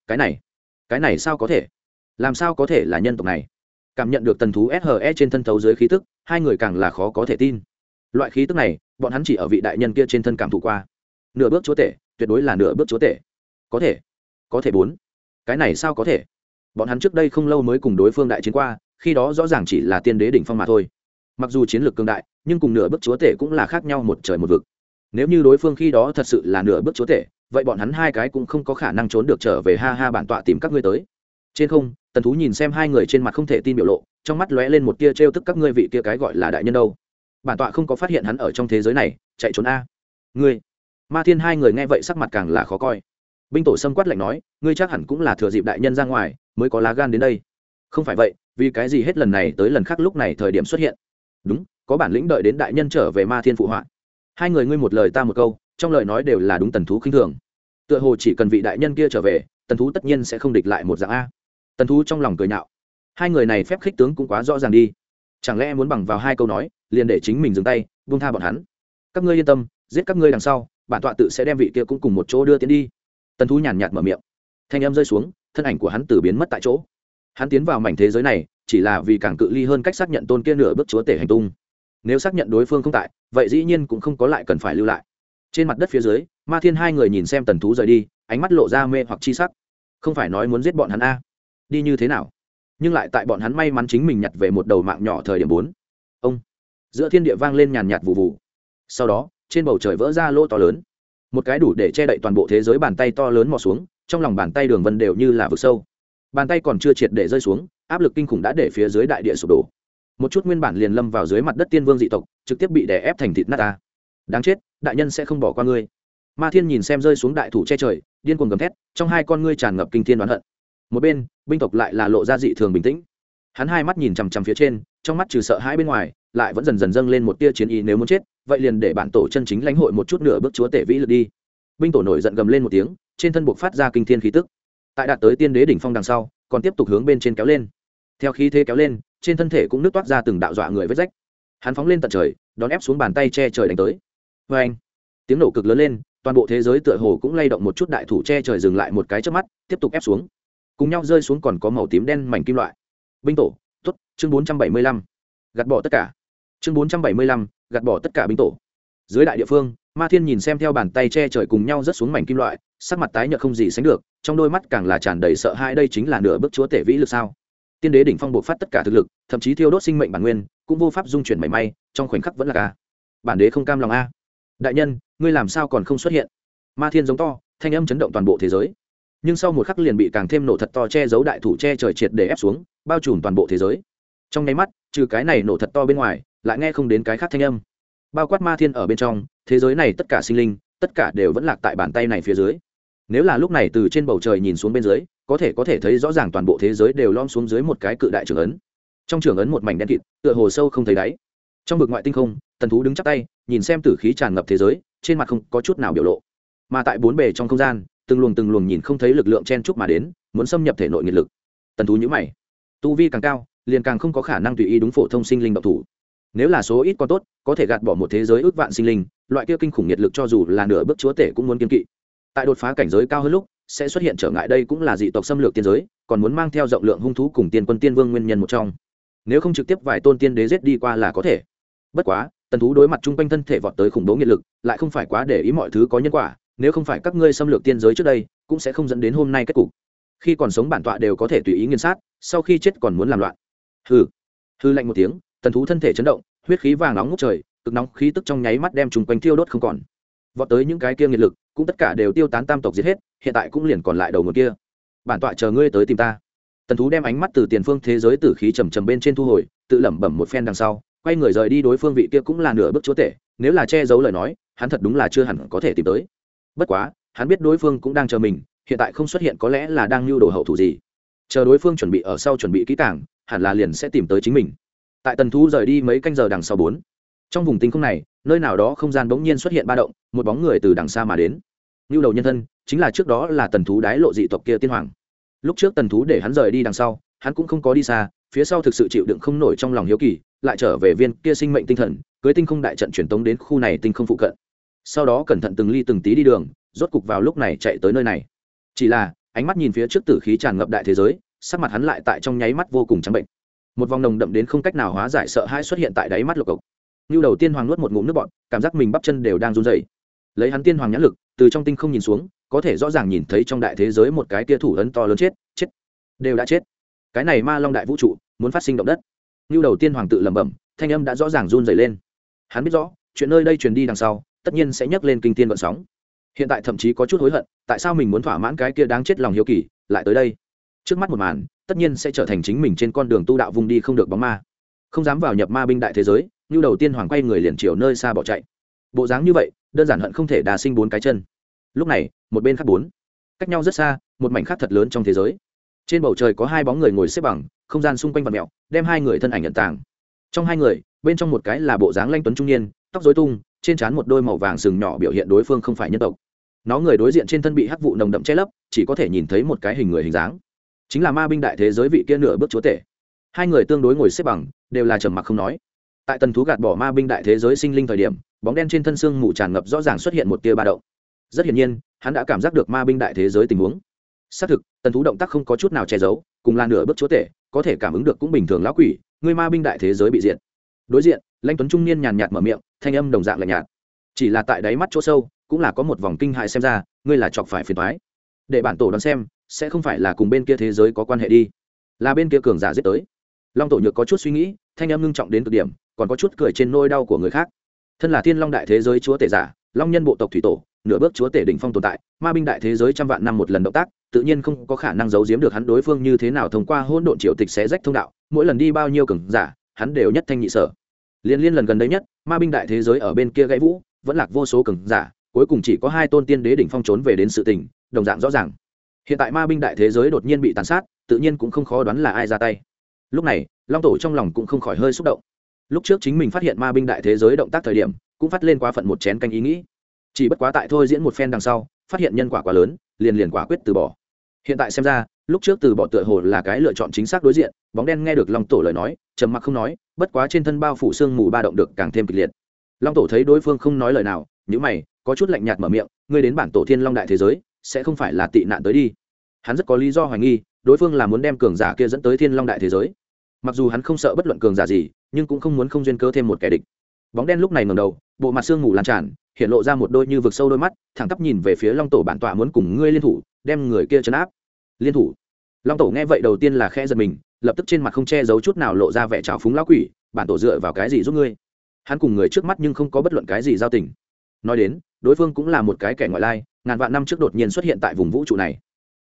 cái này sao có thể? Làm sao có thể là nhân tộc này? Cảm nhận được Tần Thú SHE trên thân thấu dưới khí tức, hai người càng là khó có thể tin. Loại khí tức này, bọn hắn chỉ ở vị đại nhân kia trên thân cảm thụ qua. Nửa bước chúa tể, tuyệt đối là nửa bước chúa tể. Có thể bốn. Cái này sao có thể? Bọn hắn trước đây không lâu mới cùng đối phương đại chiến qua, khi đó rõ ràng chỉ là tiên đế đỉnh phong mà thôi. Mặc dù chiến lược cường đại, nhưng cùng nửa bước chúa tể cũng là khác nhau một trời một vực. Nếu như đối phương khi đó thật sự là nửa bước chúa tể, vậy bọn hắn hai cái cũng không có khả năng trốn được trở về. Ha ha, bản tọa tìm các ngươi tới. Trên không, Tần Thú nhìn xem hai người trên mặt không thể tin biểu lộ, trong mắt lóe lên một tia trêu tức. Các ngươi vị kia cái gọi là đại nhân đâu? Bản tọa không có phát hiện hắn ở trong thế giới này, chạy trốn a. Ngươi. Ma Thiên hai người nghe vậy sắc mặt càng là khó coi. Binh tổ Sâm quát lạnh nói, ngươi chắc hẳn cũng là thừa dịp đại nhân ra ngoài mới có lá gan đến đây. Không phải vậy, vì cái gì hết lần này tới lần khác lúc này thời điểm xuất hiện? Đúng, có bản lĩnh đợi đến đại nhân trở về. Ma Thiên phụ họa. Hai người ngươi một lời ta một câu, trong lời nói đều là đúng Tần Thú khinh thường. Tựa hồ chỉ cần vị đại nhân kia trở về, Tần Thú tất nhiên sẽ không địch lại một dạng a. Tần Thú trong lòng cười nhạo. Hai người này phép khích tướng cũng quá rõ ràng đi. Chẳng lẽ muốn bằng vào hai câu nói, liền để chính mình dừng tay, buông tha bọn hắn? Các ngươi yên tâm, giết các ngươi đằng sau, bản tọa tự sẽ đem vị kia cũng cùng một chỗ đưa tiến đi. Tần Thú nhàn nhạt mở miệng. Thanh âm rơi xuống, thân ảnh của hắn từ biến mất tại chỗ. Hắn tiến vào mảnh thế giới này, chỉ là vì càng cự ly hơn cách xác nhận tôn kia nửa bước chúa tể hành tung. Nếu xác nhận đối phương không tại, vậy dĩ nhiên cũng không có lại cần phải lưu lại. Trên mặt đất phía dưới, Ma Thiên hai người nhìn xem Tần Thú rời đi, ánh mắt lộ ra mê hoặc chi sắc. Không phải nói muốn giết bọn hắn a? Đi như thế nào? Nhưng lại tại bọn hắn may mắn chính mình nhặt về một đầu mạng nhỏ thời điểm 4. Ông. Giữa thiên địa vang lên nhàn nhạt vụ vụ. Sau đó, trên bầu trời vỡ ra lỗ to lớn. Một cái đủ để che đậy toàn bộ thế giới bàn tay to lớn mò xuống, trong lòng bàn tay đường vân đều như là vực sâu. Bàn tay còn chưa triệt để rơi xuống, áp lực kinh khủng đã để phía dưới đại địa sụp đổ. Một chút nguyên bản liền lâm vào dưới mặt đất tiên vương dị tộc, trực tiếp bị đè ép thành thịt nát ta. Đáng chết, đại nhân sẽ không bỏ qua ngươi. Ma Thiên nhìn xem rơi xuống đại thủ che trời, điên cuồng gầm thét, trong hai con ngươi tràn ngập kinh thiên đoán hận. Một bên, binh tộc lại là lộ ra dị thường bình tĩnh. Hắn hai mắt nhìn chằm chằm phía trên, trong mắt trừ sợ hãi bên ngoài, lại vẫn dần dần dâng lên một tia chiến ý. Nếu muốn chết, vậy liền để bản tổ chân chính lãnh hội một chút nửa bước chúa tể vĩ lực đi. Binh tổ nổi giận gầm lên một tiếng, trên thân buộc phát ra kinh thiên khí tức. Tại đạt tới tiên đế đỉnh phong đằng sau, còn tiếp tục hướng bên trên kéo lên. Theo khí thế kéo lên, trên thân thể cũng nứt toát ra từng đạo dọa người vết rách. Hắn phóng lên tận trời, đón ép xuống bàn tay che trời đánh tới. Vê anh, tiếng nổ cực lớn lên, toàn bộ thế giới tựa hồ cũng lay động một chút. Đại thủ che trời dừng lại một cái chớp mắt, tiếp tục ép xuống. Cùng nhau rơi xuống còn có màu tím đen mảnh kim loại. Binh tổ, tốt, chương 475. Gạt bỏ tất cả. Chương 475, gạt bỏ tất cả binh tổ. Dưới đại địa phương, Ma Thiên nhìn xem theo bàn tay che trời cùng nhau rớt xuống mảnh kim loại, sắc mặt tái nhợt không gì sánh được, trong đôi mắt càng là tràn đầy sợ hãi. Đây chính là nửa bước chúa tể vĩ lực sao? Tiên đế đỉnh phong bộc phát tất cả thực lực, thậm chí thiêu đốt sinh mệnh bản nguyên, cũng vô pháp dung chuyển mảy may, trong khoảnh khắc vẫn là ca. Bản đế không cam lòng a. Đại nhân, ngươi làm sao còn không xuất hiện? Ma Thiên giống to, thanh âm chấn động toàn bộ thế giới. nhưng sau một khắc liền bị càng thêm nổ thật to che giấu đại thủ che trời triệt để ép xuống, bao trùm toàn bộ thế giới. Trong nháy mắt, trừ cái này nổ thật to bên ngoài, lại nghe không đến cái khác thanh âm. Bao quát ma thiên ở bên trong, thế giới này tất cả sinh linh, tất cả đều vẫn lạc tại bàn tay này phía dưới. Nếu là lúc này từ trên bầu trời nhìn xuống bên dưới, có thể thấy rõ ràng toàn bộ thế giới đều lom xuống dưới một cái cự đại trường ấn. Trong trường ấn một mảnh đen kịt, tựa hồ sâu không thấy đáy. Trong vực ngoại tinh không, Tần Thú đứng chắp tay, nhìn xem tử khí tràn ngập thế giới, trên mặt không có chút nào biểu lộ. Mà tại bốn bề trong không gian, từng luồng nhìn không thấy lực lượng chen chúc mà đến, muốn xâm nhập thể nội nhiệt lực. Tần Thú nhíu mày, tu vi càng cao, liền càng không có khả năng tùy ý đúng phổ thông sinh linh động thủ. Nếu là số ít còn tốt, có thể gạt bỏ một thế giới ước vạn sinh linh, loại kia kinh khủng nhiệt lực cho dù là nửa bước chúa tể cũng muốn kiên kỵ. Tại đột phá cảnh giới cao hơn lúc, sẽ xuất hiện trở ngại, đây cũng là dị tộc xâm lược tiên giới, còn muốn mang theo rộng lượng hung thú cùng tiên quân tiên vương nguyên nhân một trong. Nếu không trực tiếp vài tôn tiên đế giết đi qua là có thể. Bất quá, Tần Thú đối mặt trung quanh thân thể vọt tới khủng bố nhiệt lực, lại không phải quá để ý mọi thứ có nhân quả, nếu không phải các ngươi xâm lược tiên giới trước đây, cũng sẽ không dẫn đến hôm nay kết cục. Khi còn sống bản tọa đều có thể tùy ý nghiền sát, sau khi chết còn muốn làm loạn. Hừ. Hừ lạnh một tiếng, Tần Thú thân thể chấn động, huyết khí vàng nóng ngút trời, cực nóng khí tức trong nháy mắt đem trùng quanh thiêu đốt không còn. Vọt tới những cái kia nhiệt lực, cũng tất cả đều tiêu tán tam tộc giết hết, hiện tại cũng liền còn lại đầu nguồn kia. Bản tọa chờ ngươi tới tìm ta. Tần Thú đem ánh mắt từ tiền phương thế giới tử khí trầm trầm bên trên thu hồi, tự lẩm bẩm một phen đằng sau, quay người rời đi. Đối phương vị kia cũng là nửa bước chúa tể, nếu là che giấu lời nói, hắn thật đúng là chưa hẳn có thể tìm tới. Bất quá, hắn biết đối phương cũng đang chờ mình, hiện tại không xuất hiện có lẽ là đang lưu đồ hậu thủ gì. Chờ đối phương chuẩn bị ở sau chuẩn bị kỹ càng, hẳn là liền sẽ tìm tới chính mình. Tại Tần Thú rời đi mấy canh giờ đằng sau bốn, trong vùng tinh không này, nơi nào đó không gian bỗng nhiên xuất hiện ba động, một bóng người từ đằng xa mà đến. Lưu đầu nhân thân, chính là trước đó là Tần Thú đái lộ dị tộc kia tiên hoàng. Lúc trước Tần Thú để hắn rời đi đằng sau, hắn cũng không có đi xa, phía sau thực sự chịu đựng không nổi trong lòng hiếu kỳ, lại trở về viên kia sinh mệnh tinh thần, cưới tinh không đại trận truyền tống đến khu này tinh không phụ cận. Sau đó cẩn thận từng ly từng tí đi đường, rốt cục vào lúc này chạy tới nơi này. Chỉ là, ánh mắt nhìn phía trước tử khí tràn ngập đại thế giới, sắc mặt hắn lại tại trong nháy mắt vô cùng trắng bệnh. Một vòng nồng đậm đến không cách nào hóa giải sợ hãi xuất hiện tại đáy mắt lục cộc. Nưu đầu tiên hoàng nuốt một ngụm nước bọt, cảm giác mình bắp chân đều đang run rẩy. Lấy hắn tiên hoàng nhãn lực, từ trong tinh không nhìn xuống, có thể rõ ràng nhìn thấy trong đại thế giới một cái tia thủ ấn to lớn chết, đều đã chết. Cái này ma long đại vũ trụ muốn phát sinh động đất. Nưu đầu tiên hoàng tự lẩm bẩm, thanh âm đã rõ ràng run rẩy lên. Hắn biết rõ, chuyện nơi đây truyền đi đằng sau, tất nhiên sẽ nhấc lên kinh thiên vận sóng. Hiện tại thậm chí có chút hối hận, tại sao mình muốn thỏa mãn cái kia đáng chết lòng hiếu kỳ, lại tới đây. Trước mắt một màn, tất nhiên sẽ trở thành chính mình trên con đường tu đạo vùng đi không được bóng ma. Không dám vào nhập ma binh đại thế giới, Nưu đầu tiên hoàng quay người liền chiều nơi xa bỏ chạy. Bộ dáng như vậy, đơn giản hận không thể đà sinh bốn cái chân. Lúc này, một bên khác bốn, cách nhau rất xa, một mảnh khác thật lớn trong thế giới. Trên bầu trời có hai bóng người ngồi xếp bằng, không gian xung quanh vặn mèo, đem hai người thân ảnh nhận tàng. Trong hai người, bên trong một cái là bộ dáng lanh tuấn trung niên, tóc rối tung, trên trán một đôi màu vàng sừng nhỏ biểu hiện đối phương không phải nhân tộc. Nó người đối diện trên thân bị hắc vụ nồng đậm che lấp, chỉ có thể nhìn thấy một cái hình người hình dáng. Chính là ma binh đại thế giới vị kia nửa bước chúa tể. Hai người tương đối ngồi xếp bằng, đều là trầm mặc không nói. Tại Tần Thú gạt bỏ ma binh đại thế giới sinh linh thời điểm, bóng đen trên thân xương mù tràn ngập rõ ràng xuất hiện một tia ba động. Rất hiển nhiên, hắn đã cảm giác được ma binh đại thế giới tình huống. Xác thực, Tần Thú động tác không có chút nào che giấu, cùng là nửa bước chúa tể, có thể cảm ứng được cũng bình thường lão quỷ, người ma binh đại thế giới bị diệt. Đối diện, Lãnh Tuấn trung niên nhàn nhạt mở miệng, thanh âm đồng dạng lạnh nhạt. Chỉ là tại đáy mắt chỗ sâu, cũng là có một vòng kinh hại, xem ra, ngươi là chọc phải phiền toái. Để bản tổ đoán xem, sẽ không phải là cùng bên kia thế giới có quan hệ đi, là bên kia cường giả giết tới. Long tổ nhược có chút suy nghĩ, thanh âm ngưng trọng đến cực điểm, còn có chút cười trên nỗi đau của người khác. Thân là Thiên Long đại thế giới chúa tể giả, Long nhân bộ tộc thủy tổ, nửa bước chúa tể đỉnh phong tồn tại, ma binh đại thế giới trăm vạn năm một lần động tác, tự nhiên không có khả năng giấu giếm được hắn đối phương như thế nào thông qua hỗn độn triều tịch xé rách thông đạo, mỗi lần đi bao nhiêu cường giả, hắn đều nhất thanh nhị sở. Liên lần gần đây nhất, ma binh đại thế giới ở bên kia gãy vũ, vẫn lạc vô số cường giả, cuối cùng chỉ có hai tôn tiên đế đỉnh phong trốn về đến sự tình, đồng dạng rõ ràng. Hiện tại ma binh đại thế giới đột nhiên bị tàn sát, tự nhiên cũng không khó đoán là ai ra tay. Lúc này, Long tổ trong lòng cũng không khỏi hơi xúc động. Lúc trước chính mình phát hiện ma binh đại thế giới động tác thời điểm, cũng phát lên quá phận một chén canh ý nghĩ. Chỉ bất quá tại thôi diễn một phen đằng sau, phát hiện nhân quả quá lớn, liền quả quyết từ bỏ. Hiện tại xem ra, lúc trước từ bỏ tựa hồ là cái lựa chọn chính xác. Đối diện, bóng đen nghe được Long tổ lời nói, trầm mặc không nói, bất quá trên thân bao phủ sương mù ba động được càng thêm kịch liệt. Long tổ thấy đối phương không nói lời nào, nhíu mày, có chút lạnh nhạt mở miệng, ngươi đến bản tổ Thiên Long đại thế giới, sẽ không phải là tị nạn tới đi. Hắn rất có lý do hoài nghi, đối phương là muốn đem cường giả kia dẫn tới Thiên Long đại thế giới. Mặc dù hắn không sợ bất luận cường giả gì, nhưng cũng không muốn không duyên cớ thêm một kẻ địch. Bóng đen lúc này ngẩng đầu, bộ mặt sương mù lan tràn, hiện lộ ra một đôi như vực sâu đôi mắt, thẳng tắp nhìn về phía Long tổ, bản tọa muốn cùng ngươi liên thủ, đem người kia trấn áp. Liên thủ? Long tổ nghe vậy đầu tiên là khẽ giật mình, lập tức trên mặt không che giấu chút nào lộ ra vẻ trào phúng lão quỷ, bản tổ dựa vào cái gì giúp ngươi? Hắn cùng người trước mắt nhưng không có bất luận cái gì giao tình. Nói đến, đối phương cũng là một cái kẻ ngoại lai, ngàn vạn năm trước đột nhiên xuất hiện tại vùng vũ trụ này.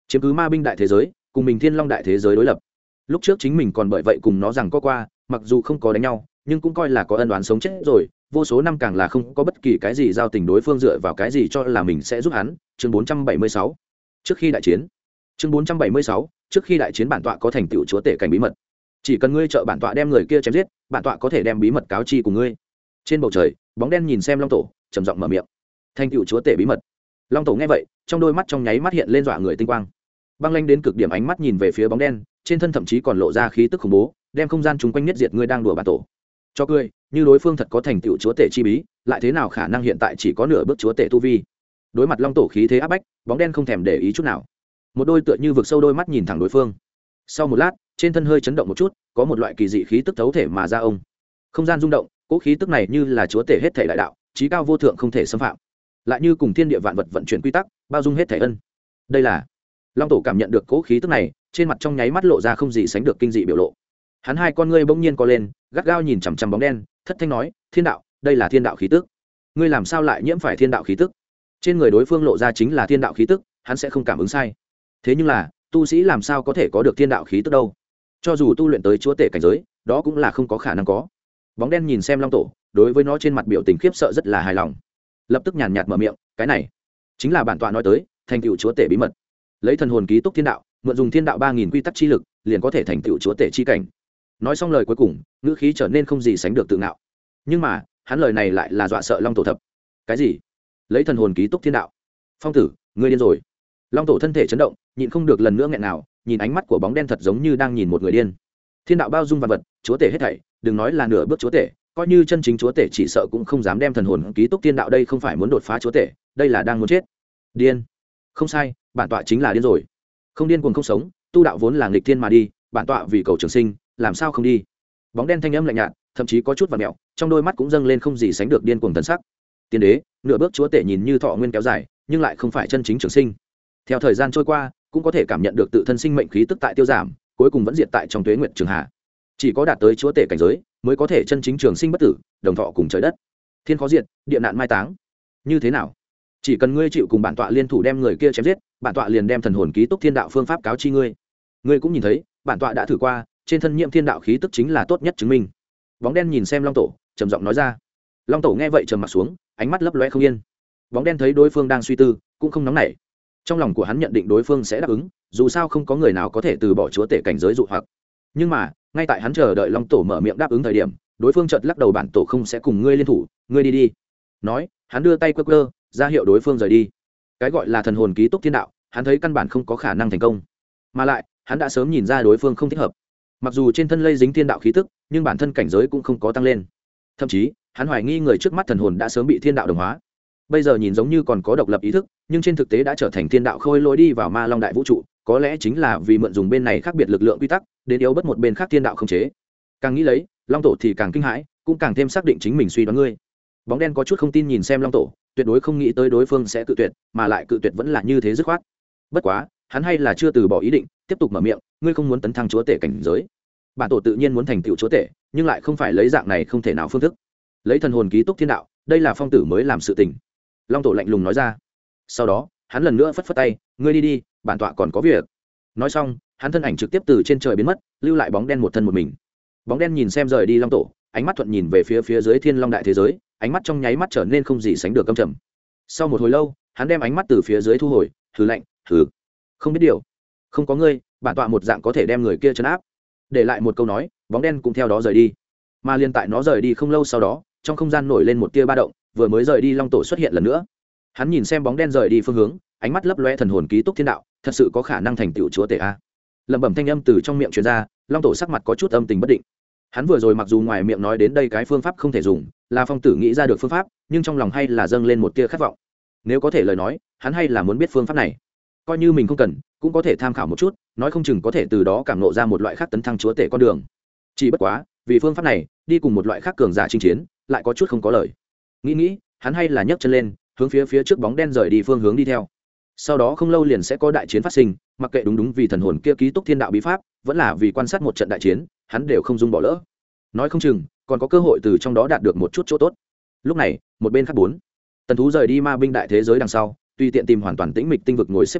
chiếm cứ ma binh đại thế giới cùng mình thiên long đại thế giới đối lập. Lúc trước chính mình còn bởi vậy cùng nó rằng có qua, mặc dù không có đánh nhau nhưng cũng coi là có ân oán sống chết rồi, vô số năm càng là không có bất kỳ cái gì giao tình, đối phương dựa vào cái gì cho là mình sẽ giúp hắn. Chương 476 trước khi đại chiến. Chương 476 trước khi đại chiến. Bản tọa có thành tựu chúa tể cảnh bí mật, chỉ cần ngươi trợ bản tọa đem người kia chém giết, bản tọa có thể đem bí mật cáo chi cùng ngươi. Trên bầu trời, bóng đen nhìn xem Long Tổ, trầm giọng mở miệng. Thành tựu chúa tể bí mật. Long Tổ nghe vậy, trong đôi mắt trong nháy mắt hiện lên dọa người tinh quang, băng lanh đến cực điểm ánh mắt nhìn về phía bóng đen, trên thân thậm chí còn lộ ra khí tức khủng bố, đem không gian chúng quanh nhất diệt. Ngươi đang đùa bản tổ cho cười, như đối phương thật có thành tựu chúa tể chi bí, lại thế nào khả năng hiện tại chỉ có nửa bước chúa tể tu vi. Đối mặt Long Tổ khí thế áp bách, bóng đen không thèm để ý chút nào, một đôi tựa như vực sâu đôi mắt nhìn thẳng đối phương. Sau một lát, trên thân hơi chấn động một chút, có một loại kỳ dị khí tức thấu thể mà ra. Ông không gian rung động, cỗ khí tức này như là chúa tể hết thể đại đạo, chí cao vô thượng không thể xâm phạm, lại như cùng thiên địa vạn vật vận chuyển quy tắc, bao dung hết thể ân. Đây là Long Tổ cảm nhận được cỗ khí tức này, trên mặt trong nháy mắt lộ ra không gì sánh được kinh dị biểu lộ. Hắn hai con ngươi bỗng nhiên co lên, gắt gao nhìn chằm chằm bóng đen, thất thanh nói: thiên đạo, đây là thiên đạo khí tức. Ngươi làm sao lại nhiễm phải thiên đạo khí tức? Trên người đối phương lộ ra chính là thiên đạo khí tức, hắn sẽ không cảm ứng sai. Thế nhưng là tu sĩ làm sao có thể có được thiên đạo khí tức đâu? Cho dù tu luyện tới chúa tể cảnh giới, đó cũng là không có khả năng có. Bóng đen nhìn xem Long Tổ, đối với nó trên mặt biểu tình khiếp sợ rất là hài lòng, lập tức nhàn nhạt mở miệng: cái này chính là bản tọa nói tới thành tựu chúa tể bí mật. Lấy thần hồn ký túc thiên đạo, mượn dùng thiên đạo 3000 quy tắc chi lực, liền có thể thành tựu chúa tể chi cảnh. Nói xong lời cuối cùng, ngữ khí trở nên không gì sánh được tự ngạo. Nhưng mà hắn lời này lại là dọa sợ Long Tổ thập. Cái gì? Lấy thần hồn ký túc thiên đạo? Phong tử, ngươi điên rồi? Long Tổ thân thể chấn động, nhịn không được lần nữa nghẹn nào, nhìn ánh mắt của bóng đen thật giống như đang nhìn một người điên. Thiên đạo bao dung vạn vật, chúa tể hết thảy, đừng nói là nửa bước chúa tể, coi như chân chính chúa tể chỉ sợ cũng không dám đem thần hồn ký túc thiên đạo. Đây không phải muốn đột phá chúa tể, đây là đang muốn chết. Điên? Không sai, bản tọa chính là điên rồi. Không điên cuồng không sống, tu đạo vốn là nghịch thiên mà đi, bản tọa vì cầu trường sinh, làm sao không đi. Bóng đen thanh âm lạnh nhạt, thậm chí có chút vặn mèo, trong đôi mắt cũng dâng lên không gì sánh được điên cuồng thần sắc. Tiên đế, nửa bước chúa tể nhìn như thọ nguyên kéo dài, nhưng lại không phải chân chính trường sinh. Theo thời gian trôi qua, cũng có thể cảm nhận được tự thân sinh mệnh khí tức tại tiêu giảm, cuối cùng vẫn diệt tại trong tuế nguyệt trường hạ. Chỉ có đạt tới chúa tể cảnh giới, mới có thể chân chính trường sinh bất tử, đồng thọ cùng trời đất. Thiên khó diệt, địa nạn mai táng. Như thế nào? Chỉ cần ngươi chịu cùng bản tọa liên thủ đem người kia chém giết, bản tọa liền đem thần hồn ký túc thiên đạo phương pháp cáo chi ngươi. Ngươi cũng nhìn thấy, bản tọa đã thử qua, trên thân nhiễm thiên đạo khí tức chính là tốt nhất chứng minh. Bóng đen nhìn xem Long Tổ, trầm giọng nói ra. Long Tổ nghe vậy trầm mặt xuống, ánh mắt lấp lóe không yên. Bóng đen thấy đối phương đang suy tư, cũng không nóng nảy. Trong lòng của hắn nhận định đối phương sẽ đáp ứng, dù sao không có người nào có thể từ bỏ chúa tể cảnh giới dụ hoặc. Nhưng mà ngay tại hắn chờ đợi Long Tổ mở miệng đáp ứng thời điểm, đối phương chợt lắc đầu: bản tổ không sẽ cùng ngươi liên thủ, ngươi đi đi. Nói, hắn đưa tay quơ quơ, ra hiệu đối phương rời đi. Cái gọi là thần hồn ký túc thiên đạo, hắn thấy căn bản không có khả năng thành công, mà lại hắn đã sớm nhìn ra đối phương không thích hợp. Mặc dù trên thân lây dính thiên đạo khí tức, nhưng bản thân cảnh giới cũng không có tăng lên. Thậm chí hắn hoài nghi người trước mắt thần hồn đã sớm bị thiên đạo đồng hóa, bây giờ nhìn giống như còn có độc lập ý thức, nhưng trên thực tế đã trở thành thiên đạo khôi lỗi đi vào ma long đại vũ trụ. Có lẽ chính là vì mượn dùng bên này khác biệt lực lượng quy tắc, đến yếu bất một bên khác thiên đạo không chế. Càng nghĩ lấy, Long Tổ thì càng kinh hãi, cũng càng thêm xác định chính mình suy đoán. ngươi. Bóng đen có chút không tin nhìn xem Long Tổ, tuyệt đối không nghĩ tới đối phương sẽ cự tuyệt, mà lại cự tuyệt vẫn là như thế dứt khoát. Bất quá hắn hay là chưa từ bỏ ý định, tiếp tục mở miệng: ngươi không muốn tấn thăng chúa tể cảnh giới, bản tổ tự nhiên muốn thành tựu chúa tể, nhưng lại không phải lấy dạng này không thể nào phương thức. Lấy thần hồn ký túc thiên đạo, đây là phong tử mới làm sự tình. Long Tổ lạnh lùng nói ra. Sau đó hắn lần nữa phất phất tay: ngươi đi đi, bản tọa còn có việc. Nói xong, hắn thân ảnh trực tiếp từ trên trời biến mất, lưu lại bóng đen một thân một mình. Bóng đen nhìn xem rời đi Long Tổ, ánh mắt thuận nhìn về phía dưới thiên long đại thế giới, ánh mắt trong nháy mắt trở nên không gì sánh được căm trầm. Sau một hồi lâu, hắn đem ánh mắt từ phía dưới thu hồi, hừ lạnh: hừ, không biết điều, không có ngươi, bản tọa một dạng có thể đem người kia trấn áp. Để lại một câu nói, bóng đen cũng theo đó rời đi. Mà liên tại nó rời đi không lâu sau đó, trong không gian nổi lên một tia ba động, vừa mới rời đi Long Tổ xuất hiện lần nữa. Hắn nhìn xem bóng đen rời đi phương hướng, ánh mắt lấp loe: thần hồn ký túc thiên đạo, thật sự có khả năng thành tựu chúa tể a? Lẩm bẩm thanh âm từ trong miệng truyền ra. Long Tổ sắc mặt có chút âm tình bất định. Hắn vừa rồi mặc dù ngoài miệng nói đến đây cái phương pháp không thể dùng, là phong tử nghĩ ra được phương pháp, nhưng trong lòng hay là dâng lên một tia khát vọng. Nếu có thể lời nói, hắn hay là muốn biết phương pháp này. Coi như mình không cần, cũng có thể tham khảo một chút, nói không chừng có thể từ đó cảm ngộ ra một loại khác tấn thăng chúa tể con đường. Chỉ bất quá, vì phương pháp này, đi cùng một loại khác cường giả chinh chiến, lại có chút không có lời. Nghĩ, hắn hay là nhấc chân lên, hướng phía trước bóng đen rời đi phương hướng đi theo. Sau đó không lâu liền sẽ có đại chiến phát sinh, mặc kệ đúng vì thần hồn kia ký túc thiên đạo bí pháp, vẫn là vì quan sát một trận đại chiến, hắn đều không dung bỏ lỡ. Nói không chừng còn có cơ hội từ trong đó đạt được một chút chỗ tốt. Lúc này, một bên khác 4 tần thú rời đi ma binh đại thế giới đằng sau, tùy tiện tìm hoàn toàn tĩnh mịch tinh vực ngồi xếp bằng,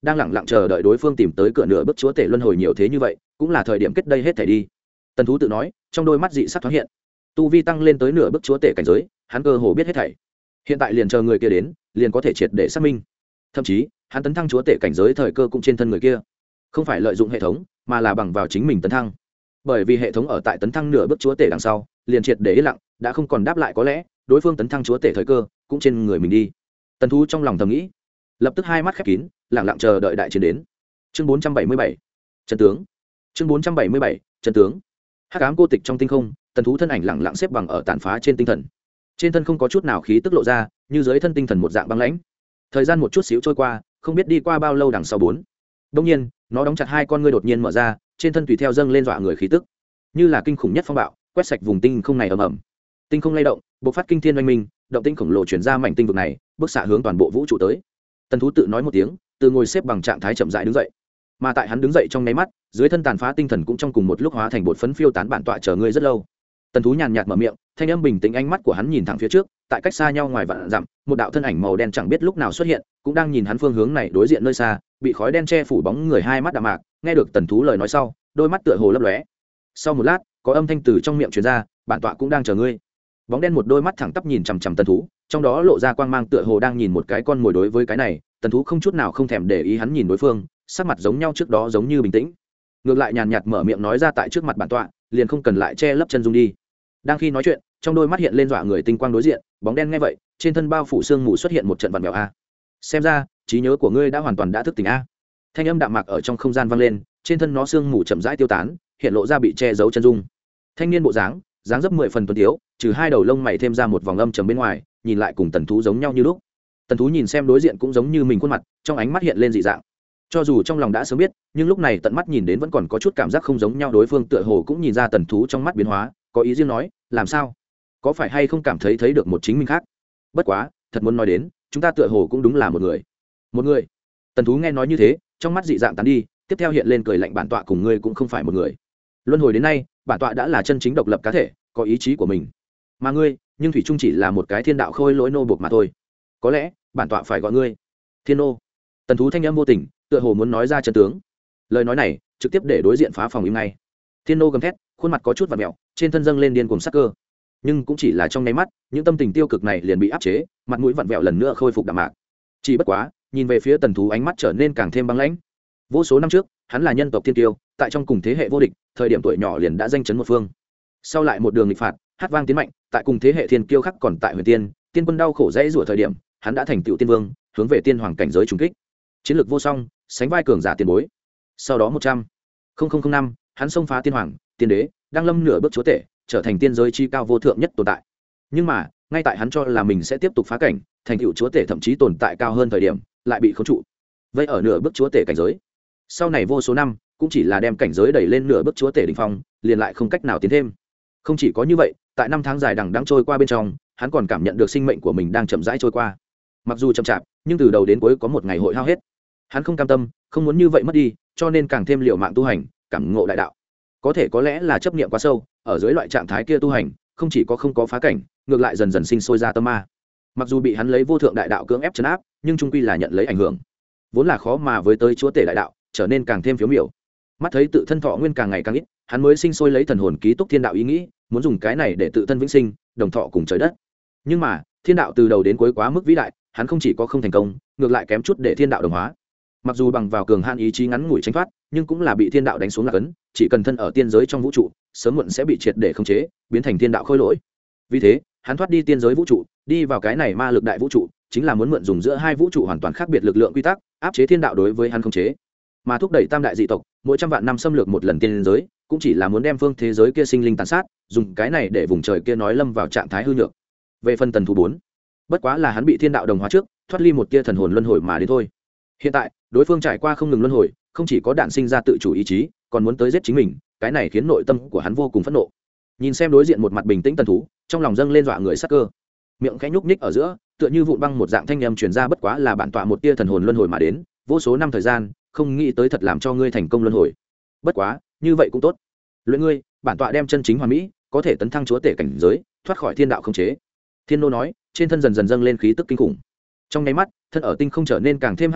đang lẳng lặng chờ đợi đối phương tìm tới cửa nửa bước chúa tể luân hồi nhiều thế như vậy cũng là thời điểm kết đây hết thể đi. Tần thú tự nói, trong đôi mắt dị sắc thoáng hiện, tu vi tăng lên tới nửa bước chúa tể cảnh giới, hắn cơ hồ biết hết thảy. Hiện tại liền chờ người kia đến, liền có thể triệt để xác minh. Thậm chí hắn tấn thăng chúa tể cảnh giới thời cơ cũng trên thân người kia, không phải lợi dụng hệ thống mà là bằng vào chính mình tấn thăng. Bởi vì hệ thống ở tại tấn thăng nửa bước chúa tể đằng sau liền triệt để yên lặng, đã không còn đáp lại, có lẽ đối phương tấn thăng chúa tể thời cơ cũng trên người mình đi. Tần thú trong lòng thầm nghĩ, lập tức hai mắt khép kín, lặng lặng chờ đợi đại chiến đến. Chương 477, chân tướng. Chương 477, chân tướng. Hắc ám cô tịch trong tinh không, tần thú thân ảnh lặng lặng xếp bằng ở tàn phá trên tinh thần. Trên thân không có chút nào khí tức lộ ra, như dưới thân tinh thần một dạng băng lãnh. Thời gian một chút xíu trôi qua, không biết đi qua bao lâu đằng sau bốn. Đương nhiên, nó đóng chặt hai con ngươi đột nhiên mở ra, trên thân tùy theo dâng lên dọa người khí tức, như là kinh khủng nhất phong bạo, quét sạch vùng tinh không này ầm ầm. Tinh không lay động, bộc phát kinh thiên oanh minh, động tinh khổng lồ truyền ra mảnh tinh vực này, bức xạ hướng toàn bộ vũ trụ tới. Tần thú tự nói một tiếng, từ ngồi xếp bằng trạng thái chậm rãi đứng dậy. Mà tại hắn đứng dậy trong nháy mắt, dưới thân tàn phá tinh thần cũng trong cùng một lúc hóa thành bột phấn phiêu tán, bản tọa chờ ngươi rất lâu. Tần thú nhàn nhạt mở miệng, thanh âm bình tĩnh, ánh mắt của hắn nhìn thẳng phía trước, tại cách xa nhau ngoài vạn dặm, một đạo thân ảnh màu đen chẳng biết lúc nào xuất hiện, cũng đang nhìn hắn phương hướng này đối diện nơi xa, bị khói đen che phủ bóng người, hai mắt đạm mạc, nghe được tần thú lời nói sau, đôi mắt tựa hồ lấp lóe. Sau một lát, có âm thanh từ trong miệng truyền ra, bản tọa cũng đang chờ ngươi. Bóng đen một đôi mắt thẳng tắp nhìn chằm chằm tần thú, trong đó lộ ra quang mang, tựa hồ đang nhìn một cái con mồi. Đối với cái này, tần thú không chút nào không thèm để ý hắn nhìn đối phương, sắc mặt giống nhau trước đó giống như bình tĩnh, ngược lại nhàn nhạt mở miệng nói ra, tại trước mặt bản tọa liền không cần lại che lấp chân dung đi. Đang khi nói chuyện, trong đôi mắt hiện lên dọa người tinh quang, đối diện bóng đen nghe vậy, trên thân bao phủ sương mù xuất hiện một trận vặn vẹo. A, xem ra trí nhớ của ngươi đã hoàn toàn đã thức tỉnh. A, thanh âm đạm mạc ở trong không gian vang lên, trên thân nó sương mù chậm rãi tiêu tán, hiện lộ ra bị che giấu chân dung. Thanh niên bộ dáng dáng dấp 10 phần tuấn tiếu, trừ hai đầu lông mày thêm ra một vòng âm trầm bên ngoài, nhìn lại cùng tần thú giống nhau như lúc. Tần thú nhìn xem đối diện cũng giống như mình khuôn mặt, trong ánh mắt hiện lên dị dạng. Cho dù trong lòng đã sớm biết, nhưng lúc này tận mắt nhìn đến vẫn còn có chút cảm giác không giống nhau. Đối phương tựa hồ cũng nhìn ra tần thú trong mắt biến hóa, có ý riêng nói, làm sao, có phải hay không cảm thấy được một chính mình khác? Bất quá thật muốn nói đến, chúng ta tựa hồ cũng đúng là một người. Tần thú nghe nói như thế, trong mắt dị dạng tán đi, tiếp theo hiện lên cười lạnh, bản tọa cùng ngươi cũng không phải một người. Luân hồi đến nay, bản tọa đã là chân chính độc lập cá thể, có ý chí của mình, mà ngươi nhưng thủy chung chỉ là một cái thiên đạo khôi lỗi nô buộc mà thôi. Có lẽ bản tọa phải gọi ngươi thiên nô. Tần thú thanh âm vô tình, tựa hồ muốn nói ra chân tướng. Lời nói này trực tiếp để đối diện phá phòng im ngay. Thiên nô gầm thét, khuôn mặt có chút vặn mẹo, trên thân dâng lên điên cuồng sắc cơ, nhưng cũng chỉ là trong nháy mắt, những tâm tình tiêu cực này liền bị áp chế, mặt mũi vặn vẹo lần nữa khôi phục đạm mạc. Chỉ bất quá nhìn về phía tần thú, ánh mắt trở nên càng thêm băng lãnh. Vô số năm trước, hắn là nhân tộc thiên tiêu, tại trong cùng thế hệ vô địch, thời điểm tuổi nhỏ liền đã danh chấn một phương. Sau lại một đường nghịch phạt, hát vang tiến mạnh, tại cùng thế hệ thiên kiêu khác còn tại huyền tiên, tiên quân đau khổ dãy rủa thời điểm, hắn đã thành tựu tiên vương, hướng về tiên hoàng cảnh giới trùng kích, chiến lược vô song, sánh vai cường giả tiền bối. Sau đó 100 năm, hắn xông phá tiên hoàng, tiên đế, đang lâm nửa bước chúa tể, trở thành tiên giới chi cao vô thượng nhất tồn tại. Nhưng mà ngay tại hắn cho là mình sẽ tiếp tục phá cảnh, thành tựu chúa tể, thậm chí tồn tại cao hơn thời điểm, lại bị khống trụ, vây ở nửa bước chúa tể cảnh giới. Sau này vô số năm, cũng chỉ là đem cảnh giới đẩy lên nửa bước chúa tể đỉnh phong, liền lại không cách nào tiến thêm. Không chỉ có như vậy, tại năm tháng dài đằng đẵng trôi qua bên trong, hắn còn cảm nhận được sinh mệnh của mình đang chậm rãi trôi qua. Mặc dù chậm chạp, nhưng từ đầu đến cuối có một ngày hội hao hết. Hắn không cam tâm, không muốn như vậy mất đi, cho nên càng thêm liều mạng tu hành, cảm ngộ đại đạo. Có lẽ là chấp niệm quá sâu, ở dưới loại trạng thái kia tu hành, không chỉ có không có phá cảnh, ngược lại dần dần sinh sôi ra tâm ma. Mặc dù bị hắn lấy vô thượng đại đạo cưỡng ép trấn áp, nhưng trung quy là nhận lấy ảnh hưởng. Vốn là khó mà với tới chúa tể đại đạo, trở nên càng thêm phiếu miểu. Mắt thấy tự thân thọ nguyên càng ngày càng ít, hắn mới sinh sôi lấy thần hồn ký túc thiên đạo ý nghĩ, muốn dùng cái này để tự thân vĩnh sinh, đồng thọ cùng trời đất. Nhưng mà thiên đạo từ đầu đến cuối quá mức vĩ đại, hắn không chỉ có không thành công, ngược lại kém chút để thiên đạo đồng hóa. Mặc dù bằng vào cường han ý chí ngắn ngủi tránh thoát, nhưng cũng là bị thiên đạo đánh xuống lạc ấn, chỉ cần thân ở tiên giới trong vũ trụ, sớm muộn sẽ bị triệt để khống chế, biến thành thiên đạo khôi lỗi. Vì thế hắn thoát đi tiên giới vũ trụ, đi vào cái này ma lực đại vũ trụ, chính là muốn mượn dùng giữa hai vũ trụ hoàn toàn khác biệt lực lượng quy tắc, áp chế thiên đạo đối với hắn khống chế, mà thúc đẩy tam đại dị tộc mỗi trăm vạn năm xâm lược một lần tiên giới, cũng chỉ là muốn đem phương thế giới kia sinh linh tàn sát, dùng cái này để vùng trời kia nói lâm vào trạng thái hư nhược. Về phần tần thú 4, bất quá là hắn bị thiên đạo đồng hóa trước, thoát ly một tia thần hồn luân hồi mà đến thôi. Hiện tại đối phương trải qua không ngừng luân hồi, không chỉ có đản sinh ra tự chủ ý chí, còn muốn tới giết chính mình, cái này khiến nội tâm của hắn vô cùng phẫn nộ. Nhìn xem đối diện một mặt bình tĩnh tần thú, trong lòng dâng lên dọa người sắc cơ, miệng khẽ nhúc nhích ở giữa, tựa như vụn băng một dạng thanh âm truyền ra, bất quá là bản tọa một tia thần hồn luân hồi mà đến, vô số năm thời gian, không nghĩ tới thật làm cho ngươi thành công luân hồi. Bất quá như vậy cũng tốt, luyện ngươi, bản tọa đem chân chính hoàn mỹ, có thể tấn thăng chúa tể cảnh giới, thoát khỏi thiên đạo khống chế. Thiên nô nói, trên thân dần dần dâng lên khí tức kinh khủng. Trong nháy mắt, thân ở tinh không trở nên càng thêm hắc ám,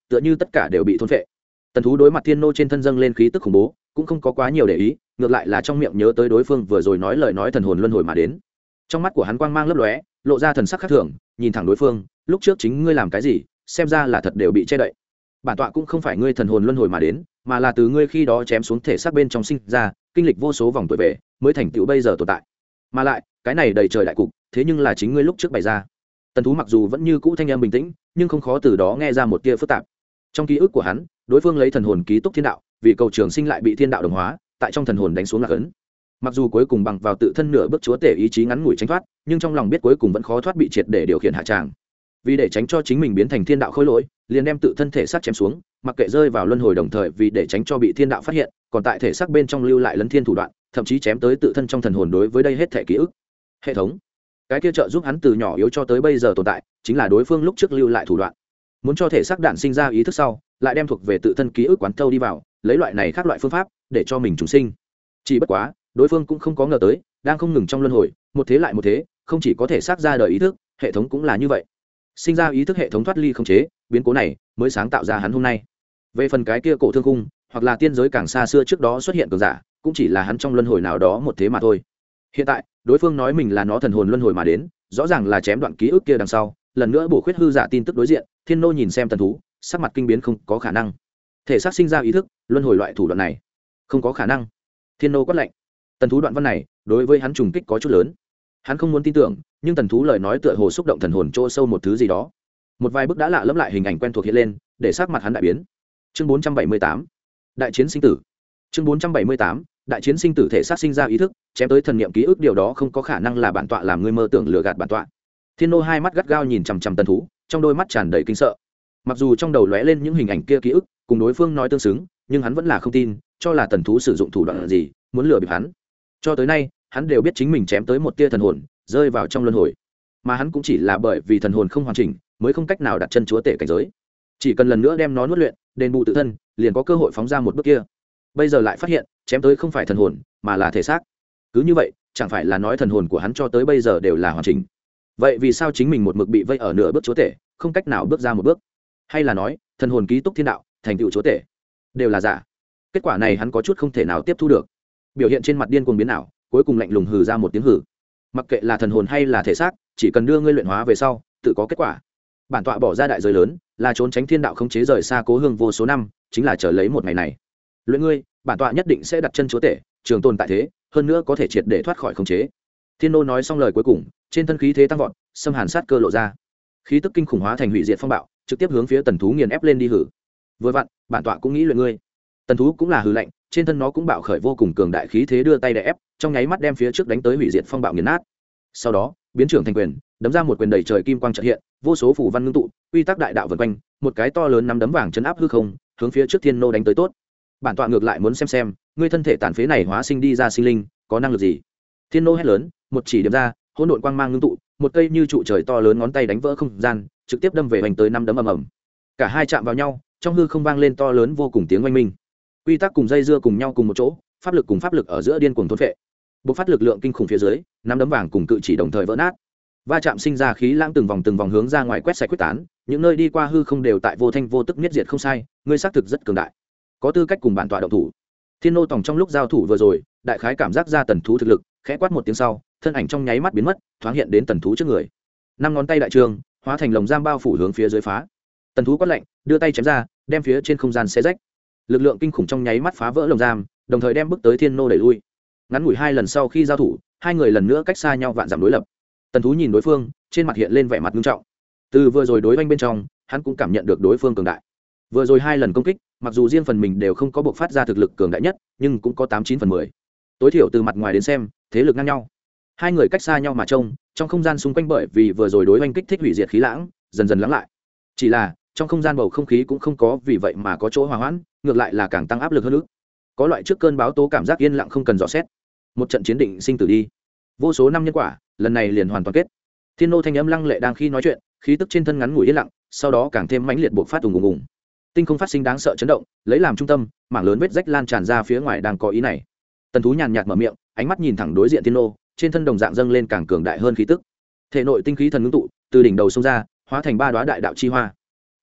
tựa như tất cả đều bị thôn phệ. Tần thú đối mặt thiên nô trên thân dâng lên khí tức khủng bố cũng không có quá nhiều để ý, ngược lại là trong miệng nhớ tới đối phương vừa rồi nói lời nói thần hồn luân hồi mà đến. Trong mắt của hắn quang mang lấp lóe, lộ ra thần sắc khác thường, nhìn thẳng đối phương, lúc trước chính ngươi làm cái gì, xem ra là thật đều bị che đậy. Bản tọa cũng không phải ngươi thần hồn luân hồi mà đến, mà là từ ngươi khi đó chém xuống thể xác bên trong sinh ra, kinh lịch vô số vòng tuổi về, mới thành tựu bây giờ tồn tại. Mà lại, cái này đầy trời đại cục, thế nhưng là chính ngươi lúc trước bày ra. Tần thú mặc dù vẫn như cũ thanh âm bình tĩnh, nhưng không khó từ đó nghe ra một tia phức tạp. Trong ký ức của hắn, đối phương lấy thần hồn ký túc thiên đạo, vì cầu trường sinh lại bị thiên đạo đồng hóa, tại trong thần hồn đánh xuống lạc ấn. Mặc dù cuối cùng bằng vào tự thân nửa bước chúa tể ý chí ngắn ngủi tránh thoát, nhưng trong lòng biết cuối cùng vẫn khó thoát bị triệt để điều khiển hạ tràng. Vì để tránh cho chính mình biến thành thiên đạo khối lỗi, liền đem tự thân thể xác chém xuống, mặc kệ rơi vào luân hồi, đồng thời vì để tránh cho bị thiên đạo phát hiện, còn tại thể xác bên trong lưu lại lấn thiên thủ đoạn, thậm chí chém tới tự thân trong thần hồn. Đối với đây hết thể ký ức hệ thống, cái kia trợ giúp hắn từ nhỏ yếu cho tới bây giờ tồn tại, chính là đối phương lúc trước lưu lại thủ đoạn. Muốn cho thể xác đạn sinh ra ý thức sau, lại đem thuộc về tự thân ký ức quán thâu đi vào, lấy loại này khác loại phương pháp để cho mình trùng sinh. Chỉ bất quá, đối phương cũng không có ngờ tới, đang không ngừng trong luân hồi, một thế lại một thế, không chỉ có thể xác ra đời ý thức, hệ thống cũng là như vậy. Sinh ra ý thức hệ thống thoát ly không chế, biến cố này mới sáng tạo ra hắn hôm nay. Về phần cái kia cổ thương cung, hoặc là tiên giới càng xa xưa trước đó xuất hiện cường giả, cũng chỉ là hắn trong luân hồi nào đó một thế mà thôi. Hiện tại, đối phương nói mình là nó thần hồn luân hồi mà đến, rõ ràng là chém đoạn ký ức kia đằng sau, lần nữa bổ khuyết hư giả tin tức đối diện. Thiên nô nhìn xem Tần thú, sắc mặt kinh biến, không có khả năng. Thể xác sinh ra ý thức, luân hồi loại thủ đoạn này, không có khả năng. Thiên nô quát lạnh. Tần thú đoạn văn này, đối với hắn trùng kích có chút lớn. Hắn không muốn tin tưởng, nhưng Tần thú lời nói tựa hồ xúc động thần hồn chỗ sâu một thứ gì đó. Một vài bức đã lạ lẫm lại hình ảnh quen thuộc hiện lên, để sắc mặt hắn đại biến. Chương 478, đại chiến sinh tử. Chương 478, đại chiến sinh tử. Thể xác sinh ra ý thức, chém tới thần niệm ký ức, điều đó không có khả năng là bản tọa làm ngươi mơ tưởng lừa gạt bản tọa. Thiên nô hai mắt gắt gao nhìn chằm chằm Tần thú, trong đôi mắt tràn đầy kinh sợ. Mặc dù trong đầu lóe lên những hình ảnh kia ký ức, cùng đối phương nói tương xứng, nhưng hắn vẫn là không tin, cho là Tần thú sử dụng thủ đoạn gì, muốn lừa bịp hắn. Cho tới nay, hắn đều biết chính mình chém tới một tia thần hồn, rơi vào trong luân hồi, mà hắn cũng chỉ là bởi vì thần hồn không hoàn chỉnh, mới không cách nào đặt chân chúa tể cảnh giới. Chỉ cần lần nữa đem nó nuốt luyện, đền bù tự thân, liền có cơ hội phóng ra một bước kia. Bây giờ lại phát hiện, chém tới không phải thần hồn, mà là thể xác. Cứ như vậy, chẳng phải là nói thần hồn của hắn cho tới bây giờ đều là hoàn chỉnh? Vậy vì sao chính mình một mực bị vây ở nửa bước chúa tể, không cách nào bước ra một bước? Hay là nói, thần hồn ký túc thiên đạo, thành tựu chúa tể, đều là giả? Kết quả này hắn có chút không thể nào tiếp thu được. Biểu hiện trên mặt điên cuồng biến ảo, cuối cùng lạnh lùng hừ ra một tiếng hừ. Mặc kệ là thần hồn hay là thể xác, chỉ cần đưa ngươi luyện hóa về sau, tự có kết quả. Bản tọa bỏ ra đại giới lớn, là trốn tránh thiên đạo khống chế rời xa cố hương vô số năm, chính là chờ lấy một ngày này. Luyện ngươi, bản tọa nhất định sẽ đặt chân chúa tể, trường tồn tại thế, hơn nữa có thể triệt để thoát khỏi khống chế. Thiên nô nói xong lời cuối cùng, trên thân khí thế tăng vọt, xâm hàn sát cơ lộ ra, khí tức kinh khủng hóa thành hủy diệt phong bạo, trực tiếp hướng phía Tần thú nghiền ép lên đi hử. Vừa vặn, bản tọa cũng nghĩ luyện ngươi. Tần thú cũng là hừ lạnh, trên thân nó cũng bạo khởi vô cùng cường đại khí thế, đưa tay đè ép, trong nháy mắt đem phía trước đánh tới hủy diệt phong bạo nghiền nát. Sau đó, biến trưởng thành quyền, đấm ra một quyền đầy trời kim quang chợt hiện, vô số phù văn ngưng tụ, quy tắc đại đạo vần quanh, một cái to lớn nắm đấm vàng chấn áp hư không, hướng phía trước Thiên nô đánh tới tốt. Bản tọa ngược lại muốn xem, ngươi thân thể tàn phế này hóa sinh đi ra sinh linh, có năng lực gì? Thiên nô hét lớn, một chỉ điểm ra, hỗn độn quang mang ngưng tụ, một cây như trụ trời to lớn ngón tay đánh vỡ không gian, trực tiếp đâm về hoành tới năm đấm ầm ầm. Cả hai chạm vào nhau, trong hư không vang lên to lớn vô cùng tiếng oanh minh. Quy tắc cùng dây dưa cùng nhau cùng một chỗ, pháp lực cùng pháp lực ở giữa điên cuồng thôn phệ. Bộc phát lực lượng kinh khủng phía dưới, năm đấm vàng cùng cự chỉ đồng thời vỡ nát. Va chạm sinh ra khí lãng từng vòng hướng ra ngoài quét sạch quyết tán, những nơi đi qua hư không đều tại vô thanh vô tức miết diệt. Không sai, ngươi xác thực rất cường đại, có tư cách cùng bản tọa động thủ. Thiên nô tổng trong lúc giao thủ vừa rồi, đại khái cảm giác ra Tần thú thực lực, khẽ quát một tiếng sau, thân ảnh trong nháy mắt biến mất, thoáng hiện đến Tần thú trước người. Năm ngón tay đại trường, hóa thành lồng giam bao phủ hướng phía dưới phá. Tần thú quát lạnh, đưa tay chém ra, đem phía trên không gian xé rách. Lực lượng kinh khủng trong nháy mắt phá vỡ lồng giam, đồng thời đem bước tới Thiên nô đẩy lui. Ngắn ngủi hai lần sau khi giao thủ, hai người lần nữa cách xa nhau vạn dặm đối lập. Tần thú nhìn đối phương, trên mặt hiện lên vẻ mặt nghiêm trọng. Từ vừa rồi đối oanh bên trong, hắn cũng cảm nhận được đối phương cường đại. Vừa rồi hai lần công kích, mặc dù riêng phần mình đều không có buộc phát ra thực lực cường đại nhất, nhưng cũng có 89/10. Tối thiểu từ mặt ngoài đến xem, thế lực ngang nhau. Hai người cách xa nhau mà trông, trong không gian xung quanh bởi vì vừa rồi đối oanh kích thích hủy diệt khí lãng, dần dần lắng lại. Chỉ là, trong không gian bầu không khí cũng không có vì vậy mà có chỗ hòa hoãn, ngược lại là càng tăng áp lực hơn nữa. Có loại trước cơn báo tố cảm giác yên lặng không cần dò xét. Một trận chiến định sinh tử đi. Vô số năm nhân quả, lần này liền hoàn toàn kết. Thiên nô thanh âm lăng lệ đang khi nói chuyện, khí tức trên thân ngắn ngủi yên lặng, sau đó càng thêm mãnh liệt bộc phát ùng ùng ùng. Tinh không phát sinh đáng sợ chấn động, lấy làm trung tâm, mảng lớn vết rách lan tràn ra phía ngoài đang có ý này. Tần thú nhàn nhạt mở miệng, ánh mắt nhìn thẳng đối diện Thiên nô, trên thân đồng dạng dâng lên càng cường đại hơn khí tức. Thể nội tinh khí thần ngưng tụ, từ đỉnh đầu xông ra, hóa thành ba đóa đại đạo chi hoa. Lập tức,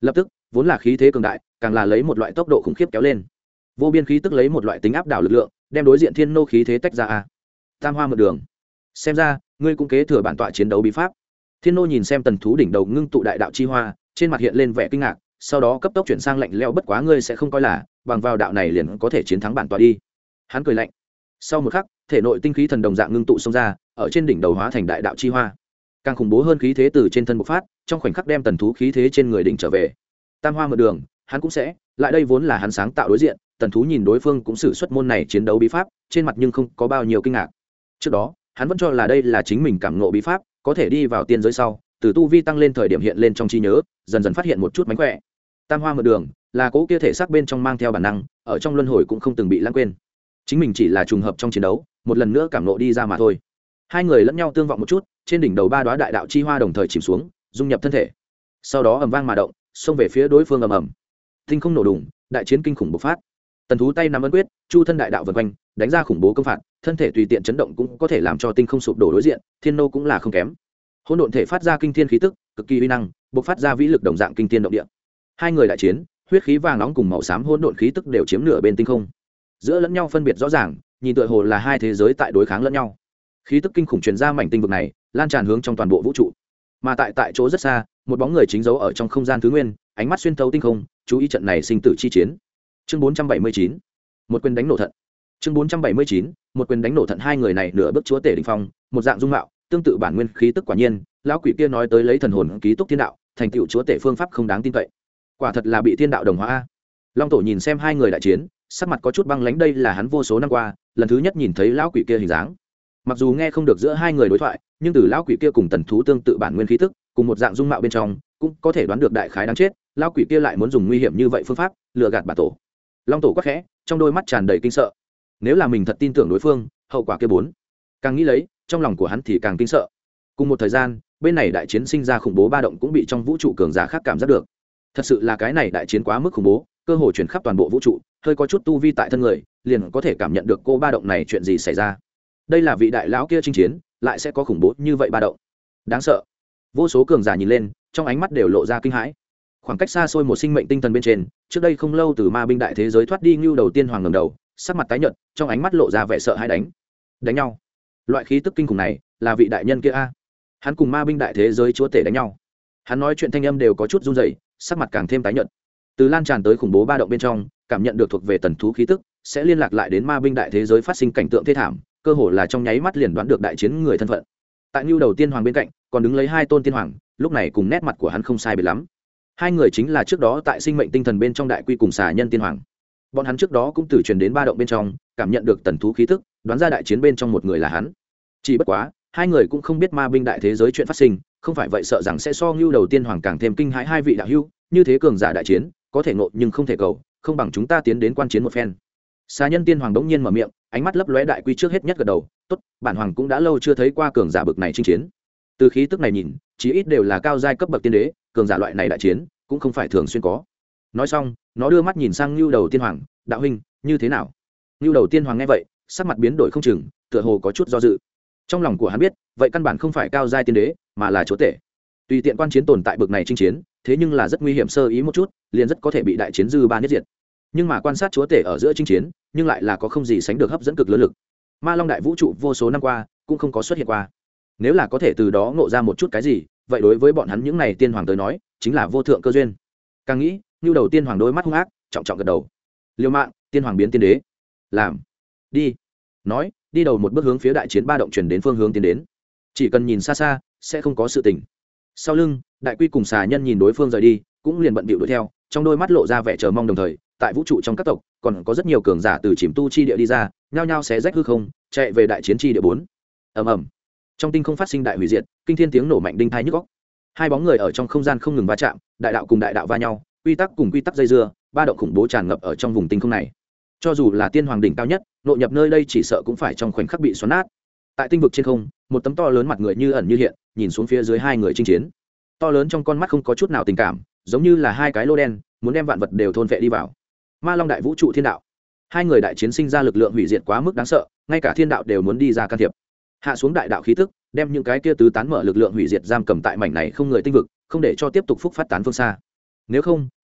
vốn là khí thế cường đại, càng là lấy một loại tốc độ khủng khiếp kéo lên. Vô biên khí tức lấy một loại tính áp đảo lực lượng, đem đối diện thiên nô khí thế tách ra a. Tam hoa mượn đường, xem ra ngươi cũng kế thừa bản tọa chiến đấu bí pháp. Thiên nô nhìn xem tần thú đỉnh đầu ngưng tụ đại đạo chi hoa, trên mặt hiện lên vẻ kinh ngạc, sau đó cấp tốc chuyển sang lạnh lẽo, bất quá ngươi sẽ không coi là bằng vào đạo này liền có thể chiến thắng bản tọa đi. Hắn cười lạnh. Sau một khắc, thể nội tinh khí thần đồng dạng ngưng tụ xông ra, ở trên đỉnh đầu hóa thành đại đạo chi hoa. Càng khủng bố hơn khí thế từ trên thân bộc phát, trong khoảnh khắc đem tần thú khí thế trên người đỉnh trở về. Tam hoa mượn đường, hắn cũng sẽ, lại đây vốn là hắn sáng tạo đối diện, tần thú nhìn đối phương cũng sử xuất môn này chiến đấu bí pháp, trên mặt nhưng không có bao nhiêu kinh ngạc. Trước đó, hắn vẫn cho là đây là chính mình cảm ngộ bí pháp, có thể đi vào tiên giới sau, từ tu vi tăng lên thời điểm hiện lên trong trí nhớ, dần dần phát hiện một chút mánh khỏe. Tam hoa mượn đường, là cố kia thể xác bên trong mang theo bản năng, ở trong luân hồi cũng không từng bị lãng quên. Chính mình chỉ là trùng hợp trong chiến đấu, một lần nữa cảm ngộ đi ra mà thôi. Hai người lẫn nhau tương vọng một chút, trên đỉnh đầu ba đóa đại đạo chi hoa đồng thời chìm xuống, dung nhập thân thể. Sau đó ầm vang mà động, xông về phía đối phương ầm ầm. Tinh không nổ đùng, đại chiến kinh khủng bộc phát. Tần thú tay nắm ấn quyết, chu thân đại đạo vần quanh, đánh ra khủng bố công phạt, thân thể tùy tiện chấn động cũng có thể làm cho tinh không sụp đổ đối diện, thiên nô cũng là không kém. Hỗn độn thể phát ra kinh thiên khí tức, cực kỳ uy năng, bộc phát ra vĩ lực đồng dạng kinh thiên động địa. Hai người đại chiến, huyết khí vàng nóng cùng màu xám hỗn độn khí tức đều chiếm nửa bên tinh không. Giữa lẫn nhau phân biệt rõ ràng, nhìn tựa hồ là hai thế giới tại đối kháng lẫn nhau. Khí tức kinh khủng truyền ra mảnh tinh vực này, lan tràn hướng trong toàn bộ vũ trụ. Mà tại chỗ rất xa, một bóng người chính giấu ở trong không gian thứ nguyên, ánh mắt xuyên thấu tinh không, chú ý trận này sinh tử chi chiến. Chương 479, một quyền đánh nổ thận. Chương 479, một quyền đánh nổ thận. Hai người này nửa bước chúa tể đỉnh phong, một dạng dung mạo, tương tự bản nguyên khí tức quả nhiên, lão quỷ kia nói tới lấy thần hồn ký túc thiên đạo, thành tựu chúa tể phương pháp không đáng tin cậy. Quả thật là bị thiên đạo đồng hóa a. Long tổ nhìn xem hai người đại chiến, sắc mặt có chút băng lãnh, đây là hắn vô số năm qua lần thứ nhất nhìn thấy lão quỷ kia hình dáng. Mặc dù nghe không được giữa hai người đối thoại, nhưng từ lão quỷ kia cùng tần thú tương tự bản nguyên khí tức, cùng một dạng dung mạo bên trong, cũng có thể đoán được đại khái đáng chết, lão quỷ kia lại muốn dùng nguy hiểm như vậy phương pháp lừa gạt bản tổ. Long tổ quắc khẽ, trong đôi mắt tràn đầy kinh sợ. Nếu là mình thật tin tưởng đối phương, hậu quả kia bốn. Càng nghĩ lấy, trong lòng của hắn thì càng kinh sợ. Cùng một thời gian, bên này đại chiến sinh ra khủng bố ba động cũng bị trong vũ trụ cường giả khác cảm giác được. Thật sự là cái này đại chiến quá mức khủng bố, cơ hội chuyển khắp toàn bộ vũ trụ, hơi có chút tu vi tại thân người, liền có thể cảm nhận được cô ba động này chuyện gì xảy ra. Đây là vị đại lão kia chinh chiến, lại sẽ có khủng bố như vậy ba động. Đáng sợ. Vô số cường giả nhìn lên, trong ánh mắt đều lộ ra kinh hãi. Khoảng cách xa xôi một sinh mệnh tinh thần bên trên, trước đây không lâu từ ma binh đại thế giới thoát đi Ngưu Đầu Tiên Hoàng ngẩng đầu, sắc mặt tái nhợt, trong ánh mắt lộ ra vẻ sợ hãi đánh nhau. Loại khí tức kinh khủng này, là vị đại nhân kia a. Hắn cùng ma binh đại thế giới chúa tể đánh nhau. Hắn nói chuyện thanh âm đều có chút run rẩy, sắc mặt càng thêm tái nhợt. Từ lan tràn tới khủng bố ba động bên trong, cảm nhận được thuộc về tần thú khí tức, sẽ liên lạc lại đến ma binh đại thế giới phát sinh cảnh tượng thê thảm, cơ hồ là trong nháy mắt liền đoán được đại chiến người thân phận. Tại Ngưu Đầu Tiên Hoàng bên cạnh, còn đứng lấy hai tôn tiên hoàng, lúc này cùng nét mặt của hắn không sai biệt lắm. Hai người chính là trước đó tại sinh mệnh tinh thần bên trong đại quy cùng xà nhân tiên hoàng. Bọn hắn trước đó cũng từ truyền đến ba động bên trong, cảm nhận được tần thú khí tức, đoán ra đại chiến bên trong một người là hắn. Chỉ bất quá, hai người cũng không biết ma binh đại thế giới chuyện phát sinh, không phải vậy sợ rằng sẽ so Ngưu Đầu Tiên Hoàng càng thêm kinh hãi hai vị đạo hữu, như thế cường giả đại chiến, có thể ngộ nhưng không thể cầu, không bằng chúng ta tiến đến quan chiến một phen. Xà nhân tiên hoàng đống nhiên mở miệng, ánh mắt lấp lóe, đại quy trước hết nhất gật đầu, tốt, bản hoàng cũng đã lâu chưa thấy qua cường giả bực này chinh chiến. Từ khí tức này nhìn, chí ít đều là cao giai cấp bậc tiên đế, cường giả loại này đại chiến cũng không phải thường xuyên có. Nói xong, nó đưa mắt nhìn sang Ngưu Đầu Tiên Hoàng, đạo huynh, như thế nào? Ngưu Đầu Tiên Hoàng nghe vậy, sắc mặt biến đổi không chừng, tựa hồ có chút do dự. Trong lòng của hắn biết, vậy căn bản không phải cao giai tiên đế, mà là chúa tể. Tùy tiện quan chiến tồn tại bực này chinh chiến, thế nhưng là rất nguy hiểm, sơ ý một chút, liền rất có thể bị đại chiến dư ba nhất diệt. Nhưng mà quan sát chúa tể ở giữa chinh chiến, nhưng lại là có không gì sánh được hấp dẫn cực lớn lực. Ma Long đại vũ trụ vô số năm qua, cũng không có xuất hiện qua. Nếu là có thể từ đó ngộ ra một chút cái gì, vậy đối với bọn hắn những này tiên hoàng tới nói, chính là vô thượng cơ duyên. Càng nghĩ, Nưu Đầu Tiên Hoàng đôi mắt hung ác, trọng trọng gật đầu. Liêu mạng, tiên hoàng biến tiên đế. Làm. Đi. Nói, đi đầu một bước hướng phía đại chiến ba động truyền đến phương hướng tiến đến. Chỉ cần nhìn xa xa, sẽ không có sự tình. Sau lưng, đại quy cùng xà nhân nhìn đối phương rời đi, cũng liền bận bịu đuổi theo, trong đôi mắt lộ ra vẻ chờ mong, đồng thời, tại vũ trụ trong các tộc, còn có rất nhiều cường giả từ chìm tu chi địa đi ra, nhao nhao xé rách hư không, chạy về đại chiến chi địa 4. Ầm ầm. Trong tinh không phát sinh đại hủy diệt, kinh thiên tiếng nổ mạnh đinh tai nhức óc. Hai bóng người ở trong không gian không ngừng va chạm, đại đạo cùng đại đạo va nhau, quy tắc cùng quy tắc dây dưa, ba động khủng bố tràn ngập ở trong vùng tinh không này. Cho dù là tiên hoàng đỉnh cao nhất, nội nhập nơi đây chỉ sợ cũng phải trong khoảnh khắc bị xoắn nát. Tại tinh vực trên không, một tấm to lớn mặt người như ẩn như hiện, nhìn xuống phía dưới hai người chinh chiến. To lớn trong con mắt không có chút nào tình cảm, giống như là hai cái lô đen, muốn đem vạn vật đều thôn phệ đi vào. Ma Long đại vũ trụ thiên đạo, hai người đại chiến sinh ra lực lượng hủy diệt quá mức đáng sợ, ngay cả thiên đạo đều muốn đi ra can thiệp. Hạ xuống đại đạo khí tức, đem những cái kia tứ tán mở lực lượng hủy diệt giam cầm tại mảnh này không người tinh vực, không để cho tiếp tục phúc phát tán phương xa. Nếu không,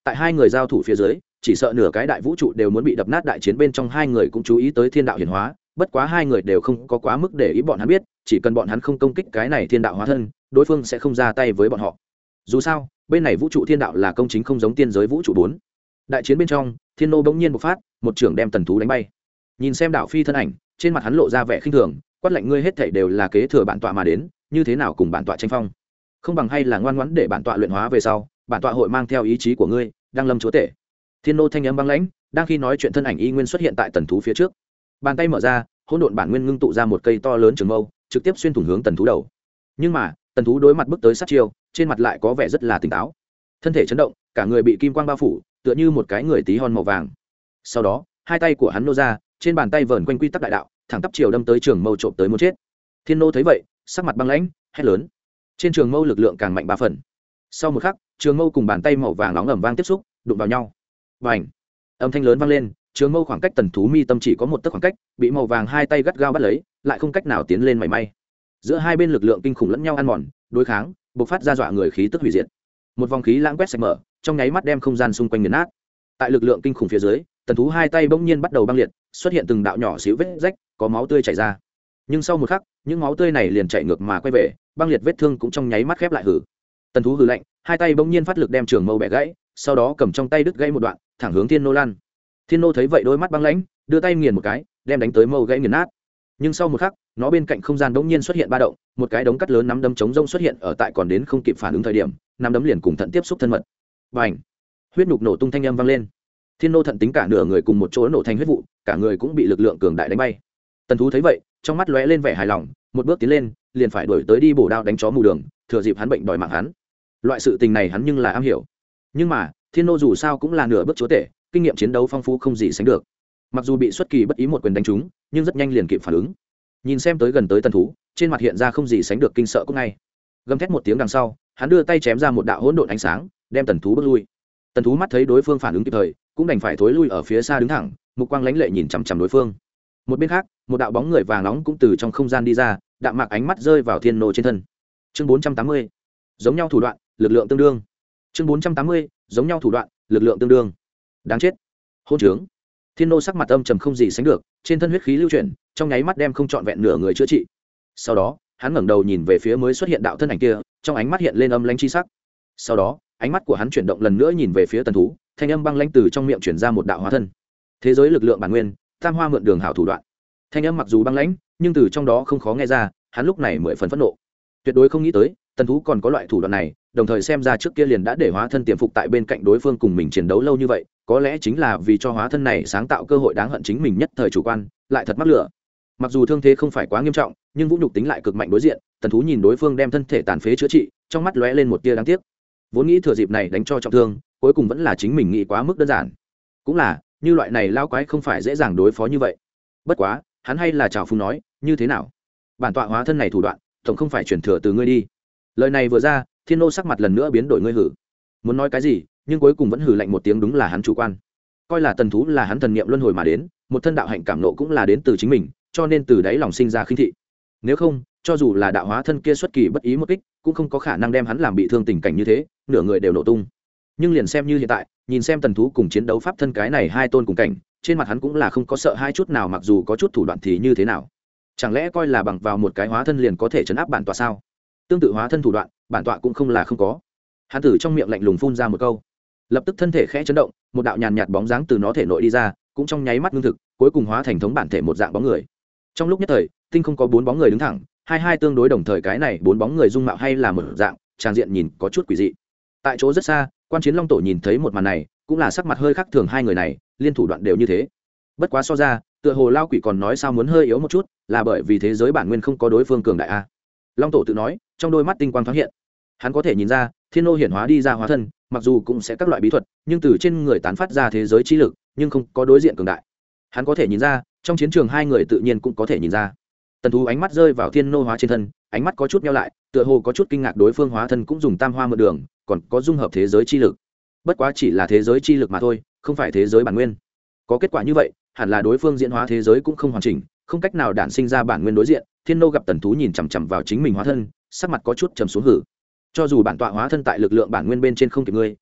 tại hai người giao thủ phía dưới chỉ sợ nửa cái đại vũ trụ đều muốn bị đập nát. đại chiến bên trong hai người cũng chú ý tới thiên đạo hiển hóa, bất quá hai người đều không có quá mức để ý bọn hắn biết, chỉ cần bọn hắn không công kích cái này thiên đạo hóa thân, đối phương sẽ không ra tay với bọn họ. Dù sao bên này vũ trụ thiên đạo là công chính, không giống tiên giới vũ trụ 4. đại chiến bên trong thiên nô bỗng nhiên bộc phát, một trưởng đem tần thú đánh bay. Nhìn xem đạo phi thân ảnh, trên mặt hắn lộ ra vẻ khinh thường, quát lạnh ngươi hết thảy đều là kế thừa bản tọa mà đến, như thế nào cùng bản tọa tranh phong? Không bằng hay là ngoan ngoãn để bản tọa luyện hóa về sau, bản tọa hội mang theo ý chí của ngươi đang lâm chúa tể. Thiên nô thanh âm băng lãnh, đang khi nói chuyện thân ảnh y nguyên xuất hiện tại tần thú phía trước. Bàn tay mở ra, hỗn độn bản nguyên ngưng tụ ra một cây to lớn trường mâu, trực tiếp xuyên thủng hướng tần thú đầu. Nhưng mà tần thú đối mặt bước tới sát chiêu, trên mặt lại có vẻ rất là tỉnh táo, thân thể chấn động, cả người bị kim quang bao phủ, tựa như một cái người tí hon màu vàng. Sau đó hai tay của hắn nô ra, trên bàn tay vờn quanh quy tắc đại đạo, thẳng tắp chiều đâm tới trường mâu trộm tới muốn chết. Thiên nô thấy vậy, sắc mặt băng lãnh, hét lớn. Trên trường mâu lực lượng càng mạnh 3 phần. Sau một khắc, trường mâu cùng bàn tay màu vàng nóng ầm vang tiếp xúc, đụng vào nhau. Bành! Âm thanh lớn vang lên, trường mâu khoảng cách tần thú mi tâm chỉ có một tấc khoảng cách, bị màu vàng hai tay gắt gao bắt lấy, lại không cách nào tiến lên mảy may. Giữa hai bên lực lượng kinh khủng lẫn nhau ăn mòn, đối kháng, bộc phát ra dọa người khí tức hủy diệt. Một vòng khí lãng quét sạch mở, trong nháy mắt đem không gian xung quanh nghiền nát. Tại lực lượng kinh khủng phía dưới, tần thú hai tay bỗng nhiên bắt đầu băng liệt, xuất hiện từng đạo nhỏ xíu vết rách, có máu tươi chảy ra. Nhưng sau một khắc, những máu tươi này liền chạy ngược mà quay về, băng liệt vết thương cũng trong nháy mắt khép lại hử. Tần thú hừ lạnh, hai tay bỗng nhiên phát lực đem trường mâu bẻ gãy, sau đó cầm trong tay đứt gãy một đoạn, thẳng hướng Thiên Nô lan. Thiên Nô thấy vậy đôi mắt băng lãnh, đưa tay nghiền một cái, đem đánh tới mâu gãy nghiền nát. Nhưng sau một khắc, nó bên cạnh không gian bỗng nhiên xuất hiện ba động, một cái đống cắt lớn nắm đấm chống rông xuất hiện ở tại còn đến không kịp phản ứng thời điểm, nắm đấm liền cùng thận tiếp xúc thân mật. Bành! Huyết nhục nổ tung thanh âm vang lên. Thiên Nô thận tính cả nửa người cùng một chỗ nổ thành huyết vụ, cả người cũng bị lực lượng cường đại đánh bay. Tần thú thấy vậy, trong mắt lóe lên vẻ hài lòng, một bước tiến lên, liền phải đuổi tới đi bổ đao đánh chó mù đường, thừa dịp hắn bệnh đòi mạng hắn. Loại sự tình này hắn nhưng là am hiểu. Nhưng mà, Thiên Nô dù sao cũng là nửa bước chúa tể, kinh nghiệm chiến đấu phong phú không gì sánh được. Mặc dù bị xuất kỳ bất ý một quyền đánh trúng, nhưng rất nhanh liền kịp phản ứng. Nhìn xem tới gần tới tần thú, trên mặt hiện ra không gì sánh được kinh sợ cũng ngay. Gầm thét một tiếng đằng sau, hắn đưa tay chém ra một đạo hỗn độn ánh sáng, đem tần thú bước lui. Tần thú mắt thấy đối phương phản ứng kịp thời, cũng đành phải thối lui ở phía xa đứng thẳng, mục quang lãnh lệ nhìn chằm chằm đối phương. Một bên khác, một đạo bóng người vàng nóng cũng từ trong không gian đi ra, đạm mạc ánh mắt rơi vào Thiên Nô trên thân. Chương 480. Giống nhau thủ đoạn, lực lượng tương đương. Chương 480. Giống nhau thủ đoạn, lực lượng tương đương. Đáng chết. Hôn trướng. Thiên Nô sắc mặt âm trầm không gì sánh được, trên thân huyết khí lưu chuyển, trong nháy mắt đem không trọn vẹn nửa người chữa trị. Sau đó, hắn ngẩng đầu nhìn về phía mới xuất hiện đạo thân ảnh kia, trong ánh mắt hiện lên âm lãnh chi sắc. Sau đó, ánh mắt của hắn chuyển động lần nữa nhìn về phía tần thú, thanh âm băng lãnh từ trong miệng truyền ra một đạo hóa thân. Thế giới lực lượng bản nguyên, tam hoa mượn đường hảo thủ đoạn. Thanh âm mặc dù băng lãnh, nhưng từ trong đó không khó nghe ra, hắn lúc này mười phần phẫn nộ. Tuyệt đối không nghĩ tới, tần thú còn có loại thủ đoạn này, đồng thời xem ra trước kia liền đã để hóa thân tiềm phục tại bên cạnh đối phương cùng mình chiến đấu lâu như vậy, có lẽ chính là vì cho hóa thân này sáng tạo cơ hội đáng hận chính mình nhất thời chủ quan, lại thật mắc lửa. Mặc dù thương thế không phải quá nghiêm trọng, nhưng vũ nhục tính lại cực mạnh đối diện, tần thú nhìn đối phương đem thân thể tàn phế chữa trị, trong mắt lóe lên một tia đáng tiếc. Vốn nghĩ thừa dịp này đánh cho trọng thương, cuối cùng vẫn là chính mình nghĩ quá mức đơn giản. Cũng là, như loại này lao quái không phải dễ dàng đối phó như vậy. Bất quá, hắn hay là chào phúng nói, như thế nào? Bản tọa hóa thân này thủ đoạn, tổng không phải truyền thừa từ ngươi đi. Lời này vừa ra, Thiên Nô sắc mặt lần nữa biến đổi ngươi hử. Muốn nói cái gì, nhưng cuối cùng vẫn hử lạnh một tiếng, đúng là hắn chủ quan. Coi là tần thú là hắn thần niệm luân hồi mà đến, một thân đạo hạnh cảm nộ cũng là đến từ chính mình, cho nên từ đáy lòng sinh ra khinh thị. Nếu không, cho dù là đạo hóa thân kia xuất kỳ bất ý một kích, cũng không có khả năng đem hắn làm bị thương tình cảnh như thế, nửa người đều nổ tung. Nhưng liền xem như hiện tại, nhìn xem tần thú cùng chiến đấu pháp thân cái này hai tôn cùng cảnh, trên mặt hắn cũng là không có sợ hai chút nào, mặc dù có chút thủ đoạn thì như thế nào. Chẳng lẽ coi là bằng vào một cái hóa thân liền có thể chấn áp bản tọa sao? Tương tự hóa thân thủ đoạn, bản tọa cũng không là không có. Hắn tử trong miệng lạnh lùng phun ra một câu, lập tức thân thể khẽ chấn động, một đạo nhàn nhạt bóng dáng từ nó thể nội đi ra, cũng trong nháy mắt ngưng thực, cuối cùng hóa thành thống bản thể một dạng bóng người. Trong lúc nhất thời, tinh không có 4 bóng người đứng thẳng, hai tương đối đồng thời, cái này 4 bóng người dung mạo hay là một dạng, trang diện nhìn có chút quỷ dị. Tại chỗ rất xa, Quan Chiến Long Tổ nhìn thấy một màn này, cũng là sắc mặt hơi khác thường, hai người này liên thủ đoạn đều như thế. Bất quá so ra, tựa hồ lao quỷ còn nói sao muốn hơi yếu một chút, là bởi vì thế giới bản nguyên không có đối phương cường đại a. Long Tổ tự nói, trong đôi mắt tinh quang thoáng hiện. Hắn có thể nhìn ra, Thiên Nô hiển hóa đi ra hóa thân, mặc dù cũng sẽ các loại bí thuật, nhưng từ trên người tán phát ra thế giới trí lực, nhưng không có đối diện cường đại. Hắn có thể nhìn ra, trong chiến trường hai người tự nhiên cũng có thể nhìn ra. Tần thú ánh mắt rơi vào Thiên Nô hóa trên thân, ánh mắt có chút nheo lại, tựa hồ có chút kinh ngạc, đối phương hóa thân cũng dùng tam hoa mượn đường, còn có dung hợp thế giới chi lực. Bất quá chỉ là thế giới chi lực mà thôi, không phải thế giới bản nguyên. Có kết quả như vậy, hẳn là đối phương diễn hóa thế giới cũng không hoàn chỉnh, không cách nào đản sinh ra bản nguyên đối diện. Thiên Nô gặp tần thú nhìn chằm chằm vào chính mình hóa thân, sắc mặt có chút trầm xuống hử. Cho dù bản tọa hóa thân tại lực lượng bản nguyên bên trên không kịp ngươi,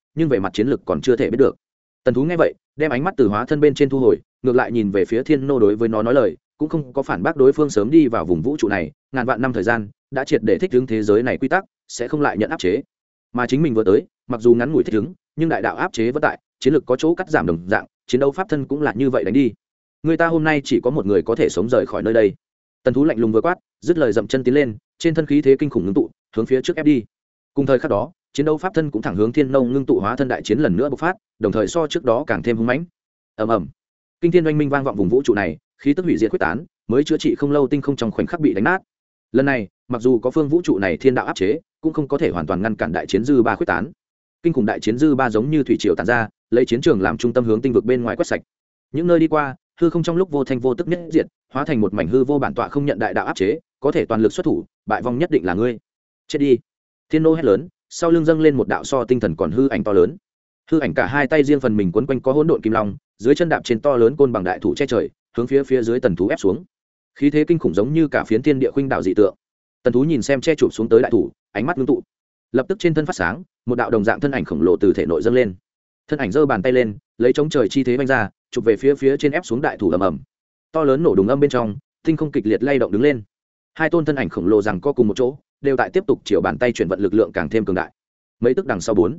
nhưng về mặt chiến lược còn chưa thể biết được. Tần Thú nghe vậy đem ánh mắt từ hóa thân bên trên thu hồi, ngược lại nhìn về phía Thiên Nô, đối với nó nói lời, cũng không có phản bác đối phương sớm đi vào vùng vũ trụ này ngàn vạn năm thời gian, đã triệt để thích ứng thế giới này quy tắc, sẽ không lại nhận áp chế. Mà chính mình vừa tới, mặc dù ngắn ngủi thích ứng, nhưng đại đạo áp chế vẫn tại, chiến lược có chỗ cắt giảm đồng dạng, chiến đấu pháp thân cũng là như vậy đánh đi. Người ta hôm nay chỉ có một người có thể sống rời khỏi nơi đây. Tần Thú lạnh lùng vừa quát, dứt lời dậm chân tiến lên, trên thân khí thế kinh khủng ngưng tụ, hướng phía trước ép đi. Cùng thời khắc đó, chiến đấu pháp thân cũng thẳng hướng Thiên Nô ngưng tụ hóa thân đại chiến lần nữa bộc phát, đồng thời so trước đó càng thêm hung mãnh. Ầm ầm, kinh thiên oanh minh vang vọng vùng vũ trụ này, khí tức hủy diệt quyết tán, mới chữa trị không lâu tinh không trong khoảnh khắc bị đánh nát. Lần này, mặc dù có phương vũ trụ này thiên đạo áp chế, cũng không có thể hoàn toàn ngăn cản đại chiến dư ba quyết tán. Kinh khủng đại chiến dư ba giống như thủy triều tản ra, lấy chiến trường làm trung tâm hướng tinh vực bên ngoài quét sạch. Những nơi đi qua, hư không trong lúc vô thanh vô tức nhất diệt, hóa thành một mảnh hư vô bản tọa không nhận đại đạo áp chế, có thể toàn lực xuất thủ, bại vong nhất định là ngươi. Chết đi. Thiên Nô hét lớn, sau lưng dâng lên một đạo so tinh thần còn hư ảnh to lớn. Hư ảnh cả hai tay riêng phần mình quấn quanh có hỗn độn kim long, dưới chân đạp trên to lớn côn bằng đại thủ che trời, hướng phía dưới Tần Thú ép xuống. Khí thế kinh khủng giống như cả phiến thiên địa khuynh đảo dị tượng. Tần Thú nhìn xem che chụp xuống tới đại thủ, ánh mắt ngưng tụ, lập tức trên thân phát sáng, một đạo đồng dạng thân ảnh khổng lồ từ thể nội dâng lên. Thân ảnh giơ bàn tay lên, lấy chống trời chi thế vung ra, chụp về phía trên ép xuống đại thủ ầm ầm. To lớn nổ đùng âm bên trong, tinh không kịch liệt lay động đứng lên. Hai tôn thân ảnh khổng lồ rằng co cùng một chỗ, đều tại tiếp tục chiều bàn tay chuyển vận lực lượng càng thêm cường đại. Mấy tức đằng sau bốn,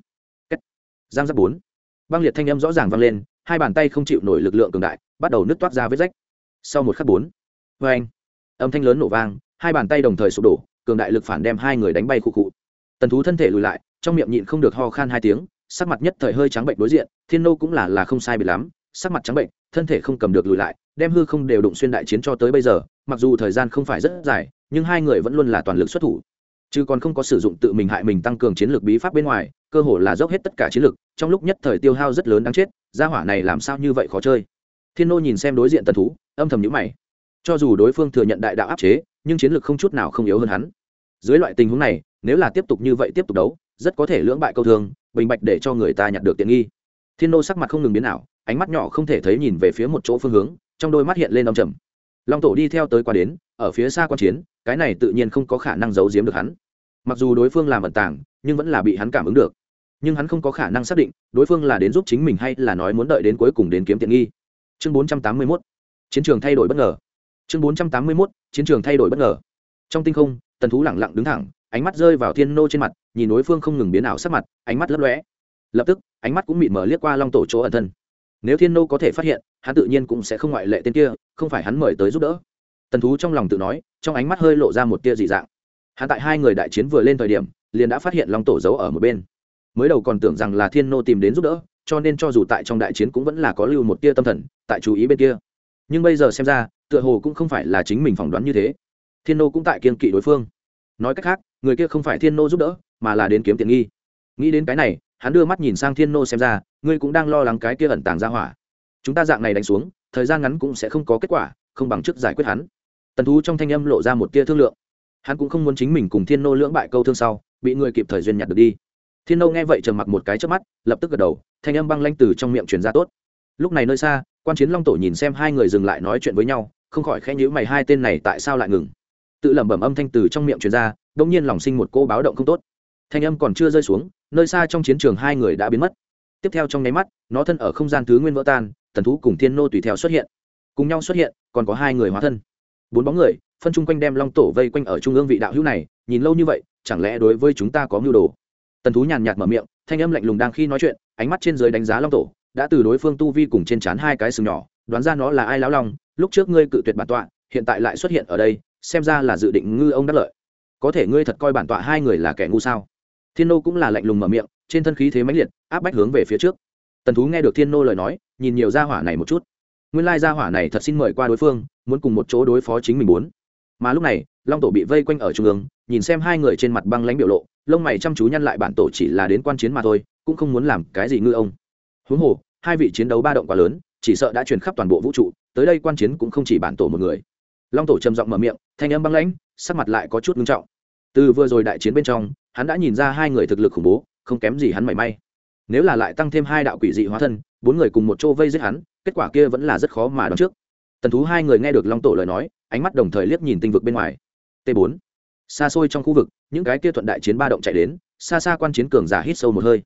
giang giáp bốn, băng liệt thanh âm rõ ràng vang lên, hai bàn tay không chịu nổi lực lượng cường đại, bắt đầu nứt toát ra vết rách. Sau một khắc bốn, vang, âm thanh lớn nổ vang, hai bàn tay đồng thời sụp đổ, cường đại lực phản đem hai người đánh bay khụ khụ. Tần Thú thân thể lùi lại, trong miệng nhịn không được ho khan hai tiếng, sắc mặt nhất thời hơi trắng bệnh đối diện. Thiên Nô cũng là không sai biệt lắm, sắc mặt trắng bệnh, thân thể không cầm được lùi lại, đem hư không đều đụng xuyên đại chiến cho tới bây giờ, mặc dù thời gian không phải rất dài, nhưng hai người vẫn luôn là toàn lực xuất thủ, chứ còn không có sử dụng tự mình hại mình tăng cường chiến lược bí pháp bên ngoài, cơ hồ là dốc hết tất cả chiến lược, trong lúc nhất thời tiêu hao rất lớn đáng chết, gia hỏa này làm sao như vậy khó chơi. Thiên Nô nhìn xem đối diện Tần Thú, âm thầm nhíu mày. Cho dù đối phương thừa nhận đại đạo áp chế, nhưng chiến lược không chút nào không yếu hơn hắn. Dưới loại tình huống này, nếu là tiếp tục như vậy tiếp tục đấu, rất có thể lưỡng bại câu thương, bình bạch để cho người ta nhặt được tiện nghi. Thiên Nô sắc mặt không ngừng biến ảo, ánh mắt nhỏ không thể thấy nhìn về phía một chỗ phương hướng, trong đôi mắt hiện lên âm trầm. Long Tổ đi theo tới qua đến, ở phía xa quan chiến, cái này tự nhiên không có khả năng giấu giếm được hắn. Mặc dù đối phương làm ẩn tàng, nhưng vẫn là bị hắn cảm ứng được. Nhưng hắn không có khả năng xác định đối phương là đến giúp chính mình hay là nói muốn đợi đến cuối cùng đến kiếm tiện nghi. Chương 481, chiến trường thay đổi bất ngờ. Chương 481, chiến trường thay đổi bất ngờ. Trong tinh không, Tần Thú lẳng lặng đứng thẳng, ánh mắt rơi vào Thiên Nô trên mặt, nhìn đối phương không ngừng biến ảo sắc mặt, ánh mắt lấp lóe. Lập tức, ánh mắt cũng mịt mờ liếc qua Long Tổ chỗ ẩn thân. Nếu Thiên Nô có thể phát hiện, hắn tự nhiên cũng sẽ không ngoại lệ tên kia, không phải hắn mời tới giúp đỡ. Tần Thú trong lòng tự nói, trong ánh mắt hơi lộ ra một tia dị dạng. Hắn tại hai người đại chiến vừa lên thời điểm, liền đã phát hiện Long Tổ giấu ở một bên. Mới đầu còn tưởng rằng là Thiên Nô tìm đến giúp đỡ, cho nên cho dù tại trong đại chiến cũng vẫn là có lưu một tia tâm thần, tại chú ý bên kia. Nhưng bây giờ xem ra, tựa hồ cũng không phải là chính mình phỏng đoán như thế. Thiên Nô cũng tại kiêng kỵ đối phương. Nói cách khác, người kia không phải Thiên Nô giúp đỡ, mà là đến kiếm tiện nghi. Nghĩ đến cái này, hắn đưa mắt nhìn sang Thiên Nô xem ra, ngươi cũng đang lo lắng cái kia ẩn tàng ra hỏa. Chúng ta dạng này đánh xuống, thời gian ngắn cũng sẽ không có kết quả, không bằng trước giải quyết hắn. Tần Thú trong thanh âm lộ ra một tia thương lượng. Hắn cũng không muốn chính mình cùng Thiên Nô lưỡng bại câu thương sau, bị người kịp thời duyên nhặt được đi. Thiên Nô nghe vậy trầm mặc một cái chớp mắt, lập tức gật đầu, thanh âm băng lãnh từ trong miệng truyền ra tốt. Lúc này nơi xa, quan chiến Long Tổ nhìn xem hai người dừng lại nói chuyện với nhau, không khỏi khẽ nhíu mày, hai tên này tại sao lại ngừng? Tự lẩm bẩm âm thanh từ trong miệng truyền ra, đột nhiên lòng sinh một cô báo động không tốt. Thanh âm còn chưa rơi xuống, nơi xa trong chiến trường hai người đã biến mất. Tiếp theo trong nháy mắt, nó thân ở không gian thứ nguyên vỡ tan, Tần Thú cùng Thiên Nô tùy theo xuất hiện. Cùng nhau xuất hiện, còn có hai người hóa thân. Bốn bóng người, phân chung quanh đem Long Tổ vây quanh ở trung ương vị đạo hữu này, nhìn lâu như vậy, chẳng lẽ đối với chúng ta có mưu đồ? Tần Thú nhàn nhạt mở miệng, thanh âm lạnh lùng đang khi nói chuyện, ánh mắt trên dưới đánh giá Long Tổ, đã từ đối phương tu vi cùng trên trán hai cái sừng nhỏ, đoán ra nó là ai. Lão long, lúc trước ngươi cự tuyệt bản tọa, hiện tại lại xuất hiện ở đây, xem ra là dự định ngư ông đắc lợi. Có thể ngươi thật coi bản tọa hai người là kẻ ngu sao? Thiên Nô cũng là lạnh lùng mở miệng, trên thân khí thế mãnh liệt, áp bách hướng về phía trước. Tần Thú nghe được Thiên Nô lời nói, nhìn nhiều gia hỏa này một chút. Nguyên lai gia hỏa này thật xin mời qua đối phương, muốn cùng một chỗ đối phó chính mình muốn. Mà lúc này, Long Tổ bị vây quanh ở trung ương, nhìn xem hai người trên mặt băng lãnh biểu lộ, lông mày chăm chú nhăn lại, bản tổ chỉ là đến quan chiến mà thôi, cũng không muốn làm cái gì ngư ông. Huống hồ, hai vị chiến đấu ba động quá lớn, chỉ sợ đã truyền khắp toàn bộ vũ trụ, tới đây quan chiến cũng không chỉ bản tổ một người. Long Tổ trầm giọng mở miệng, thanh âm băng lãnh, sắc mặt lại có chút nghiêm trọng. Từ vừa rồi đại chiến bên trong, hắn đã nhìn ra hai người thực lực khủng bố, không kém gì hắn mảy may. Nếu là lại tăng thêm hai đạo quỷ dị hóa thân, bốn người cùng một chỗ vây giết hắn, kết quả kia vẫn là rất khó mà đoán trước. Tần Thú hai người nghe được Long Tổ lời nói, ánh mắt đồng thời liếc nhìn tinh vực bên ngoài. T4. Xa xôi trong khu vực, những cái kia thuận đại chiến ba động chạy đến, xa xa quan chiến cường giả hít sâu một hơi.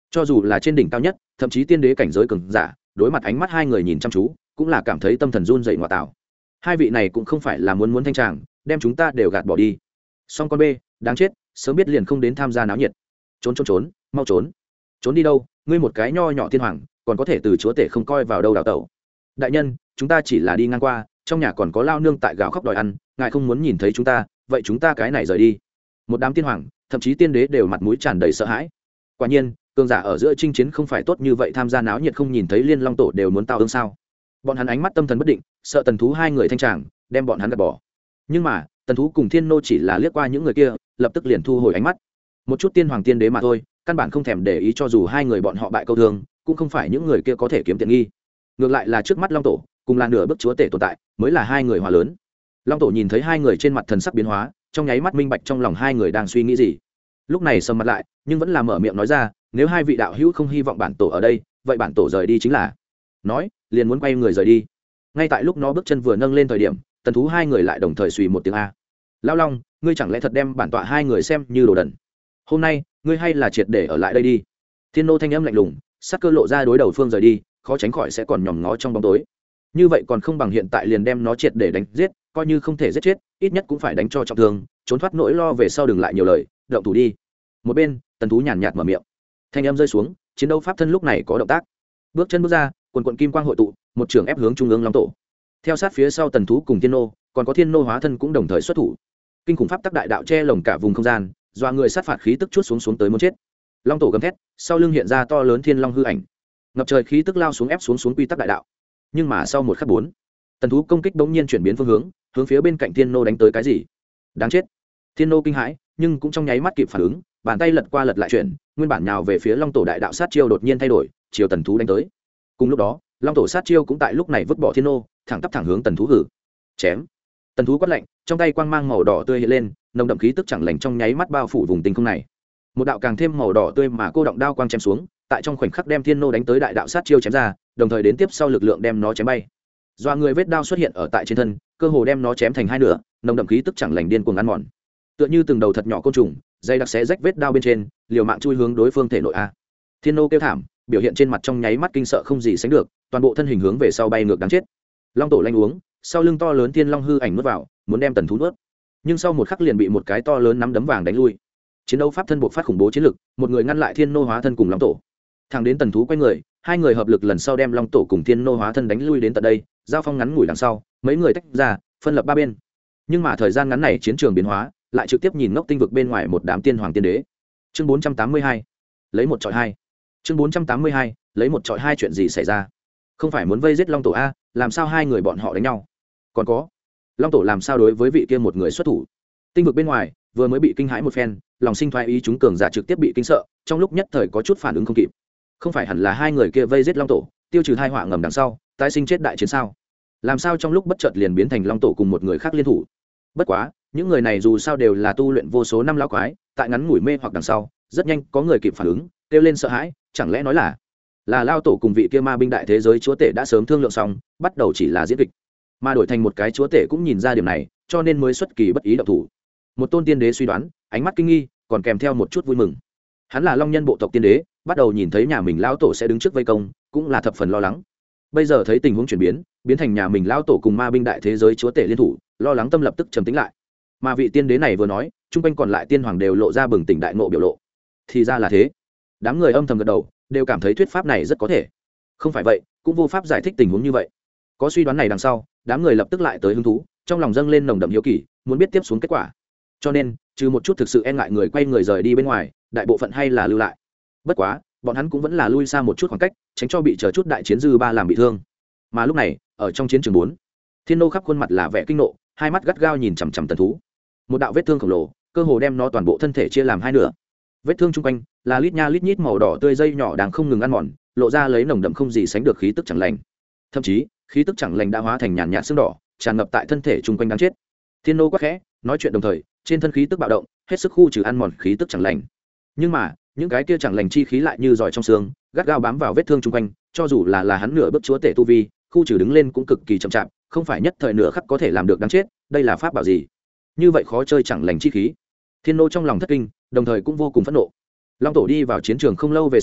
cho dù là trên đỉnh cao nhất thậm chí tiên đế cảnh giới cường giả đối mặt ánh mắt hai người nhìn chăm chú cũng là cảm thấy tâm thần run dậy ngoại tạo. Hai vị này cũng không phải là muốn thanh tràng đem chúng ta đều gạt bỏ đi. Song con b đáng chết, sớm biết liền không đến tham gia náo nhiệt. Trốn, mau trốn đi đâu? Ngươi một cái nho nhỏ thiên hoàng còn có thể từ chúa tể không coi vào đâu đào tẩu. Đại nhân, chúng ta chỉ là đi ngang qua, trong nhà còn có lao nương tại gào khóc đòi ăn, ngài không muốn nhìn thấy chúng ta, vậy chúng ta cái này rời đi. Một đám tiên hoàng thậm chí tiên đế đều mặt mũi tràn đầy sợ hãi. Quả nhiên cường giả ở giữa chinh chiến không phải tốt như vậy, tham gia náo nhiệt không nhìn thấy liên long tổ đều muốn tao ương sao. Bọn hắn ánh mắt tâm thần bất định, sợ tần thú hai người thanh tràng đem bọn hắn gạt bỏ. Nhưng mà tần thú cùng thiên nô chỉ là liếc qua những người kia lập tức liền thu hồi ánh mắt. Một chút tiên hoàng tiên đế mà thôi, căn bản không thèm để ý, cho dù hai người bọn họ bại câu thương cũng không phải những người kia có thể kiếm tiện nghi. Ngược lại là trước mắt long tổ cùng là nửa bước chúa tể tồn tại mới là hai người hòa lớn. Long tổ nhìn thấy hai người trên mặt thần sắc biến hóa, trong nháy mắt minh bạch trong lòng hai người đang suy nghĩ gì. Lúc này sầm mặt lại nhưng vẫn là mở miệng nói ra, nếu hai vị đạo hữu không hy vọng bản tổ ở đây, vậy bản tổ rời đi chính là. Nói liền muốn quay người rời đi. Ngay tại lúc nó bước chân vừa nâng lên thời điểm, tần thú hai người lại đồng thời suy một tiếng a. Lão long, ngươi chẳng lẽ thật đem bản tọa hai người xem như đồ đần? Hôm nay ngươi hay là triệt để ở lại đây đi. Thiên nô thanh âm lạnh lùng, sắc cơ lộ ra, đối đầu phương rời đi khó tránh khỏi sẽ còn nhòm ngó trong bóng tối. Như vậy còn không bằng hiện tại liền đem nó triệt để đánh giết, coi như không thể giết chết ít nhất cũng phải đánh cho trọng thương, trốn thoát nỗi lo về sau đừng lại nhiều lời, động thủ đi. Một bên tần thú nhàn nhạt mở miệng, thanh âm rơi xuống, chiến đấu pháp thân lúc này có động tác, bước chân bước ra, quần quận kim quang hội tụ, một trường ép hướng trung ương long tổ. Theo sát phía sau tần thú cùng thiên nô, còn có thiên nô hóa thân cũng đồng thời xuất thủ. Kinh khủng pháp tắc đại đạo che lồng cả vùng không gian, doa người sát phạt khí tức chút xuống tới muốn chết. Long tổ gầm thét, sau lưng hiện ra to lớn thiên long hư ảnh, ngập trời khí tức lao xuống ép xuống quy tắc đại đạo. Nhưng mà sau một khắc bốn, tần thú công kích bỗng nhiên chuyển biến phương hướng, hướng phía bên cạnh thiên nô đánh tới. Cái gì? Đáng chết! Thiên nô kinh hãi, nhưng cũng trong nháy mắt kịp phản ứng, bàn tay lật qua lật lại chuyển, nguyên bản nhào về phía long tổ đại đạo sát chiêu đột nhiên thay đổi, chiều tần thú đánh tới. Cùng lúc đó long tổ sát chiêu cũng tại lúc này vứt bỏ thiên nô, thẳng tắp thẳng hướng tần thú hử chém. Tần thú quát lạnh, trong tay quang mang màu đỏ tươi hiện lên, nồng đậm khí tức chẳng lành trong nháy mắt bao phủ vùng tinh không này. Một đạo càng thêm màu đỏ tươi mà cô động đao quang chém xuống, tại trong khoảnh khắc đem thiên nô đánh tới đại đạo sát chiêu chém ra, đồng thời đến tiếp sau lực lượng đem nó chém bay. Doa người vết đao xuất hiện ở tại trên thân, cơ hồ đem nó chém thành hai nửa, nồng đậm khí tức chẳng lành điên cuồng ăn mòn, tựa như từng đầu thật nhỏ côn trùng dây đặc xé rách vết đao bên trên, liều mạng chui hướng đối phương thể nội a. Thiên nô kêu thảm, biểu hiện trên mặt trong nháy mắt kinh sợ không gì sánh được, toàn bộ thân hình hướng về sau bay ngược đáng chết. Long tổ lanh uống, sau lưng to lớn thiên long hư ảnh nuốt vào, muốn đem tần thú nuốt, nhưng sau một khắc liền bị một cái to lớn nắm đấm vàng đánh lui. Chiến đấu pháp thân buộc phát khủng bố chiến lực, một người ngăn lại thiên nô hóa thân cùng long tổ. Thẳng đến tần thú quay người, hai người hợp lực lần sau đem long tổ cùng thiên nô hóa thân đánh lui đến tận đây. Giao phong ngắn ngủi đằng sau, mấy người tách ra, phân lập ba bên. Nhưng mà thời gian ngắn này chiến trường biến hóa, lại trực tiếp nhìn ngốc tinh vực bên ngoài một đám tiên hoàng tiên đế. Chương 482, lấy một trọi hai. Chương 482, lấy một trọi hai, chuyện gì xảy ra? Không phải muốn vây giết long tổ a, làm sao hai người bọn họ đánh nhau? Còn có, long tổ làm sao đối với vị kia một người xuất thủ? Tinh vực bên ngoài vừa mới bị kinh hãi một phen, lòng sinh thoái ý chúng cường giả trực tiếp bị kinh sợ, trong lúc nhất thời có chút phản ứng không kịp. Không phải hẳn là hai người kia vây giết long tổ, tiêu trừ tai họa ngầm đằng sau, tái sinh chết đại chiến sao? Làm sao trong lúc bất chợt liền biến thành long tổ cùng một người khác liên thủ? Bất quá những người này dù sao đều là tu luyện vô số năm lão quái, tại ngắn ngủi mê hoặc đằng sau rất nhanh có người kịp phản ứng, kêu lên sợ hãi, chẳng lẽ nói là lao tổ cùng vị kia ma binh đại thế giới chúa tể đã sớm thương lượng xong, bắt đầu chỉ là diễn kịch, mà đổi thành một cái chúa tể cũng nhìn ra điểm này, cho nên mới xuất kỳ bất ý động thủ. Một tôn tiên đế suy đoán, ánh mắt kinh nghi còn kèm theo một chút vui mừng. Hắn là long nhân bộ tộc tiên đế, bắt đầu nhìn thấy nhà mình lao tổ sẽ đứng trước vây công, cũng là thập phần lo lắng. Bây giờ thấy tình huống chuyển biến thành nhà mình lao tổ cùng ma binh đại thế giới chúa tể liên thủ, lo lắng tâm lập tức trầm tĩnh lại. Mà vị tiên đế này vừa nói, chung quanh còn lại tiên hoàng đều lộ ra bừng tỉnh đại ngộ biểu lộ. Thì ra là thế. Đám người âm thầm gật đầu, đều cảm thấy thuyết pháp này rất có thể. Không phải vậy cũng vô pháp giải thích tình huống như vậy. Có suy đoán này đằng sau, đám người lập tức lại tới hứng thú, trong lòng dâng lên nồng đậm hiếu kỳ, muốn biết tiếp xuống kết quả. Cho nên trừ một chút thực sự e ngại người quay người rời đi bên ngoài, đại bộ phận hay là lưu lại. Bất quá bọn hắn cũng vẫn là lui xa một chút khoảng cách, tránh cho bị chờ chút đại chiến dư ba làm bị thương. Mà lúc này ở trong chiến trường 4, thiên nô khắp khuôn mặt là vẻ kinh nộ, hai mắt gắt gao nhìn chằm chằm tần thú. Một đạo vết thương khổng lồ cơ hồ đem nó toàn bộ thân thể chia làm hai nửa. Vết thương chung quanh là lít nha lít nhít màu đỏ tươi dây nhỏ đang không ngừng ăn mòn, lộ ra lấy nồng đậm không gì sánh được khí tức chẳng lành. Thậm chí khí tức chẳng lành đã hóa thành nhàn nhạt sương đỏ, tràn ngập tại thân thể chung quanh đáng chết. Thiên nô quát khẽ nói chuyện đồng thời, trên thân khí tức bạo động, hết sức khu trừ ăn mòn khí tức chẳng lành. Nhưng mà những cái kia chẳng lành chi khí lại như giỏi trong xương, gắt gao bám vào vết thương chung quanh, cho dù là hắn nửa bước chúa tể tu vi, khu trừ đứng lên cũng cực kỳ chậm chạp, không phải nhất thời nửa khắc có thể làm được. Đáng chết, đây là pháp bảo gì? Như vậy khó chơi chẳng lành chi khí. Thiên nô trong lòng thất kinh, đồng thời cũng vô cùng phẫn nộ. Long tổ đi vào chiến trường không lâu về sau,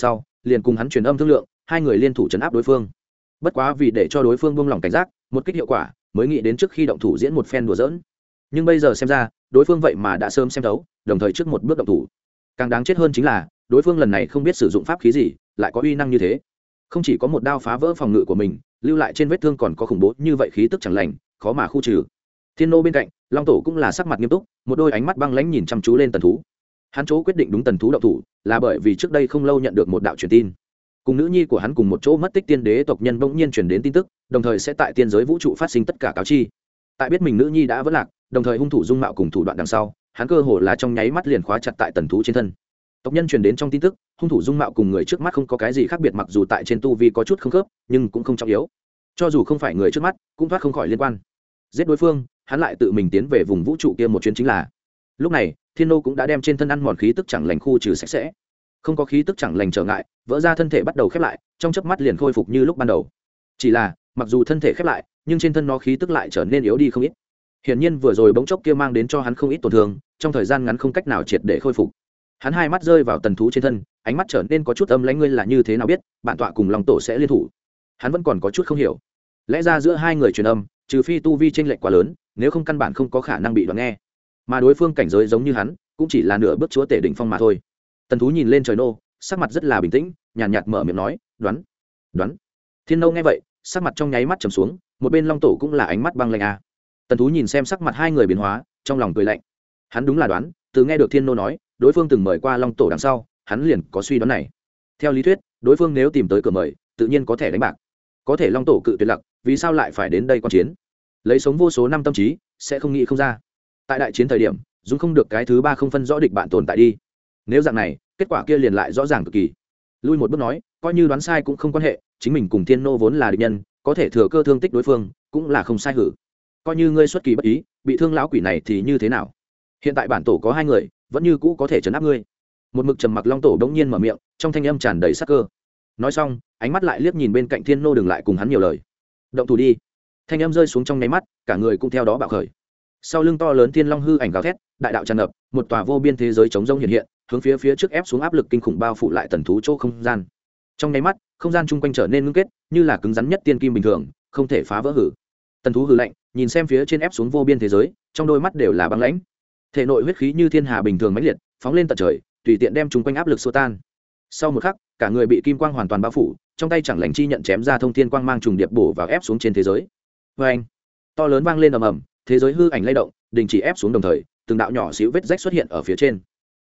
liền cùng hắn truyền âm thương lượng, hai người liên thủ chấn áp đối phương. Bất quá vì để cho đối phương buông lỏng cảnh giác, một kích hiệu quả, mới nghĩ đến trước khi động thủ diễn một phen đùa giỡn. Nhưng bây giờ xem ra, đối phương vậy mà đã sớm xem thấu, đồng thời trước một bước động thủ. Càng đáng chết hơn chính là, đối phương lần này không biết sử dụng pháp khí gì, lại có uy năng như thế. Không chỉ có một đao phá vỡ phòng ngự của mình, lưu lại trên vết thương còn có khủng bố như vậy khí tức chẳng lành, khó mà khu trừ. Thiên nô bên cạnh, Long Tổ cũng là sắc mặt nghiêm túc, một đôi ánh mắt băng lãnh nhìn chăm chú lên Tần Thú. Hắn chỗ quyết định đúng Tần Thú động thủ, là bởi vì trước đây không lâu nhận được một đạo truyền tin, cùng nữ nhi của hắn cùng một chỗ mất tích tiên đế tộc nhân bỗng nhiên truyền đến tin tức, đồng thời sẽ tại tiên giới vũ trụ phát sinh tất cả cáo chi. Tại biết mình nữ nhi đã vỡ lạc, đồng thời hung thủ dung mạo cùng thủ đoạn đằng sau, hắn cơ hồ là trong nháy mắt liền khóa chặt tại Tần Thú trên thân. Tộc nhân truyền đến trong tin tức, hung thủ dung mạo cùng người trước mắt không có cái gì khác biệt, mặc dù tại trên tu vi có chút không khớp, nhưng cũng không trọng yếu. Cho dù không phải người trước mắt, cũng thoát không khỏi liên quan. Giết đối phương, hắn lại tự mình tiến về vùng vũ trụ kia một chuyến chính là. Lúc này, Thiên Nô cũng đã đem trên thân ăn mòn khí tức chẳng lành khu trừ sạch sẽ. Không có khí tức chẳng lành trở ngại, vỡ ra thân thể bắt đầu khép lại, trong chớp mắt liền khôi phục như lúc ban đầu. Chỉ là, mặc dù thân thể khép lại, nhưng trên thân nó khí tức lại trở nên yếu đi không ít. Hiển nhiên vừa rồi bỗng chốc kia mang đến cho hắn không ít tổn thương, trong thời gian ngắn không cách nào triệt để khôi phục. Hắn hai mắt rơi vào Tần Thú trên thân, ánh mắt trở nên có chút âm lãnh, ngươi là như thế nào biết bản tọa cùng Long Tổ sẽ liên thủ? Hắn vẫn còn có chút không hiểu. Lẽ ra giữa hai người truyền âm, trừ phi tu vi chênh lệch quá lớn, nếu không căn bản không có khả năng bị đoán nghe. Mà đối phương cảnh giới giống như hắn, cũng chỉ là nửa bước chúa tể đỉnh phong mà thôi. Tần Thú nhìn lên trời nô, sắc mặt rất là bình tĩnh, nhàn nhạt mở miệng nói, đoán. Thiên nô nghe vậy, sắc mặt trong nháy mắt trầm xuống, một bên Long Tổ cũng là ánh mắt băng lạnh a. Tần Thú nhìn xem sắc mặt hai người biến hóa, trong lòng cười lạnh. Hắn đúng là đoán, từ nghe được Thiên nô nói, đối phương từng mời qua Long Tổ đằng sau, hắn liền có suy đoán này. Theo lý thuyết, đối phương nếu tìm tới cửa mời, tự nhiên có thể đánh bạc. Có thể Long Tổ cự tuyệt lặc, vì sao lại phải đến đây quan chiến? Lấy sống vô số năm tâm trí, sẽ không nghĩ không ra. Tại đại chiến thời điểm, dùng không được cái thứ ba không phân rõ địch bạn tồn tại đi. Nếu dạng này, kết quả kia liền lại rõ ràng cực kỳ. Lui một bước nói, coi như đoán sai cũng không quan hệ, chính mình cùng Thiên nô vốn là địch nhân, có thể thừa cơ thương tích đối phương, cũng là không sai hử. Coi như ngươi xuất kỳ bất ý, bị thương lão quỷ này thì như thế nào? Hiện tại bản tổ có hai người, vẫn như cũ có thể trấn áp ngươi. Một mực trầm mặc Long Tổ đống nhiên mở miệng, trong thanh âm tràn đầy sắc cơ. Nói xong, ánh mắt lại liếc nhìn bên cạnh Thiên nô, đừng lại cùng hắn nhiều lời. Động thủ đi. Thanh âm rơi xuống trong nháy mắt, cả người cũng theo đó bạo khởi. Sau lưng to lớn Thiên Long hư ảnh gào thét, đại đạo tràn ngập, một tòa vô biên thế giới chống rông hiện hiện, hướng phía trước ép xuống, áp lực kinh khủng bao phủ lại Tần Thú chỗ không gian. Trong nháy mắt, không gian chung quanh trở nên ngưng kết, như là cứng rắn nhất tiên kim bình thường, không thể phá vỡ hử. Tần Thú hừ lạnh, nhìn xem phía trên ép xuống vô biên thế giới, trong đôi mắt đều là băng lãnh. Thể nội huyết khí như thiên hà bình thường mãnh liệt, phóng lên tận trời, tùy tiện đem chung quanh áp lực xua tan. Sau một khắc, cả người bị kim quang hoàn toàn bao phủ, trong tay chẳng lành chi nhận chém ra thông thiên quang mang trùng điệp bổ vào ép xuống trên thế giới. Vê anh, to lớn vang lên ầm ầm, thế giới hư ảnh lay động, đình chỉ ép xuống, đồng thời từng đạo nhỏ xíu vết rách xuất hiện ở phía trên.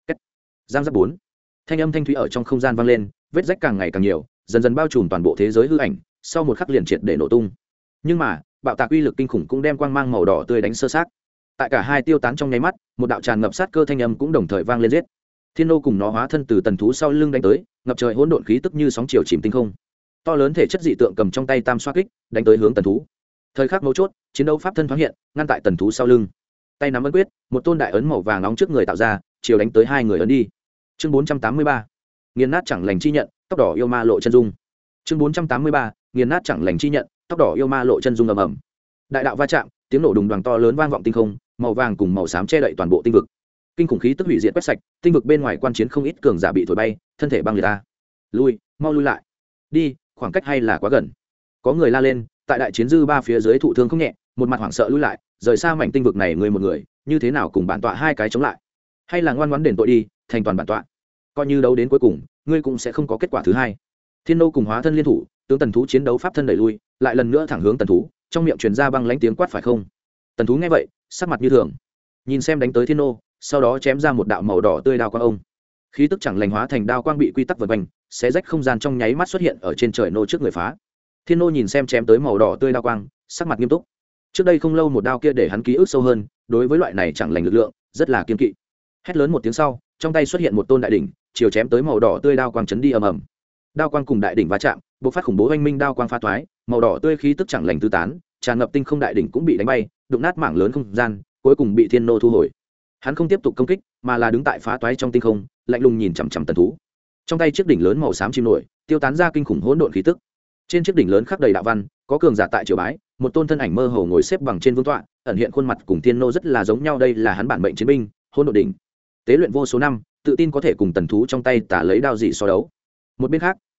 Giang giáp 4, thanh âm thanh thúy ở trong không gian vang lên, vết rách càng ngày càng nhiều, dần dần bao trùm toàn bộ thế giới hư ảnh, sau một khắc liền triệt để nổ tung. Nhưng mà bạo tạc uy lực kinh khủng cũng đem quang mang màu đỏ tươi đánh sơ sát. Tại cả hai tiêu tán trong nháy mắt, một đạo tràn ngập sát cơ thanh âm cũng đồng thời vang lên giết. Thiên nô cùng nó hóa thân từ Tần Thú sau lưng đánh tới, ngập trời hỗn độn khí tức như sóng chiều chìm tinh không. To lớn thể chất dị tượng cầm trong tay tam xoa kích, đánh tới hướng Tần Thú. Thời khắc mấu chốt, chiến đấu pháp thân thoáng hiện, ngăn tại Tần Thú sau lưng. Tay nắm ấn quyết, một tôn đại ấn màu vàng nóng trước người tạo ra, chiều đánh tới hai người ấn đi. Chương 483. Nghiền nát chẳng lành chi nhận, tóc đỏ yêu ma lộ chân dung. Chương 483. Nghiền nát chẳng lành chi nhận, tóc đỏ yêu ma lộ chân dung ầm ầm. Đại đạo va chạm, tiếng nổ đùng đoàng to lớn vang vọng tinh không, màu vàng cùng màu xám che đậy toàn bộ tinh vực. Kinh khủng khí tức hủy diệt quét sạch, tinh vực bên ngoài quan chiến không ít cường giả bị thổi bay, thân thể băng liệt ta. Lui, mau lui lại. Đi, khoảng cách hay là quá gần. Có người la lên, tại đại chiến dư ba phía dưới thụ thương không nhẹ, một mặt hoảng sợ lui lại, rời xa mảnh tinh vực này người một người, như thế nào cùng bản tọa hai cái chống lại? Hay là ngoan ngoãn đền tội đi, thành toàn bản tọa. Coi như đấu đến cuối cùng, ngươi cũng sẽ không có kết quả thứ hai. Thiên nô cùng hóa thân liên thủ, tướng Tần Thú chiến đấu pháp thân đẩy lui, lại lần nữa thẳng hướng Tần Thú, trong miệng truyền ra băng lãnh tiếng quát, phải không? Tần Thú nghe vậy, sắc mặt như thường, nhìn xem đánh tới Thiên nô, sau đó chém ra một đạo màu đỏ tươi đao quang ông. Khí tức chẳng lành hóa thành đao quang bị quy tắc vần quanh, xé rách không gian trong nháy mắt xuất hiện ở trên trời nô trước người phá. Thiên nô nhìn xem chém tới màu đỏ tươi đao quang, sắc mặt nghiêm túc. Trước đây không lâu một đao kia để hắn ký ức sâu hơn, đối với loại này chẳng lành lực lượng, rất là kiên kỵ. Hét lớn một tiếng sau, trong tay xuất hiện một tôn đại đỉnh, chiều chém tới màu đỏ tươi đao quang chấn đi ầm ầm. Đao quang cùng đại đỉnh va chạm, bộc phát khủng bố oanh minh, đao quang phá toái, màu đỏ tươi khí tức chẳng lành tứ tán, tràn ngập tinh không, đại đỉnh cũng bị đánh bay, đụng nát mảng lớn không gian, cuối cùng bị Thiên nô thu hồi. Hắn không tiếp tục công kích, mà là đứng tại phá toái trong tinh không, lạnh lùng nhìn chằm chằm Tần Thú. Trong tay chiếc đỉnh lớn màu xám chìm nổi, tiêu tán ra kinh khủng hỗn độn khí tức. Trên chiếc đỉnh lớn khắc đầy đạo văn, có cường giả tại triều bái, một tôn thân ảnh mơ hồ ngồi xếp bằng trên vương tọa, ẩn hiện khuôn mặt cùng Thiên nô rất là giống nhau, đây là hắn bản mệnh chiến binh, hỗn độn đỉnh. Tế luyện vô số năm, tự tin có thể cùng Tần Thú trong tay tả lấy đao dị so đấu. Một bên khác,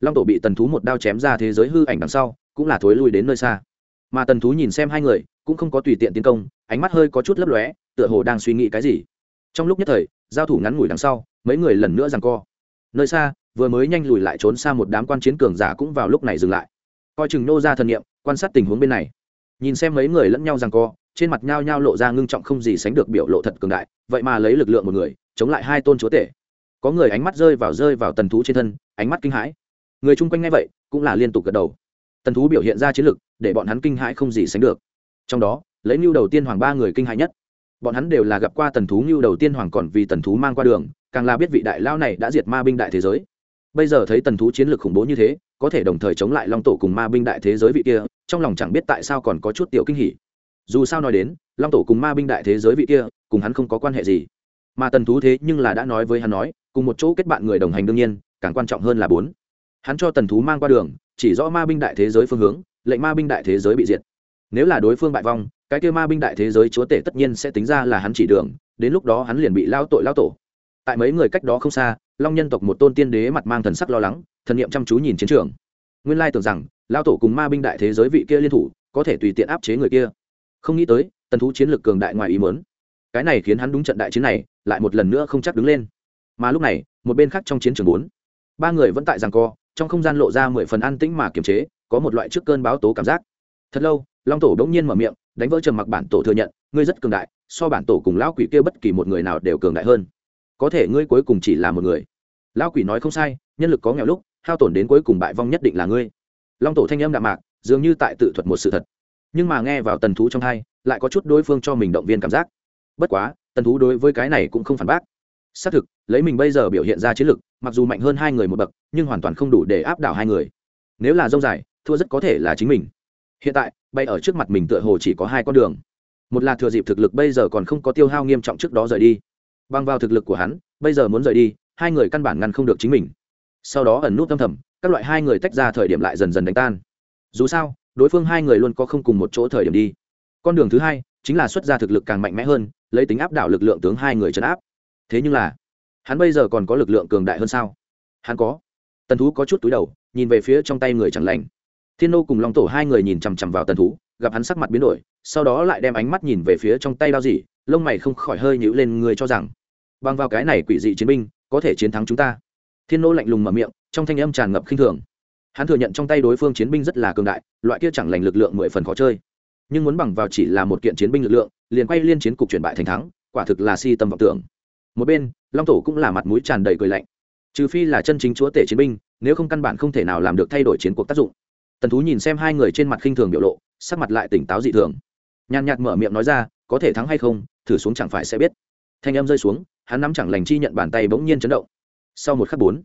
long tổ bị tần thú một đao chém ra thế giới hư ảnh đằng sau cũng là thối lui đến nơi xa, mà tần thú nhìn xem hai người cũng không có tùy tiện tiến công, ánh mắt hơi có chút lấp lóe, tựa hồ đang suy nghĩ cái gì. Trong lúc nhất thời giao thủ ngắn ngủi đằng sau, mấy người lần nữa giằng co. Nơi xa vừa mới nhanh lùi lại trốn xa một đám quan chiến cường giả cũng vào lúc này dừng lại, coi chừng nô ra thần niệm quan sát tình huống bên này. Nhìn xem mấy người lẫn nhau giằng co, trên mặt nhao nhao lộ ra ngưng trọng không gì sánh được biểu lộ thật cường đại, vậy mà lấy lực lượng một người chống lại hai tôn chúa tể. Có người ánh mắt rơi vào tần thú trên thân, ánh mắt kinh hãi. Người chung quanh nghe vậy cũng là liên tục gật đầu. Tần thú biểu hiện ra chiến lực để bọn hắn kinh hãi không gì sánh được. Trong đó lấy Nưu Đầu Tiên Hoàng ba người kinh hãi nhất. Bọn hắn đều là gặp qua tần thú Nưu Đầu Tiên Hoàng, còn vì tần thú mang qua đường, càng là biết vị đại lao này đã diệt ma binh đại thế giới. Bây giờ thấy tần thú chiến lực khủng bố như thế, có thể đồng thời chống lại long tổ cùng ma binh đại thế giới vị kia, trong lòng chẳng biết tại sao còn có chút tiểu kinh hỉ. Dù sao nói đến, long tổ cùng ma binh đại thế giới vị kia cùng hắn không có quan hệ gì, mà tần thú thế nhưng là đã nói với hắn nói cùng một chỗ kết bạn người đồng hành, đương nhiên càng quan trọng hơn là bốn, hắn cho tần thú mang qua đường, chỉ rõ ma binh đại thế giới phương hướng, lệnh ma binh đại thế giới bị diệt. Nếu là đối phương bại vong, cái kia ma binh đại thế giới chúa tể tất nhiên sẽ tính ra là hắn chỉ đường, đến lúc đó hắn liền bị lao tội lao tổ. Tại mấy người cách đó không xa, long nhân tộc một tôn tiên đế mặt mang thần sắc lo lắng, thần niệm chăm chú nhìn chiến trường. Nguyên lai tưởng rằng lao tổ cùng ma binh đại thế giới vị kia liên thủ có thể tùy tiện áp chế người kia, không nghĩ tới tần thú chiến lược cường đại ngoài ý muốn. Cái này khiến hắn đúng trận đại chiến này lại một lần nữa không chắc đứng lên. Mà lúc này một bên khác trong chiến trường bốn, ba người vẫn tại giằng co, trong không gian lộ ra 10 phần an tĩnh mà kiềm chế, có một loại trước cơn báo tố cảm giác. Thật lâu long tổ đống nhiên mở miệng, đánh vỡ trầm mặc. Bản tổ thừa nhận ngươi rất cường đại, so bản tổ cùng lão quỷ kia bất kỳ một người nào đều cường đại hơn, có thể ngươi cuối cùng chỉ là một người. Lão quỷ nói không sai, nhân lực có nghèo lúc, hao tổn đến cuối cùng bại vong nhất định là ngươi. Long tổ thanh âm đạm mạc, dường như tại tự thuật một sự thật, nhưng mà nghe vào tần thú trong tai lại có chút đối phương cho mình động viên cảm giác. Bất quá tần thú đối với cái này cũng không phản bác. Xác thực lấy mình bây giờ biểu hiện ra chiến lực, mặc dù mạnh hơn hai người một bậc, nhưng hoàn toàn không đủ để áp đảo hai người. Nếu là dông dài, thua rất có thể là chính mình. Hiện tại bay ở trước mặt mình tựa hồ chỉ có hai con đường, một là thừa dịp thực lực bây giờ còn không có tiêu hao nghiêm trọng trước đó rời đi, bằng vào thực lực của hắn bây giờ muốn rời đi, hai người căn bản ngăn không được chính mình. Sau đó ẩn nút âm thầm, các loại hai người tách ra thời điểm lại dần dần đánh tan. Dù sao đối phương hai người luôn có không cùng một chỗ thời điểm đi. Con đường thứ hai chính là xuất ra thực lực càng mạnh mẽ hơn, lấy tính áp đảo lực lượng tướng hai người trấn áp. Thế nhưng là hắn bây giờ còn có lực lượng cường đại hơn sao? Hắn có. Tần thú có chút túi đầu nhìn về phía trong tay người chẳng lành. Thiên nô cùng long tổ hai người nhìn chằm chằm vào tần thú, gặp hắn sắc mặt biến đổi, sau đó lại đem ánh mắt nhìn về phía trong tay đao gì, lông mày không khỏi hơi nhíu lên. Người cho rằng bằng vào cái này quỷ dị chiến binh có thể chiến thắng chúng ta? Thiên nô lạnh lùng mở miệng, trong thanh âm tràn ngập khinh thường. Hắn thừa nhận trong tay đối phương chiến binh rất là cường đại, loại kia chẳng lành lực lượng 10 phần khó chơi, nhưng muốn bằng vào chỉ là một kiện chiến binh lực lượng liền quay liên chiến cục chuyển bại thành thắng, quả thực là si tâm vọng tưởng. Một bên long tổ cũng là mặt mũi tràn đầy cười lạnh, trừ phi là chân chính chúa tể chiến binh, nếu không căn bản không thể nào làm được thay đổi chiến cuộc tác dụng. Tần thú nhìn xem hai người trên mặt khinh thường biểu lộ, sắc mặt lại tỉnh táo dị thường, nhàn nhạt mở miệng nói ra, có thể thắng hay không thử xuống chẳng phải sẽ biết. Thanh âm rơi xuống, hắn nắm chẳng lành chi nhận bàn tay bỗng nhiên chấn động. Sau một khắc bốn,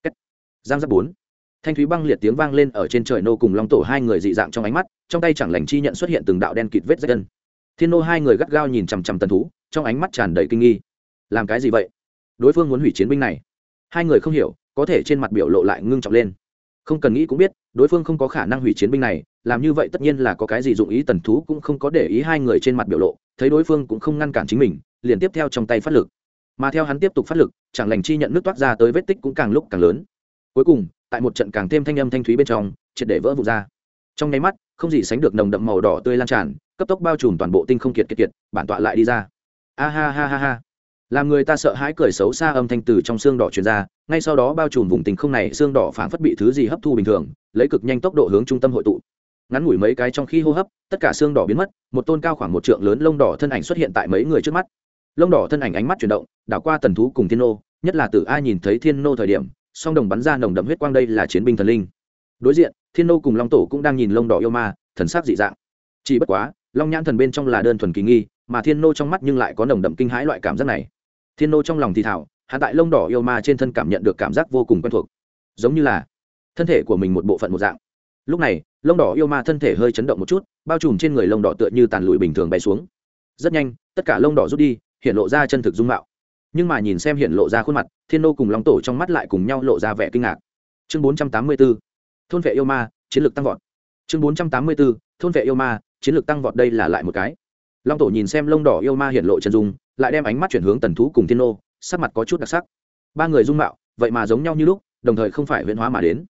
giang giáp bốn, thanh thúy băng liệt tiếng vang lên ở trên trời. Nô cùng long tổ hai người dị dạng trong ánh mắt, trong tay chẳng lành chi nhận xuất hiện từng đạo đen kịt vết rách chân. Thiên nô hai người gắt gao nhìn chằm chằm tần thú, trong ánh mắt tràn đầy kinh nghi. Làm cái gì vậy? Đối phương muốn hủy chiến binh này? Hai người không hiểu, có thể trên mặt biểu lộ lại ngưng trọng lên. Không cần nghĩ cũng biết đối phương không có khả năng hủy chiến binh này, làm như vậy tất nhiên là có cái gì dụng ý. Tần thú cũng không có để ý hai người trên mặt biểu lộ, thấy đối phương cũng không ngăn cản chính mình, liền tiếp theo trong tay phát lực. Mà theo hắn tiếp tục phát lực, chẳng lành chi nhận nước toát ra tới vết tích cũng càng lúc càng lớn. Cuối cùng tại một trận càng thêm thanh âm thanh thúy bên trong, triệt để vỡ vụn ra. Trong nháy mắt không gì sánh được nồng đậm màu đỏ tươi lan tràn, cấp tốc bao trùm toàn bộ tinh không. Kiệt bản tọa lại đi ra. A ha ha ha ha, làm người ta sợ hãi cười xấu xa âm thanh từ trong xương đỏ truyền ra, ngay sau đó bao trùm vùng tinh không này xương đỏ phảng phất bị thứ gì hấp thu bình thường, lấy cực nhanh tốc độ hướng trung tâm hội tụ. Ngắn ngủi mấy cái trong khi hô hấp, tất cả xương đỏ biến mất, một tôn cao khoảng 1 trượng lớn lông đỏ thân ảnh xuất hiện tại mấy người trước mắt. Lông đỏ thân ảnh ánh mắt chuyển động, đảo qua tần thú cùng thiên nô, nhất là từ ai nhìn thấy thiên nô thời điểm, song đồng bắn ra nồng đậm huyết quang, đây là chiến binh thần linh. Đối diện thiên nô cùng long tổ cũng đang nhìn lông đỏ yêu ma, thần sắc dị dạng. Chỉ bất quá long nhãn thần bên trong là đơn thuần kỳ nghi, mà thiên nô trong mắt nhưng lại có nồng đậm kinh hãi. Loại cảm giác này thiên nô trong lòng thì thào, hắn tại lông đỏ yêu ma trên thân cảm nhận được cảm giác vô cùng quen thuộc, giống như là thân thể của mình một bộ phận một dạng. Lúc này lông đỏ yêu ma thân thể hơi chấn động một chút, bao trùm trên người lông đỏ tựa như tàn lụi bình thường bay xuống. Rất nhanh tất cả lông đỏ rút đi, hiện lộ ra chân thực dung mạo. Nhưng mà nhìn xem hiện lộ ra khuôn mặt, thiên nô cùng long tổ trong mắt lại cùng nhau lộ ra vẻ kinh ngạc. Chương 484, thôn vệ yêu ma, chiến lược tăng vọt. Chương 484, thôn vệ yêu ma, chiến lược tăng vọt. Đây là lại một cái. Long tổ nhìn xem lông đỏ yêu ma hiện lộ chân dung, lại đem ánh mắt chuyển hướng tần thú cùng thiên nô, sắc mặt có chút đặc sắc. Ba người dung mạo vậy mà giống nhau như lúc, đồng thời không phải huyễn hóa mà đến.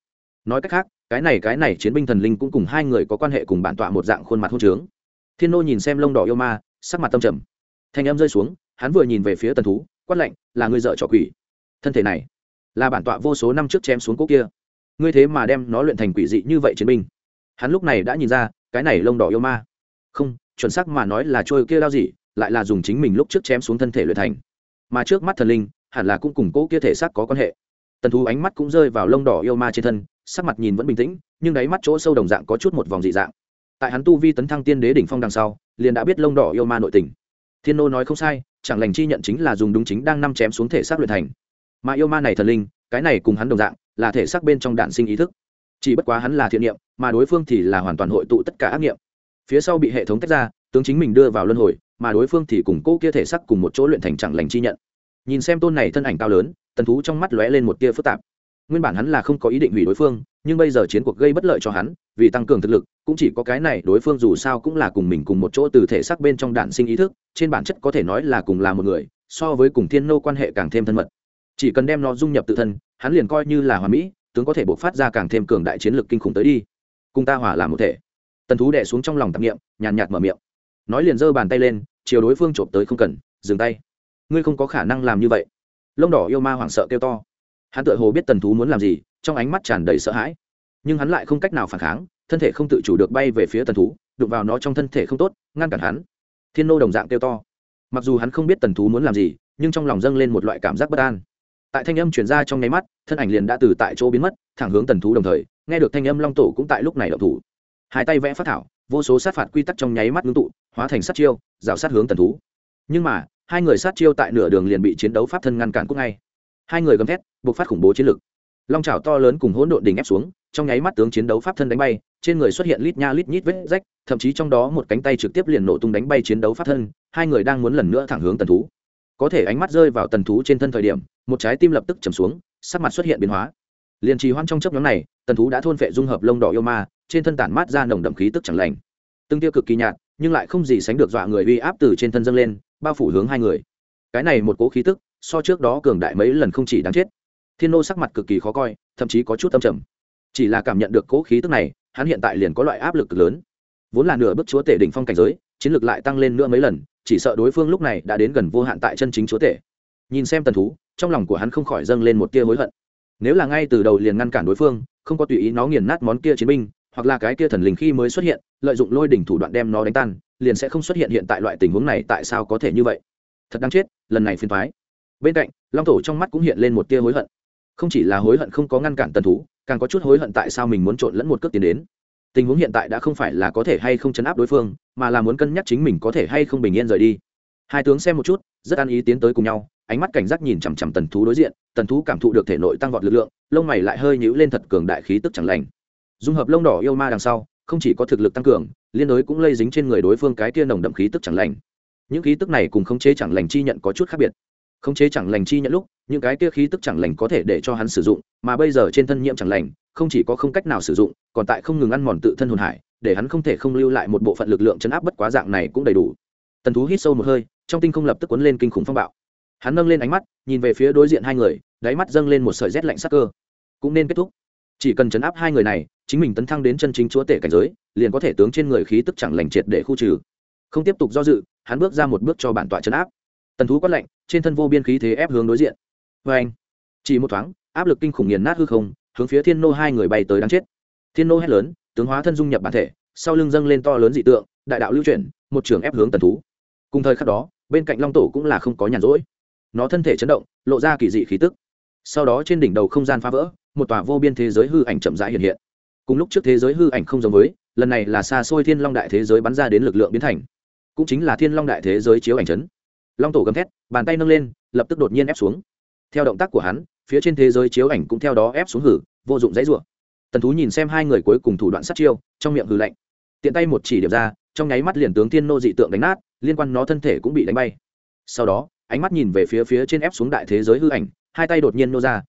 nói cách khác cái này chiến binh thần linh cũng cùng hai người có quan hệ, cùng bản tọa một dạng khuôn mặt hôn trướng. Thiên nô nhìn xem lông đỏ yêu ma, sắc mặt tâm trầm. Thanh âm rơi xuống, hắn vừa nhìn về phía tần thú, quát lạnh, là ngươi dợ trò quỷ. Thân thể này là bản tọa vô số năm trước chém xuống cố kia, ngươi thế mà đem nó luyện thành quỷ dị như vậy chiến binh. Hắn lúc này đã nhìn ra, cái này lông đỏ yêu ma, không, chuẩn xác mà nói là trôi kia đao gì, lại là dùng chính mình lúc trước chém xuống thân thể luyện thành. Mà trước mắt thần linh, hẳn là cũng cùng cố kia thể xác có quan hệ. Tần thú ánh mắt cũng rơi vào lông đỏ yêu ma trên thân, sắc mặt nhìn vẫn bình tĩnh, nhưng đáy mắt chỗ sâu đồng dạng có chút một vòng dị dạng. Tại hắn tu vi tấn thăng tiên đế đỉnh phong đằng sau, liền đã biết lông đỏ yêu ma nội tình. Thiên nô nói không sai, chẳng lành chi nhận chính là dùng đúng chính đang năm chém xuống thể xác luyện thành. Mà yêu ma này thần linh, cái này cùng hắn đồng dạng, là thể xác bên trong đạn sinh ý thức. Chỉ bất quá hắn là thiện niệm, mà đối phương thì là hoàn toàn hội tụ tất cả ác niệm. Phía sau bị hệ thống tách ra, tướng chính mình đưa vào luân hồi, mà đối phương thì cùng cô kia thể xác cùng một chỗ luyện thành chẳng lành chi nhận. Nhìn xem tôn này thân ảnh cao lớn, tần thú trong mắt lóe lên một tia phức tạp. Nguyên bản hắn là không có ý định hủy đối phương, nhưng bây giờ chiến cuộc gây bất lợi cho hắn, vì tăng cường thực lực, cũng chỉ có cái này đối phương dù sao cũng là cùng mình cùng một chỗ từ thể xác bên trong đạn sinh ý thức, trên bản chất có thể nói là cùng là một người, so với cùng thiên nô quan hệ càng thêm thân mật. Chỉ cần đem nó dung nhập tự thân, hắn liền coi như là hoàn mỹ, tướng có thể bộc phát ra càng thêm cường đại chiến lực kinh khủng tới đi. Cùng ta hòa làm một thể. Tần thú đè xuống trong lòng tạp niệm, nhàn nhạt mở miệng. Nói liền giơ bàn tay lên, chiều đối phương chộp tới, không cần, dừng tay. Ngươi không có khả năng làm như vậy. Lông đỏ yêu ma hoảng sợ kêu to. Hắn tựa hồ biết tần thú muốn làm gì, trong ánh mắt tràn đầy sợ hãi, nhưng hắn lại không cách nào phản kháng, thân thể không tự chủ được bay về phía tần thú, đụng vào nó trong thân thể không tốt, ngăn cản hắn. Thiên nô đồng dạng kêu to. Mặc dù hắn không biết tần thú muốn làm gì, nhưng trong lòng dâng lên một loại cảm giác bất an. Tại thanh âm truyền ra trong nháy mắt, thân ảnh liền đã từ tại chỗ biến mất, thẳng hướng tần thú, đồng thời nghe được thanh âm long tổ cũng tại lúc này động thủ. Hai tay vẽ phát thảo, vô số sát phạt quy tắc trong nháy mắt ngưng tụ, hóa thành sát chiêu, rào sát hướng tần thú. Nhưng mà hai người sát chiêu tại nửa đường liền bị chiến đấu pháp thân ngăn cản cũng ngay. Hai người gầm thét, buộc phát khủng bố chiến lực. Long chảo to lớn cùng hỗn độn đỉnh ép xuống, trong nháy mắt tướng chiến đấu pháp thân đánh bay, trên người xuất hiện lít nha lít nhít vết rách, thậm chí trong đó một cánh tay trực tiếp liền nổ tung đánh bay chiến đấu pháp thân. Hai người đang muốn lần nữa thẳng hướng tần thú, có thể ánh mắt rơi vào tần thú trên thân thời điểm, một trái tim lập tức trầm xuống, sắc mặt xuất hiện biến hóa. Liên trì hoãn trong chớp nhoáng này, tần thú đã thôn phệ dung hợp lông đỏ yêu ma, trên thân tản mát ra nồng đậm khí tức chẳng lành. Từng tia cực kỳ nhạt, nhưng lại không gì sánh được dọa người uy áp từ trên thân dâng lên, bao phủ hướng hai người. Cái này một cỗ khí tức, so trước đó cường đại mấy lần không chỉ đáng chết. Thiên nô sắc mặt cực kỳ khó coi, thậm chí có chút âm trầm. Chỉ là cảm nhận được cỗ khí tức này, hắn hiện tại liền có loại áp lực cực lớn. Vốn là nửa bước chúa tể đỉnh phong cảnh giới, chiến lực lại tăng lên nữa mấy lần, chỉ sợ đối phương lúc này đã đến gần vô hạn tại chân chính chúa tể. Nhìn xem tần thú, trong lòng của hắn không khỏi dâng lên một tia hối hận. Nếu là ngay từ đầu liền ngăn cản đối phương, không có tùy ý nó nghiền nát món kia chiến binh, hoặc là cái kia thần linh khi mới xuất hiện, lợi dụng lôi đỉnh thủ đoạn đem nó đánh tan, liền sẽ không xuất hiện hiện tại loại tình huống này. Tại sao có thể như vậy? Thật đáng chết, lần này phiền toái. Bên cạnh, long tổ trong mắt cũng hiện lên một tia hối hận. Không chỉ là hối hận không có ngăn cản tần thú, càng có chút hối hận tại sao mình muốn trộn lẫn một cước tiến đến. Tình huống hiện tại đã không phải là có thể hay không chấn áp đối phương, mà là muốn cân nhắc chính mình có thể hay không bình yên rời đi. Hai tướng xem một chút, rất ăn ý tiến tới cùng nhau, ánh mắt cảnh giác nhìn chằm chằm tần thú đối diện. Tần thú cảm thụ được thể nội tăng vọt lực lượng, lông mày lại hơi nhíu lên, thật cường đại khí tức chẳng lành. Dung hợp lông đỏ yêu ma đằng sau, không chỉ có thực lực tăng cường, liên đối cũng lây dính trên người đối phương cái kia nồng đậm khí tức chẳng lành. Những khí tức này cùng khống chế chẳng lành chi nhận có chút khác biệt. Khống chế chẳng lành chi nhận lúc, những cái kia khí tức chẳng lành có thể để cho hắn sử dụng, mà bây giờ trên thân nhiễm chẳng lành, không chỉ có không cách nào sử dụng, còn tại không ngừng ăn mòn tự thân hồn hải, để hắn không thể không lưu lại một bộ phận lực lượng chấn áp. Bất quá dạng này cũng đầy đủ. Tần thú hít sâu một hơi, trong tinh không lập tức cuốn lên kinh khủng phong bạo. Hắn nâng lên ánh mắt, nhìn về phía đối diện hai người, đáy mắt dâng lên một sợi rét lạnh sắc cơ. Cũng nên kết thúc. Chỉ cần chấn áp hai người này, chính mình tấn thăng đến chân chính chúa tể cảnh giới, liền có thể tướng trên người khí tức chẳng lành triệt để khu trừ. Không tiếp tục do dự, hắn bước ra một bước cho bản tọa chấn áp. Tần thú quát lạnh, trên thân vô biên khí thế ép hướng đối diện. Và anh, chỉ một thoáng, áp lực kinh khủng nghiền nát hư không, hướng phía Thiên nô hai người bay tới đáng chết. Thiên nô hét lớn, tướng hóa thân dung nhập bản thể, sau lưng dâng lên to lớn dị tượng, đại đạo lưu chuyển, một trường ép hướng tần thú. Cùng thời khắc đó, bên cạnh long tổ cũng là không có nhàn rỗi, nó thân thể chấn động, lộ ra kỳ dị khí tức. Sau đó trên đỉnh đầu không gian phá vỡ, một tòa vô biên thế giới hư ảnh chậm rãi hiện hiện. Cùng lúc trước thế giới hư ảnh không giống với, lần này là xa xôi Thiên Long đại thế giới bắn ra đến lực lượng biến thành, cũng chính là Thiên Long đại thế giới chiếu ảnh chấn. Long tổ gầm thét, bàn tay nâng lên, lập tức đột nhiên ép xuống. Theo động tác của hắn, phía trên thế giới chiếu ảnh cũng theo đó ép xuống, hử, vô dụng dãy rủa. Tần thú nhìn xem hai người cuối cùng thủ đoạn sát chiêu, trong miệng hừ lạnh, tiện tay một chỉ điểm ra, trong nháy mắt liền tướng Thiên nô dị tượng đánh nát, liên quan nó thân thể cũng bị đánh bay. Sau đó, ánh mắt nhìn về phía trên ép xuống đại thế giới hư ảnh, hai tay đột nhiên nô ra,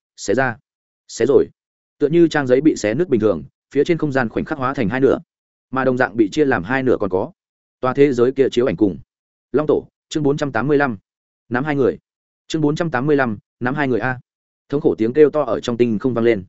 xé rồi, tựa như trang giấy bị xé nứt bình thường, phía trên không gian khoảnh khắc hóa thành hai nửa, mà đồng dạng bị chia làm hai nửa còn có tòa thế giới kia chiếu ảnh cùng. Long tổ, chương 485, nắm hai người. Chương 485, nắm hai người a. Thống khổ tiếng kêu to ở trong tinh không vang lên.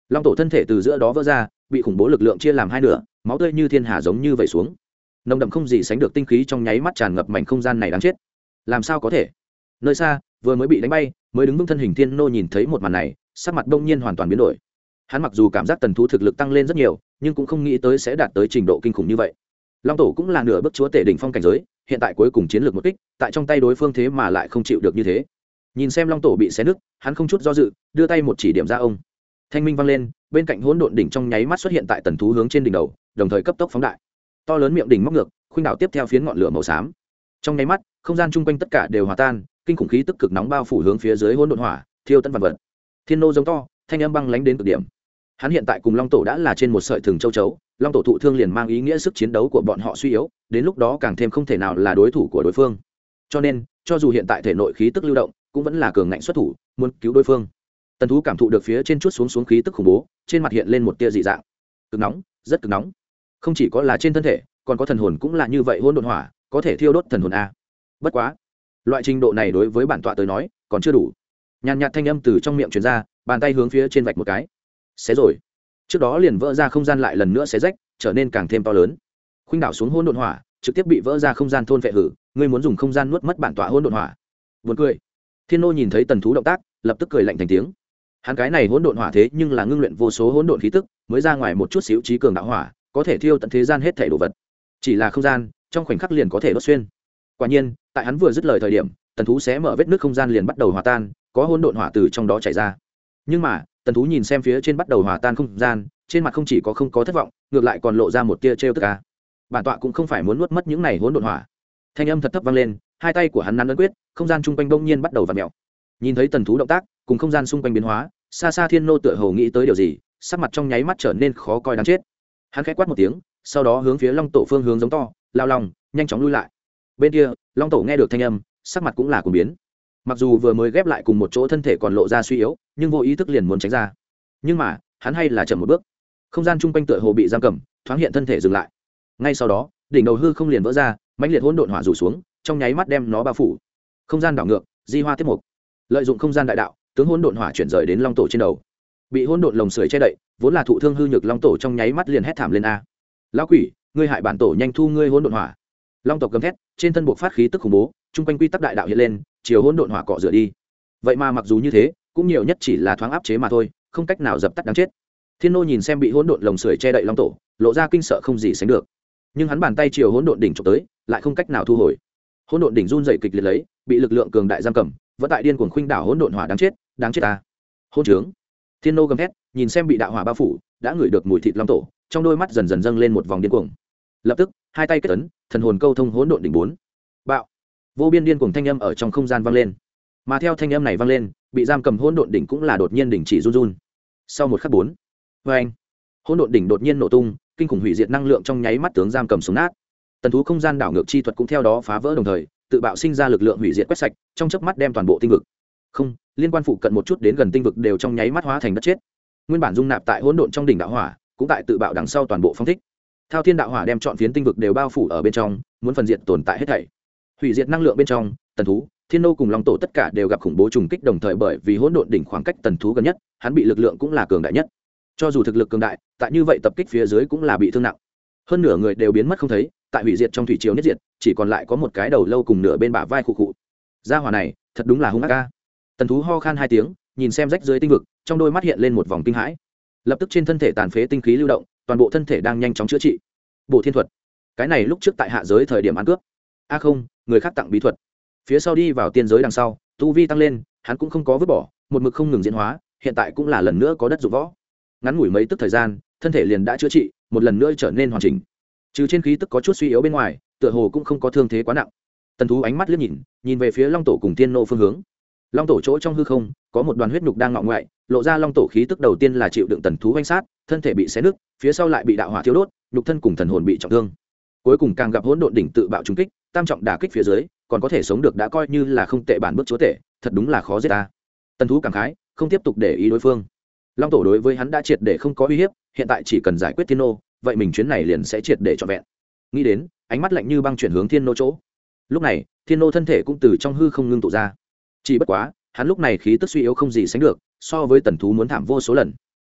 long tổ thân thể từ giữa đó vỡ ra, bị khủng bố lực lượng chia làm hai nửa, máu tươi như thiên hà giống như vẩy xuống, nồng đậm không gì sánh được tinh khí trong nháy mắt tràn ngập mảnh không gian này. Đáng chết, làm sao có thể? Nơi xa vừa mới bị đánh bay, mới đứng vững thân hình Thiên Nô nhìn thấy một màn này, sắc mặt đông nhiên hoàn toàn biến đổi. Hắn mặc dù cảm giác tần thú thực lực tăng lên rất nhiều, nhưng cũng không nghĩ tới sẽ đạt tới trình độ kinh khủng như vậy. Long tổ cũng là nửa bước chúa tể đỉnh phong cảnh giới, hiện tại cuối cùng chiến lược một kích, tại trong tay đối phương thế mà lại không chịu được như thế. Nhìn xem long tổ bị xé nứt, hắn không chút do dự, đưa tay một chỉ điểm ra ông. Thanh minh vang lên, bên cạnh hỗn độn đỉnh trong nháy mắt xuất hiện tại tần thú hướng trên đỉnh đầu, đồng thời cấp tốc phóng đại. To lớn miệng đỉnh móc ngược, khuynh đảo tiếp theo phiến ngọn lửa màu xám. Trong nháy mắt, không gian chung quanh tất cả đều hòa tan, kinh khủng khí tức cực nóng bao phủ hướng phía dưới hỗn độn hỏa, thiêu tận vật vật. Thiên nô giống to, thanh âm băng lãnh đến cực điểm. Hắn hiện tại cùng long tổ đã là trên một sợi thừng châu chấu, long tổ thụ thương liền mang ý nghĩa sức chiến đấu của bọn họ suy yếu, đến lúc đó càng thêm không thể nào là đối thủ của đối phương. Cho nên, cho dù hiện tại thể nội khí tức lưu động, cũng vẫn là cường ngạnh xuất thủ, muốn cứu đối phương. Tần thú cảm thụ được phía trên chút xuống khí tức khủng bố, trên mặt hiện lên một tia dị dạng. Cực nóng, rất cực nóng. Không chỉ có là trên thân thể, còn có thần hồn cũng là như vậy, hỗn độn hỏa có thể thiêu đốt thần hồn a. Bất quá, loại trình độ này đối với bản tọa tới nói, còn chưa đủ. Nhàn nhạt thanh âm từ trong miệng truyền ra, bàn tay hướng phía trên vạch một cái. Xé rồi. Trước đó liền vỡ ra không gian lại lần nữa xé rách, trở nên càng thêm to lớn. Khuynh đảo xuống hỗn độn hỏa, trực tiếp bị vỡ ra không gian thôn phệ hử, ngươi muốn dùng không gian nuốt mất bản tọa hỗn độn hỏa. Buồn cười. Thiên nô nhìn thấy tần thú động tác, lập tức cười lạnh thành tiếng. Hắn cái này hỗn độn hỏa thế nhưng là ngưng luyện vô số hỗn độn khí tức, mới ra ngoài một chút xíu trí cường đạo hỏa, có thể thiêu tận thế gian hết thảy đồ vật. Chỉ là không gian, trong khoảnh khắc liền có thể đốt xuyên. Quả nhiên, tại hắn vừa dứt lời thời điểm, tần thú xé mở vết nứt không gian liền bắt đầu hòa tan, có hỗn độn hỏa từ trong đó chảy ra. Nhưng mà, tần thú nhìn xem phía trên bắt đầu hòa tan không gian, trên mặt không chỉ có không có thất vọng, ngược lại còn lộ ra một tia trêu tức ca. Bản tọa cũng không phải muốn nuốt mất những này hỗn độn hỏa. Thanh âm thật thấp vang lên, hai tay của hắn nắm ấn quyết, không gian chung quanh bỗng nhiên bắt đầu vặn mèo. Nhìn thấy tần thú động tác, cùng không gian xung quanh biến hóa, xa xa Thiên nô tựa hồ nghĩ tới điều gì, sắc mặt trong nháy mắt trở nên khó coi đáng chết. Hắn khẽ quát một tiếng, sau đó hướng phía long tổ phương hướng giống to, lao lòng, nhanh chóng lui lại. Bên kia, long tổ nghe được thanh âm, sắc mặt cũng là cuồng biến. Mặc dù vừa mới ghép lại cùng một chỗ thân thể còn lộ ra suy yếu, nhưng vô ý thức liền muốn tránh ra. Nhưng mà, hắn hay là chậm một bước. Không gian chung quanh tựa hồ bị giam cầm, thoáng hiện thân thể dừng lại. Ngay sau đó, đỉnh đầu hư không liền vỡ ra, mãnh liệt hỗn độn hỏa rủ xuống, trong nháy mắt đem nó bao phủ. Không gian đảo ngược, di hoa tiếp mục. Lợi dụng không gian đại đạo, tướng hỗn độn hỏa chuyển rời đến long tổ trên đầu. Bị hỗn độn lồng sưởi che đậy, vốn là thụ thương hư nhược long tổ trong nháy mắt liền hét thảm lên a. Lão quỷ, ngươi hại bản tổ, nhanh thu ngươi hỗn độn hỏa. Long tộc gầm thét, trên thân buộc phát khí tức khủng bố, chung quanh quy tắc đại đạo hiện lên, chiều hỗn độn hỏa cọ rửa đi. Vậy mà mặc dù như thế, cũng nhiều nhất chỉ là thoáng áp chế mà thôi, không cách nào dập tắt đáng chết. Thiên nô nhìn xem bị hỗn độn lồng sưởi che đậy long tổ, lộ ra kinh sợ không gì sánh được. Nhưng hắn bàn tay chiều hỗn độn đỉnh chụp tới, lại không cách nào thu hồi. Hỗn độn đỉnh run rẩy kịch liệt lấy, bị lực lượng cường đại giam cầm, vẫn tại điên cuồng khuynh đảo hỗn độn hỏa, đáng chết ta. Hỗn trướng. Thiên nô gầm thét, nhìn xem bị đạo hỏa bao phủ, đã ngửi được mùi thịt long tổ, trong đôi mắt dần dần dâng lên một vòng điên cuồng. Lập tức, hai tay kết ấn, thần hồn câu thông hỗn độn đỉnh bốn. Bạo. Vô biên điên cuồng thanh âm ở trong không gian vang lên. Mà theo thanh âm này vang lên, bị giam cầm hỗn độn đỉnh cũng là đột nhiên đình chỉ run run. Sau một khắc bốn, oeng, hỗn độn đỉnh đột nhiên nổ tung, kinh khủng hủy diệt năng lượng trong nháy mắt tướng giam cầm xuống nát. Tần thú không gian đảo ngược chi thuật cũng theo đó phá vỡ, đồng thời tự bạo sinh ra lực lượng hủy diệt quét sạch, trong chớp mắt đem toàn bộ tinh vực, không liên quan phụ cận một chút đến gần tinh vực đều trong nháy mắt hóa thành đất chết. Nguyên bản dung nạp tại hỗn độn trong đỉnh đạo hỏa, cũng tại tự bạo đằng sau toàn bộ phong thích. Thao thiên đạo hỏa đem trọn phiến tinh vực đều bao phủ ở bên trong, muốn phần diệt tồn tại hết thảy. Hủy diệt năng lượng bên trong, tần thú, thiên nô cùng long tổ tất cả đều gặp khủng bố trùng kích, đồng thời bởi vì hỗn độn đỉnh khoảng cách tần thú gần nhất, hắn bị lực lượng cũng là cường đại nhất. Cho dù thực lực cường đại, tại như vậy tập kích phía dưới cũng là bị thương nặng. Hơn nửa người đều biến mất không thấy, tại hủy diệt trong thủy triều nhất diệt, chỉ còn lại có một cái đầu lâu cùng nửa bên bả vai khụ khụ. Gia hỏa này, thật đúng là hung ác a. Tần thú ho khan hai tiếng, nhìn xem rách dưới tinh vực, trong đôi mắt hiện lên một vòng kinh hãi. Lập tức trên thân thể tàn phế tinh khí lưu động, toàn bộ thân thể đang nhanh chóng chữa trị. Bộ thiên thuật, cái này lúc trước tại hạ giới thời điểm ăn cướp. A không, người khác tặng bí thuật. Phía sau đi vào tiên giới đằng sau, tu vi tăng lên, hắn cũng không có vứt bỏ, một mực không ngừng diễn hóa, hiện tại cũng là lần nữa có đất dụng võ. Ngắn ngủi mấy tức thời gian, thân thể liền đã chữa trị, một lần nữa trở nên hoàn chỉnh. Trừ trên khí tức có chút suy yếu bên ngoài, tựa hồ cũng không có thương thế quá nặng. Tần thú ánh mắt liếc nhìn về phía long tổ cùng tiên nô phương hướng. Long tổ chỗ trong hư không có một đoàn huyết nhục đang ngọ ngoại, lộ ra long tổ khí tức đầu tiên là chịu đựng tần thú oanh sát, thân thể bị xé nứt, phía sau lại bị đạo hỏa thiêu đốt, nhục thân cùng thần hồn bị trọng thương. Cuối cùng càng gặp hỗn độn đỉnh tự bạo trùng kích, tam trọng đả kích phía dưới, còn có thể sống được đã coi như là không tệ, bản bước chúa tể, thật đúng là khó giết ta. Tần thú cảm khái, không tiếp tục để ý đối phương. Long tổ đối với hắn đã triệt để không có uy hiếp, hiện tại chỉ cần giải quyết thiên nô, vậy mình chuyến này liền sẽ triệt để trọn vẹn. Nghĩ đến, ánh mắt lạnh như băng chuyển hướng thiên nô chỗ. Lúc này, thiên nô thân thể cũng từ trong hư không ngưng tụ ra. Chỉ bất quá, hắn lúc này khí tức suy yếu không gì sánh được, so với tần thú muốn thảm vô số lần.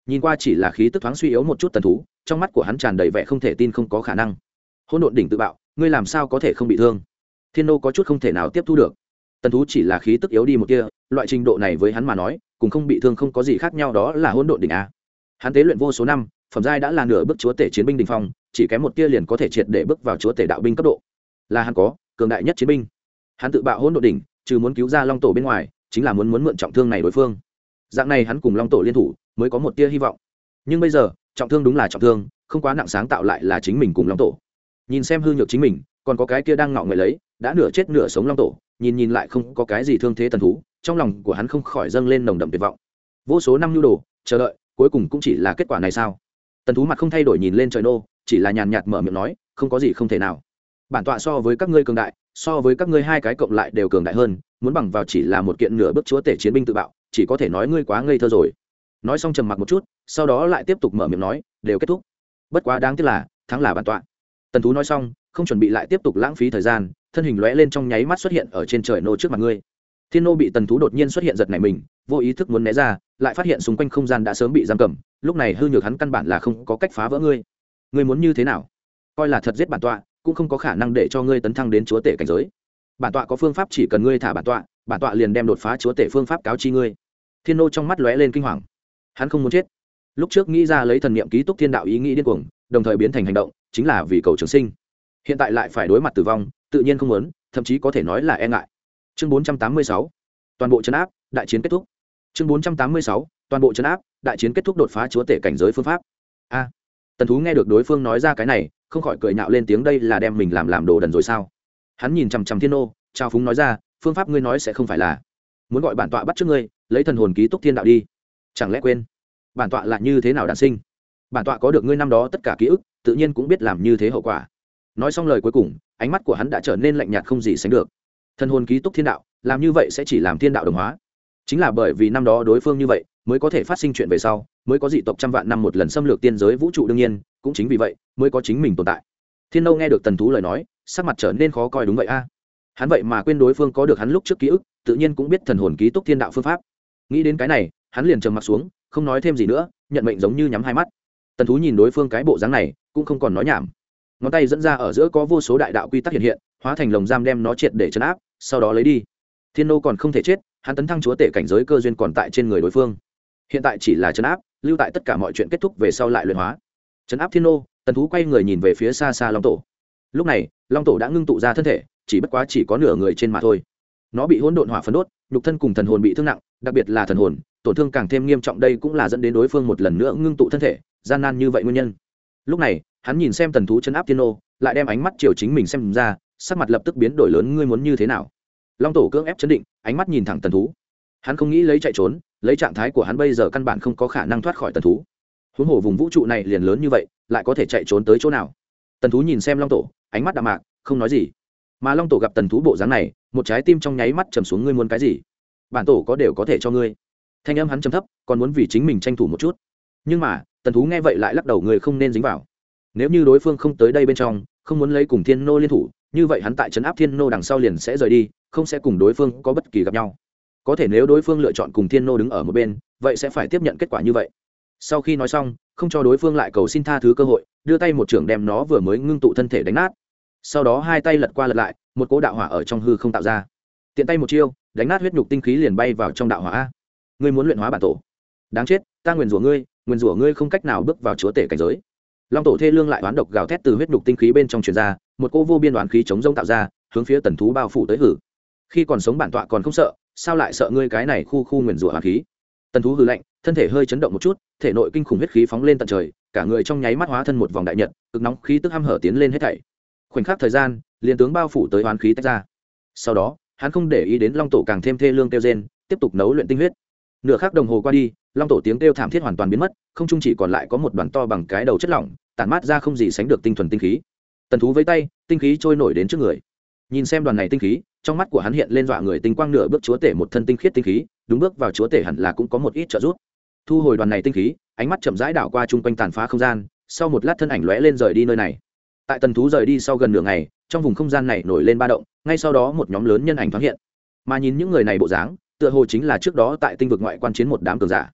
nhìn qua chỉ là khí tức thoáng suy yếu một chút tần thú, trong mắt của hắn tràn đầy vẻ không thể tin không có khả năng. Hỗn độn đỉnh tự bạo, ngươi làm sao có thể không bị thương? Thiên nô có chút không thể nào tiếp thu được. Tần thú chỉ là khí tức yếu đi một kia, loại trình độ này với hắn mà nói cùng không bị thương không có gì khác nhau, đó là hỗn độn đỉnh a. Hắn tế luyện vô số năm, phẩm giai đã là nửa bước chúa tể chiến binh đỉnh phong, chỉ kém một tia liền có thể triệt để bước vào chúa tể đạo binh cấp độ, là hắn có cường đại nhất chiến binh. Hắn tự bạo hỗn độn đỉnh, trừ muốn cứu ra long tổ bên ngoài, chính là muốn mượn trọng thương này đối phương. Dạng này hắn cùng long tổ liên thủ mới có một tia hy vọng. Nhưng bây giờ trọng thương đúng là trọng thương, không quá nặng sáng tạo lại là chính mình cùng long tổ. Nhìn xem hư nhược chính mình, còn có cái kia đang ngọ người lấy đã nửa chết nửa sống long tổ, nhìn lại không có cái gì thương thế tần thú, trong lòng của hắn không khỏi dâng lên nồng đậm tuyệt vọng. Vô số năm nhu đồ chờ đợi, cuối cùng cũng chỉ là kết quả này sao? Tần thú mặt không thay đổi nhìn lên trời nô, chỉ là nhàn nhạt mở miệng nói, không có gì không thể nào. Bản tọa so với các ngươi cường đại, so với các ngươi hai cái cộng lại đều cường đại hơn, muốn bằng vào chỉ là một kiện nửa bước chúa tể chiến binh tự bạo, chỉ có thể nói ngươi quá ngây thơ rồi. Nói xong trầm mặc một chút, sau đó lại tiếp tục mở miệng nói, đều kết thúc. Bất quá đáng tiếc là thắng là bản tọa. Tần thú nói xong, không chuẩn bị lại tiếp tục lãng phí thời gian, thân hình lóe lên trong nháy mắt xuất hiện ở trên trời nô trước mặt ngươi. Thiên nô bị tần thú đột nhiên xuất hiện giật nảy mình, vô ý thức muốn né ra, lại phát hiện xung quanh không gian đã sớm bị giam cầm, lúc này hư nhược hắn căn bản là không có cách phá vỡ ngươi. Ngươi muốn như thế nào? Coi là thật giết bản tọa, cũng không có khả năng để cho ngươi tấn thăng đến chúa tể cảnh giới. Bản tọa có phương pháp, chỉ cần ngươi thả bản tọa liền đem đột phá chúa tể phương pháp cáo chi ngươi. Thiên nô trong mắt lóe lên kinh hoàng, hắn không muốn chết. Lúc trước nghĩ ra lấy thần niệm ký túc thiên đạo ý nghĩ điên cuồng, đồng thời biến thành hành động, chính là vì cầu trường sinh. Hiện tại lại phải đối mặt tử vong, tự nhiên không muốn, thậm chí có thể nói là e ngại. Chương 486, toàn bộ trấn áp, đại chiến kết thúc. Chương 486, toàn bộ trấn áp, đại chiến kết thúc, đột phá chúa tể cảnh giới phương pháp. A. Tần thú nghe được đối phương nói ra cái này, không khỏi cười nhạo lên tiếng, đây là đem mình làm đồ đần rồi sao? Hắn nhìn chằm chằm Thiên nô, trao phúng nói ra, phương pháp ngươi nói sẽ không phải là muốn gọi bản tọa bắt trước ngươi, lấy thần hồn ký túc thiên đạo đi? Chẳng lẽ quên bản tọa là như thế nào đản sinh? Bản tọa có được ngươi năm đó tất cả ký ức, tự nhiên cũng biết làm như thế hậu quả. Nói xong lời cuối cùng, ánh mắt của hắn đã trở nên lạnh nhạt không gì sánh được. Thần hồn ký túc thiên đạo, làm như vậy sẽ chỉ làm thiên đạo đồng hóa. Chính là bởi vì năm đó đối phương như vậy, mới có thể phát sinh chuyện về sau, mới có dị tộc trăm vạn năm một lần xâm lược tiên giới vũ trụ, đương nhiên cũng chính vì vậy mới có chính mình tồn tại. Thiên nô nghe được tần thú lời nói, sắc mặt trở nên khó coi. Đúng vậy a, hắn vậy mà quên đối phương có được hắn lúc trước ký ức, tự nhiên cũng biết thần hồn ký túc thiên đạo phương pháp. Nghĩ đến cái này, hắn liền trầm mặt xuống, không nói thêm gì nữa, nhận mệnh giống như nhắm hai mắt. Tần thú nhìn đối phương cái bộ dáng này, cũng không còn nói nhảm, ngón tay dẫn ra ở giữa có vô số đại đạo quy tắc hiện hiện, hóa thành lồng giam đem nó triệt để trấn áp, sau đó lấy đi. Thiên nô còn không thể chết, hắn tấn thăng chúa tể cảnh giới cơ duyên còn tại trên người đối phương, hiện tại chỉ là trấn áp, lưu tại tất cả mọi chuyện kết thúc về sau lại luyện hóa. Trấn áp thiên nô, tần thú quay người nhìn về phía xa xa long tổ. Lúc này long tổ đã ngưng tụ ra thân thể, chỉ bất quá chỉ có nửa người trên mà thôi. Nó bị hỗn độn hỏa phấn đốt, nhục thân cùng thần hồn bị thương nặng, đặc biệt là thần hồn tổn thương càng thêm nghiêm trọng, đây cũng là dẫn đến đối phương một lần nữa ngưng tụ thân thể gian nan như vậy nguyên nhân. Lúc này hắn nhìn xem tần thú trấn áp thiên nô, lại đem ánh mắt chiều chính mình xem ra, sắc mặt lập tức biến đổi lớn, ngươi muốn như thế nào? Long tổ cưỡng ép chấn định, ánh mắt nhìn thẳng tần thú. Hắn không nghĩ lấy chạy trốn, lấy trạng thái của hắn bây giờ căn bản không có khả năng thoát khỏi tần thú. Huống hồ vùng vũ trụ này liền lớn như vậy, lại có thể chạy trốn tới chỗ nào? Tần thú nhìn xem long tổ, ánh mắt đạm mạc, không nói gì. Mà long tổ gặp tần thú bộ dáng này, một trái tim trong nháy mắt trầm xuống, ngươi muốn cái gì? Bản tổ có đều có thể cho ngươi. Thanh âm hắn trầm thấp, còn muốn vì chính mình tranh thủ một chút. Nhưng mà tần thú nghe vậy lại lắc đầu, người không nên dính vào. Nếu như đối phương không tới đây bên trong, không muốn lấy cùng thiên nô liên thủ, như vậy hắn tại trấn áp thiên nô đằng sau liền sẽ rời đi, không sẽ cùng đối phương có bất kỳ gặp nhau. Có thể nếu đối phương lựa chọn cùng thiên nô đứng ở một bên, vậy sẽ phải tiếp nhận kết quả như vậy. Sau khi nói xong, không cho đối phương lại cầu xin tha thứ cơ hội, đưa tay một chưởng đem nó vừa mới ngưng tụ thân thể đánh nát. Sau đó hai tay lật qua lật lại, một cỗ đạo hỏa ở trong hư không tạo ra. Tiện tay một chiêu, đánh nát huyết nhục tinh khí liền bay vào trong đạo hỏa. Ngươi muốn luyện hóa bản tổ? Đáng chết, ta nguyền rủa ngươi không cách nào bước vào chúa tể cảnh giới. Long tổ thê lương lại oán độc gào thét từ huyết nhục tinh khí bên trong truyền ra, một cỗ vô biên oán khí chống rông tạo ra, hướng phía tần thú bao phủ tới. Hử, khi còn sống bản tọa còn không sợ, sao lại sợ ngươi cái này khu nguyền rủa oán khí? Tần thú hừ lạnh, thân thể hơi chấn động một chút, thể nội kinh khủng huyết khí phóng lên tận trời, cả người trong nháy mắt hóa thân một vòng đại nhật, cực nóng khí tức hăm hở tiến lên hết thảy. Khoảnh khắc thời gian, liền tướng bao phủ tới oán khí tách ra. Sau đó, hắn không để ý đến long tổ càng thêm thê lương kêu rên, tiếp tục nấu luyện tinh huyết. Nửa khắc đồng hồ qua đi, long tổ tiếng kêu thảm thiết hoàn toàn biến mất, không trung chỉ còn lại có một đoàn to bằng cái đầu chất lỏng, tản mát ra không gì sánh được tinh thuần tinh khí. Tần thú với tay, tinh khí trôi nổi đến trước người. Nhìn xem đoàn này tinh khí, trong mắt của hắn hiện lên dọa người tinh quang, nửa bước chúa tể một thân tinh khiết tinh khí, đúng bước vào chúa tể hẳn là cũng có một ít trợ giúp. Thu hồi đoàn này tinh khí, ánh mắt chậm rãi đảo qua chung quanh tàn phá không gian, sau một lát thân ảnh lóe lên rời đi nơi này. Tại tần thú rời đi sau gần nửa ngày, trong vùng không gian này nổi lên ba động, ngay sau đó một nhóm lớn nhân ảnh thoáng hiện. Mà nhìn những người này bộ dáng, tựa hồ chính là trước đó tại tinh vực ngoại quan chiến một đám cường giả.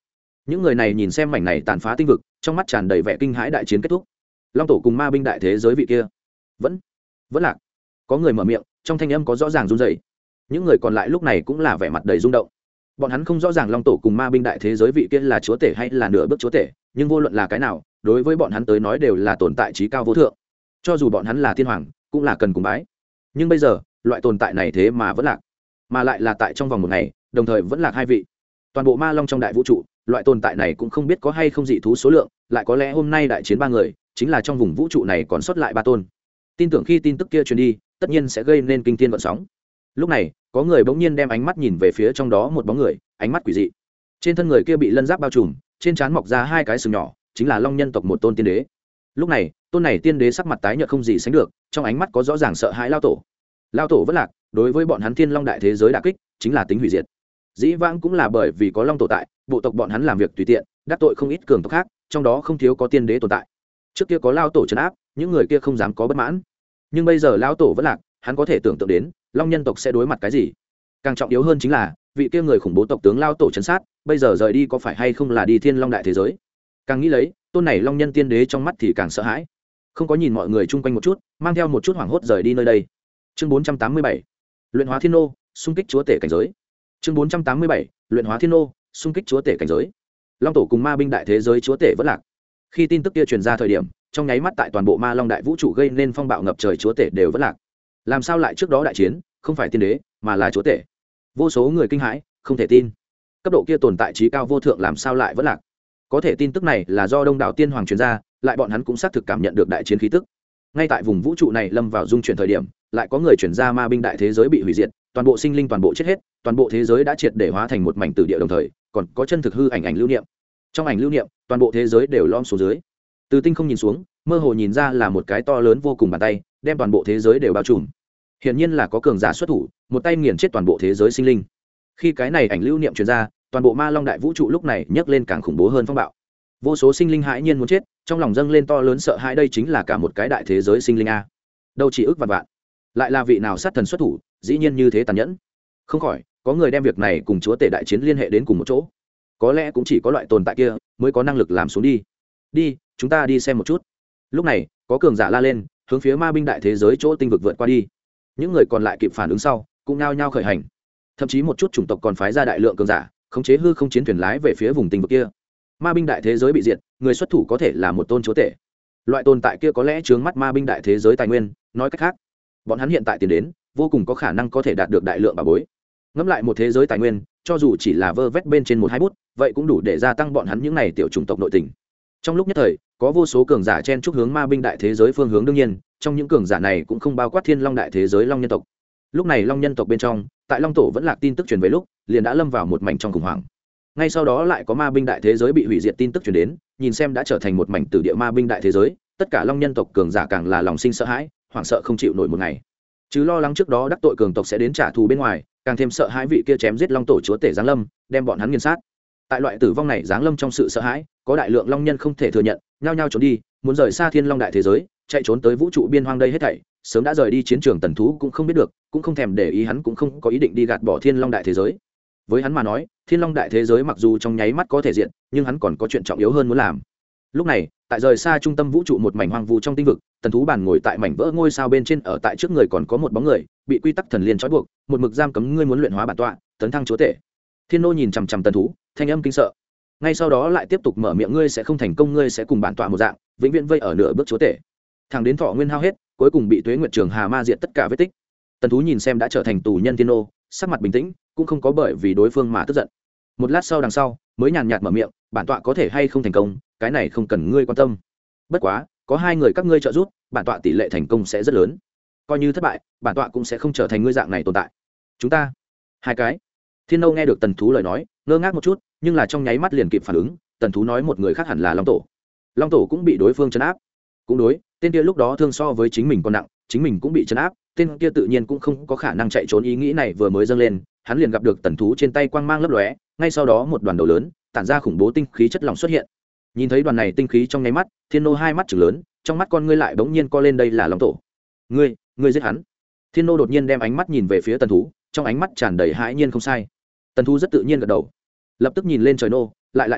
những người này nhìn xem mảnh này tàn phá tinh vực, trong mắt tràn đầy vẻ kinh hãi. Đại chiến kết thúc, long tổ cùng ma binh đại thế giới vị kia vẫn lạc. Có người mở miệng, trong thanh âm có rõ ràng run rẩy. Những người còn lại lúc này cũng là vẻ mặt đầy rung động. Bọn hắn không rõ ràng long tổ cùng ma binh đại thế giới vị kia là chúa tể hay là nửa bước chúa tể, nhưng vô luận là cái nào, đối với bọn hắn tới nói đều là tồn tại trí cao vô thượng. Cho dù bọn hắn là thiên hoàng, cũng là cần cúng bái. Nhưng bây giờ, loại tồn tại này thế mà vẫn lạc, mà lại là tại trong vòng một ngày, đồng thời vẫn lạc hai vị. Toàn bộ ma long trong đại vũ trụ, loại tồn tại này cũng không biết có hay không dị thú số lượng, lại có lẽ hôm nay đại chiến ba người, chính là trong vùng vũ trụ này còn sót lại ba tôn. Tin tưởng khi tin tức kia truyền đi, tất nhiên sẽ gây nên kinh thiên vận sóng. Lúc này, có người bỗng nhiên đem ánh mắt nhìn về phía trong đó một bóng người, ánh mắt quỷ dị. Trên thân người kia bị lân giáp bao trùm, trên trán mọc ra hai cái sừng nhỏ, chính là long nhân tộc một tôn tiên đế. Lúc này, tôn này tiên đế sắc mặt tái nhợt không gì sánh được, trong ánh mắt có rõ ràng sợ hãi. Lao tổ vẫn lạc, đối với bọn hắn thiên long đại thế giới đả kích, chính là tính hủy diệt. Dĩ vãng cũng là bởi vì có long tổ tại, bộ tộc bọn hắn làm việc tùy tiện, đắc tội không ít cường tộc khác, trong đó không thiếu có tiên đế tồn tại. Trước kia có lao tổ trấn áp, những người kia không dám có bất mãn. Nhưng bây giờ lao tổ vẫn lạc, hắn có thể tưởng tượng đến long nhân tộc sẽ đối mặt cái gì. Càng trọng yếu hơn chính là vị kia người khủng bố tộc tướng lao tổ trấn sát, bây giờ rời đi có phải hay không là đi thiên long đại thế giới. Càng nghĩ lấy, tôn này long nhân tiên đế trong mắt thì càng sợ hãi, không có nhìn mọi người chung quanh một chút, mang theo một chút hoảng hốt rời đi nơi đây. Chương 487, luyện hóa thiên nô, xung kích chúa tể cảnh giới. Chương 487, luyện hóa thiên nô, xung kích chúa tể cảnh giới. Long tổ cùng ma binh đại thế giới chúa tể vẫn lạc. Khi tin tức kia truyền ra thời điểm, trong nháy mắt tại toàn bộ ma long đại vũ trụ gây nên phong bạo ngập trời, chúa tể đều vẫn lạc. Làm sao lại trước đó đại chiến không phải tiên đế mà là chúa tể? Vô số người kinh hãi, không thể tin. Cấp độ kia tồn tại trí cao vô thượng làm sao lại vẫn lạc? Có thể tin tức này là do đông đảo tiên hoàng truyền ra, lại bọn hắn cũng xác thực cảm nhận được đại chiến khí tức. Ngay tại vùng vũ trụ này lâm vào dung chuyển thời điểm, lại có người truyền ra ma binh đại thế giới bị hủy diệt, toàn bộ sinh linh toàn bộ chết hết, toàn bộ thế giới đã triệt để hóa thành một mảnh tử địa, đồng thời còn có chân thực hư ảnh lưu niệm. Trong ảnh lưu niệm, toàn bộ thế giới đều lom xuống dưới. Từ tinh không nhìn xuống, mơ hồ nhìn ra là một cái to lớn vô cùng bàn tay, đem toàn bộ thế giới đều bao trùm. Hiển nhiên là có cường giả xuất thủ, một tay nghiền chết toàn bộ thế giới sinh linh. Khi cái này ảnh lưu niệm truyền ra, toàn bộ ma long đại vũ trụ lúc này nhấc lên càng khủng bố hơn phong bạo. Vô số sinh linh hãi nhiên muốn chết, trong lòng dâng lên to lớn sợ hãi. Đây chính là cả một cái đại thế giới sinh linh a. Đâu chỉ ước vạn vạn, lại là vị nào sát thần xuất thủ, dĩ nhiên như thế tàn nhẫn. Không khỏi có người đem việc này cùng chúa tể đại chiến liên hệ đến cùng một chỗ. Có lẽ cũng chỉ có loại tồn tại kia mới có năng lực làm xuống đi. Đi, chúng ta đi xem một chút. Lúc này có cường giả la lên, hướng phía ma binh đại thế giới chỗ tinh vực vượt qua đi. Những người còn lại kịp phản ứng sau, cũng nao nhao khởi hành. Thậm chí một chút chủng tộc còn phái ra đại lượng cường giả, khống chế hư không chiến thuyền lái về phía vùng tinh vực kia. Ma binh đại thế giới bị diệt, người xuất thủ có thể là một tôn chúa tể. Loại tồn tại kia có lẽ chướng mắt ma binh đại thế giới tài nguyên, nói cách khác, bọn hắn hiện tại tiền đến, vô cùng có khả năng có thể đạt được đại lượng bảo bối. Ngẫm lại một thế giới tài nguyên, cho dù chỉ là vơ vét bên trên một hai bút, vậy cũng đủ để gia tăng bọn hắn những này tiểu chủng tộc nội tình. Trong lúc nhất thời, có vô số cường giả chen chúc hướng ma binh đại thế giới phương hướng, đương nhiên, trong những cường giả này cũng không bao quát thiên long đại thế giới long nhân tộc. Lúc này long nhân tộc bên trong, tại long tổ vẫn lạc tin tức truyền về lúc, liền đã lâm vào một mảnh trong khủng hoảng. Ngay sau đó lại có ma binh đại thế giới bị hủy diệt tin tức truyền đến, nhìn xem đã trở thành một mảnh tử địa ma binh đại thế giới, tất cả long nhân tộc cường giả càng là lòng sinh sợ hãi, hoảng sợ không chịu nổi một ngày. Chứ lo lắng trước đó đắc tội cường tộc sẽ đến trả thù bên ngoài, càng thêm sợ hãi vị kia chém giết long tổ chúa tể giáng lâm, đem bọn hắn nghiền sát. Tại loại tử vong này giáng lâm trong sự sợ hãi, có đại lượng long nhân không thể thừa nhận, nhao nhao trốn đi, muốn rời xa thiên long đại thế giới, chạy trốn tới vũ trụ biên hoang. Đây hết thảy sớm đã rời đi chiến trường tần thú cũng không biết được, cũng không thèm để ý, hắn cũng không có ý định đi gạt bỏ thiên long đại thế giới. Với hắn mà nói, thiên long đại thế giới mặc dù trong nháy mắt có thể diện, nhưng hắn còn có chuyện trọng yếu hơn muốn làm. Lúc này, tại rời xa trung tâm vũ trụ một mảnh hoang vu trong tinh vực, tần thú bản ngồi tại mảnh vỡ ngôi sao bên trên, ở tại trước người còn có một bóng người bị quy tắc thần liên trói buộc, một mực giam cấm. Ngươi muốn luyện hóa bản tọa, tấn thăng chúa tể. Thiên nô nhìn chằm chằm tần thú, thanh âm kinh sợ. Ngay sau đó lại tiếp tục mở miệng, ngươi sẽ không thành công, ngươi sẽ cùng bản tọa một dạng, vĩnh viễn vây ở nửa bước chúa tể, thẳng đến thọ nguyên hao hết, cuối cùng bị tuế nguyệt trường hà ma diệt tất cả vết tích. Tần thú nhìn xem đã trở thành tù nhân thiên nô, sắc mặt bình tĩnh, cũng không có bởi vì đối phương mà tức giận. Một lát sau đằng sau mới nhàn nhạt mở miệng, bản tọa có thể hay không thành công, cái này không cần ngươi quan tâm. Bất quá có hai người các ngươi trợ giúp, bản tọa tỷ lệ thành công sẽ rất lớn. Coi như thất bại, bản tọa cũng sẽ không trở thành ngươi dạng này tồn tại. Chúng ta hai cái. Thiên nô nghe được tần thú lời nói, ngơ ngác một chút, nhưng là trong nháy mắt liền kịp phản ứng. Tần thú nói một người khác hẳn là long tổ. Long tổ cũng bị đối phương trấn áp. Cũng đối, tên kia lúc đó thương so với chính mình còn nặng, chính mình cũng bị trấn áp, tên kia tự nhiên cũng không có khả năng chạy trốn. Ý nghĩ này vừa mới dâng lên, hắn liền gặp được tần thú trên tay quang mang lấp lóe, ngay sau đó một đoàn đầu lớn tản ra khủng bố tinh khí chất lỏng xuất hiện. Nhìn thấy đoàn này tinh khí trong nháy mắt, thiên nô hai mắt trừng lớn, trong mắt con ngươi lại bỗng nhiên co lên. Đây là long tổ. Ngươi giết hắn. Thiên nô đột nhiên đem ánh mắt nhìn về phía tần thú, trong ánh mắt tràn đầy hãi nhiên. Không sai. Tần thú rất tự nhiên gật đầu, lập tức nhìn lên trời nô, lại nói,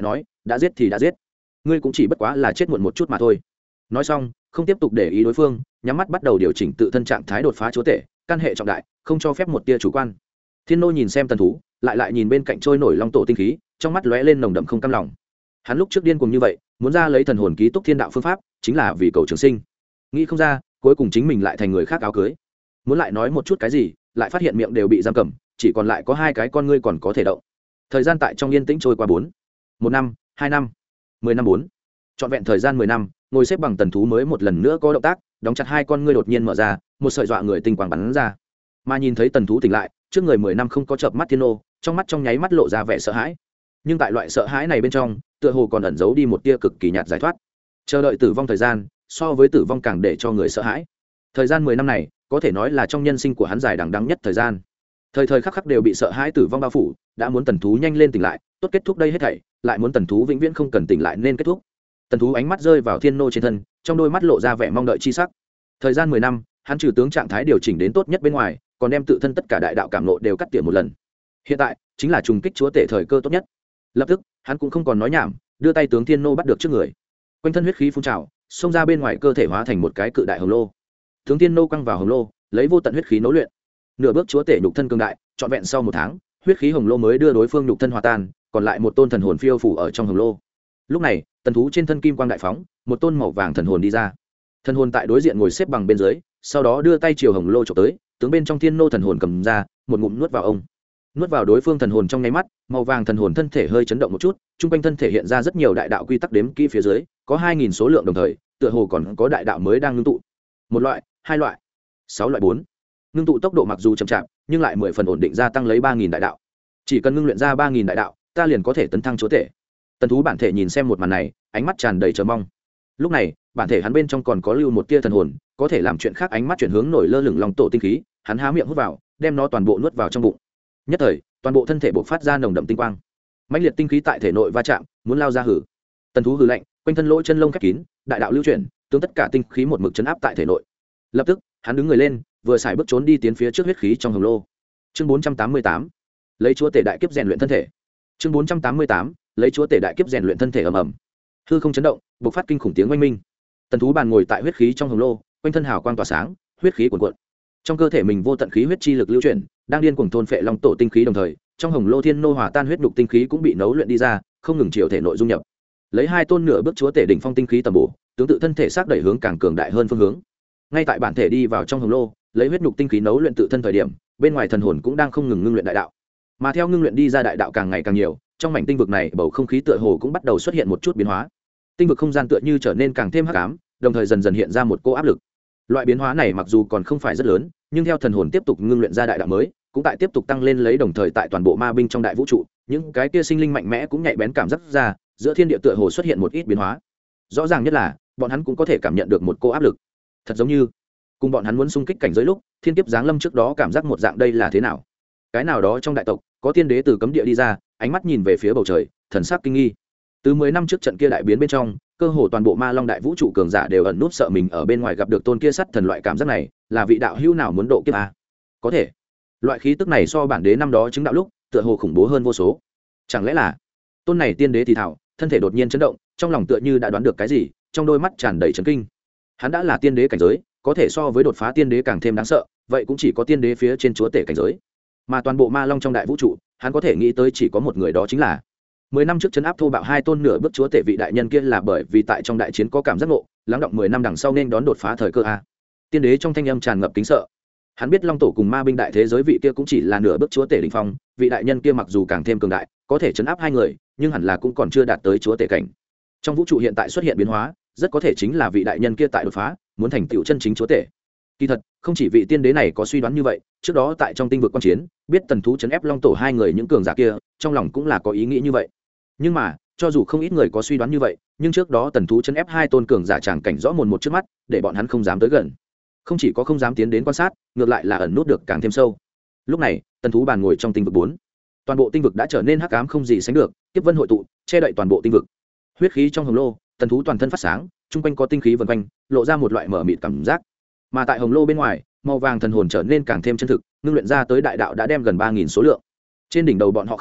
đã giết thì đã giết, ngươi cũng chỉ bất quá là chết muộn một chút mà thôi. Nói xong không tiếp tục để ý đối phương, nhắm mắt bắt đầu điều chỉnh tự thân trạng thái đột phá chúa tể, căn hệ trọng đại, không cho phép một tia chủ quan. Thiên nô nhìn xem tần thú, lại nhìn bên cạnh trôi nổi long tổ tinh khí, trong mắt lóe lên nồng đậm không cam lòng. Hắn lúc trước điên cuồng như vậy, muốn ra lấy thần hồn ký túc thiên đạo phương pháp, chính là vì cầu trường sinh. Nghĩ không ra, cuối cùng chính mình lại thành người khác áo cưới. Muốn lại nói một chút cái gì, lại phát hiện miệng đều bị giam cầm, chỉ còn lại có hai cái con ngươi còn có thể động. Thời gian tại trong yên tĩnh trôi qua 1 năm, 2 năm, 10 năm 4. Trọn vẹn thời gian 10 năm, ngồi xếp bằng tần thú mới một lần nữa có động tác, đóng chặt hai con ngươi đột nhiên mở ra, một sợi dọa người tinh quang bắn ra. Mà nhìn thấy tần thú tỉnh lại, trước người 10 năm không có chợp mắt thiên nô, trong mắt trong nháy mắt lộ ra vẻ sợ hãi. Nhưng tại loại sợ hãi này bên trong, tựa hồ còn ẩn giấu đi một tia cực kỳ nhạt giải thoát. Chờ đợi tử vong thời gian, so với tử vong càng để cho người sợ hãi. Thời gian 10 năm này, có thể nói là trong nhân sinh của hắn dài đằng đẵng nhất thời gian. Thời thời khắc khắc đều bị sợ hãi tử vong bao phủ, đã muốn tần thú nhanh lên tỉnh lại, tốt kết thúc đây hết thảy, lại muốn tần thú vĩnh viễn không cần tỉnh lại nên kết thúc. Tần thú ánh mắt rơi vào thiên nô trên thân, trong đôi mắt lộ ra vẻ mong đợi chi sắc. Thời gian 10 năm, hắn trừ tướng trạng thái điều chỉnh đến tốt nhất bên ngoài, còn đem tự thân tất cả đại đạo cảm nộ đều cắt tỉa một lần. Hiện tại chính là trùng kích chúa tể thời cơ tốt nhất. Lập tức hắn cũng không còn nói nhảm, đưa tay tướng thiên nô bắt được trước người, quanh thân huyết khí phun trào, xông ra bên ngoài cơ thể hóa thành một cái cự đại hồng lô. Tướng thiên nô quăng vào hồng lô, lấy vô tận huyết khí nấu luyện. Nửa bước chúa tể nhục thân cường đại, trọn vẹn sau 1 tháng, huyết khí hồng lô mới đưa đối phương nhục thân hòa tan, còn lại một tôn thần hồn phiêu phủ ở trong hồng lô. Lúc này tần thú trên thân kim quang đại phóng, một tôn màu vàng thần hồn đi ra. Thần hồn tại đối diện ngồi xếp bằng bên dưới, sau đó đưa tay chiều hồng lô chụp tới, tướng bên trong thiên nô thần hồn cầm ra, một ngụm nuốt vào ông. Nuốt vào đối phương thần hồn trong nháy mắt, màu vàng thần hồn thân thể hơi chấn động một chút, trung quanh thân thể hiện ra rất nhiều đại đạo quy tắc đếm kỹ phía dưới, có 2000 số lượng đồng thời, tựa hồ còn có đại đạo mới đang ngưng tụ. Một loại, hai loại, 6 loại 4. Ngưng tụ tốc độ mặc dù chậm chạp, nhưng lại 10 phần ổn định gia tăng lấy 3000 đại đạo. Chỉ cần ngưng luyện ra 3000 đại đạo, ta liền có thể tấn thăng chúa tể. Tần thú bản thể nhìn xem một màn này, ánh mắt tràn đầy chờ mong. Lúc này bản thể hắn bên trong còn có lưu một tia thần hồn, có thể làm chuyện khác. Ánh mắt chuyển hướng nổi lơ lửng long tổ tinh khí, hắn há miệng hút vào, đem nó toàn bộ nuốt vào trong bụng. Nhất thời toàn bộ thân thể bộc phát ra nồng đậm tinh quang, mãnh liệt tinh khí tại thể nội va chạm, muốn lao ra hử. Tần thú hừ lạnh, quanh thân lỗ chân lông khép kín, đại đạo lưu chuyển, tướng tất cả tinh khí một mực chấn áp tại thể nội. Lập tức hắn đứng người lên, vừa xài bước trốn đi tiến phía trước huyết khí trong hồng lô. Chương 488, lấy chúa tể đại kiếp rèn luyện thân thể. Chương 488, lấy chúa tể đại kiếp rèn luyện thân thể ầm ầm. Hư không chấn động, bộc phát kinh khủng tiếng oanh minh. Tần thú bàn ngồi tại huyết khí trong hồng lô, quanh thân hào quang tỏa sáng, huyết khí cuồn cuộn. Trong cơ thể mình vô tận khí huyết chi lực lưu chuyển, đang điên cuồng thôn phệ long tổ tinh khí, đồng thời trong hồng lô thiên nô hòa tan huyết nhục tinh khí cũng bị nấu luyện đi ra, không ngừng chiều thể nội dung nhập. Lấy hai tôn nửa bước chúa tể đỉnh phong tinh khí tầm bổ, tướng tự thân thể xác đẩy hướng càng cường đại hơn phương hướng. Ngay tại bản thể đi vào trong hồng lô, lấy huyết nhục tinh khí nấu luyện tự thân thời điểm, bên ngoài thần hồn cũng đang không ngừng ngưng luyện đại đạo. Mà theo ngưng luyện đi ra đại đạo càng ngày càng nhiều, trong mảnh tinh vực này bầu không khí tựa hồ cũng bắt đầu xuất hiện một chút biến hóa. Tinh vực không gian tựa như trở nên càng thêm hắc ám, đồng thời dần dần hiện ra một cỗ áp lực. Loại biến hóa này mặc dù còn không phải rất lớn, nhưng theo thần hồn tiếp tục ngưng luyện ra đại đạo mới, cũng tại tiếp tục tăng lên lấy, đồng thời tại toàn bộ ma binh trong đại vũ trụ, những cái kia sinh linh mạnh mẽ cũng nhạy bén cảm giác ra, giữa thiên địa tựa hồ xuất hiện một ít biến hóa. Rõ ràng nhất là, bọn hắn cũng có thể cảm nhận được một cỗ áp lực. Thật giống như cùng bọn hắn muốn xung kích cảnh giới lúc, thiên kiếp giáng lâm trước đó cảm giác một dạng. Đây là thế nào? Cái nào đó trong đại tộc, có tiên đế từ cấm địa đi ra, ánh mắt nhìn về phía bầu trời, thần sắc kinh nghi. Từ 10 năm trước trận kia đại biến bên trong, cơ hồ toàn bộ ma long đại vũ trụ cường giả đều ẩn núp sợ mình ở bên ngoài gặp được tôn kia sắt thần. Loại cảm giác này, là vị đạo hữu nào muốn độ kiếp à? Có thể loại khí tức này so bản đế năm đó chứng đạo lúc tựa hồ khủng bố hơn vô số. Chẳng lẽ là tôn này tiên đế thì thảo, thân thể đột nhiên chấn động, trong lòng tựa như đã đoán được cái gì, trong đôi mắt tràn đầy chấn kinh. Hắn đã là tiên đế cảnh giới, có thể so với đột phá tiên đế càng thêm đáng sợ, vậy cũng chỉ có tiên đế phía trên chúa tể cảnh giới. Mà toàn bộ ma long trong đại vũ trụ, hắn có thể nghĩ tới chỉ có một người, đó chính là 10 năm trước chấn áp thô bạo hai tôn nửa bước chúa tể vị đại nhân kia, là bởi vì tại trong đại chiến có cảm giác ngộ, lắng động 10 năm đằng sau nên đón đột phá thời cơ a. Tiên đế trong thanh âm tràn ngập kính sợ. Hắn biết long tổ cùng ma binh đại thế giới vị kia cũng chỉ là nửa bước chúa tể đỉnh phong, vị đại nhân kia mặc dù càng thêm cường đại, có thể chấn áp hai người, nhưng hẳn là cũng còn chưa đạt tới chúa tể cảnh. Trong vũ trụ hiện tại xuất hiện biến hóa, rất có thể chính là vị đại nhân kia tại đột phá, muốn thành tựu chân chính chúa tể. Kỳ thật, không chỉ vị tiên đế này có suy đoán như vậy, trước đó tại trong tinh vực quan chiến, biết tần thú chấn ép long tổ hai người những cường giả kia, trong lòng cũng là có ý nghĩ như vậy. Nhưng mà, cho dù không ít người có suy đoán như vậy, nhưng trước đó tần thú chấn ép hai tôn cường giả tràng cảnh rõ mồn một trước mắt, để bọn hắn không dám tới gần. Không chỉ có không dám tiến đến quan sát, ngược lại là ẩn nút được càng thêm sâu. Lúc này, tần thú bàn ngồi trong tinh vực 4. Toàn bộ tinh vực đã trở nên hắc ám không gì sánh được, kiếp vân hội tụ, che đậy toàn bộ tinh vực. Huyết khí trong hồng lô, tần thú toàn thân phát sáng, trung quanh có tinh khí vần quanh, lộ ra một loại mở mịt cảm giác. Mà tại hồng lô bên ngoài, màu vàng thần hồn trở nên càng thêm chân thực, ngưng luyện ra tới đại đạo đã đem gần 3000 số lượng. Trên đỉnh đầu bọn họ không,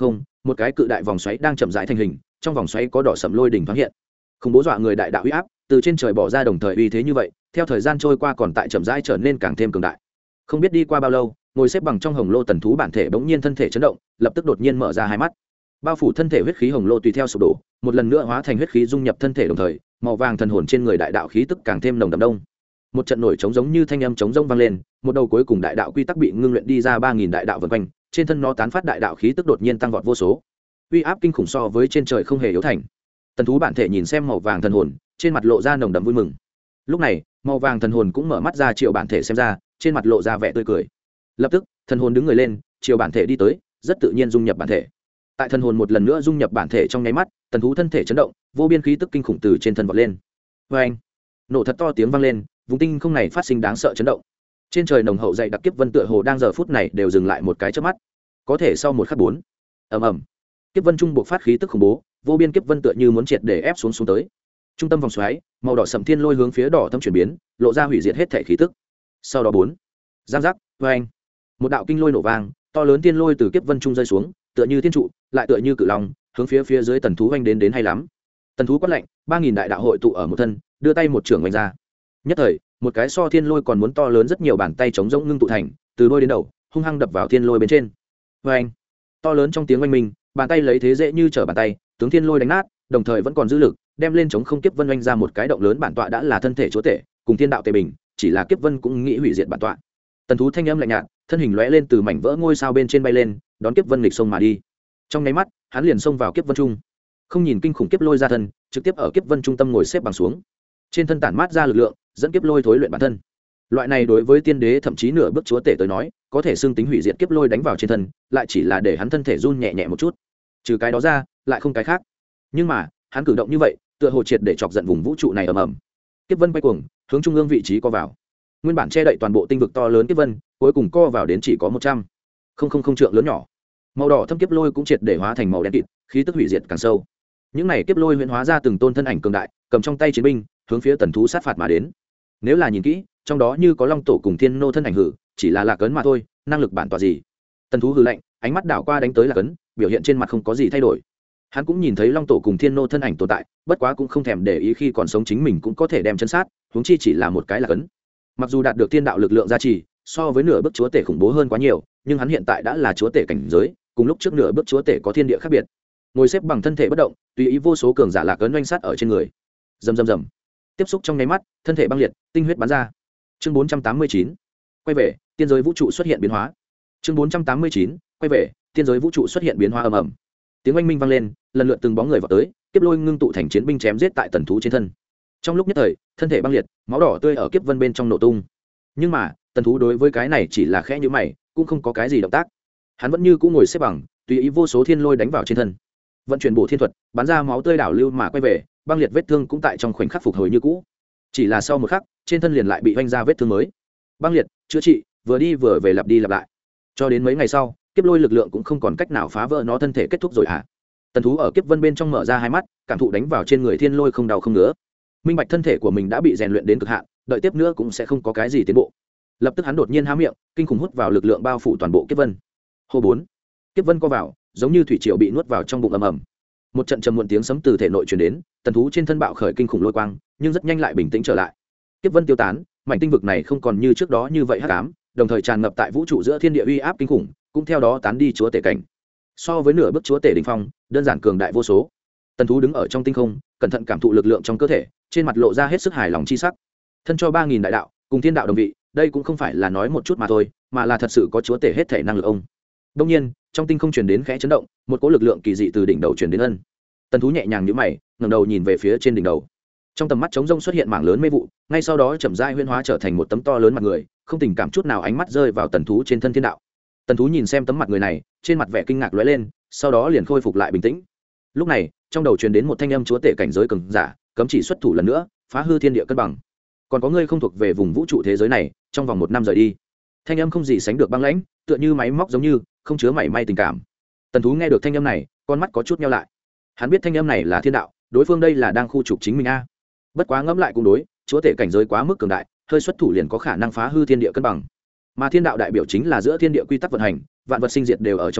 một cái cự đại vòng xoáy đang chậm rãi thành hình, trong vòng xoáy có đỏ sẫm lôi đỉnh thoáng hiện, khủng bố dọa người đại đạo uy áp từ trên trời bỏ ra, đồng thời uy thế như vậy theo thời gian trôi qua còn tại chậm rãi trở nên càng thêm cường đại. Không biết đi qua bao lâu, ngồi xếp bằng trong hồng lô tần thú bản thể bỗng nhiên thân thể chấn động, lập tức đột nhiên mở ra hai mắt, bao phủ thân thể huyết khí hồng lô tùy theo sụp đổ, một lần nữa hóa thành huyết khí dung nhập thân thể, đồng thời màu vàng thần hồn trên người đại đạo khí tức càng thêm nồng đậm đông. Một trận nổi trống giống như thanh âm trống rông vang lên, một đầu cuối cùng đại đạo quy tắc bị ngưng luyện đi ra 3000 đại đạo vần quanh, trên thân nó tán phát đại đạo khí tức đột nhiên tăng vọt vô số, uy áp kinh khủng so với trên trời không hề yếu thành. Tần thú bản thể nhìn xem màu vàng thần hồn, trên mặt lộ ra nồng đậm vui mừng. Lúc này màu vàng thần hồn cũng mở mắt ra, triệu bản thể xem ra, trên mặt lộ ra vẻ tươi cười. Lập tức thần hồn đứng người lên, triệu bản thể đi tới, rất tự nhiên dung nhập bản thể. Tại thần hồn một lần nữa dung nhập bản thể trong nháy mắt, tần thú thân thể chấn động, vô biên khí tức kinh khủng từ trên thân vọt lên. Vê anh, nổ thật to tiếng vang lên, vùng tinh không này phát sinh đáng sợ chấn động. Trên trời nồng hậu dày đặc kiếp vân tựa hồ đang giờ phút này đều dừng lại một cái chớp mắt. Có thể sau một khắc bốn, ầm ầm, kiếp vân trung buộc phát khí tức khủng bố, vô biên kiếp vân tựa như muốn triệt để ép xuống tới. Trung tâm vòng xoáy, màu đỏ sẫm thiên lôi hướng phía đỏ thâm chuyển biến, lộ ra hủy diệt hết thể khí tức. Sau đó bốn, giang giác, vê anh, một đạo kinh lôi nổ vang, to lớn thiên lôi từ kiếp vân trung rơi xuống, tựa như thiên trụ, lại tựa như cự long, hướng phía dưới tần thú oanh đến hay lắm. Tần thú quát lạnh, 3000 đại đạo hội tụ ở một thân, đưa tay một trường oanh ra. Nhất thời, một cái so thiên lôi còn muốn to lớn rất nhiều bàn tay chống rỗng ngưng tụ thành, từ đôi đến đầu, hung hăng đập vào thiên lôi bên trên. Oanh! To lớn trong tiếng oanh minh, bàn tay lấy thế dễ như trở bàn tay, tướng thiên lôi đánh nát, đồng thời vẫn còn giữ lực, đem lên chống không kiếp vân oanh ra một cái động lớn. Bản tọa đã là thân thể chúa tể, cùng thiên đạo tề bình, chỉ là kiếp vân cũng nghĩ hủy diệt bản tọa. Tần thú thanh âm lạnh nhạt, thân hình lóe lên từ mảnh vỡ ngôi sao bên trên bay lên, đón kiếp vân nghịch sông mà đi. Trong nháy mắt, hắn liền xông vào kiếp vân trung, không nhìn kinh khủng kiếp lôi ra thân, trực tiếp ở kiếp vân trung tâm ngồi xếp bằng xuống, trên thân tản mát ra lực lượng, dẫn kiếp lôi thối luyện bản thân. Loại này đối với tiên đế thậm chí nửa bước chúa tể tới nói, có thể xưng tính hủy diệt kiếp lôi đánh vào trên thân, lại chỉ là để hắn thân thể run nhẹ nhẹ một chút, trừ cái đó ra lại không cái khác. Nhưng mà hắn cử động như vậy, tựa hồ triệt để chọc giận vùng vũ trụ này ầm ầm. Kiếp vân quay cuồng, hướng trung ương vị trí co vào. Nguyên bản che đậy toàn bộ tinh vực to lớn kiếp vân, cuối cùng co vào đến chỉ có 100 trượng lớn nhỏ. Màu đỏ thâm kiếp lôi cũng triệt để hóa thành màu đen kịt, khí tức hủy diệt càng sâu. Những này kiếp lôi huyễn hóa ra từng tôn thân ảnh cường đại, cầm trong tay chiến binh, hướng phía tần thú sát phạt mà đến. Nếu là nhìn kỹ, trong đó như có long tổ cùng thiên nô thân ảnh hử, chỉ là lạc ấn mà thôi, năng lực bản tọa gì? Tần thú hừ lạnh, ánh mắt đảo qua đánh tới lạc ấn, biểu hiện trên mặt không có gì thay đổi. Hắn cũng nhìn thấy long tổ cùng thiên nô thân ảnh tồn tại, bất quá cũng không thèm để ý, khi còn sống chính mình cũng có thể đem chân sát, huống chi chỉ là một cái lạc ấn. Mặc dù đạt được thiên đạo lực lượng gia trì, so với nửa bước chúa tể khủng bố hơn quá nhiều, nhưng hắn hiện tại đã là chúa tể cảnh giới, cùng lúc trước nửa bước chúa tể có thiên địa khác biệt. Ngồi xếp bằng thân thể bất động, tùy ý vô số cường giả lạc ấn oanh sát ở trên người. Rầm rầm rầm. Tiếp xúc trong nháy mắt, thân thể băng liệt, tinh huyết bắn ra. Chương 489. Quay về, tiên giới vũ trụ xuất hiện biến hóa. Chương 489. Quay về, tiên giới vũ trụ xuất hiện biến hóa ầm ầm. Tiếng oanh minh vang lên, lần lượt từng bóng người vào tới, kiếp lôi ngưng tụ thành chiến binh chém giết tại tần thú trên thân. Trong lúc nhất thời, thân thể băng liệt, máu đỏ tươi ở kiếp vân bên trong nổ tung. Nhưng mà, tần thú đối với cái này chỉ là khẽ nhíu mày, cũng không có cái gì động tác. Hắn vẫn như cũ ngồi xếp bằng, tùy ý vô số thiên lôi đánh vào trên thân. Vận chuyển bộ thiên thuật, bắn ra máu tươi đảo lưu mà quay về, băng liệt vết thương cũng tại trong khoảnh khắc phục hồi như cũ. Chỉ là sau một khắc, trên thân liền lại bị vanh ra vết thương mới. Băng liệt, chữa trị, vừa đi vừa về lặp đi lặp lại. Cho đến mấy ngày sau, kiếp lôi lực lượng cũng không còn cách nào phá vỡ nó, thân thể kết thúc rồi hả? Tần thú ở kiếp vân bên trong mở ra hai mắt, cảm thụ đánh vào trên người thiên lôi không đau không ngứa. Minh bạch thân thể của mình đã bị rèn luyện đến cực hạn, đợi tiếp nữa cũng sẽ không có cái gì tiến bộ. Lập tức hắn đột nhiên há miệng, kinh khủng hút vào lực lượng bao phủ toàn bộ kiếp vân. Hô bốn, kiếp vân co vào, giống như thủy triều bị nuốt vào trong bụng ầm ầm. Một trận trầm muộn tiếng sấm từ thể nội truyền đến, tần thú trên thân bạo khởi kinh khủng lôi quang, nhưng rất nhanh lại bình tĩnh trở lại. Kiếp vân tiêu tán, mảnh tinh vực này không còn như trước đó như vậy hắc ám, đồng thời tràn ngập tại vũ trụ giữa thiên địa uy áp kinh khủng, cũng theo đó tán đi chúa tể cảnh. So với nửa bước chúa tể đỉnh phong, đơn giản cường đại vô số. Tần thú đứng ở trong tinh không, cẩn thận cảm thụ lực lượng trong cơ thể, trên mặt lộ ra hết sức hài lòng chi sắc. Thân cho 3000 đại đạo, cùng thiên đạo đồng vị, đây cũng không phải là nói một chút mà thôi, mà là thật sự có chúa tể hết thể năng lực ông. Đương nhiên, trong tinh không truyền đến khẽ chấn động, một cỗ lực lượng kỳ dị từ đỉnh đầu truyền đến ân. Tần thú nhẹ nhàng nhíu mày, ngẩng đầu nhìn về phía trên đỉnh đầu. Trong tầm mắt trống rông xuất hiện mảng lớn mê vụ, ngay sau đó chậm rãi huyễn hóa trở thành một tấm to lớn mặt người, không tình cảm chút nào, ánh mắt rơi vào tần thú trên thân thiên đạo. Tần thú nhìn xem tấm mặt người này, trên mặt vẻ kinh ngạc lóe lên, sau đó liền khôi phục lại bình tĩnh. Lúc này, trong đầu truyền đến một thanh âm chúa tể cảnh giới cường giả, cấm chỉ xuất thủ lần nữa, phá hư thiên địa cân bằng. Còn có ngươi không thuộc về vùng vũ trụ thế giới này, trong vòng 1 năm rời đi. Thanh âm không gì sánh được băng lãnh, tựa như máy móc giống như, không chứa mảy may tình cảm. Tần thú nghe được thanh âm này, con mắt có chút nheo lại. Hắn biết thanh âm này là thiên đạo, đối phương đây là đang khu trục chính mình a. Bất quá ngẫm lại cũng đối, chúa tể cảnh giới quá mức cường đại, hơi xuất thủ liền có khả năng phá hư thiên địa cân bằng. Mà thiên đạo đại biểu chính là giữa thiên địa quy tắc vận hành, vạn vật sinh diệt đều ở trong đó,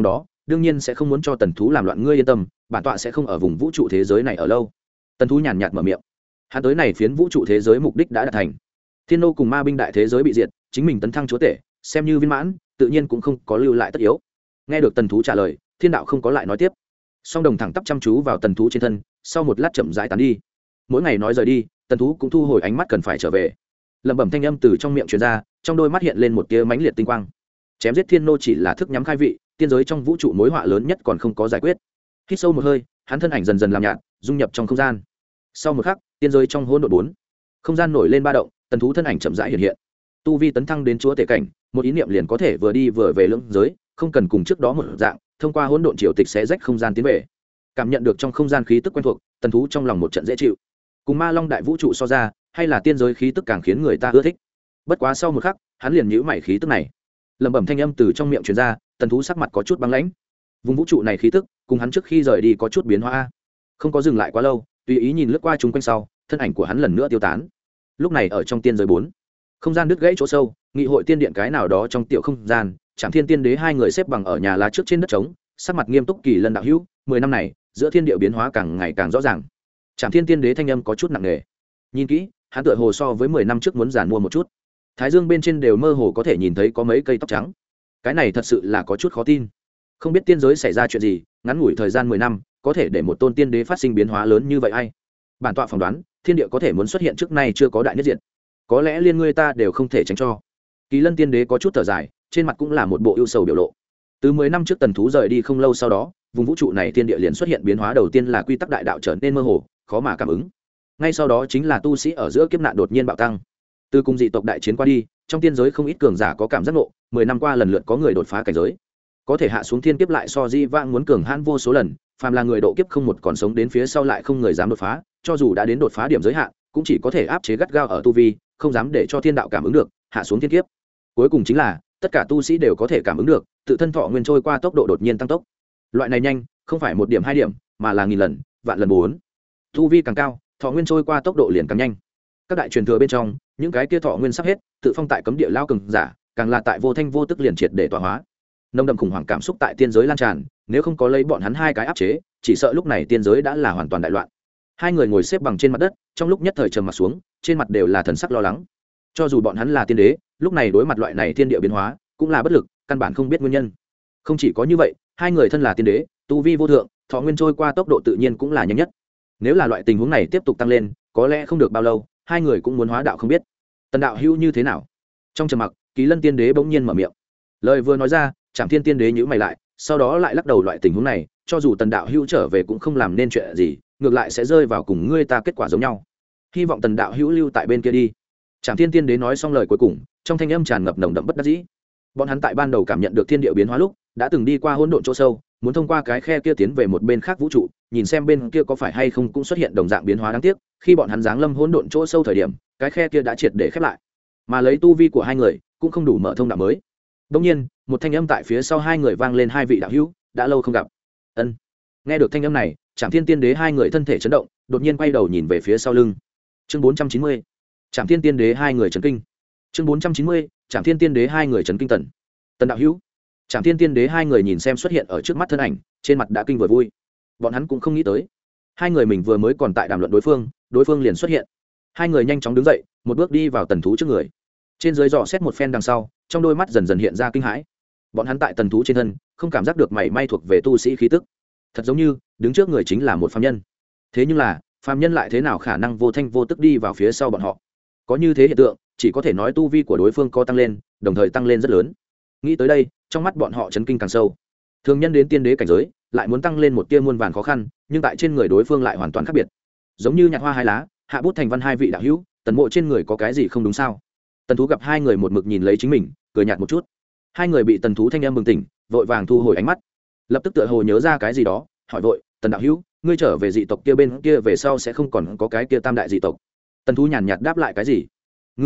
đương nhiên sẽ không muốn cho tần thú làm loạn, ngươi yên tâm, bản tọa sẽ không ở vùng vũ trụ thế giới này ở lâu. Tần thú nhàn nhạt mở miệng. Hắn tới này phiến vũ trụ thế giới mục đích đã đạt thành. Thiên nô cùng ma binh đại thế giới bị diệt, chính mình tấn thăng chúa tể, xem như viên mãn, tự nhiên cũng không có lưu lại tất yếu. Nghe được tần thú trả lời, thiên đạo không có lại nói tiếp. Song đồng thẳng tắp chăm chú vào tần thú trên thân, sau một lát chậm rãi tán đi. Mỗi ngày nói rời đi, tần thú cũng thu hồi ánh mắt cần phải trở về. Lẩm bẩm thanh âm từ trong miệng truyền ra, trong đôi mắt hiện lên một tia mãnh liệt tinh quang. Chém giết thiên nô chỉ là thức nhắm khai vị, tiên giới trong vũ trụ mối họa lớn nhất còn không có giải quyết. Hít sâu một hơi, hắn thân ảnh dần dần làm nhạt, dung nhập trong không gian. Sau một khắc, tiên giới trong hỗn độn bốn, không gian nổi lên ba động, tần thú thân ảnh chậm rãi hiện hiện. Tu vi tấn thăng đến chúa tể cảnh, một ý niệm liền có thể vừa đi vừa về lưỡng giới, không cần cùng trước đó một dạng, thông qua hỗn độn triều tịch sẽ rách không gian tiến về. Cảm nhận được trong không gian khí tức quen thuộc, tần thú trong lòng một trận dễ chịu. Cùng ma long đại vũ trụ so ra, hay là tiên giới khí tức càng khiến người ta ưa thích. Bất quá sau một khắc, hắn liền nhíu mày khí tức này. Lẩm bẩm thanh âm từ trong miệng truyền ra, tần thú sắc mặt có chút băng lãnh. Vùng vũ trụ này khí tức, cùng hắn trước khi rời đi có chút biến hóa. Không có dừng lại quá lâu, tùy ý nhìn lướt qua chúng quanh sau, thân ảnh của hắn lần nữa tiêu tán. Lúc này ở trong tiên giới bốn, không gian đứt gãy chỗ sâu, nghị hội tiên điện cái nào đó trong tiểu không gian, Trảm Thiên Tiên Đế hai người xếp bằng ở nhà lá trước trên đất trống, sắc mặt nghiêm túc. Kỳ Lân đạo hữu, 10 năm này, giữa thiên địa biến hóa càng ngày càng rõ ràng. Trảm Thiên Tiên Đế thanh âm có chút nặng nề. Nhìn kỹ, hắn tựa hồ so với 10 năm trước muốn giàn mua một chút. Thái dương bên trên đều mơ hồ có thể nhìn thấy có mấy cây tóc trắng. Cái này thật sự là có chút khó tin. Không biết tiên giới xảy ra chuyện gì, ngắn ngủi thời gian 10 năm, có thể để một tôn tiên đế phát sinh biến hóa lớn như vậy ai? Bản tọa phỏng đoán, thiên địa có thể muốn xuất hiện trước nay chưa có đại nhất diện. Có lẽ liên ngươi ta đều không thể tránh cho. Kỳ Lân Tiên Đế có chút thở dài, trên mặt cũng là một bộ ưu sầu biểu lộ. Từ 10 năm trước tần thú rời đi không lâu sau đó, vùng vũ trụ này thiên địa liền xuất hiện biến hóa đầu tiên là quy tắc đại đạo trở nên mơ hồ, khó mà cảm ứng. Ngay sau đó chính là tu sĩ ở giữa kiếp nạn đột nhiên bạo tăng. Từ cùng dị tộc đại chiến qua đi, trong tiên giới không ít cường giả có cảm giác ngộ, 10 năm qua lần lượt có người đột phá cảnh giới. Có thể hạ xuống thiên kiếp lại so di vãng muốn cường hãn vô số lần, phàm là người độ kiếp không một còn sống đến phía sau lại không người dám đột phá, cho dù đã đến đột phá điểm giới hạn, cũng chỉ có thể áp chế gắt gao ở tu vi, không dám để cho thiên đạo cảm ứng được, hạ xuống thiên kiếp. Cuối cùng chính là tất cả tu sĩ đều có thể cảm ứng được, tự thân thọ nguyên trôi qua tốc độ đột nhiên tăng tốc. Loại này nhanh, không phải một điểm hai điểm, mà là nghìn lần, vạn lần bốn. Tu vi càng cao, thọ nguyên trôi qua tốc độ liền càng nhanh. Các đại truyền thừa bên trong, những cái kia thọ nguyên sắp hết, tự phong tại cấm địa lao cường giả, càng là tại vô thanh vô tức liền triệt để tọa hóa. Nồng đậm khủng hoảng cảm xúc tại tiên giới lan tràn, nếu không có lấy bọn hắn hai cái áp chế, chỉ sợ lúc này tiên giới đã là hoàn toàn đại loạn. Hai người ngồi xếp bằng trên mặt đất, trong lúc nhất thời trầm mặt xuống, trên mặt đều là thần sắc lo lắng. Cho dù bọn hắn là tiên đế, lúc này đối mặt loại này thiên địa biến hóa, cũng là bất lực, căn bản không biết nguyên nhân. Không chỉ có như vậy, hai người thân là tiên đế, tu vi vô thượng, thọ nguyên trôi qua tốc độ tự nhiên cũng là nhanh nhất. Nếu là loại tình huống này tiếp tục tăng lên, có lẽ không được bao lâu, hai người cũng muốn hóa đạo không biết. Tần đạo hữu như thế nào? Trong trầm mặc, Kỳ Lân Tiên Đế bỗng nhiên mở miệng. Lời vừa nói ra, Trảm Thiên Tiên Đế nhíu mày lại, sau đó lại lắc đầu. Loại tình huống này, cho dù Tần đạo hữu trở về cũng không làm nên chuyện gì, ngược lại sẽ rơi vào cùng ngươi ta kết quả giống nhau. Hy vọng Tần đạo hữu lưu tại bên kia đi. Trảm Thiên Tiên Đế nói xong lời cuối cùng, trong thanh âm tràn ngập nồng đậm bất đắc dĩ. Bọn hắn tại ban đầu cảm nhận được thiên địa biến hóa lúc, đã từng đi qua hỗn độn chỗ sâu, muốn thông qua cái khe kia tiến về một bên khác vũ trụ, nhìn xem bên kia có phải hay không cũng xuất hiện đồng dạng biến hóa. Đáng tiếc, khi bọn hắn giáng lâm hỗn độn chỗ sâu thời điểm, cái khe kia đã triệt để khép lại, mà lấy tu vi của hai người cũng không đủ mở thông đạo mới. Đương nhiên, một thanh âm tại phía sau hai người vang lên, hai vị đạo hữu, đã lâu không gặp. Ân. Nghe được thanh âm này, Trảm Thiên Tiên Đế hai người thân thể chấn động, đột nhiên quay đầu nhìn về phía sau lưng. Chương 490. Trảm Thiên Tiên Đế hai người chấn kinh. Chương 490. Trảm Thiên Tiên Đế hai người chấn kinh. Tần đạo hữu. Trảm Thiên Tiên Đế hai người nhìn xem xuất hiện ở trước mắt thân ảnh, trên mặt đã kinh vừa vui. Bọn hắn cũng không nghĩ tới, hai người mình vừa mới còn tại đàm luận đối phương liền xuất hiện. Hai người nhanh chóng đứng dậy, một bước đi vào tần thú trước người. Trên dưới dò xét một phen đằng sau, trong đôi mắt dần dần hiện ra kinh hãi. Bọn hắn tại tần thú trên thân, không cảm giác được mảy may thuộc về tu sĩ khí tức. Thật giống như đứng trước người chính là một phàm nhân. Thế nhưng là, phàm nhân lại thế nào khả năng vô thanh vô tức đi vào phía sau bọn họ? Có như thế hiện tượng, chỉ có thể nói tu vi của đối phương có tăng lên, đồng thời tăng lên rất lớn. Nghĩ tới đây, trong mắt bọn họ chấn kinh càng sâu. Thường nhân đến tiên đế cảnh giới, lại muốn tăng lên một tia muôn vàn khó khăn, nhưng tại trên người đối phương lại hoàn toàn khác biệt. Giống như nhặt hoa hai lá, hạ bút thành văn. Hai vị đạo hữu, Tần mộ trên người có cái gì không đúng sao? Tần thú gặp hai người một mực nhìn lấy chính mình, cười nhạt một chút. Hai người bị tần thú thanh âm bừng tỉnh, vội vàng thu hồi ánh mắt, lập tức tựa hồ nhớ ra cái gì đó, hỏi vội, Tần đạo hữu, ngươi trở về dị tộc kia bên kia về sau sẽ không còn có cái kia tam đại dị tộc? Tần thú nhàn nhạt đáp lại, cái gì?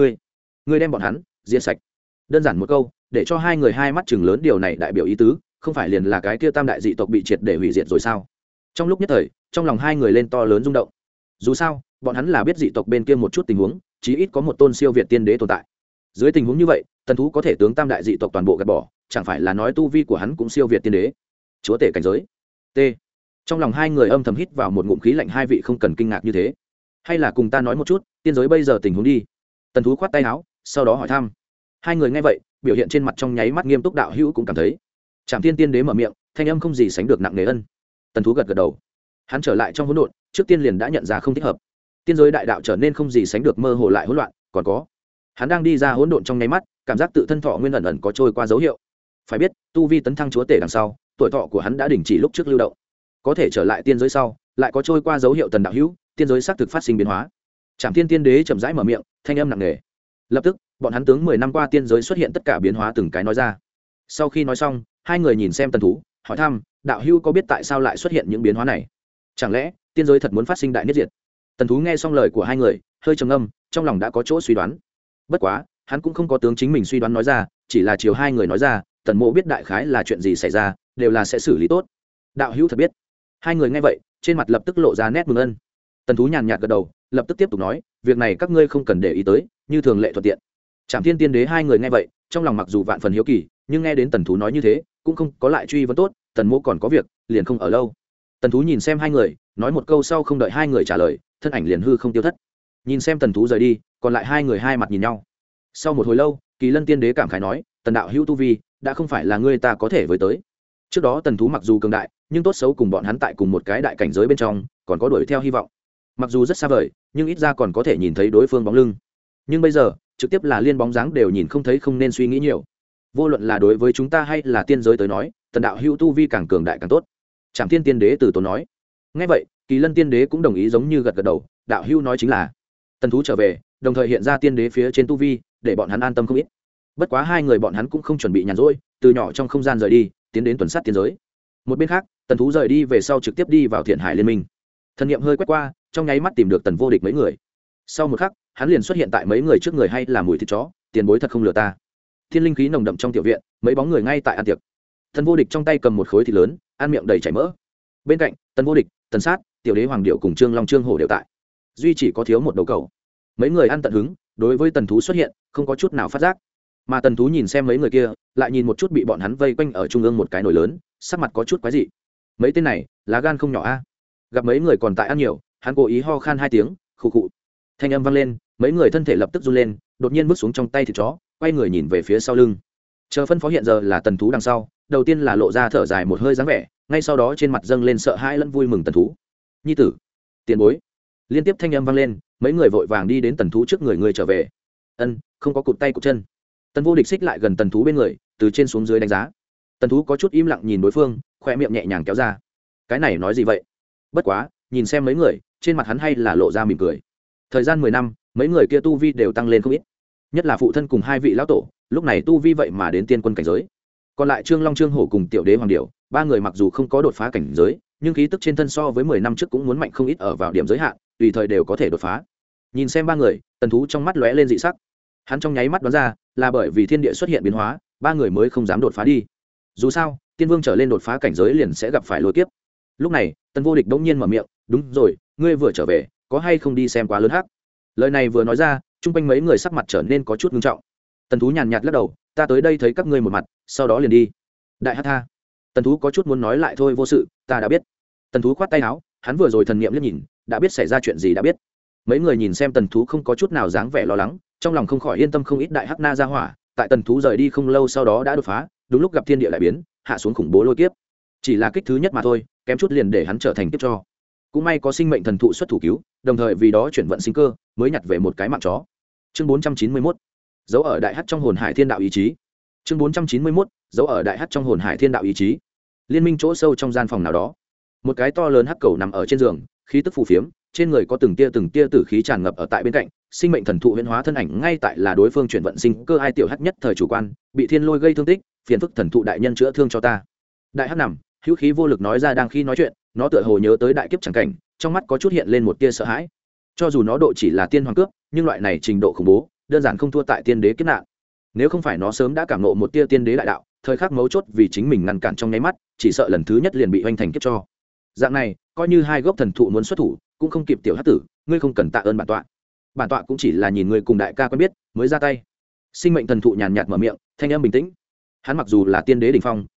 Ngươi đem bọn hắn diệt sạch? Đơn giản một câu, để cho hai người hai mắt chừng lớn. Điều này đại biểu ý tứ, không phải liền là cái kia tam đại dị tộc bị triệt để hủy diệt rồi sao? Trong lúc nhất thời, trong lòng hai người lên to lớn rung động. Dù sao, bọn hắn là biết dị tộc bên kia một chút tình huống, chí ít có một tôn siêu việt tiên đế tồn tại. Dưới tình huống như vậy, tần thú có thể tướng tam đại dị tộc toàn bộ gạt bỏ, chẳng phải là nói tu vi của hắn cũng siêu việt tiên đế? chúa tể cảnh giới. T. Trong lòng hai người âm thầm hít vào một ngụm khí lạnh, hai vị không cần kinh ngạc như thế, hay là cùng ta nói một chút tiên giới bây giờ tình huống đi. Tần Thú khoát tay áo, sau đó hỏi thăm. Hai người nghe vậy, biểu hiện trên mặt trong nháy mắt nghiêm túc. Đạo hữu cũng cảm thấy. Trảm Thiên Tiên Đế mở miệng, thanh âm không gì sánh được nặng nề. Ân. Tần Thú gật gật đầu. Hắn trở lại trong hỗn độn, trước tiên liền đã nhận ra không thích hợp. Tiên giới đại đạo trở nên không gì sánh được mơ hồ lại hỗn loạn, còn có, hắn đang đi ra hỗn độn trong nháy mắt, cảm giác tự thân thọ nguyên ẩn ẩn có trôi qua dấu hiệu. Phải biết, tu vi tấn thăng chúa tể đằng sau, tuổi thọ của hắn đã đình chỉ lúc trước lưu động. Có thể trở lại tiên giới sau, lại có trôi qua dấu hiệu. Tần đạo hữu, tiên giới xác thực phát sinh biến hóa. Trảm Thiên Tiên Đế chậm rãi mở miệng, thanh âm nặng nề. Lập tức, bọn hắn tướng 10 năm qua tiên giới xuất hiện tất cả biến hóa từng cái nói ra. Sau khi nói xong, hai người nhìn xem Tần Thú, hỏi thăm, đạo hữu có biết tại sao lại xuất hiện những biến hóa này? Chẳng lẽ tiên giới thật muốn phát sinh đại niết diệt? Tần Thú nghe xong lời của hai người, hơi trầm ngâm, trong lòng đã có chỗ suy đoán. Bất quá, hắn cũng không có tướng chính mình suy đoán nói ra, chỉ là chiều hai người nói ra, Tần Mộ biết đại khái là chuyện gì xảy ra, đều là sẽ xử lý tốt. Đạo hữu thật biết. Hai người nghe vậy, trên mặt lập tức lộ ra nét mừng ơn. Tần Thú nhàn nhạt gật đầu, lập tức tiếp tục nói, việc này các ngươi không cần để ý tới, như thường lệ thuận tiện. Trảm Thiên Tiên Đế hai người nghe vậy, trong lòng mặc dù vạn phần hiếu kỳ, nhưng nghe đến Tần Thú nói như thế, cũng không có lại truy vấn. Tốt, Tần Mộ còn có việc, liền không ở lâu. Tần Thú nhìn xem hai người, nói một câu sau không đợi hai người trả lời, thân ảnh liền hư không tiêu thất. Nhìn xem Tần Thú rời đi, còn lại hai người hai mặt nhìn nhau. Sau một hồi lâu, Kỳ Lân Tiên Đế cảm khái nói, Tần đạo hữu tu vi đã không phải là ngươi ta có thể với tới. Trước đó Tần Thú mặc dù cường đại, nhưng tốt xấu cùng bọn hắn tại cùng một cái đại cảnh giới bên trong, còn có đuổi theo hy vọng. Mặc dù rất xa vời, nhưng ít ra còn có thể nhìn thấy đối phương bóng lưng. Nhưng bây giờ, trực tiếp là liên bóng dáng đều nhìn không thấy, không nên suy nghĩ nhiều. Vô luận là đối với chúng ta hay là tiên giới tới nói, Tần đạo hữu tu vi càng cường đại càng tốt. Trảm Thiên Tiên Đế từ tốn nói. Nghe vậy, Kỳ Lân Tiên Đế cũng đồng ý, giống như gật gật đầu. Đạo hữu nói chính là. Tần Thú trở về, đồng thời hiện ra tiên đế phía trên tu vi, để bọn hắn an tâm không ít. Bất quá hai người bọn hắn cũng không chuẩn bị nhàn rỗi, từ nhỏ trong không gian rời đi, tiến đến tuần sát tiên giới. Một bên khác, Tần Thú rời đi về sau trực tiếp đi vào Thiện Hải Liên Minh. Thần niệm hơi quét qua, trong nháy mắt tìm được Tần Vô Địch mấy người. Sau một khắc, hắn liền xuất hiện tại mấy người trước người. Hay là mùi thịt chó, tiền bối thật không lừa ta. Thiên linh khí nồng đậm trong tiểu viện, mấy bóng người ngay tại ăn tiệc. Tần Vô Địch trong tay cầm một khối thịt lớn, ăn miệng đầy chảy mỡ. Bên cạnh, Tần Vô Địch, Tần Sát, Tiểu Đế Hoàng Điệu cùng Trương Long Trương Hổ đều tại. Duy chỉ có thiếu một đầu cầu. Mấy người ăn tận hứng, đối với Tần Thú xuất hiện không có chút nào phát giác. Mà Tần Thú nhìn xem mấy người kia, lại nhìn một chút bị bọn hắn vây quanh ở trung ương một cái nồi lớn, sắc mặt có chút quái dị. Mấy tên này lá gan không nhỏ a. Gặp mấy người còn tại ăn nhiều, hắn cố ý ho khan hai tiếng, khụ khụ. Thanh âm vang lên, mấy người thân thể lập tức run lên, đột nhiên bước xuống trong tay thịt chó, quay người nhìn về phía sau lưng. Chờ phân phó hiện giờ là Tần Thú đằng sau, đầu tiên là lộ ra thở dài một hơi dáng vẻ, ngay sau đó trên mặt dâng lên sợ hãi lẫn vui mừng. Tần Thú, nhi tử, tiền bối. Liên tiếp thanh âm vang lên, mấy người vội vàng đi đến Tần Thú trước người trở về. Ân, không có cụt tay cụt chân. Tần Vô Địch xích lại gần Tần Thú bên người, từ trên xuống dưới đánh giá. Tần Thú có chút im lặng nhìn đối phương, khoe miệng nhẹ nhàng kéo ra. Cái này nói gì vậy? Bất quá, nhìn xem mấy người, trên mặt hắn hay là lộ ra mỉm cười. Thời gian 10 năm, mấy người kia tu vi đều tăng lên không ít. Nhất là phụ thân cùng hai vị lão tổ, lúc này tu vi vậy mà đến tiên quân cảnh giới. Còn lại Trương Long Trương Hổ cùng Tiểu Đế Hoàng Điểu, ba người mặc dù không có đột phá cảnh giới, nhưng khí tức trên thân so với 10 năm trước cũng muốn mạnh không ít, ở vào điểm giới hạn, tùy thời đều có thể đột phá. Nhìn xem ba người, Tần Thú trong mắt lóe lên dị sắc. Hắn trong nháy mắt đoán ra, là bởi vì thiên địa xuất hiện biến hóa, ba người mới không dám đột phá đi. Dù sao, tiên vương trở lên đột phá cảnh giới liền sẽ gặp phải lôi kiếp. Lúc này, Tần Vô Địch bỗng nhiên mở miệng, "Đúng rồi, ngươi vừa trở về, có hay không đi xem quá lớn hắc?" Lời này vừa nói ra, chung quanh mấy người sắc mặt trở nên có chút nghiêm trọng. Tần Thú nhàn nhạt lắc đầu, "Ta tới đây thấy các ngươi một mặt, sau đó liền đi." Đại hắc tha. Tần Thú có chút muốn nói lại thôi, "Vô sự, ta đã biết." Tần Thú khoát tay áo, hắn vừa rồi thần niệm liếc nhìn, đã biết xảy ra chuyện gì đã biết. Mấy người nhìn xem Tần Thú không có chút nào dáng vẻ lo lắng, trong lòng không khỏi yên tâm không ít. Đại hắc na ra hỏa, tại Tần Thú rời đi không lâu sau đó đã đột phá, đúng lúc gặp thiên địa đại biến, hạ xuống khủng bố lôi kiếp. Chỉ là kích thứ nhất mà thôi, kém chút liền để hắn trở thành kiếp cho. Cũng may có sinh mệnh thần thụ xuất thủ cứu, đồng thời vì đó chuyển vận sinh cơ, mới nhặt về một cái mạng chó. Chương 491. Dấu ở đại hắc trong hồn hải thiên đạo ý chí. Chương 491. Dấu ở đại hắc trong hồn hải thiên đạo ý chí. Liên minh chỗ sâu trong gian phòng nào đó, một cái to lớn hắc cầu nằm ở trên giường, khí tức phù phiếm, trên người có từng tia tử khí tràn ngập. Ở tại bên cạnh, sinh mệnh thần thụ huyễn hóa thân ảnh ngay tại là đối phương chuyển vận sinh cơ. Ai tiểu hắc nhất thời chủ quan, bị thiên lôi gây thương tích, phiền phức thần thụ đại nhân chữa thương cho ta. Đại hắc nằm, hữu khí vô lực nói ra. Đang khi nói chuyện, nó tựa hồ nhớ tới đại kiếp chẳng cảnh, trong mắt có chút hiện lên một tia sợ hãi. Cho dù nó độ chỉ là tiên hoàng cướp, nhưng loại này trình độ khủng bố, đơn giản không thua tại tiên đế kiếp nạn. Nếu không phải nó sớm đã cảm ngộ một tia tiên đế đại đạo, thời khắc mấu chốt vì chính mình ngăn cản trong nháy mắt, chỉ sợ lần thứ nhất liền bị hoành thành kiếp cho. Dạng này, coi như hai gốc thần thụ muốn xuất thủ, cũng không kịp. Tiểu hắc tử, ngươi không cần tạ ơn bản tọa. Bản tọa cũng chỉ là nhìn ngươi cùng đại ca quen biết, mới ra tay. Sinh mệnh thần thụ nhàn nhạt mở miệng, thanh âm bình tĩnh. Hắn mặc dù là tiên đế đỉnh phong,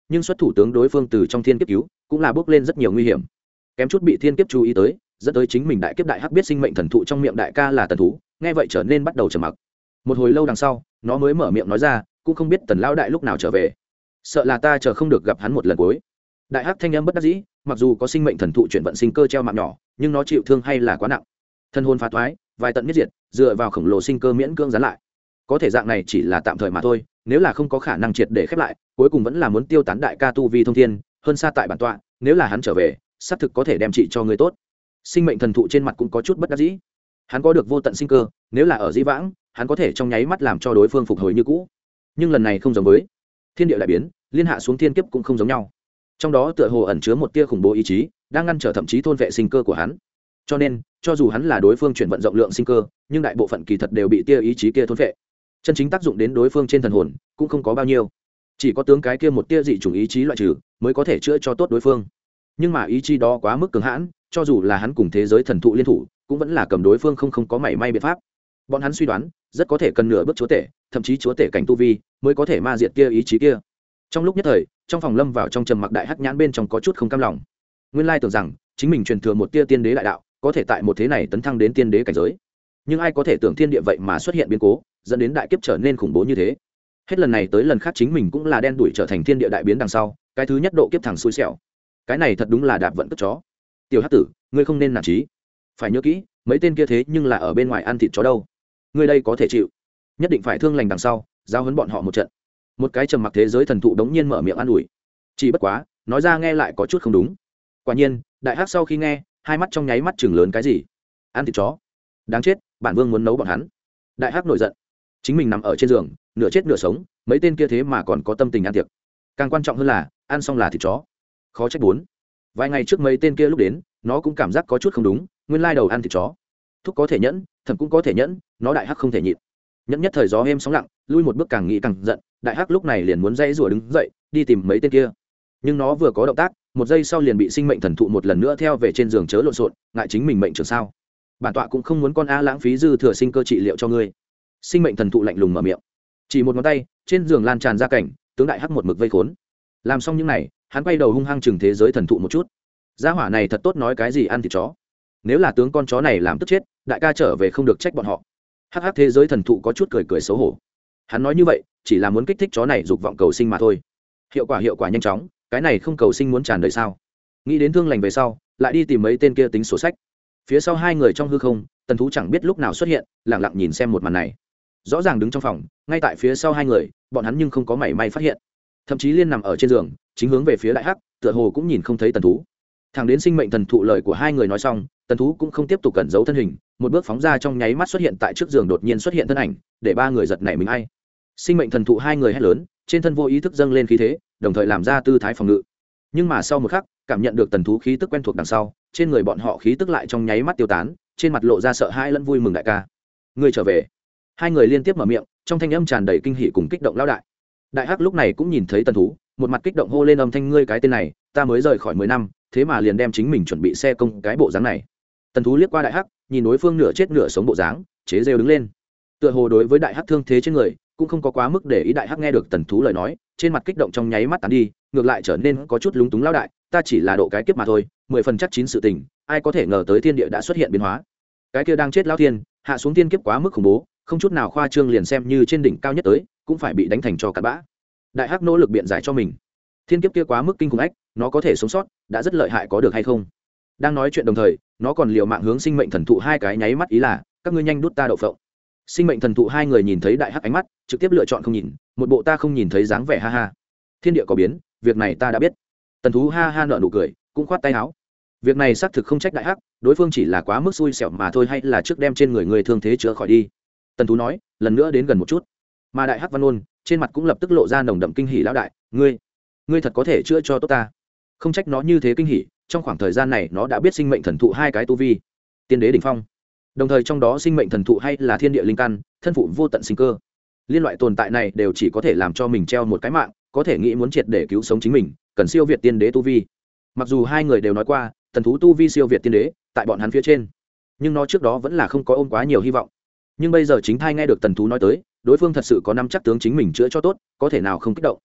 nhưng xuất thủ tướng đối phương từ trong thiên kiếp cứu cũng là bước lên rất nhiều nguy hiểm, kém chút bị thiên kiếp chú ý tới, dẫn tới chính mình đại kiếp đại hắc biết sinh mệnh thần thụ trong miệng đại ca là tần thú, nghe vậy trở nên bắt đầu trầm mặc. Một hồi lâu đằng sau nó mới mở miệng nói ra, cũng không biết tần lão đại lúc nào trở về, sợ là ta chờ không được gặp hắn một lần cuối. Đại hắc thanh âm bất đắc dĩ, mặc dù có sinh mệnh thần thụ chuyển vận sinh cơ treo mạng nhỏ, nhưng nó chịu thương hay là quá nặng, thân hồn phá thoái, vài tận miết diệt, dựa vào khổng lồ sinh cơ miễn cưỡng gián lại. Có thể dạng này chỉ là tạm thời mà thôi, nếu là không có khả năng triệt để khép lại, cuối cùng vẫn là muốn tiêu tán đại ca tu vi thông thiên, hơn xa tại bản tọa, nếu là hắn trở về, xác thực có thể đem trị cho người tốt. Sinh mệnh thần thụ trên mặt cũng có chút bất đắc dĩ, hắn có được vô tận sinh cơ, nếu là ở dĩ vãng, hắn có thể trong nháy mắt làm cho đối phương phục hồi như cũ, nhưng lần này không giống với thiên địa đại biến, liên hạ xuống thiên kiếp cũng không giống nhau, trong đó tựa hồ ẩn chứa một tia khủng bố ý chí đang ngăn trở thậm chí thôn vệ sinh cơ của hắn, cho nên cho dù hắn là đối phương chuyển vận rộng lượng sinh cơ, nhưng đại bộ phận kỳ thật đều bị tia ý chí kia thôn vệ, chân chính tác dụng đến đối phương trên thần hồn cũng không có bao nhiêu, chỉ có tướng cái kia một tia dị chủng ý chí loại trừ mới có thể chữa cho tốt đối phương, nhưng mà ý chí đó quá mức cường hãn, cho dù là hắn cùng thế giới thần thụ liên thủ cũng vẫn là cầm đối phương không có mảy may biện pháp. Bọn hắn suy đoán rất có thể cần nửa bước chúa tể, thậm chí chúa tể cảnh tu vi mới có thể ma diệt kia ý chí kia. Trong lúc nhất thời, trong phòng lâm vào trong trầm mặc, đại hắc nhãn bên trong có chút không cam lòng. Nguyên lai tưởng rằng chính mình truyền thừa một tia tiên đế đại đạo, có thể tại một thế này tấn thăng đến tiên đế cảnh giới, nhưng ai có thể tưởng thiên địa vậy mà xuất hiện biến cố, dẫn đến đại kiếp trở nên khủng bố như thế. Hết lần này tới lần khác chính mình cũng là đen đuổi trở thành thiên địa đại biến đằng sau, cái thứ nhất độ kiếp thẳng xui xẻo. Cái này thật đúng là đạp vận cất chó. Tiểu hắc tử, ngươi không nên nản chí, phải nhớ kỹ, mấy tên kia thế nhưng là ở bên ngoài ăn thịt chó đâu, ngươi đây có thể chịu, nhất định phải thương lành đằng sau giao huấn bọn họ một trận. Một cái trầm mặc thế giới thần thụ đống nhiên mở miệng an ủi, chỉ bất quá nói ra nghe lại có chút không đúng. Quả nhiên đại hắc sau khi nghe, hai mắt trong nháy mắt chừng lớn, cái gì ăn thịt chó, đáng chết, bản vương muốn nấu bọn hắn. Đại hắc nổi giận, chính mình nằm ở trên giường nửa chết nửa sống, mấy tên kia thế mà còn có tâm tình ăn tiệc, càng quan trọng hơn là ăn xong là thịt chó, khó trách bốn vài ngày trước mấy tên kia lúc đến nó cũng cảm giác có chút không đúng, nguyên lai đầu ăn thịt chó. Thúc có thể nhẫn, thẩm cũng có thể nhẫn, nó đại hắc không thể nhịn. Nhẫn nhất thời gió êm sóng lặng, lui một bước càng nghĩ càng giận, đại hắc lúc này liền muốn dãy rủa đứng dậy đi tìm mấy tên kia, nhưng nó vừa có động tác, một giây sau liền bị sinh mệnh thần thụ một lần nữa theo về trên giường chớ lộn xộn, ngại chính mình mệnh trường sao, bản tọa cũng không muốn con a lãng phí dư thừa sinh cơ trị liệu cho ngươi. Sinh mệnh thần thụ lạnh lùng mở miệng, chỉ một ngón tay trên giường lan tràn ra cảnh, tướng đại hắc một mực vây khốn. Làm xong những này, hắn quay đầu hung hăng chừng thế giới thần thụ một chút. Gia hỏa này thật tốt nói cái gì ăn thịt chó, nếu là tướng con chó này làm tức chết, đại ca trở về không được trách bọn họ. Hắc hắc thế giới thần thụ có chút cười cười xấu hổ, hắn nói như vậy chỉ là muốn kích thích chó này dục vọng cầu sinh mà thôi, hiệu quả nhanh chóng, cái này không cầu sinh muốn tràn đầy sao. Nghĩ đến thương lành về sau, lại đi tìm mấy tên kia tính sổ sách. Phía sau hai người trong hư không, tần thú chẳng biết lúc nào xuất hiện, lặng lặng nhìn xem một màn này. Rõ ràng đứng trong phòng, ngay tại phía sau hai người, bọn hắn nhưng không có mảy may phát hiện, thậm chí liên nằm ở trên giường chính hướng về phía đại hắc, tựa hồ cũng nhìn không thấy tần thú. Thẳng đến sinh mệnh thần thụ lời của hai người nói xong, tần thú cũng không tiếp tục cẩn giấu thân hình, một bước phóng ra trong nháy mắt xuất hiện tại trước giường, đột nhiên xuất hiện thân ảnh, để ba người giật nảy mình. Ai? Sinh mệnh thần thụ hai người hét lớn, trên thân vô ý thức dâng lên khí thế, đồng thời làm ra tư thái phòng ngự. Nhưng mà sau một khắc, cảm nhận được tần thú khí tức quen thuộc đằng sau, trên người bọn họ khí tức lại trong nháy mắt tiêu tán, trên mặt lộ ra sợ hãi lẫn vui mừng. Đại ca, ngươi trở về. Hai người liên tiếp mở miệng, trong thanh âm tràn đầy kinh hỉ cùng kích động. Lão đại. Đại hắc lúc này cũng nhìn thấy tần thú, một mặt kích động hô lên âm thanh, ngươi cái tên này, ta mới rời khỏi 10 năm, thế mà liền đem chính mình chuẩn bị xe công cái bộ dáng này. Tần thú liếc qua đại hắc, nhìn đối phương nửa chết nửa sống bộ dáng, chế rêu đứng lên. Tựa hồ đối với đại hắc thương thế trên người cũng không có quá mức để ý. Đại hắc nghe được tần thú lời nói, trên mặt kích động trong nháy mắt tán đi, ngược lại trở nên có chút lúng túng. Lão đại, ta chỉ là độ cái kiếp mà thôi, 10 phần chắc chín sự tình, ai có thể ngờ tới thiên địa đã xuất hiện biến hóa. Cái kia đang chết lão thiên, hạ xuống thiên kiếp quá mức khủng bố, không chút nào khoa trương, liền xem như trên đỉnh cao nhất tới, cũng phải bị đánh thành cho cặn bã. Đại hắc nỗ lực biện giải cho mình, thiên kiếp kia quá mức kinh khủng ách, nó có thể sống sót đã rất lợi hại, có được hay không. Đang nói chuyện đồng thời, nó còn liều mạng hướng sinh mệnh thần thụ hai cái nháy mắt, ý là các ngươi nhanh đút ta đậu phộng. Sinh mệnh thần thụ hai người nhìn thấy đại hắc ánh mắt, trực tiếp lựa chọn không nhìn, một bộ ta không nhìn thấy dáng vẻ. Ha ha, thiên địa có biến, việc này ta đã biết. Tần thú ha ha nở nụ cười, cũng khoát tay áo. Việc này xác thực không trách đại hắc, đối phương chỉ là quá mức xui xẻo mà thôi, hay là trước đem trên người người thương thế chữa khỏi đi. Tần thú nói, lần nữa đến gần một chút. Mà đại hắc văn ôn trên mặt cũng lập tức lộ ra nồng đậm kinh hỉ. Lão đại, ngươi thật có thể chữa cho tốt ta. Không trách nó như thế kinh hỉ, trong khoảng thời gian này nó đã biết sinh mệnh thần thụ hai cái tu vi, tiên đế đỉnh phong, đồng thời trong đó sinh mệnh thần thụ hay là thiên địa linh căn, thân phụ vô tận sinh cơ, liên loại tồn tại này đều chỉ có thể làm cho mình treo một cái mạng, có thể nghĩ muốn triệt để cứu sống chính mình, cần siêu việt tiên đế tu vi. Mặc dù hai người đều nói qua tần thú tu vi siêu việt tiên đế, tại bọn hắn phía trên, nhưng nó trước đó vẫn là không có ôm quá nhiều hy vọng. Nhưng bây giờ chính thai nghe được tần thú nói tới, đối phương thật sự có năm chắc tướng chính mình chữa cho tốt, có thể nào không kích động.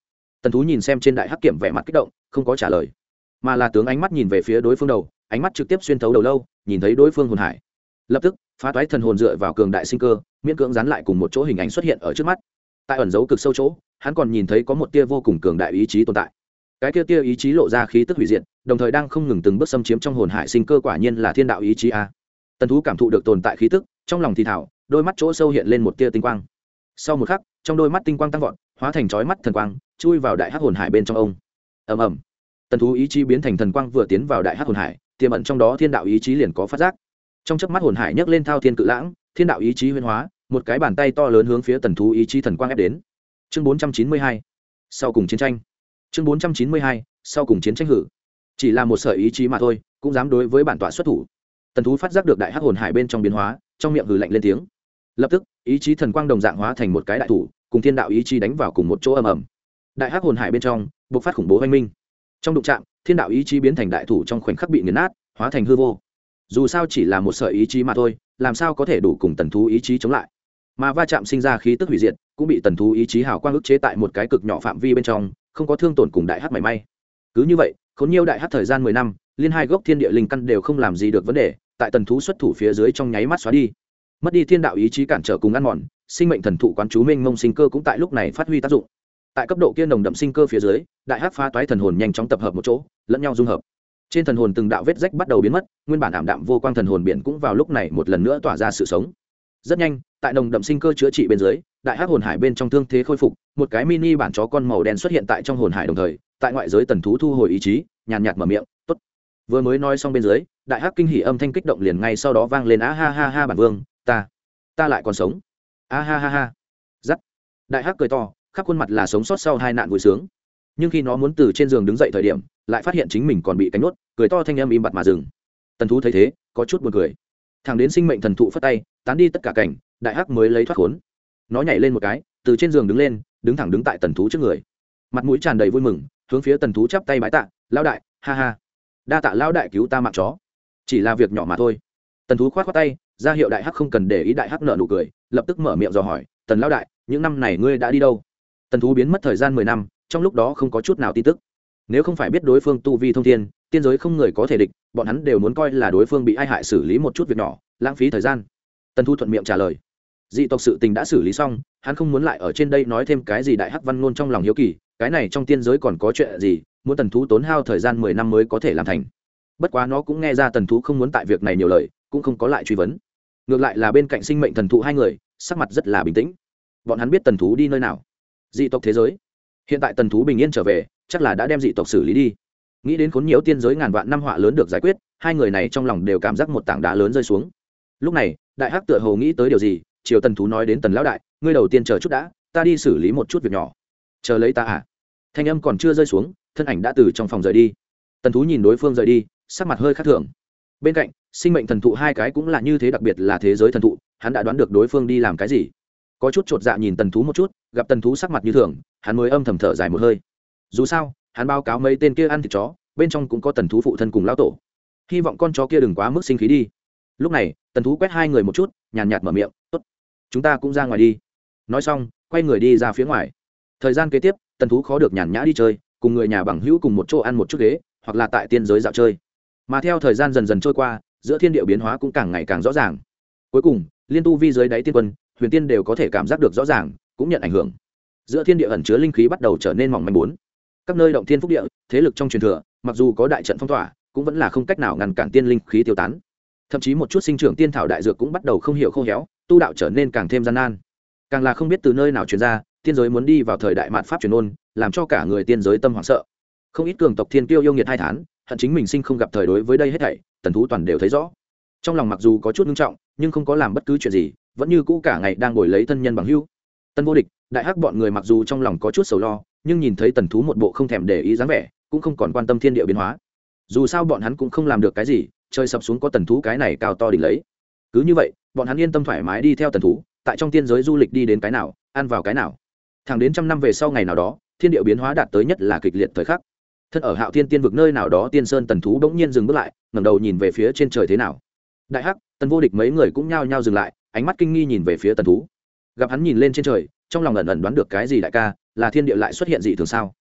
Tần Thú nhìn xem trên đại hắc kiểm vẻ mặt kích động không có trả lời, mà là tướng ánh mắt nhìn về phía đối phương đầu, ánh mắt trực tiếp xuyên thấu đầu lâu, nhìn thấy đối phương hồn hải, lập tức phá toái thần hồn dựa vào cường đại sinh cơ miễn cưỡng dán lại cùng một chỗ hình ảnh xuất hiện ở trước mắt. Tại ẩn dấu cực sâu chỗ, hắn còn nhìn thấy có một tia vô cùng cường đại ý chí tồn tại. Cái kia tia ý chí lộ ra khí tức hủy diệt, đồng thời đang không ngừng từng bước xâm chiếm trong hồn hải sinh cơ, quả nhiên là thiên đạo ý chí a. Tần Thú cảm thụ được tồn tại khí tức, trong lòng thì thào, đôi mắt chỗ sâu hiện lên một tia tinh quang. Sau một khắc, trong đôi mắt tinh quang tăng vọt, hóa thành chói mắt thần quang, chui vào đại hắc hồn hải bên trong ông. Ầm ầm. Tần Thú ý chí biến thành thần quang vừa tiến vào đại hắc hồn hải, tiềm ẩn trong đó thiên đạo ý chí liền có phát giác. Trong chớp mắt hồn hải nhấc lên thao thiên cự lãng, thiên đạo ý chí huyễn hóa, một cái bàn tay to lớn hướng phía Tần Thú ý chí thần quang ép đến. Chương 492. Sau cùng chiến tranh. Chương 492. Sau cùng chiến tranh hử. Chỉ là một sợi ý chí mà thôi, cũng dám đối với bản tọa xuất thủ. Tần Thú phát giác được đại hắc hồn hải bên trong biến hóa, trong miệng hừ lạnh lên tiếng. Lập tức, ý chí thần quang đồng dạng hóa thành một cái đại thủ, cùng thiên đạo ý chí đánh vào cùng một chỗ ầm ầm. Đại hắc hồn hải bên trong bộc phát khủng bố oanh minh. Trong đụng chạm, thiên đạo ý chí biến thành đại thủ trong khoảnh khắc bị nghiền nát, hóa thành hư vô. Dù sao chỉ là một sợi ý chí mà thôi, làm sao có thể đủ cùng Tần Thú ý chí chống lại. Mà va chạm sinh ra khí tức hủy diệt, cũng bị Tần Thú ý chí hào quang ức chế tại một cái cực nhỏ phạm vi bên trong, không có thương tổn cùng đại hắc mảy may. Cứ như vậy, khốn nhiều đại hắc thời gian 10 năm, liên hai gốc thiên địa linh căn đều không làm gì được vấn đề, tại Tần Thú xuất thủ phía dưới trong nháy mắt xóa đi. Mất đi thiên đạo ý chí cản trở cùng ăn mòn, sinh mệnh thần thụ quán chú mênh mông sinh cơ cũng tại lúc này phát huy tác dụng. Tại cấp độ kia nồng đậm sinh cơ phía dưới, đại hắc phá toái thần hồn nhanh chóng tập hợp một chỗ, lẫn nhau dung hợp. Trên thần hồn từng đạo vết rách bắt đầu biến mất, nguyên bản ảm đạm vô quang thần hồn biển cũng vào lúc này một lần nữa tỏa ra sự sống. Rất nhanh, tại nồng đậm sinh cơ chữa trị bên dưới, đại hắc hồn hải bên trong thương thế khôi phục, một cái mini bản chó con màu đen xuất hiện tại trong hồn hải, đồng thời tại ngoại giới Tần Thú thu hồi ý chí, nhàn nhạt mở miệng, "Tốt." Vừa mới nói xong bên dưới, đại hắc kinh hỉ âm thanh kích động liền ngay sau đó vang lên, "A ha ha ha bản vương, ta lại còn sống." "A ha ha ha." Dắt. Đại hắc cười to, khắp khuôn mặt là sống sót sau hai nạn vui sướng. Nhưng khi nó muốn từ trên giường đứng dậy thời điểm, lại phát hiện chính mình còn bị cánh nuốt, cười to thanh âm im bặt mà dừng. Tần Thú thấy thế, có chút buồn cười. Thẳng đến sinh mệnh thần thụ phất tay, tán đi tất cả cảnh, đại hắc mới lấy thoát khốn. Nó nhảy lên một cái, từ trên giường đứng lên, đứng thẳng đứng tại Tần Thú trước người, mặt mũi tràn đầy vui mừng, hướng phía Tần Thú chắp tay bái tạ, "Lão đại, ha ha, đa tạ lão đại cứu ta mạng chó, chỉ là việc nhỏ mà thôi." Tần Thú khoát khoát tay, ra hiệu đại hắc không cần để ý. Đại hắc nở nụ cười, lập tức mở miệng dò hỏi, "Tần lão đại, những năm này ngươi đã đi đâu?" Tần Thú biến mất thời gian 10 năm, trong lúc đó không có chút nào tin tức. Nếu không phải biết đối phương tu vi thông thiên, tiên giới không người có thể địch, bọn hắn đều muốn coi là đối phương bị ai hại xử lý một chút việc nhỏ, lãng phí thời gian. Tần Thú thuận miệng trả lời. Dị tộc sự tình đã xử lý xong, hắn không muốn lại ở trên đây nói thêm cái gì. Đại hắc văn ngôn trong lòng hiếu kỳ, cái này trong tiên giới còn có chuyện gì, muốn Tần Thú tốn hao thời gian 10 năm mới có thể làm thành. Bất quá nó cũng nghe ra Tần Thú không muốn tại việc này nhiều lời, cũng không có lại truy vấn. Ngược lại là bên cạnh sinh mệnh thần thụ hai người, sắc mặt rất là bình tĩnh. Bọn hắn biết Tần Thú đi nơi nào. Dị tộc thế giới. Hiện tại Tần Thú bình yên trở về, chắc là đã đem dị tộc xử lý đi. Nghĩ đến khốn nhiễu tiên giới ngàn vạn năm họa lớn được giải quyết, hai người này trong lòng đều cảm giác một tảng đá lớn rơi xuống. Lúc này, đại hắc tựa hồ nghĩ tới điều gì, chiều Tần Thú nói đến, "Tần lão đại, ngươi đầu tiên chờ chút đã, ta đi xử lý một chút việc nhỏ." "Chờ lấy ta à?" Thanh âm còn chưa rơi xuống, thân ảnh đã từ trong phòng rời đi. Tần Thú nhìn đối phương rời đi, sắc mặt hơi khác thường. Bên cạnh, sinh mệnh thần thụ hai cái cũng là như thế, đặc biệt là thế giới thần thụ, hắn đã đoán được đối phương đi làm cái gì. Có chút chột dạ nhìn Tần Thú một chút, gặp Tần Thú sắc mặt như thường, hắn mới âm thầm thở dài một hơi. Dù sao, hắn báo cáo mấy tên kia ăn thịt chó, bên trong cũng có Tần Thú phụ thân cùng lão tổ, hy vọng con chó kia đừng quá mức sinh khí đi. Lúc này, Tần Thú quét hai người một chút, nhàn nhạt mở miệng, "Tốt, chúng ta cũng ra ngoài đi." Nói xong, quay người đi ra phía ngoài. Thời gian kế tiếp, Tần Thú khó được nhàn nhã đi chơi, cùng người nhà bằng hữu cùng một chỗ ăn một chút ghế, hoặc là tại tiên giới dạo chơi. Mà theo thời gian dần dần trôi qua, giữa thiên địa biến hóa cũng càng ngày càng rõ ràng. Cuối cùng, liên tu vi dưới đáy tiên quân, huyền tiên đều có thể cảm giác được rõ ràng, cũng nhận ảnh hưởng. Giữa thiên địa ẩn chứa linh khí bắt đầu trở nên mỏng manh bốn. Các nơi động thiên phúc địa, thế lực trong truyền thừa, mặc dù có đại trận phong tỏa, cũng vẫn là không cách nào ngăn cản tiên linh khí tiêu tán. Thậm chí một chút sinh trưởng tiên thảo đại dược cũng bắt đầu không hiểu khô héo, tu đạo trở nên càng thêm gian nan. Càng là không biết từ nơi nào truyền ra, tiên giới muốn đi vào thời đại mạt pháp truyền ôn, làm cho cả người tiên giới tâm hoảng sợ. Không ít cường tộc thiên kiêu yêu nghiệt hai tháng, hận chính mình sinh không gặp thời. Đối với đây hết thảy, Tần Thú toàn đều thấy rõ. Trong lòng mặc dù có chút nghiêm trọng, nhưng không có làm bất cứ chuyện gì, vẫn như cũ cả ngày đang ngồi lấy thân nhân bằng hữu. Tân Vô Địch, Đại Hắc bọn người mặc dù trong lòng có chút sầu lo, nhưng nhìn thấy Tần Thú một bộ không thèm để ý dáng vẻ, cũng không còn quan tâm thiên địa biến hóa. Dù sao bọn hắn cũng không làm được cái gì, trời sập xuống có Tần Thú cái này cao to đỉnh lấy. Cứ như vậy, bọn hắn yên tâm thoải mái đi theo Tần Thú, tại trong tiên giới du lịch đi đến cái nào, ăn vào cái nào. Thẳng đến trăm năm về sau ngày nào đó, thiên địa biến hóa đạt tới nhất là kịch liệt thời khắc. Thân ở Hạo Thiên tiên vực nơi nào đó, Tiên Sơn Tần Thú bỗng nhiên dừng bước lại, ngẩng đầu nhìn về phía trên trời thế nào. Đại Hắc, Tần Vô Địch mấy người cũng nhao nhao dừng lại, ánh mắt kinh nghi nhìn về phía Tần Thú. Gặp hắn nhìn lên trên trời, trong lòng ẩn ẩn đoán được cái gì. Đại ca, là thiên địa lại xuất hiện dị thường sao?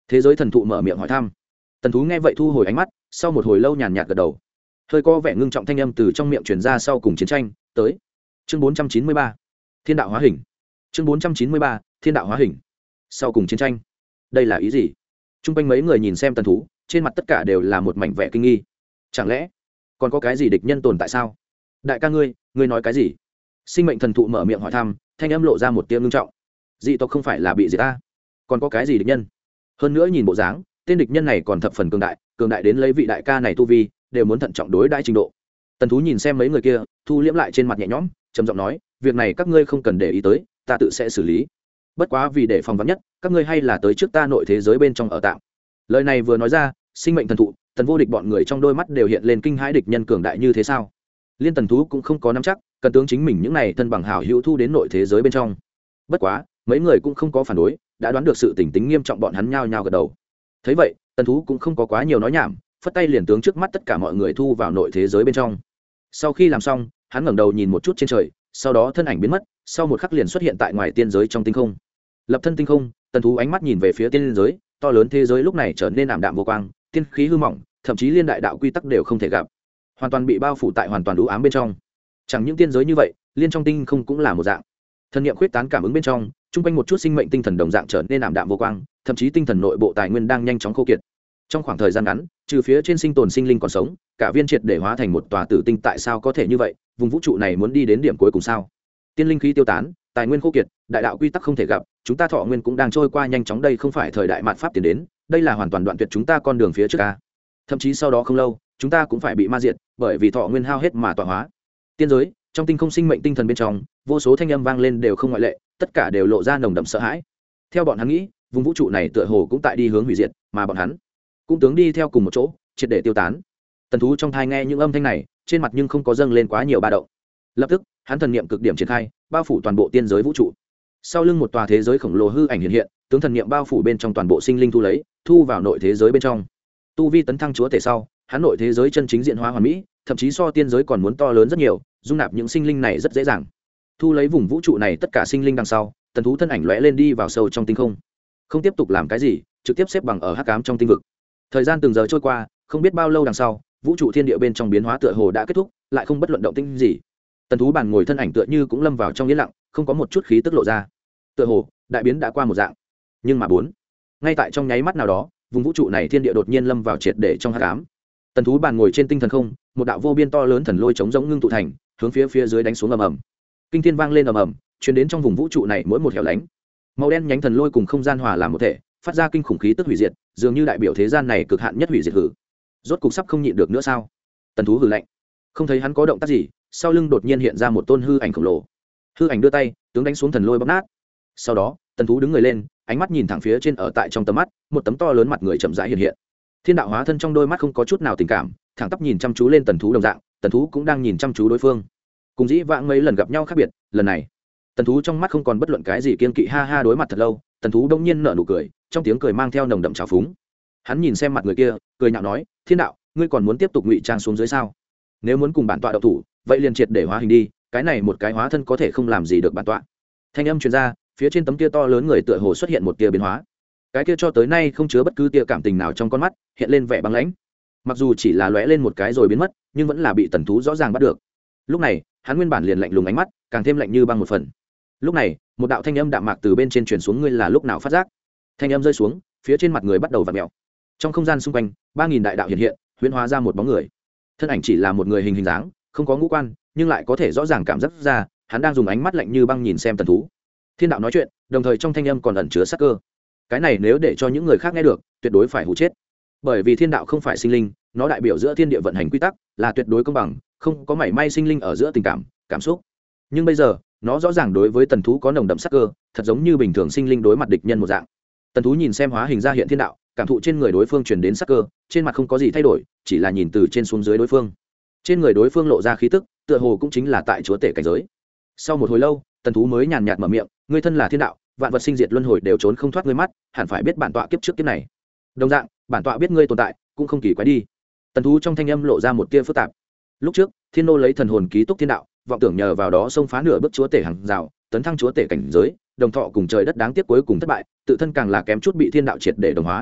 thế giới thần thụ mở miệng hỏi thăm. Tần thú nghe vậy thu hồi ánh mắt, sau một hồi lâu nhàn nhạt gật đầu, hơi có vẻ ngưng trọng thanh âm từ trong miệng truyền ra. Sau cùng chiến tranh tới. Chương 493, thiên đạo hóa hình. Chương 493, thiên đạo hóa hình. Sau cùng chiến tranh, đây là ý gì? Trung quanh mấy người nhìn xem tần thú, trên mặt tất cả đều là một mảnh vẻ kinh nghi. Chẳng lẽ còn có cái gì địch nhân tồn tại sao? Đại ca ngươi nói cái gì? Sinh mệnh thần thụ mở miệng hỏi thăm, thanh âm lộ ra một tia ngưng trọng. Dị tộc không phải là bị diệt ta, còn có cái gì địch nhân? Hơn nữa nhìn bộ dáng, tên địch nhân này còn thập phần cường đại đến lấy vị đại ca này tu vi đều muốn thận trọng đối đãi trình độ. Tần thú nhìn xem mấy người kia, thu liễm lại trên mặt nhẹ nhõm, trầm giọng nói, việc này các ngươi không cần để ý tới, ta tự sẽ xử lý. Bất quá vì để phòng vắn nhất, các ngươi hay là tới trước ta nội thế giới bên trong ở tạm. Lời này vừa nói ra, sinh mệnh thần thụ, Tần Vô Địch bọn người trong đôi mắt đều hiện lên kinh hãi, địch nhân cường đại như thế sao? Liên Tần thú cũng không có nắm chắc, cần tướng chính mình những này thân bằng hảo hữu thu đến nội thế giới bên trong. Bất quá, mấy người cũng không có phản đối, đã đoán được sự tình tính nghiêm trọng, bọn hắn nhao nhao gật đầu. Thấy vậy, Tần thú cũng không có quá nhiều nói nhảm, phất tay liền tướng trước mắt tất cả mọi người thu vào nội thế giới bên trong. Sau khi làm xong, hắn ngẩng đầu nhìn một chút trên trời, sau đó thân ảnh biến mất, sau một khắc liền xuất hiện tại ngoài tiên giới trong tinh không. Lập thân tinh không, Tần thú ánh mắt nhìn về phía tiên giới, to lớn thế giới lúc này trở nên ảm đạm vô quang, tiên khí hư mỏng, thậm chí liên đại đạo quy tắc đều không thể gặp, hoàn toàn bị bao phủ tại hoàn toàn u ám bên trong. Chẳng những tiên giới như vậy, liên trong tinh không cũng là một dạng. Thần niệm khuyết tán cảm ứng bên trong, trung quanh một chút sinh mệnh tinh thần đồng dạng trở nên ảm đạm vô quang, thậm chí tinh thần nội bộ tài nguyên đang nhanh chóng khô kiệt. Trong khoảng thời gian ngắn, trừ phía trên sinh tồn sinh linh còn sống, cả viên triệt để hóa thành một tòa tử tinh. Tại sao có thể như vậy? Vùng vũ trụ này muốn đi đến điểm cuối cùng sao? Tiên linh khí tiêu tán, tài nguyên khô kiệt, đại đạo quy tắc không thể gặp, chúng ta thọ nguyên cũng đang trôi qua nhanh chóng. Đây không phải thời đại mạt pháp tiến đến, đây là hoàn toàn đoạn tuyệt chúng ta con đường phía trước ca. Thậm chí sau đó không lâu, chúng ta cũng phải bị ma diệt, bởi vì thọ nguyên hao hết mà tọa hóa. Tiên giới, trong tinh không sinh mệnh tinh thần bên trong, vô số thanh âm vang lên đều không ngoại lệ, tất cả đều lộ ra nồng đậm sợ hãi. Theo bọn hắn nghĩ, vùng vũ trụ này tựa hồ cũng tại đi hướng hủy diệt, mà bọn hắn cũng tướng đi theo cùng một chỗ, triệt để tiêu tán. Tần thú trong thai nghe những âm thanh này, trên mặt nhưng không có dâng lên quá nhiều ba động. Lập tức, hắn thần niệm cực điểm triển khai, bao phủ toàn bộ tiên giới vũ trụ. Sau lưng một tòa thế giới khổng lồ hư ảnh hiện hiện, tướng thần niệm bao phủ bên trong toàn bộ sinh linh thu vào nội thế giới bên trong. Tu vi tấn thăng chúa tể sau, hắn nội thế giới chân chính diện hóa hoàn mỹ, thậm chí so tiên giới còn muốn to lớn rất nhiều, dung nạp những sinh linh này rất dễ dàng. Thu lấy vùng vũ trụ này tất cả sinh linh đằng sau, tần thú thân ảnh lóe lên đi vào sâu trong tinh không, không tiếp tục làm cái gì, trực tiếp xếp bằng ở hắc ám trong tinh vực. Thời gian từng giờ trôi qua, không biết bao lâu đằng sau, vũ trụ thiên địa bên trong biến hóa tựa hồ đã kết thúc, lại không bất luận động tĩnh gì. Tần thú bàn ngồi thân ảnh tựa như cũng lâm vào trong yên lặng, không có một chút khí tức lộ ra, tựa hồ đại biến đã qua một dạng. Nhưng mà ngay tại trong nháy mắt nào đó, vùng vũ trụ này thiên địa đột nhiên lâm vào triệt để trong hắc ám. Tần thú bàn ngồi trên tinh thần không, một đạo vô biên to lớn thần lôi chống giống ngưng tụ thành, hướng phía dưới đánh xuống ầm ầm. Kinh thiên vang lên ầm ầm, truyền đến trong vùng vũ trụ này mỗi một hẻo lánh. Màu đen nhánh thần lôi cùng không gian hòa làm một thể, phát ra kinh khủng khí tức hủy diệt, dường như đại biểu thế gian này cực hạn nhất hủy diệt hử. Rốt cục sắp không nhịn được nữa sao? Tần thú hừ lạnh. Không thấy hắn có động tác gì, sau lưng đột nhiên hiện ra một tôn hư ảnh khổng lồ. Hư ảnh đưa tay, tướng đánh xuống thần lôi bóp nát. Sau đó, tần thú đứng người lên, ánh mắt nhìn thẳng phía trên, ở tại trong tầm mắt, một tấm to lớn mặt người chậm rãi hiện hiện. Thiên đạo hóa thân trong đôi mắt không có chút nào tình cảm, thẳng tắp nhìn chăm chú lên tần thú đồng dạng, tần thú cũng đang nhìn chăm chú đối phương. Cùng dĩ vãng mấy lần gặp nhau khác biệt, lần này, tần thú trong mắt không còn bất luận cái gì kiên kỵ. Ha ha, đối mặt thật lâu, tần thú đông nhiên nở nụ cười, trong tiếng cười mang theo nồng đậm trào phúng. Hắn nhìn xem mặt người kia, cười nhạo nói, thiên đạo, ngươi còn muốn tiếp tục ngụy trang xuống dưới sao? Nếu muốn cùng bản tọa độc thủ, vậy liền triệt để hóa hình đi, cái này một cái hóa thân có thể không làm gì được bản tọa. Thanh âm truyền ra, phía trên tấm kia to lớn người tựa hồ xuất hiện một tia biến hóa. Cái kia cho tới nay không chứa bất cứ tia cảm tình nào trong con mắt, hiện lên vẻ băng lãnh. Mặc dù chỉ là lóe lên một cái rồi biến mất, nhưng vẫn là bị tần thú rõ ràng bắt được. Lúc này, hắn nguyên bản liền lạnh lùng ánh mắt, càng thêm lạnh như băng một phần. Lúc này, một đạo thanh âm đạm mạc từ bên trên truyền xuống, ngươi là lúc nào phát giác? Thanh âm rơi xuống, phía trên mặt người bắt đầu vặn mèo. Trong không gian xung quanh, 3000 đại đạo hiện hiện, huyễn hóa ra một bóng người. Thân ảnh chỉ là một người hình dáng, không có ngũ quan, nhưng lại có thể rõ ràng cảm giác ra, hắn đang dùng ánh mắt lạnh như băng nhìn xem tần thú. Thiên đạo nói chuyện, đồng thời trong thanh âm còn ẩn chứa sát cơ. Cái này nếu để cho những người khác nghe được, tuyệt đối phải hù chết. Bởi vì thiên đạo không phải sinh linh, nó đại biểu giữa thiên địa vận hành quy tắc, là tuyệt đối công bằng, không có mảy may sinh linh ở giữa tình cảm, cảm xúc. Nhưng bây giờ, nó rõ ràng đối với tần thú có nồng đậm sát cơ, thật giống như bình thường sinh linh đối mặt địch nhân một dạng. Tần thú nhìn xem hóa hình ra hiện thiên đạo, cảm thụ trên người đối phương truyền đến sát cơ, trên mặt không có gì thay đổi, chỉ là nhìn từ trên xuống dưới đối phương. Trên người đối phương lộ ra khí tức, tựa hồ cũng chính là tại chúa tể cảnh giới. Sau một hồi lâu, tần thú mới nhàn nhạt mở miệng, ngươi thân là thiên đạo, vạn vật sinh diệt luân hồi đều trốn không thoát ngươi mắt, hẳn phải biết bản tọa kiếp trước kiếp này. Đồng dạng, bản tọa biết ngươi tồn tại, cũng không kỳ quái đi. Tần thú trong thanh âm lộ ra một tia phức tạp. Lúc trước, thiên nô lấy thần hồn ký túc thiên đạo, vọng tưởng nhờ vào đó xông phá nửa bước chúa tể hàng rào, tấn thăng chúa tể cảnh giới, đồng thọ cùng trời đất đáng tiếc cuối cùng thất bại, tự thân càng là kém chút bị thiên đạo triệt để đồng hóa.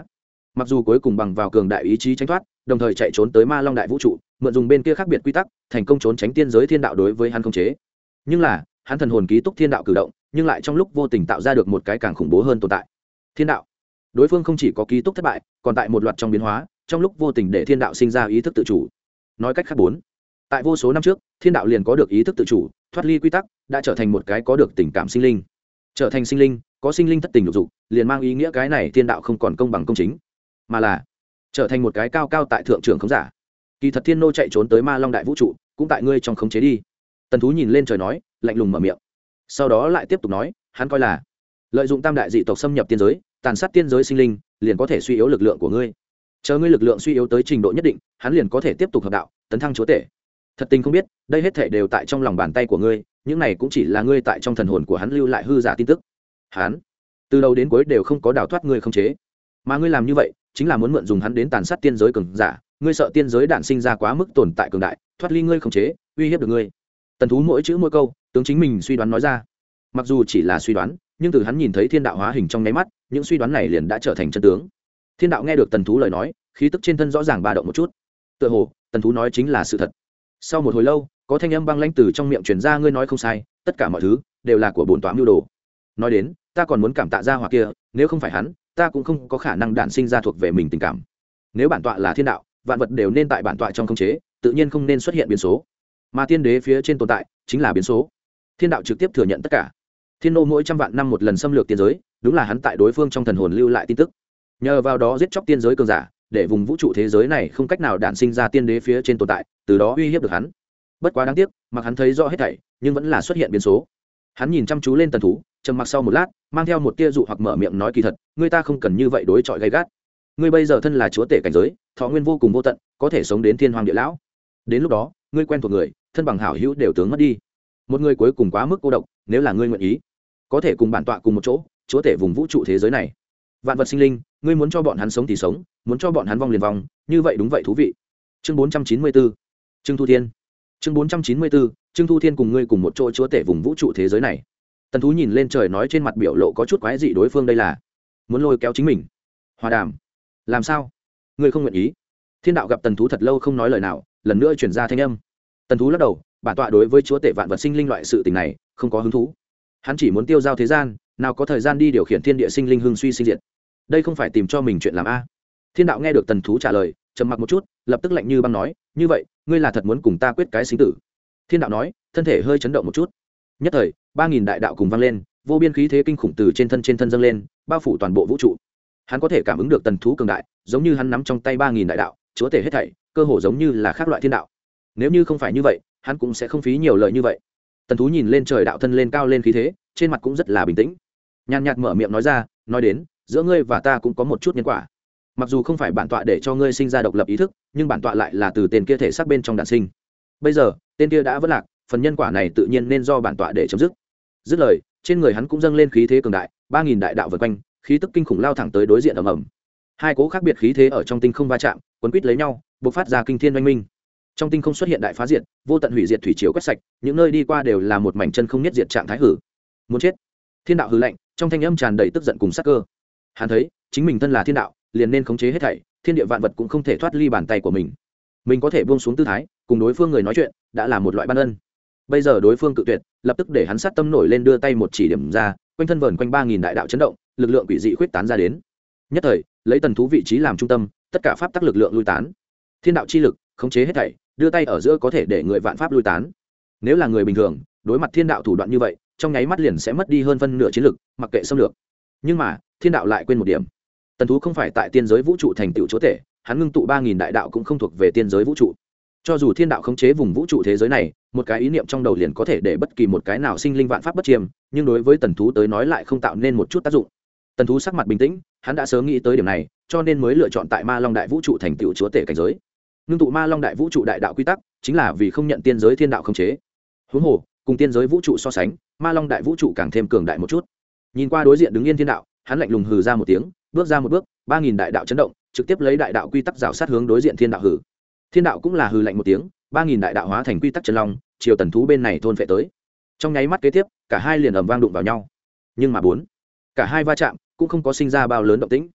mặc dù cuối cùng bằng vào cường đại ý chí tránh thoát, đồng thời chạy trốn tới ma long đại vũ trụ, mượn dùng bên kia khác biệt quy tắc, thành công trốn tránh tiên giới thiên đạo đối với hắn khống chế. Nhưng là hắn thần hồn ký túc thiên đạo cử động, nhưng lại trong lúc vô tình tạo ra được một cái càng khủng bố hơn tồn tại. Thiên đạo, đối phương không chỉ có ký túc thất bại, còn tại một loạt trong biến hóa, trong lúc vô tình để thiên đạo sinh ra ý thức tự chủ. Nói cách khác bốn, tại vô số năm trước, thiên đạo liền có được ý thức tự chủ, thoát ly quy tắc, đã trở thành một cái có được tình cảm sinh linh. Trở thành sinh linh, có sinh linh thất tình lục dục, liền mang ý nghĩa cái này thiên đạo không còn công bằng công chính, mà là trở thành một cái cao cao tại thượng trưởng khống giả. Kỳ thật thiên nô chạy trốn tới ma long đại vũ trụ, cũng tại ngươi trong khống chế đi. Tần thú nhìn lên trời nói, lạnh lùng mở miệng, sau đó lại tiếp tục nói, hắn coi là lợi dụng tam đại dị tộc xâm nhập tiên giới, tàn sát tiên giới sinh linh, liền có thể suy yếu lực lượng của ngươi. Chờ ngươi lực lượng suy yếu tới trình độ nhất định, hắn liền có thể tiếp tục hợp đạo, tấn thăng chúa tể. Thật tình không biết, đây hết thể đều tại trong lòng bàn tay của ngươi, những này cũng chỉ là ngươi tại trong thần hồn của hắn lưu lại hư giả tin tức. Hắn từ đầu đến cuối đều không có đào thoát ngươi không chế, mà ngươi làm như vậy chính là muốn mượn dùng hắn đến tàn sát tiên giới cường giả. Ngươi sợ tiên giới đản sinh ra quá mức tồn tại cường đại, thoát ly ngươi không chế, uy hiếp được ngươi. Tần thú mỗi chữ mỗi câu tướng chính mình suy đoán nói ra, mặc dù chỉ là suy đoán, nhưng từ hắn nhìn thấy thiên đạo hóa hình trong nháy mắt, những suy đoán này liền đã trở thành chân tướng. Thiên đạo nghe được tần thú lời nói, khí tức trên thân rõ ràng ba động một chút, tựa hồ tần thú nói chính là sự thật. Sau một hồi lâu, có thanh âm băng lãnh từ trong miệng truyền ra, ngươi nói không sai, tất cả mọi thứ đều là của bổn tọa mưu đồ. Nói đến, ta còn muốn cảm tạ gia hỏa kia, nếu không phải hắn, ta cũng không có khả năng đản sinh ra thuộc về mình tình cảm. Nếu bản tọa là thiên đạo, vạn vật đều nên tại bản tọa trong khống chế, tự nhiên không nên xuất hiện biến số, mà tiên đế phía trên tồn tại chính là biến số. Thiên đạo trực tiếp thừa nhận tất cả. Thiên nô mỗi trăm vạn năm một lần xâm lược tiên giới, đúng là hắn tại đối phương trong thần hồn lưu lại tin tức, nhờ vào đó giết chóc tiên giới cường giả, để vùng vũ trụ thế giới này không cách nào đản sinh ra tiên đế phía trên tồn tại, từ đó uy hiếp được hắn. Bất quá đáng tiếc, mặc hắn thấy rõ hết thảy, nhưng vẫn là xuất hiện biến số. Hắn nhìn chăm chú lên tần thú, trầm mặc sau một lát, mang theo một tia dụ hoặc mở miệng nói, kỳ thật ngươi ta không cần như vậy đối chọi gay gắt. Ngươi bây giờ thân là chúa tể cảnh giới, thọ nguyên vô cùng vô tận, có thể sống đến thiên hoàng địa lão. Đến lúc đó, ngươi quen thuộc người, thân bằng hảo hữu đều tướng mất đi. Một người cuối cùng quá mức cô độc, nếu là ngươi nguyện ý, có thể cùng bản tọa cùng một chỗ, chúa tể vùng vũ trụ thế giới này. Vạn vật sinh linh, ngươi muốn cho bọn hắn sống thì sống, muốn cho bọn hắn vong liền vong, như vậy đúng vậy thú vị. Chương 494, Trương Thu Thiên. Chương 494, Trương Thu Thiên cùng ngươi cùng một chỗ chúa tể vùng vũ trụ thế giới này. Tần thú nhìn lên trời nói, trên mặt biểu lộ có chút quái dị, đối phương đây là muốn lôi kéo chính mình hòa đàm. Làm sao ngươi không nguyện ý? Thiên đạo gặp tần thú thật lâu không nói lời nào, lần nữa chuyển ra thanh âm. Tần thú lắc đầu, bản tọa đối với chúa tể vạn vật sinh linh loại sự tình này không có hứng thú. Hắn chỉ muốn tiêu giao thế gian, nào có thời gian đi điều khiển thiên địa sinh linh hưng suy sinh diệt. Đây không phải tìm cho mình chuyện làm a. Thiên đạo nghe được tần thú trả lời, trầm mặc một chút, lập tức lạnh như băng nói, như vậy ngươi là thật muốn cùng ta quyết cái sinh tử? Thiên đạo nói, thân thể hơi chấn động một chút. Nhất thời 3000 đại đạo cùng vang lên, vô biên khí thế kinh khủng từ trên thân dâng lên, bao phủ toàn bộ vũ trụ. Hắn có thể cảm ứng được tần thú cường đại, giống như hắn nắm trong tay 3000 đại đạo, chúa tể hết thảy, cơ hồ giống như là khác loại thiên đạo. Nếu như không phải như vậy, hắn cũng sẽ không phí nhiều lời như vậy. Tần thú nhìn lên trời, đạo thân lên cao lên khí thế, trên mặt cũng rất là bình tĩnh, nhàn nhạt mở miệng nói ra, nói đến, giữa ngươi và ta cũng có một chút nhân quả. Mặc dù không phải bản tọa để cho ngươi sinh ra độc lập ý thức, nhưng bản tọa lại là từ tên kia thể xác bên trong đản sinh. Bây giờ tên kia đã vất lạc, phần nhân quả này tự nhiên nên do bản tọa để chấm dứt. Dứt lời, trên người hắn cũng dâng lên khí thế cường đại, 3000 đại đạo vần quanh, khí tức kinh khủng lao thẳng tới đối diện ầm ầm. Hai cố khác biệt khí thế ở trong tinh không va chạm, quấn quýt lấy nhau, bộc phát ra kinh thiên oanh minh. Trong tinh không xuất hiện đại phá diệt, vô tận hủy diệt thủy triều quét sạch, những nơi đi qua đều là một mảnh chân không nhất diệt trạng thái hử. Muốn chết. Thiên đạo hừ lạnh, trong thanh âm tràn đầy tức giận cùng sát cơ. Hắn thấy, chính mình thân là thiên đạo, liền nên khống chế hết thảy, thiên địa vạn vật cũng không thể thoát ly bàn tay của mình. Mình có thể buông xuống tư thái, cùng đối phương người nói chuyện, đã là một loại ban ân. Bây giờ đối phương cự tuyệt, lập tức để hắn sát tâm nổi lên, đưa tay một chỉ điểm ra, quanh thân vờn quanh 3000 đại đạo chấn động, lực lượng quỷ dị khuyết tán ra đến. Nhất thời, lấy tần thú vị trí làm trung tâm, tất cả pháp tắc lực lượng lui tán. Thiên đạo chi lực khống chế hết thảy, đưa tay ở giữa có thể để người vạn pháp lui tán. Nếu là người bình thường, đối mặt thiên đạo thủ đoạn như vậy, trong nháy mắt liền sẽ mất đi hơn phân nửa chiến lực, mặc kệ xâm lược. Nhưng mà thiên đạo lại quên một điểm, tần thú không phải tại tiên giới vũ trụ thành tựu chúa tể, hắn ngưng tụ 3000 đại đạo cũng không thuộc về tiên giới vũ trụ. Cho dù thiên đạo khống chế vùng vũ trụ thế giới này, một cái ý niệm trong đầu liền có thể để bất kỳ một cái nào sinh linh vạn pháp bất chiêm, nhưng đối với tần thú tới nói lại không tạo nên một chút tác dụng. Tần thú sắc mặt bình tĩnh, hắn đã sớm nghĩ tới điểm này, cho nên mới lựa chọn tại ma long đại vũ trụ thành tựu chúa tể cảnh giới. Ngưng tụ ma long đại vũ trụ đại đạo quy tắc, chính là vì không nhận tiên giới thiên đạo khống chế. Huống hồ, cùng tiên giới vũ trụ so sánh, ma long đại vũ trụ càng thêm cường đại một chút. Nhìn qua đối diện đứng yên thiên đạo, hắn lạnh lùng hừ ra một tiếng, bước ra một bước, 3000 đại đạo chấn động, trực tiếp lấy đại đạo quy tắc rào sát hướng đối diện thiên đạo hừ. Thiên đạo cũng là hừ lạnh một tiếng, 3000 đại đạo hóa thành quy tắc chân long, chiều tần thú bên này thôn phệ tới. Trong nháy mắt kế tiếp, cả hai liền ầm vang đụng vào nhau. Nhưng mà cả hai va chạm cũng không có sinh ra bao lớn động tĩnh.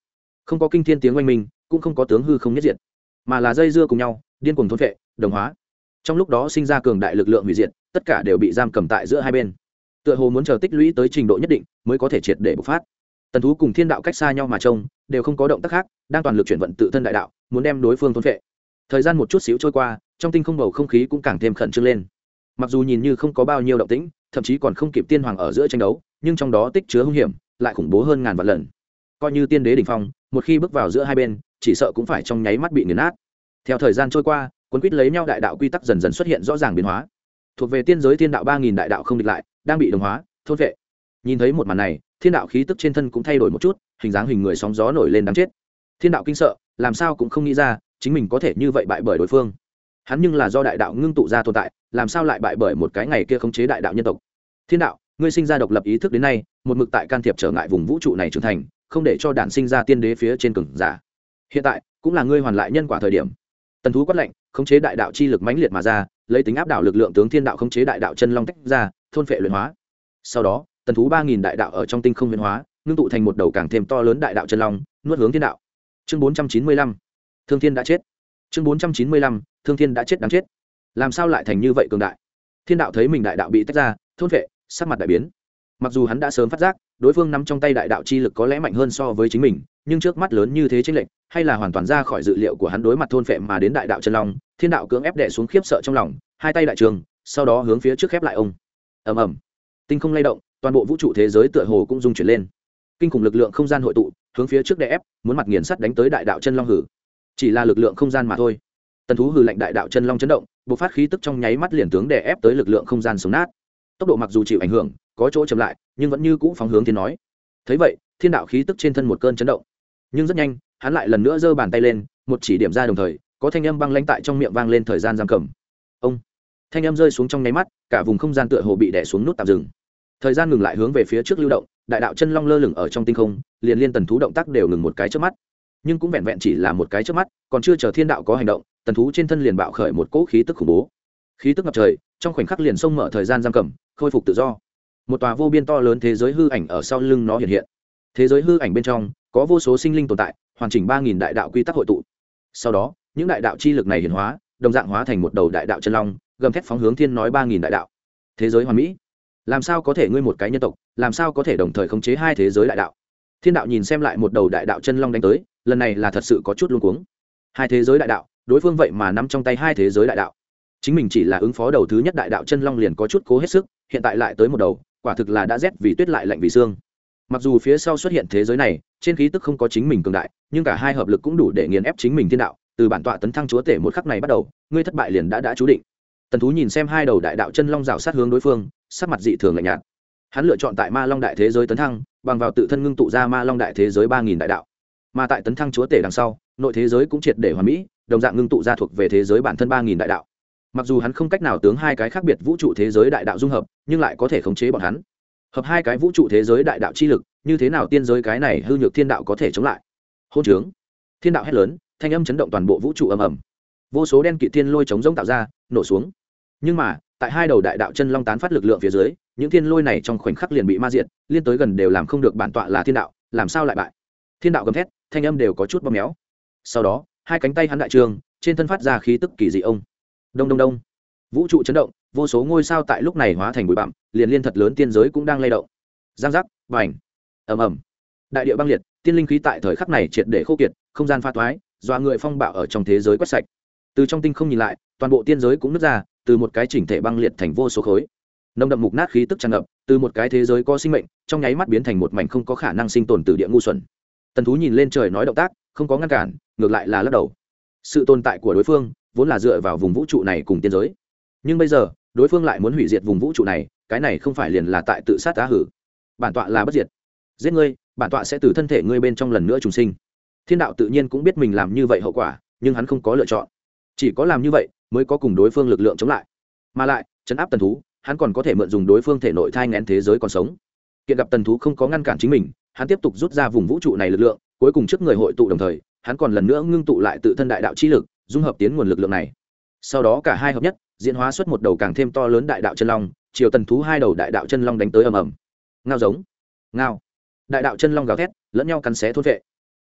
không có kinh thiên tiếng oanh minh, cũng không có tướng hư không nhất diệt, mà là dây dưa cùng nhau điên cuồng thôn phệ đồng hóa. Trong lúc đó sinh ra cường đại lực lượng hủy diệt, tất cả đều bị giam cầm tại giữa hai bên, tựa hồ muốn chờ tích lũy tới trình độ nhất định mới có thể triệt để bộc phát. Tần thú cùng thiên đạo cách xa nhau mà trông, đều không có động tác khác, đang toàn lực chuyển vận tự thân đại đạo, muốn đem đối phương thôn phệ. Thời gian một chút xíu trôi qua, trong tinh không bầu không khí cũng càng thêm khẩn trương lên. Mặc dù nhìn như không có bao nhiêu động tĩnh, thậm chí còn không kịp tiên hoàng ở giữa tranh đấu, nhưng trong đó tích chứa hung hiểm lại khủng bố hơn ngàn vạn lần. Coi như tiên đế đỉnh phong, một khi bước vào giữa hai bên, chỉ sợ cũng phải trong nháy mắt bị nghiền nát. Theo thời gian trôi qua, cuốn quýt lấy nhau đại đạo quy tắc dần dần xuất hiện rõ ràng biến hóa. Thuộc về tiên giới thiên đạo 3000 đại đạo không địch lại, đang bị đồng hóa, thôn vệ. Nhìn thấy một màn này, thiên đạo khí tức trên thân cũng thay đổi một chút, hình dáng hình người sóng gió nổi lên đáng chết. Thiên đạo kinh sợ, làm sao cũng không nghĩ ra, chính mình có thể như vậy bại bởi đối phương. Hắn nhưng là do đại đạo ngưng tụ ra tồn tại, làm sao lại bại bởi một cái ngày kia khống chế đại đạo nhân tộc. Thiên đạo, ngươi sinh ra độc lập ý thức đến nay, một mực tại can thiệp trở ngại vùng vũ trụ này trưởng thành, không để cho đản sinh ra tiên đế phía trên cường giả. Hiện tại, cũng là ngươi hoàn lại nhân quả thời điểm. Tần thú quát lệnh, khống chế đại đạo chi lực mãnh liệt mà ra, lấy tính áp đảo lực lượng tướng thiên đạo khống chế đại đạo chân long tách ra, thôn phệ luyện hóa. Sau đó, tần thú 3000 đại đạo ở trong tinh không biến hóa, ngưng tụ thành một đầu càng thêm to lớn đại đạo chân long, nuốt hướng thiên đạo. Chương 495, Thương Thiên đã chết. Chương 495, Thương Thiên đã chết đáng chết. Làm sao lại thành như vậy cường đại? Thiên đạo thấy mình đại đạo bị tách ra, thôn phệ, sắc mặt đại biến. Mặc dù hắn đã sớm phát giác, đối phương nắm trong tay đại đạo chi lực có lẽ mạnh hơn so với chính mình, nhưng trước mắt lớn như thế chênh lệch, hay là hoàn toàn ra khỏi dự liệu của hắn. Đối mặt thôn phệ mà đến đại đạo chân long, thiên đạo cưỡng ép đè xuống khiếp sợ trong lòng, hai tay đại trường, sau đó hướng phía trước khép lại ông. Ầm ầm. Tinh không lay động, toàn bộ vũ trụ thế giới tựa hồ cũng rung chuyển lên. Kinh khủng lực lượng không gian hội tụ, hướng phía trước đè ép, muốn mặt nghiền sắt đánh tới đại đạo chân long hử. Chỉ là lực lượng không gian mà thôi. Tần thú hừ lạnh, đại đạo chân long chấn động, bộc phát khí tức trong nháy mắt liền tướng đè ép tới lực lượng không gian sống nát. Tốc độ mặc dù chịu ảnh hưởng, có chỗ chậm lại, nhưng vẫn như cũ phóng hướng thiên nói. Thấy vậy, thiên đạo khí tức trên thân một cơn chấn động, nhưng rất nhanh, hắn lại lần nữa giơ bàn tay lên, một chỉ điểm ra, đồng thời có thanh âm băng lãnh tại trong miệng vang lên, thời gian giam cầm. Ông. Thanh âm rơi xuống trong nháy mắt, cả vùng không gian tựa hồ bị đè xuống nút tạm dừng. Thời gian ngừng lại, hướng về phía trước lưu động, đại đạo chân long lơ lửng ở trong tinh không, liền liên tần thú động tác đều ngừng một cái chớp mắt. Nhưng cũng vẹn vẹn chỉ là một cái chớp mắt, còn chưa chờ thiên đạo có hành động, tần thú trên thân liền bạo khởi một cỗ khí tức khủng bố. Khí tức ngập trời, trong khoảnh khắc liền xông mở thời gian giam cầm, khôi phục tự do. Một tòa vô biên to lớn thế giới hư ảnh ở sau lưng nó hiện hiện. Thế giới hư ảnh bên trong có vô số sinh linh tồn tại, hoàn chỉnh 3000 đại đạo quy tắc hội tụ. Sau đó, những đại đạo chi lực này hiển hóa, đồng dạng hóa thành một đầu đại đạo chân long, gầm thét phóng hướng thiên nói 3000 đại đạo. Thế giới hoàn mỹ. Làm sao có thể ngươi một cái nhân tộc, làm sao có thể đồng thời khống chế hai thế giới đại đạo? Thiên đạo nhìn xem lại một đầu đại đạo chân long đánh tới, lần này là thật sự có chút luống cuống. Hai thế giới đại đạo, đối phương vậy mà nắm trong tay hai thế giới đại đạo. Chính mình chỉ là ứng phó đầu thứ nhất đại đạo chân long liền có chút cố hết sức, hiện tại lại tới một đầu, quả thực là đã rét vì tuyết lại lạnh vì xương. Mặc dù phía sau xuất hiện thế giới này, trên khí tức không có chính mình cường đại, nhưng cả hai hợp lực cũng đủ để nghiền ép chính mình thiên đạo. Từ bản tọa tấn thăng chúa tể một khắc này bắt đầu, ngươi thất bại liền đã chú định. Tần thú nhìn xem hai đầu đại đạo chân long rào sát hướng đối phương, sắc mặt dị thường lạnh nhạt. Hắn lựa chọn tại ma long đại thế giới tấn thăng, bằng vào tự thân ngưng tụ ra ma long đại thế giới 3000 đại đạo. Mà tại tấn thăng chúa tể đằng sau, nội thế giới cũng triệt để hoàn mỹ, đồng dạng ngưng tụ ra thuộc về thế giới bản thân 3000 đại đạo. Mặc dù hắn không cách nào tướng hai cái khác biệt vũ trụ thế giới đại đạo dung hợp, nhưng lại có thể khống chế bọn hắn. Hợp hai cái vũ trụ thế giới đại đạo chi lực, như thế nào tiên giới cái này hư nhược thiên đạo có thể chống lại? Hôn trướng! Thiên đạo hét lớn, thanh âm chấn động toàn bộ vũ trụ ầm ầm. Vô số đen kịt thiên lôi chống rỗng tạo ra, nổ xuống. Nhưng mà, tại hai đầu đại đạo chân long tán phát lực lượng phía dưới, những thiên lôi này trong khoảnh khắc liền bị ma diệt, liên tới gần đều làm không được bản tọa là thiên đạo, làm sao lại bại? Thiên đạo gầm thét, thanh âm đều có chút bóp méo. Sau đó, hai cánh tay hắn đại trường, trên thân phát ra khí tức kỳ dị ông. Đông đông đông. Vũ trụ chấn động, vô số ngôi sao tại lúc này hóa thành bụi bặm, liền liên thật lớn tiên giới cũng đang lay động. Giang giác, bành, ầm ầm. Đại địa băng liệt, tiên linh khí tại thời khắc này triệt để khô kiệt, không gian pha thoái, doa người phong bạo ở trong thế giới quét sạch. Từ trong tinh không nhìn lại, toàn bộ tiên giới cũng nứt ra, từ một cái chỉnh thể băng liệt thành vô số khối. Nồng đậm mục nát khí tức tràn ngập, từ một cái thế giới có sinh mệnh, trong nháy mắt biến thành một mảnh không có khả năng sinh tồn từ địa ngu xuẩn. Tần thú nhìn lên trời nói động tác, không có ngăn cản, ngược lại là lắc đầu. Sự tồn tại của đối phương vốn là dựa vào vùng vũ trụ này cùng tiên giới, nhưng bây giờ đối phương lại muốn hủy diệt vùng vũ trụ này, cái này không phải liền là tại tự sát tá hử? Bản tọa là bất diệt, giết ngươi, bản tọa sẽ từ thân thể ngươi bên trong lần nữa trùng sinh. Thiên đạo tự nhiên cũng biết mình làm như vậy hậu quả, nhưng hắn không có lựa chọn, chỉ có làm như vậy mới có cùng đối phương lực lượng chống lại, mà lại chấn áp tần thú, hắn còn có thể mượn dùng đối phương thể nội thai nghén thế giới còn sống. Kiện gặp tần thú không có ngăn cản chính mình, hắn tiếp tục rút ra vùng vũ trụ này lực lượng, cuối cùng trước người hội tụ đồng thời, hắn còn lần nữa ngưng tụ lại tự thân đại đạo chi lực, dung hợp tiến nguồn lực lượng này. Sau đó cả hai hợp nhất, diễn hóa xuất một đầu càng thêm to lớn đại đạo chân long, chiều tần thú hai đầu đại đạo chân long đánh tới ầm ầm. Ngao giống, ngao. Đại đạo chân long gào thét, lẫn nhau cắn xé thôn vệ.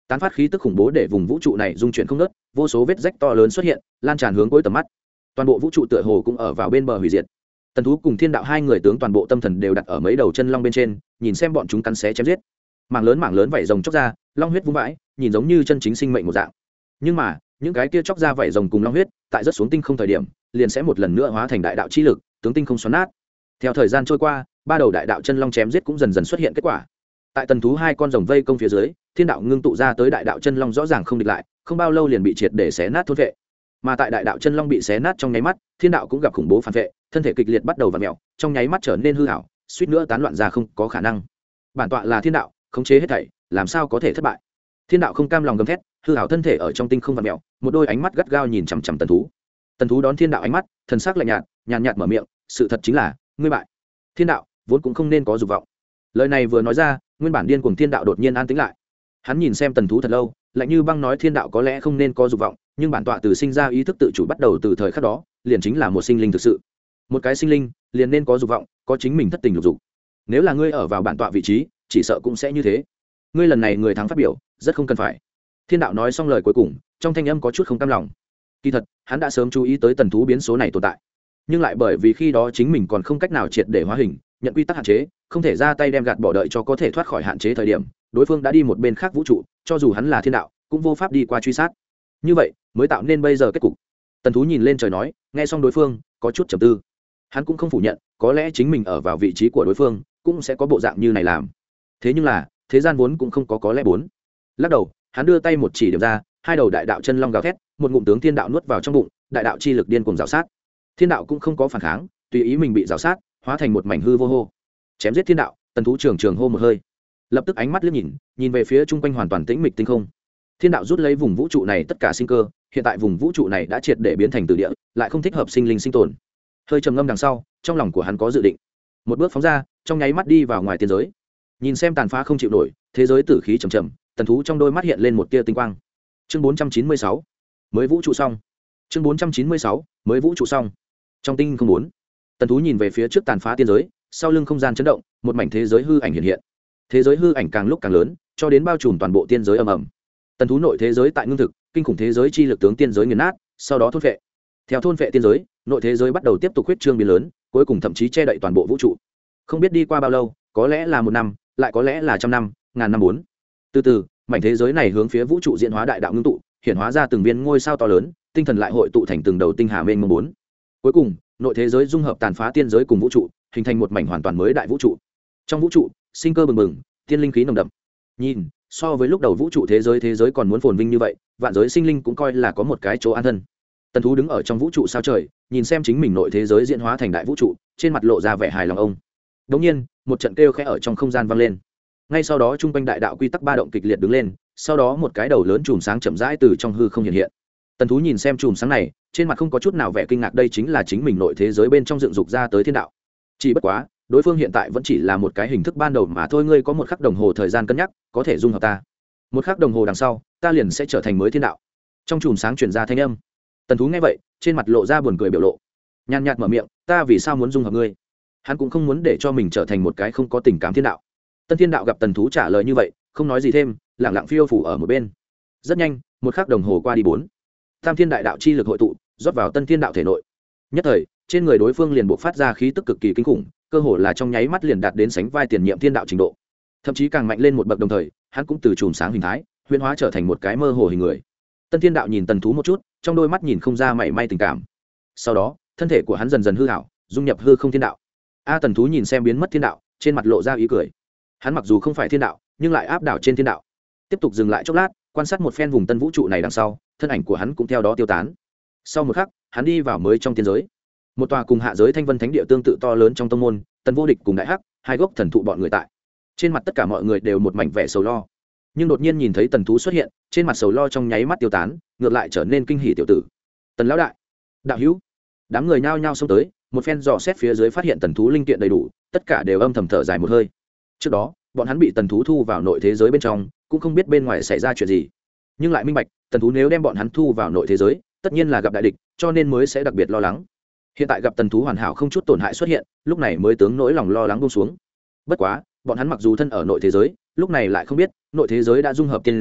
tán phát khí tức khủng bố để vùng vũ trụ này dung chuyển không ngớt, vô số vết rách to lớn xuất hiện, lan tràn hướng cuối tầm mắt. Toàn bộ vũ trụ tựa hồ cũng ở vào bên bờ hủy diệt. Tần Thú cùng Thiên Đạo hai người tướng toàn bộ tâm thần đều đặt ở mấy đầu chân long bên trên, nhìn xem bọn chúng cắn xé chém giết. Mảng lớn vảy rồng chóc ra, long huyết vung vãi, nhìn giống như chân chính sinh mệnh một dạng. Nhưng mà, những cái kia chóc ra vảy rồng cùng long huyết, tại rất xuống tinh không thời điểm, liền sẽ một lần nữa hóa thành đại đạo chi lực, tướng tinh không xoắn nát. Theo thời gian trôi qua, ba đầu đại đạo chân long chém giết cũng dần dần xuất hiện kết quả. Tại Tần Thú hai con rồng vây công phía dưới, Thiên Đạo ngưng tụ ra tới đại đạo chân long rõ ràng không địch lại, không bao lâu liền bị triệt để xé nát thôn vệ. Mà tại đại đạo chân long bị xé nát trong nháy mắt, Thiên Đạo cũng gặp khủng bố phản vệ, thân thể kịch liệt bắt đầu vặn mèo, trong nháy mắt trở nên hư ảo, suýt nữa tán loạn ra không có khả năng. Bản tọa là Thiên Đạo, khống chế hết thảy, làm sao có thể thất bại? Thiên Đạo không cam lòng gầm thét, hư ảo thân thể ở trong tinh không vặn mèo, một đôi ánh mắt gắt gao nhìn chằm chằm Tần Thú. Tần Thú đón Thiên Đạo ánh mắt, thần sắc lạnh nhạt, nhàn nhạt mở miệng, sự thật chính là, ngươi bại. Thiên Đạo vốn cũng không nên có dục vọng. Lời này vừa nói ra, nguyên bản điên cuồng Thiên Đạo đột nhiên an tĩnh lại. Hắn nhìn xem Tần Thú thật lâu, lạnh như băng nói Thiên Đạo có lẽ không nên có dục vọng, nhưng bản tọa từ sinh ra ý thức tự chủ bắt đầu từ thời khắc đó, liền chính là một sinh linh thực sự. Một cái sinh linh, liền nên có dục vọng, có chính mình thất tình lục dục. Nếu là ngươi ở vào bản tọa vị trí, chỉ sợ cũng sẽ như thế. Ngươi lần này người thắng phát biểu, rất không cần phải. Thiên Đạo nói xong lời cuối cùng, trong thanh âm có chút không cam lòng. Kỳ thật, hắn đã sớm chú ý tới Tần Thú biến số này tồn tại, nhưng lại bởi vì khi đó chính mình còn không cách nào triệt để hóa hình, nhận quy tắc hạn chế, không thể ra tay đem gạt bỏ đợi cho có thể thoát khỏi hạn chế thời điểm, đối phương đã đi một bên khác vũ trụ, cho dù hắn là Thiên Đạo, cũng vô pháp đi qua truy sát. Như vậy, mới tạo nên bây giờ kết cục. Tần Thú nhìn lên trời nói, nghe xong đối phương, có chút trầm tư. Hắn cũng không phủ nhận, có lẽ chính mình ở vào vị trí của đối phương, cũng sẽ có bộ dạng như này làm. Thế nhưng là, thế gian vốn cũng không có lẽ bốn. Lắc đầu, hắn đưa tay một chỉ điểm ra, hai đầu đại đạo chân long gào thét, một ngụm tướng Thiên Đạo nuốt vào trong bụng, đại đạo chi lực điên cuồng rào sát. Thiên Đạo cũng không có phản kháng, tùy ý mình bị rào sát, hóa thành một mảnh hư vô hô. Chém giết Thiên Đạo, Tần Thú trường hô một hơi, lập tức ánh mắt liếc nhìn về phía chung quanh hoàn toàn tĩnh mịch tinh không. Thiên Đạo rút lấy vùng vũ trụ này tất cả sinh cơ, hiện tại vùng vũ trụ này đã triệt để biến thành từ địa, lại không thích hợp sinh linh sinh tồn. Hơi trầm ngâm đằng sau, trong lòng của hắn có dự định, một bước phóng ra, trong nháy mắt đi vào ngoài tiên giới. Nhìn xem tàn phá không chịu nổi, thế giới tử khí trầm trầm, Tần Thú trong đôi mắt hiện lên một tia tinh quang. Chương 496, mới vũ trụ xong. Chương 496, mới vũ trụ xong. Trong tinh không muốn, Tần Thú nhìn về phía trước tàn phá tiên giới, sau lưng không gian chấn động, một mảnh thế giới hư ảnh hiện hiện. Thế giới hư ảnh càng lúc càng lớn, cho đến bao trùm toàn bộ tiên giới ầm ầm. Tần Thú nội thế giới tại ngưng thực, kinh khủng thế giới chi lực tướng tiên giới nghiền nát, sau đó thôn phệ. Theo thôn phệ tiên giới, nội thế giới bắt đầu tiếp tục huyết trương biến lớn, cuối cùng thậm chí che đậy toàn bộ vũ trụ. Không biết đi qua bao lâu, có lẽ là 1 năm, lại có lẽ là trăm năm, ngàn năm bốn. Từ từ, mảnh thế giới này hướng phía vũ trụ diễn hóa đại đạo ngưng tụ, hiện hóa ra từng viên ngôi sao to lớn, tinh thần lại hội tụ thành từng đầu tinh hà mênh mông bốn. Cuối cùng, nội thế giới dung hợp tàn phá tiên giới cùng vũ trụ, hình thành một mảnh hoàn toàn mới đại vũ trụ. Trong vũ trụ, sinh cơ bừng bừng, tiên linh khí nồng đậm. Nhìn, so với lúc đầu vũ trụ thế giới còn muốn phồn vinh như vậy, vạn giới sinh linh cũng coi là có một cái chỗ an thân. Tần Thú đứng ở trong vũ trụ sao trời, nhìn xem chính mình nội thế giới diễn hóa thành đại vũ trụ, trên mặt lộ ra vẻ hài lòng ông. Đống nhiên, một trận kêu khẽ ở trong không gian vang lên. Ngay sau đó trung quanh đại đạo quy tắc ba động kịch liệt đứng lên, sau đó một cái đầu lớn chùm sáng chậm rãi từ trong hư không hiện hiện. Tần Thú nhìn xem chùm sáng này, trên mặt không có chút nào vẻ kinh ngạc, đây chính là chính mình nội thế giới bên trong dựng dục ra tới Thiên Đạo. Chỉ bất quá, đối phương hiện tại vẫn chỉ là một cái hình thức ban đầu mà thôi, ngươi có 1 khắc đồng hồ thời gian cân nhắc, có thể dung hợp ta. 1 khắc đồng hồ đằng sau, ta liền sẽ trở thành mới Thiên Đạo. Trong chùm sáng truyền ra thanh âm. Tần Thú nghe vậy, trên mặt lộ ra buồn cười biểu lộ, nhàn nhạt mở miệng, ta vì sao muốn dung hợp ngươi? Hắn cũng không muốn để cho mình trở thành một cái không có tình cảm Thiên Đạo. Tân Thiên Đạo gặp Tần Thú trả lời như vậy, không nói gì thêm, lặng lặng phiêu phủ ở một bên. Rất nhanh, 1 khắc đồng hồ qua đi 4. Tam Thiên Đại Đạo chi lực hội tụ, rót vào Tân Thiên Đạo thể nội. Nhất thời, trên người đối phương liền bộc phát ra khí tức cực kỳ kinh khủng, cơ hồ là trong nháy mắt liền đạt đến sánh vai tiền nhiệm Thiên Đạo trình độ, thậm chí càng mạnh lên một bậc. Đồng thời, hắn cũng từ chùm sáng hình thái huyễn hóa trở thành một cái mơ hồ hình người. Tân Thiên Đạo nhìn Tần Thú một chút, trong đôi mắt nhìn không ra mảy may tình cảm. Sau đó, thân thể của hắn dần dần hư ảo, dung nhập hư không Thiên Đạo. Tần Thú nhìn xem biến mất Thiên Đạo, trên mặt lộ ra ý cười. Hắn mặc dù không phải Thiên Đạo, nhưng lại áp đảo trên Thiên Đạo. Tiếp tục dừng lại chốc lát, quan sát một phen vùng tân vũ trụ này đằng sau, thân ảnh của hắn cũng theo đó tiêu tán. Sau một khắc, hắn đi vào mới trong tiên giới. Một tòa cùng hạ giới Thanh Vân Thánh Địa tương tự to lớn trong tông môn, Tần Vô Địch cùng Đại Hắc, hai gốc thần thụ bọn người tại. Trên mặt tất cả mọi người đều một mảnh vẻ sầu lo. Nhưng đột nhiên nhìn thấy Tần Thú xuất hiện, trên mặt sầu lo trong nháy mắt tiêu tán, ngược lại trở nên kinh hỉ. Tiểu tử, Tần lão đại, đạo hữu. Đám người nhao nhao xông tới, một phen dò xét phía dưới phát hiện Tần Thú linh kiện đầy đủ, tất cả đều âm thầm thở dài một hơi. Trước đó, bọn hắn bị Tần Thú thu vào nội thế giới bên trong, cũng không biết bên ngoài xảy ra chuyện gì, nhưng lại minh bạch, Tần Thú nếu đem bọn hắn thu vào nội thế giới, tất nhiên là gặp đại địch, cho nên mới sẽ đặc biệt lo lắng. Hiện tại gặp Tần Thú hoàn hảo không chút tổn hại xuất hiện, lúc này mới tướng nỗi lòng lo lắng buông xuống. Bất quá, bọn hắn mặc dù thân ở nội thế giới, lúc này lại không biết, nội thế giới đã dung hợp tiên giới,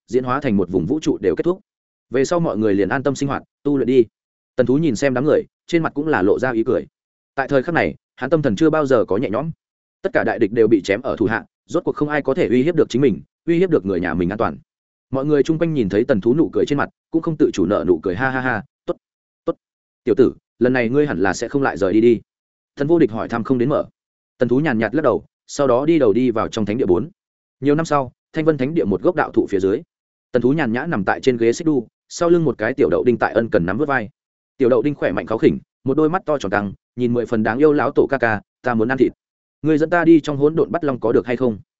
diễn hóa thành một vùng vũ trụ đều kết thúc. Về sau mọi người liền an tâm sinh hoạt tu luyện đi. Tần thú nhìn xem đám người, trên mặt cũng là lộ ra ý cười. Tại thời khắc này, hắn tâm thần chưa bao giờ có nhẹ nhõm. Tất cả đại địch đều bị chém ở thủ hạ, rốt cuộc không ai có thể uy hiếp được chính mình, uy hiếp được người nhà mình an toàn. Mọi người chung quanh nhìn thấy tần thú nụ cười trên mặt, cũng không tự chủ nợ nụ cười, ha ha ha, tốt, tốt, tiểu tử, lần này ngươi hẳn là sẽ không lại rời đi đi. Thần vô địch hỏi thăm không đến mở. Tần thú nhàn nhạt lắc đầu, sau đó đi vào trong thánh địa 4. Nhiều năm sau, Thanh Vân thánh địa một gốc đạo thụ phía dưới, tần thú nhàn nhã nằm tại trên ghế xích đu, sau lưng một cái tiểu đậu đinh tại ân cần nắm vớt vai. Tiểu đậu đinh khỏe mạnh kháu khỉnh, một đôi mắt to tròn căng, nhìn 10 phần đáng yêu. Lão tổ ca ca, ta muốn ăn thịt, ngươi dẫn ta đi trong hỗn độn bắt long có được hay không?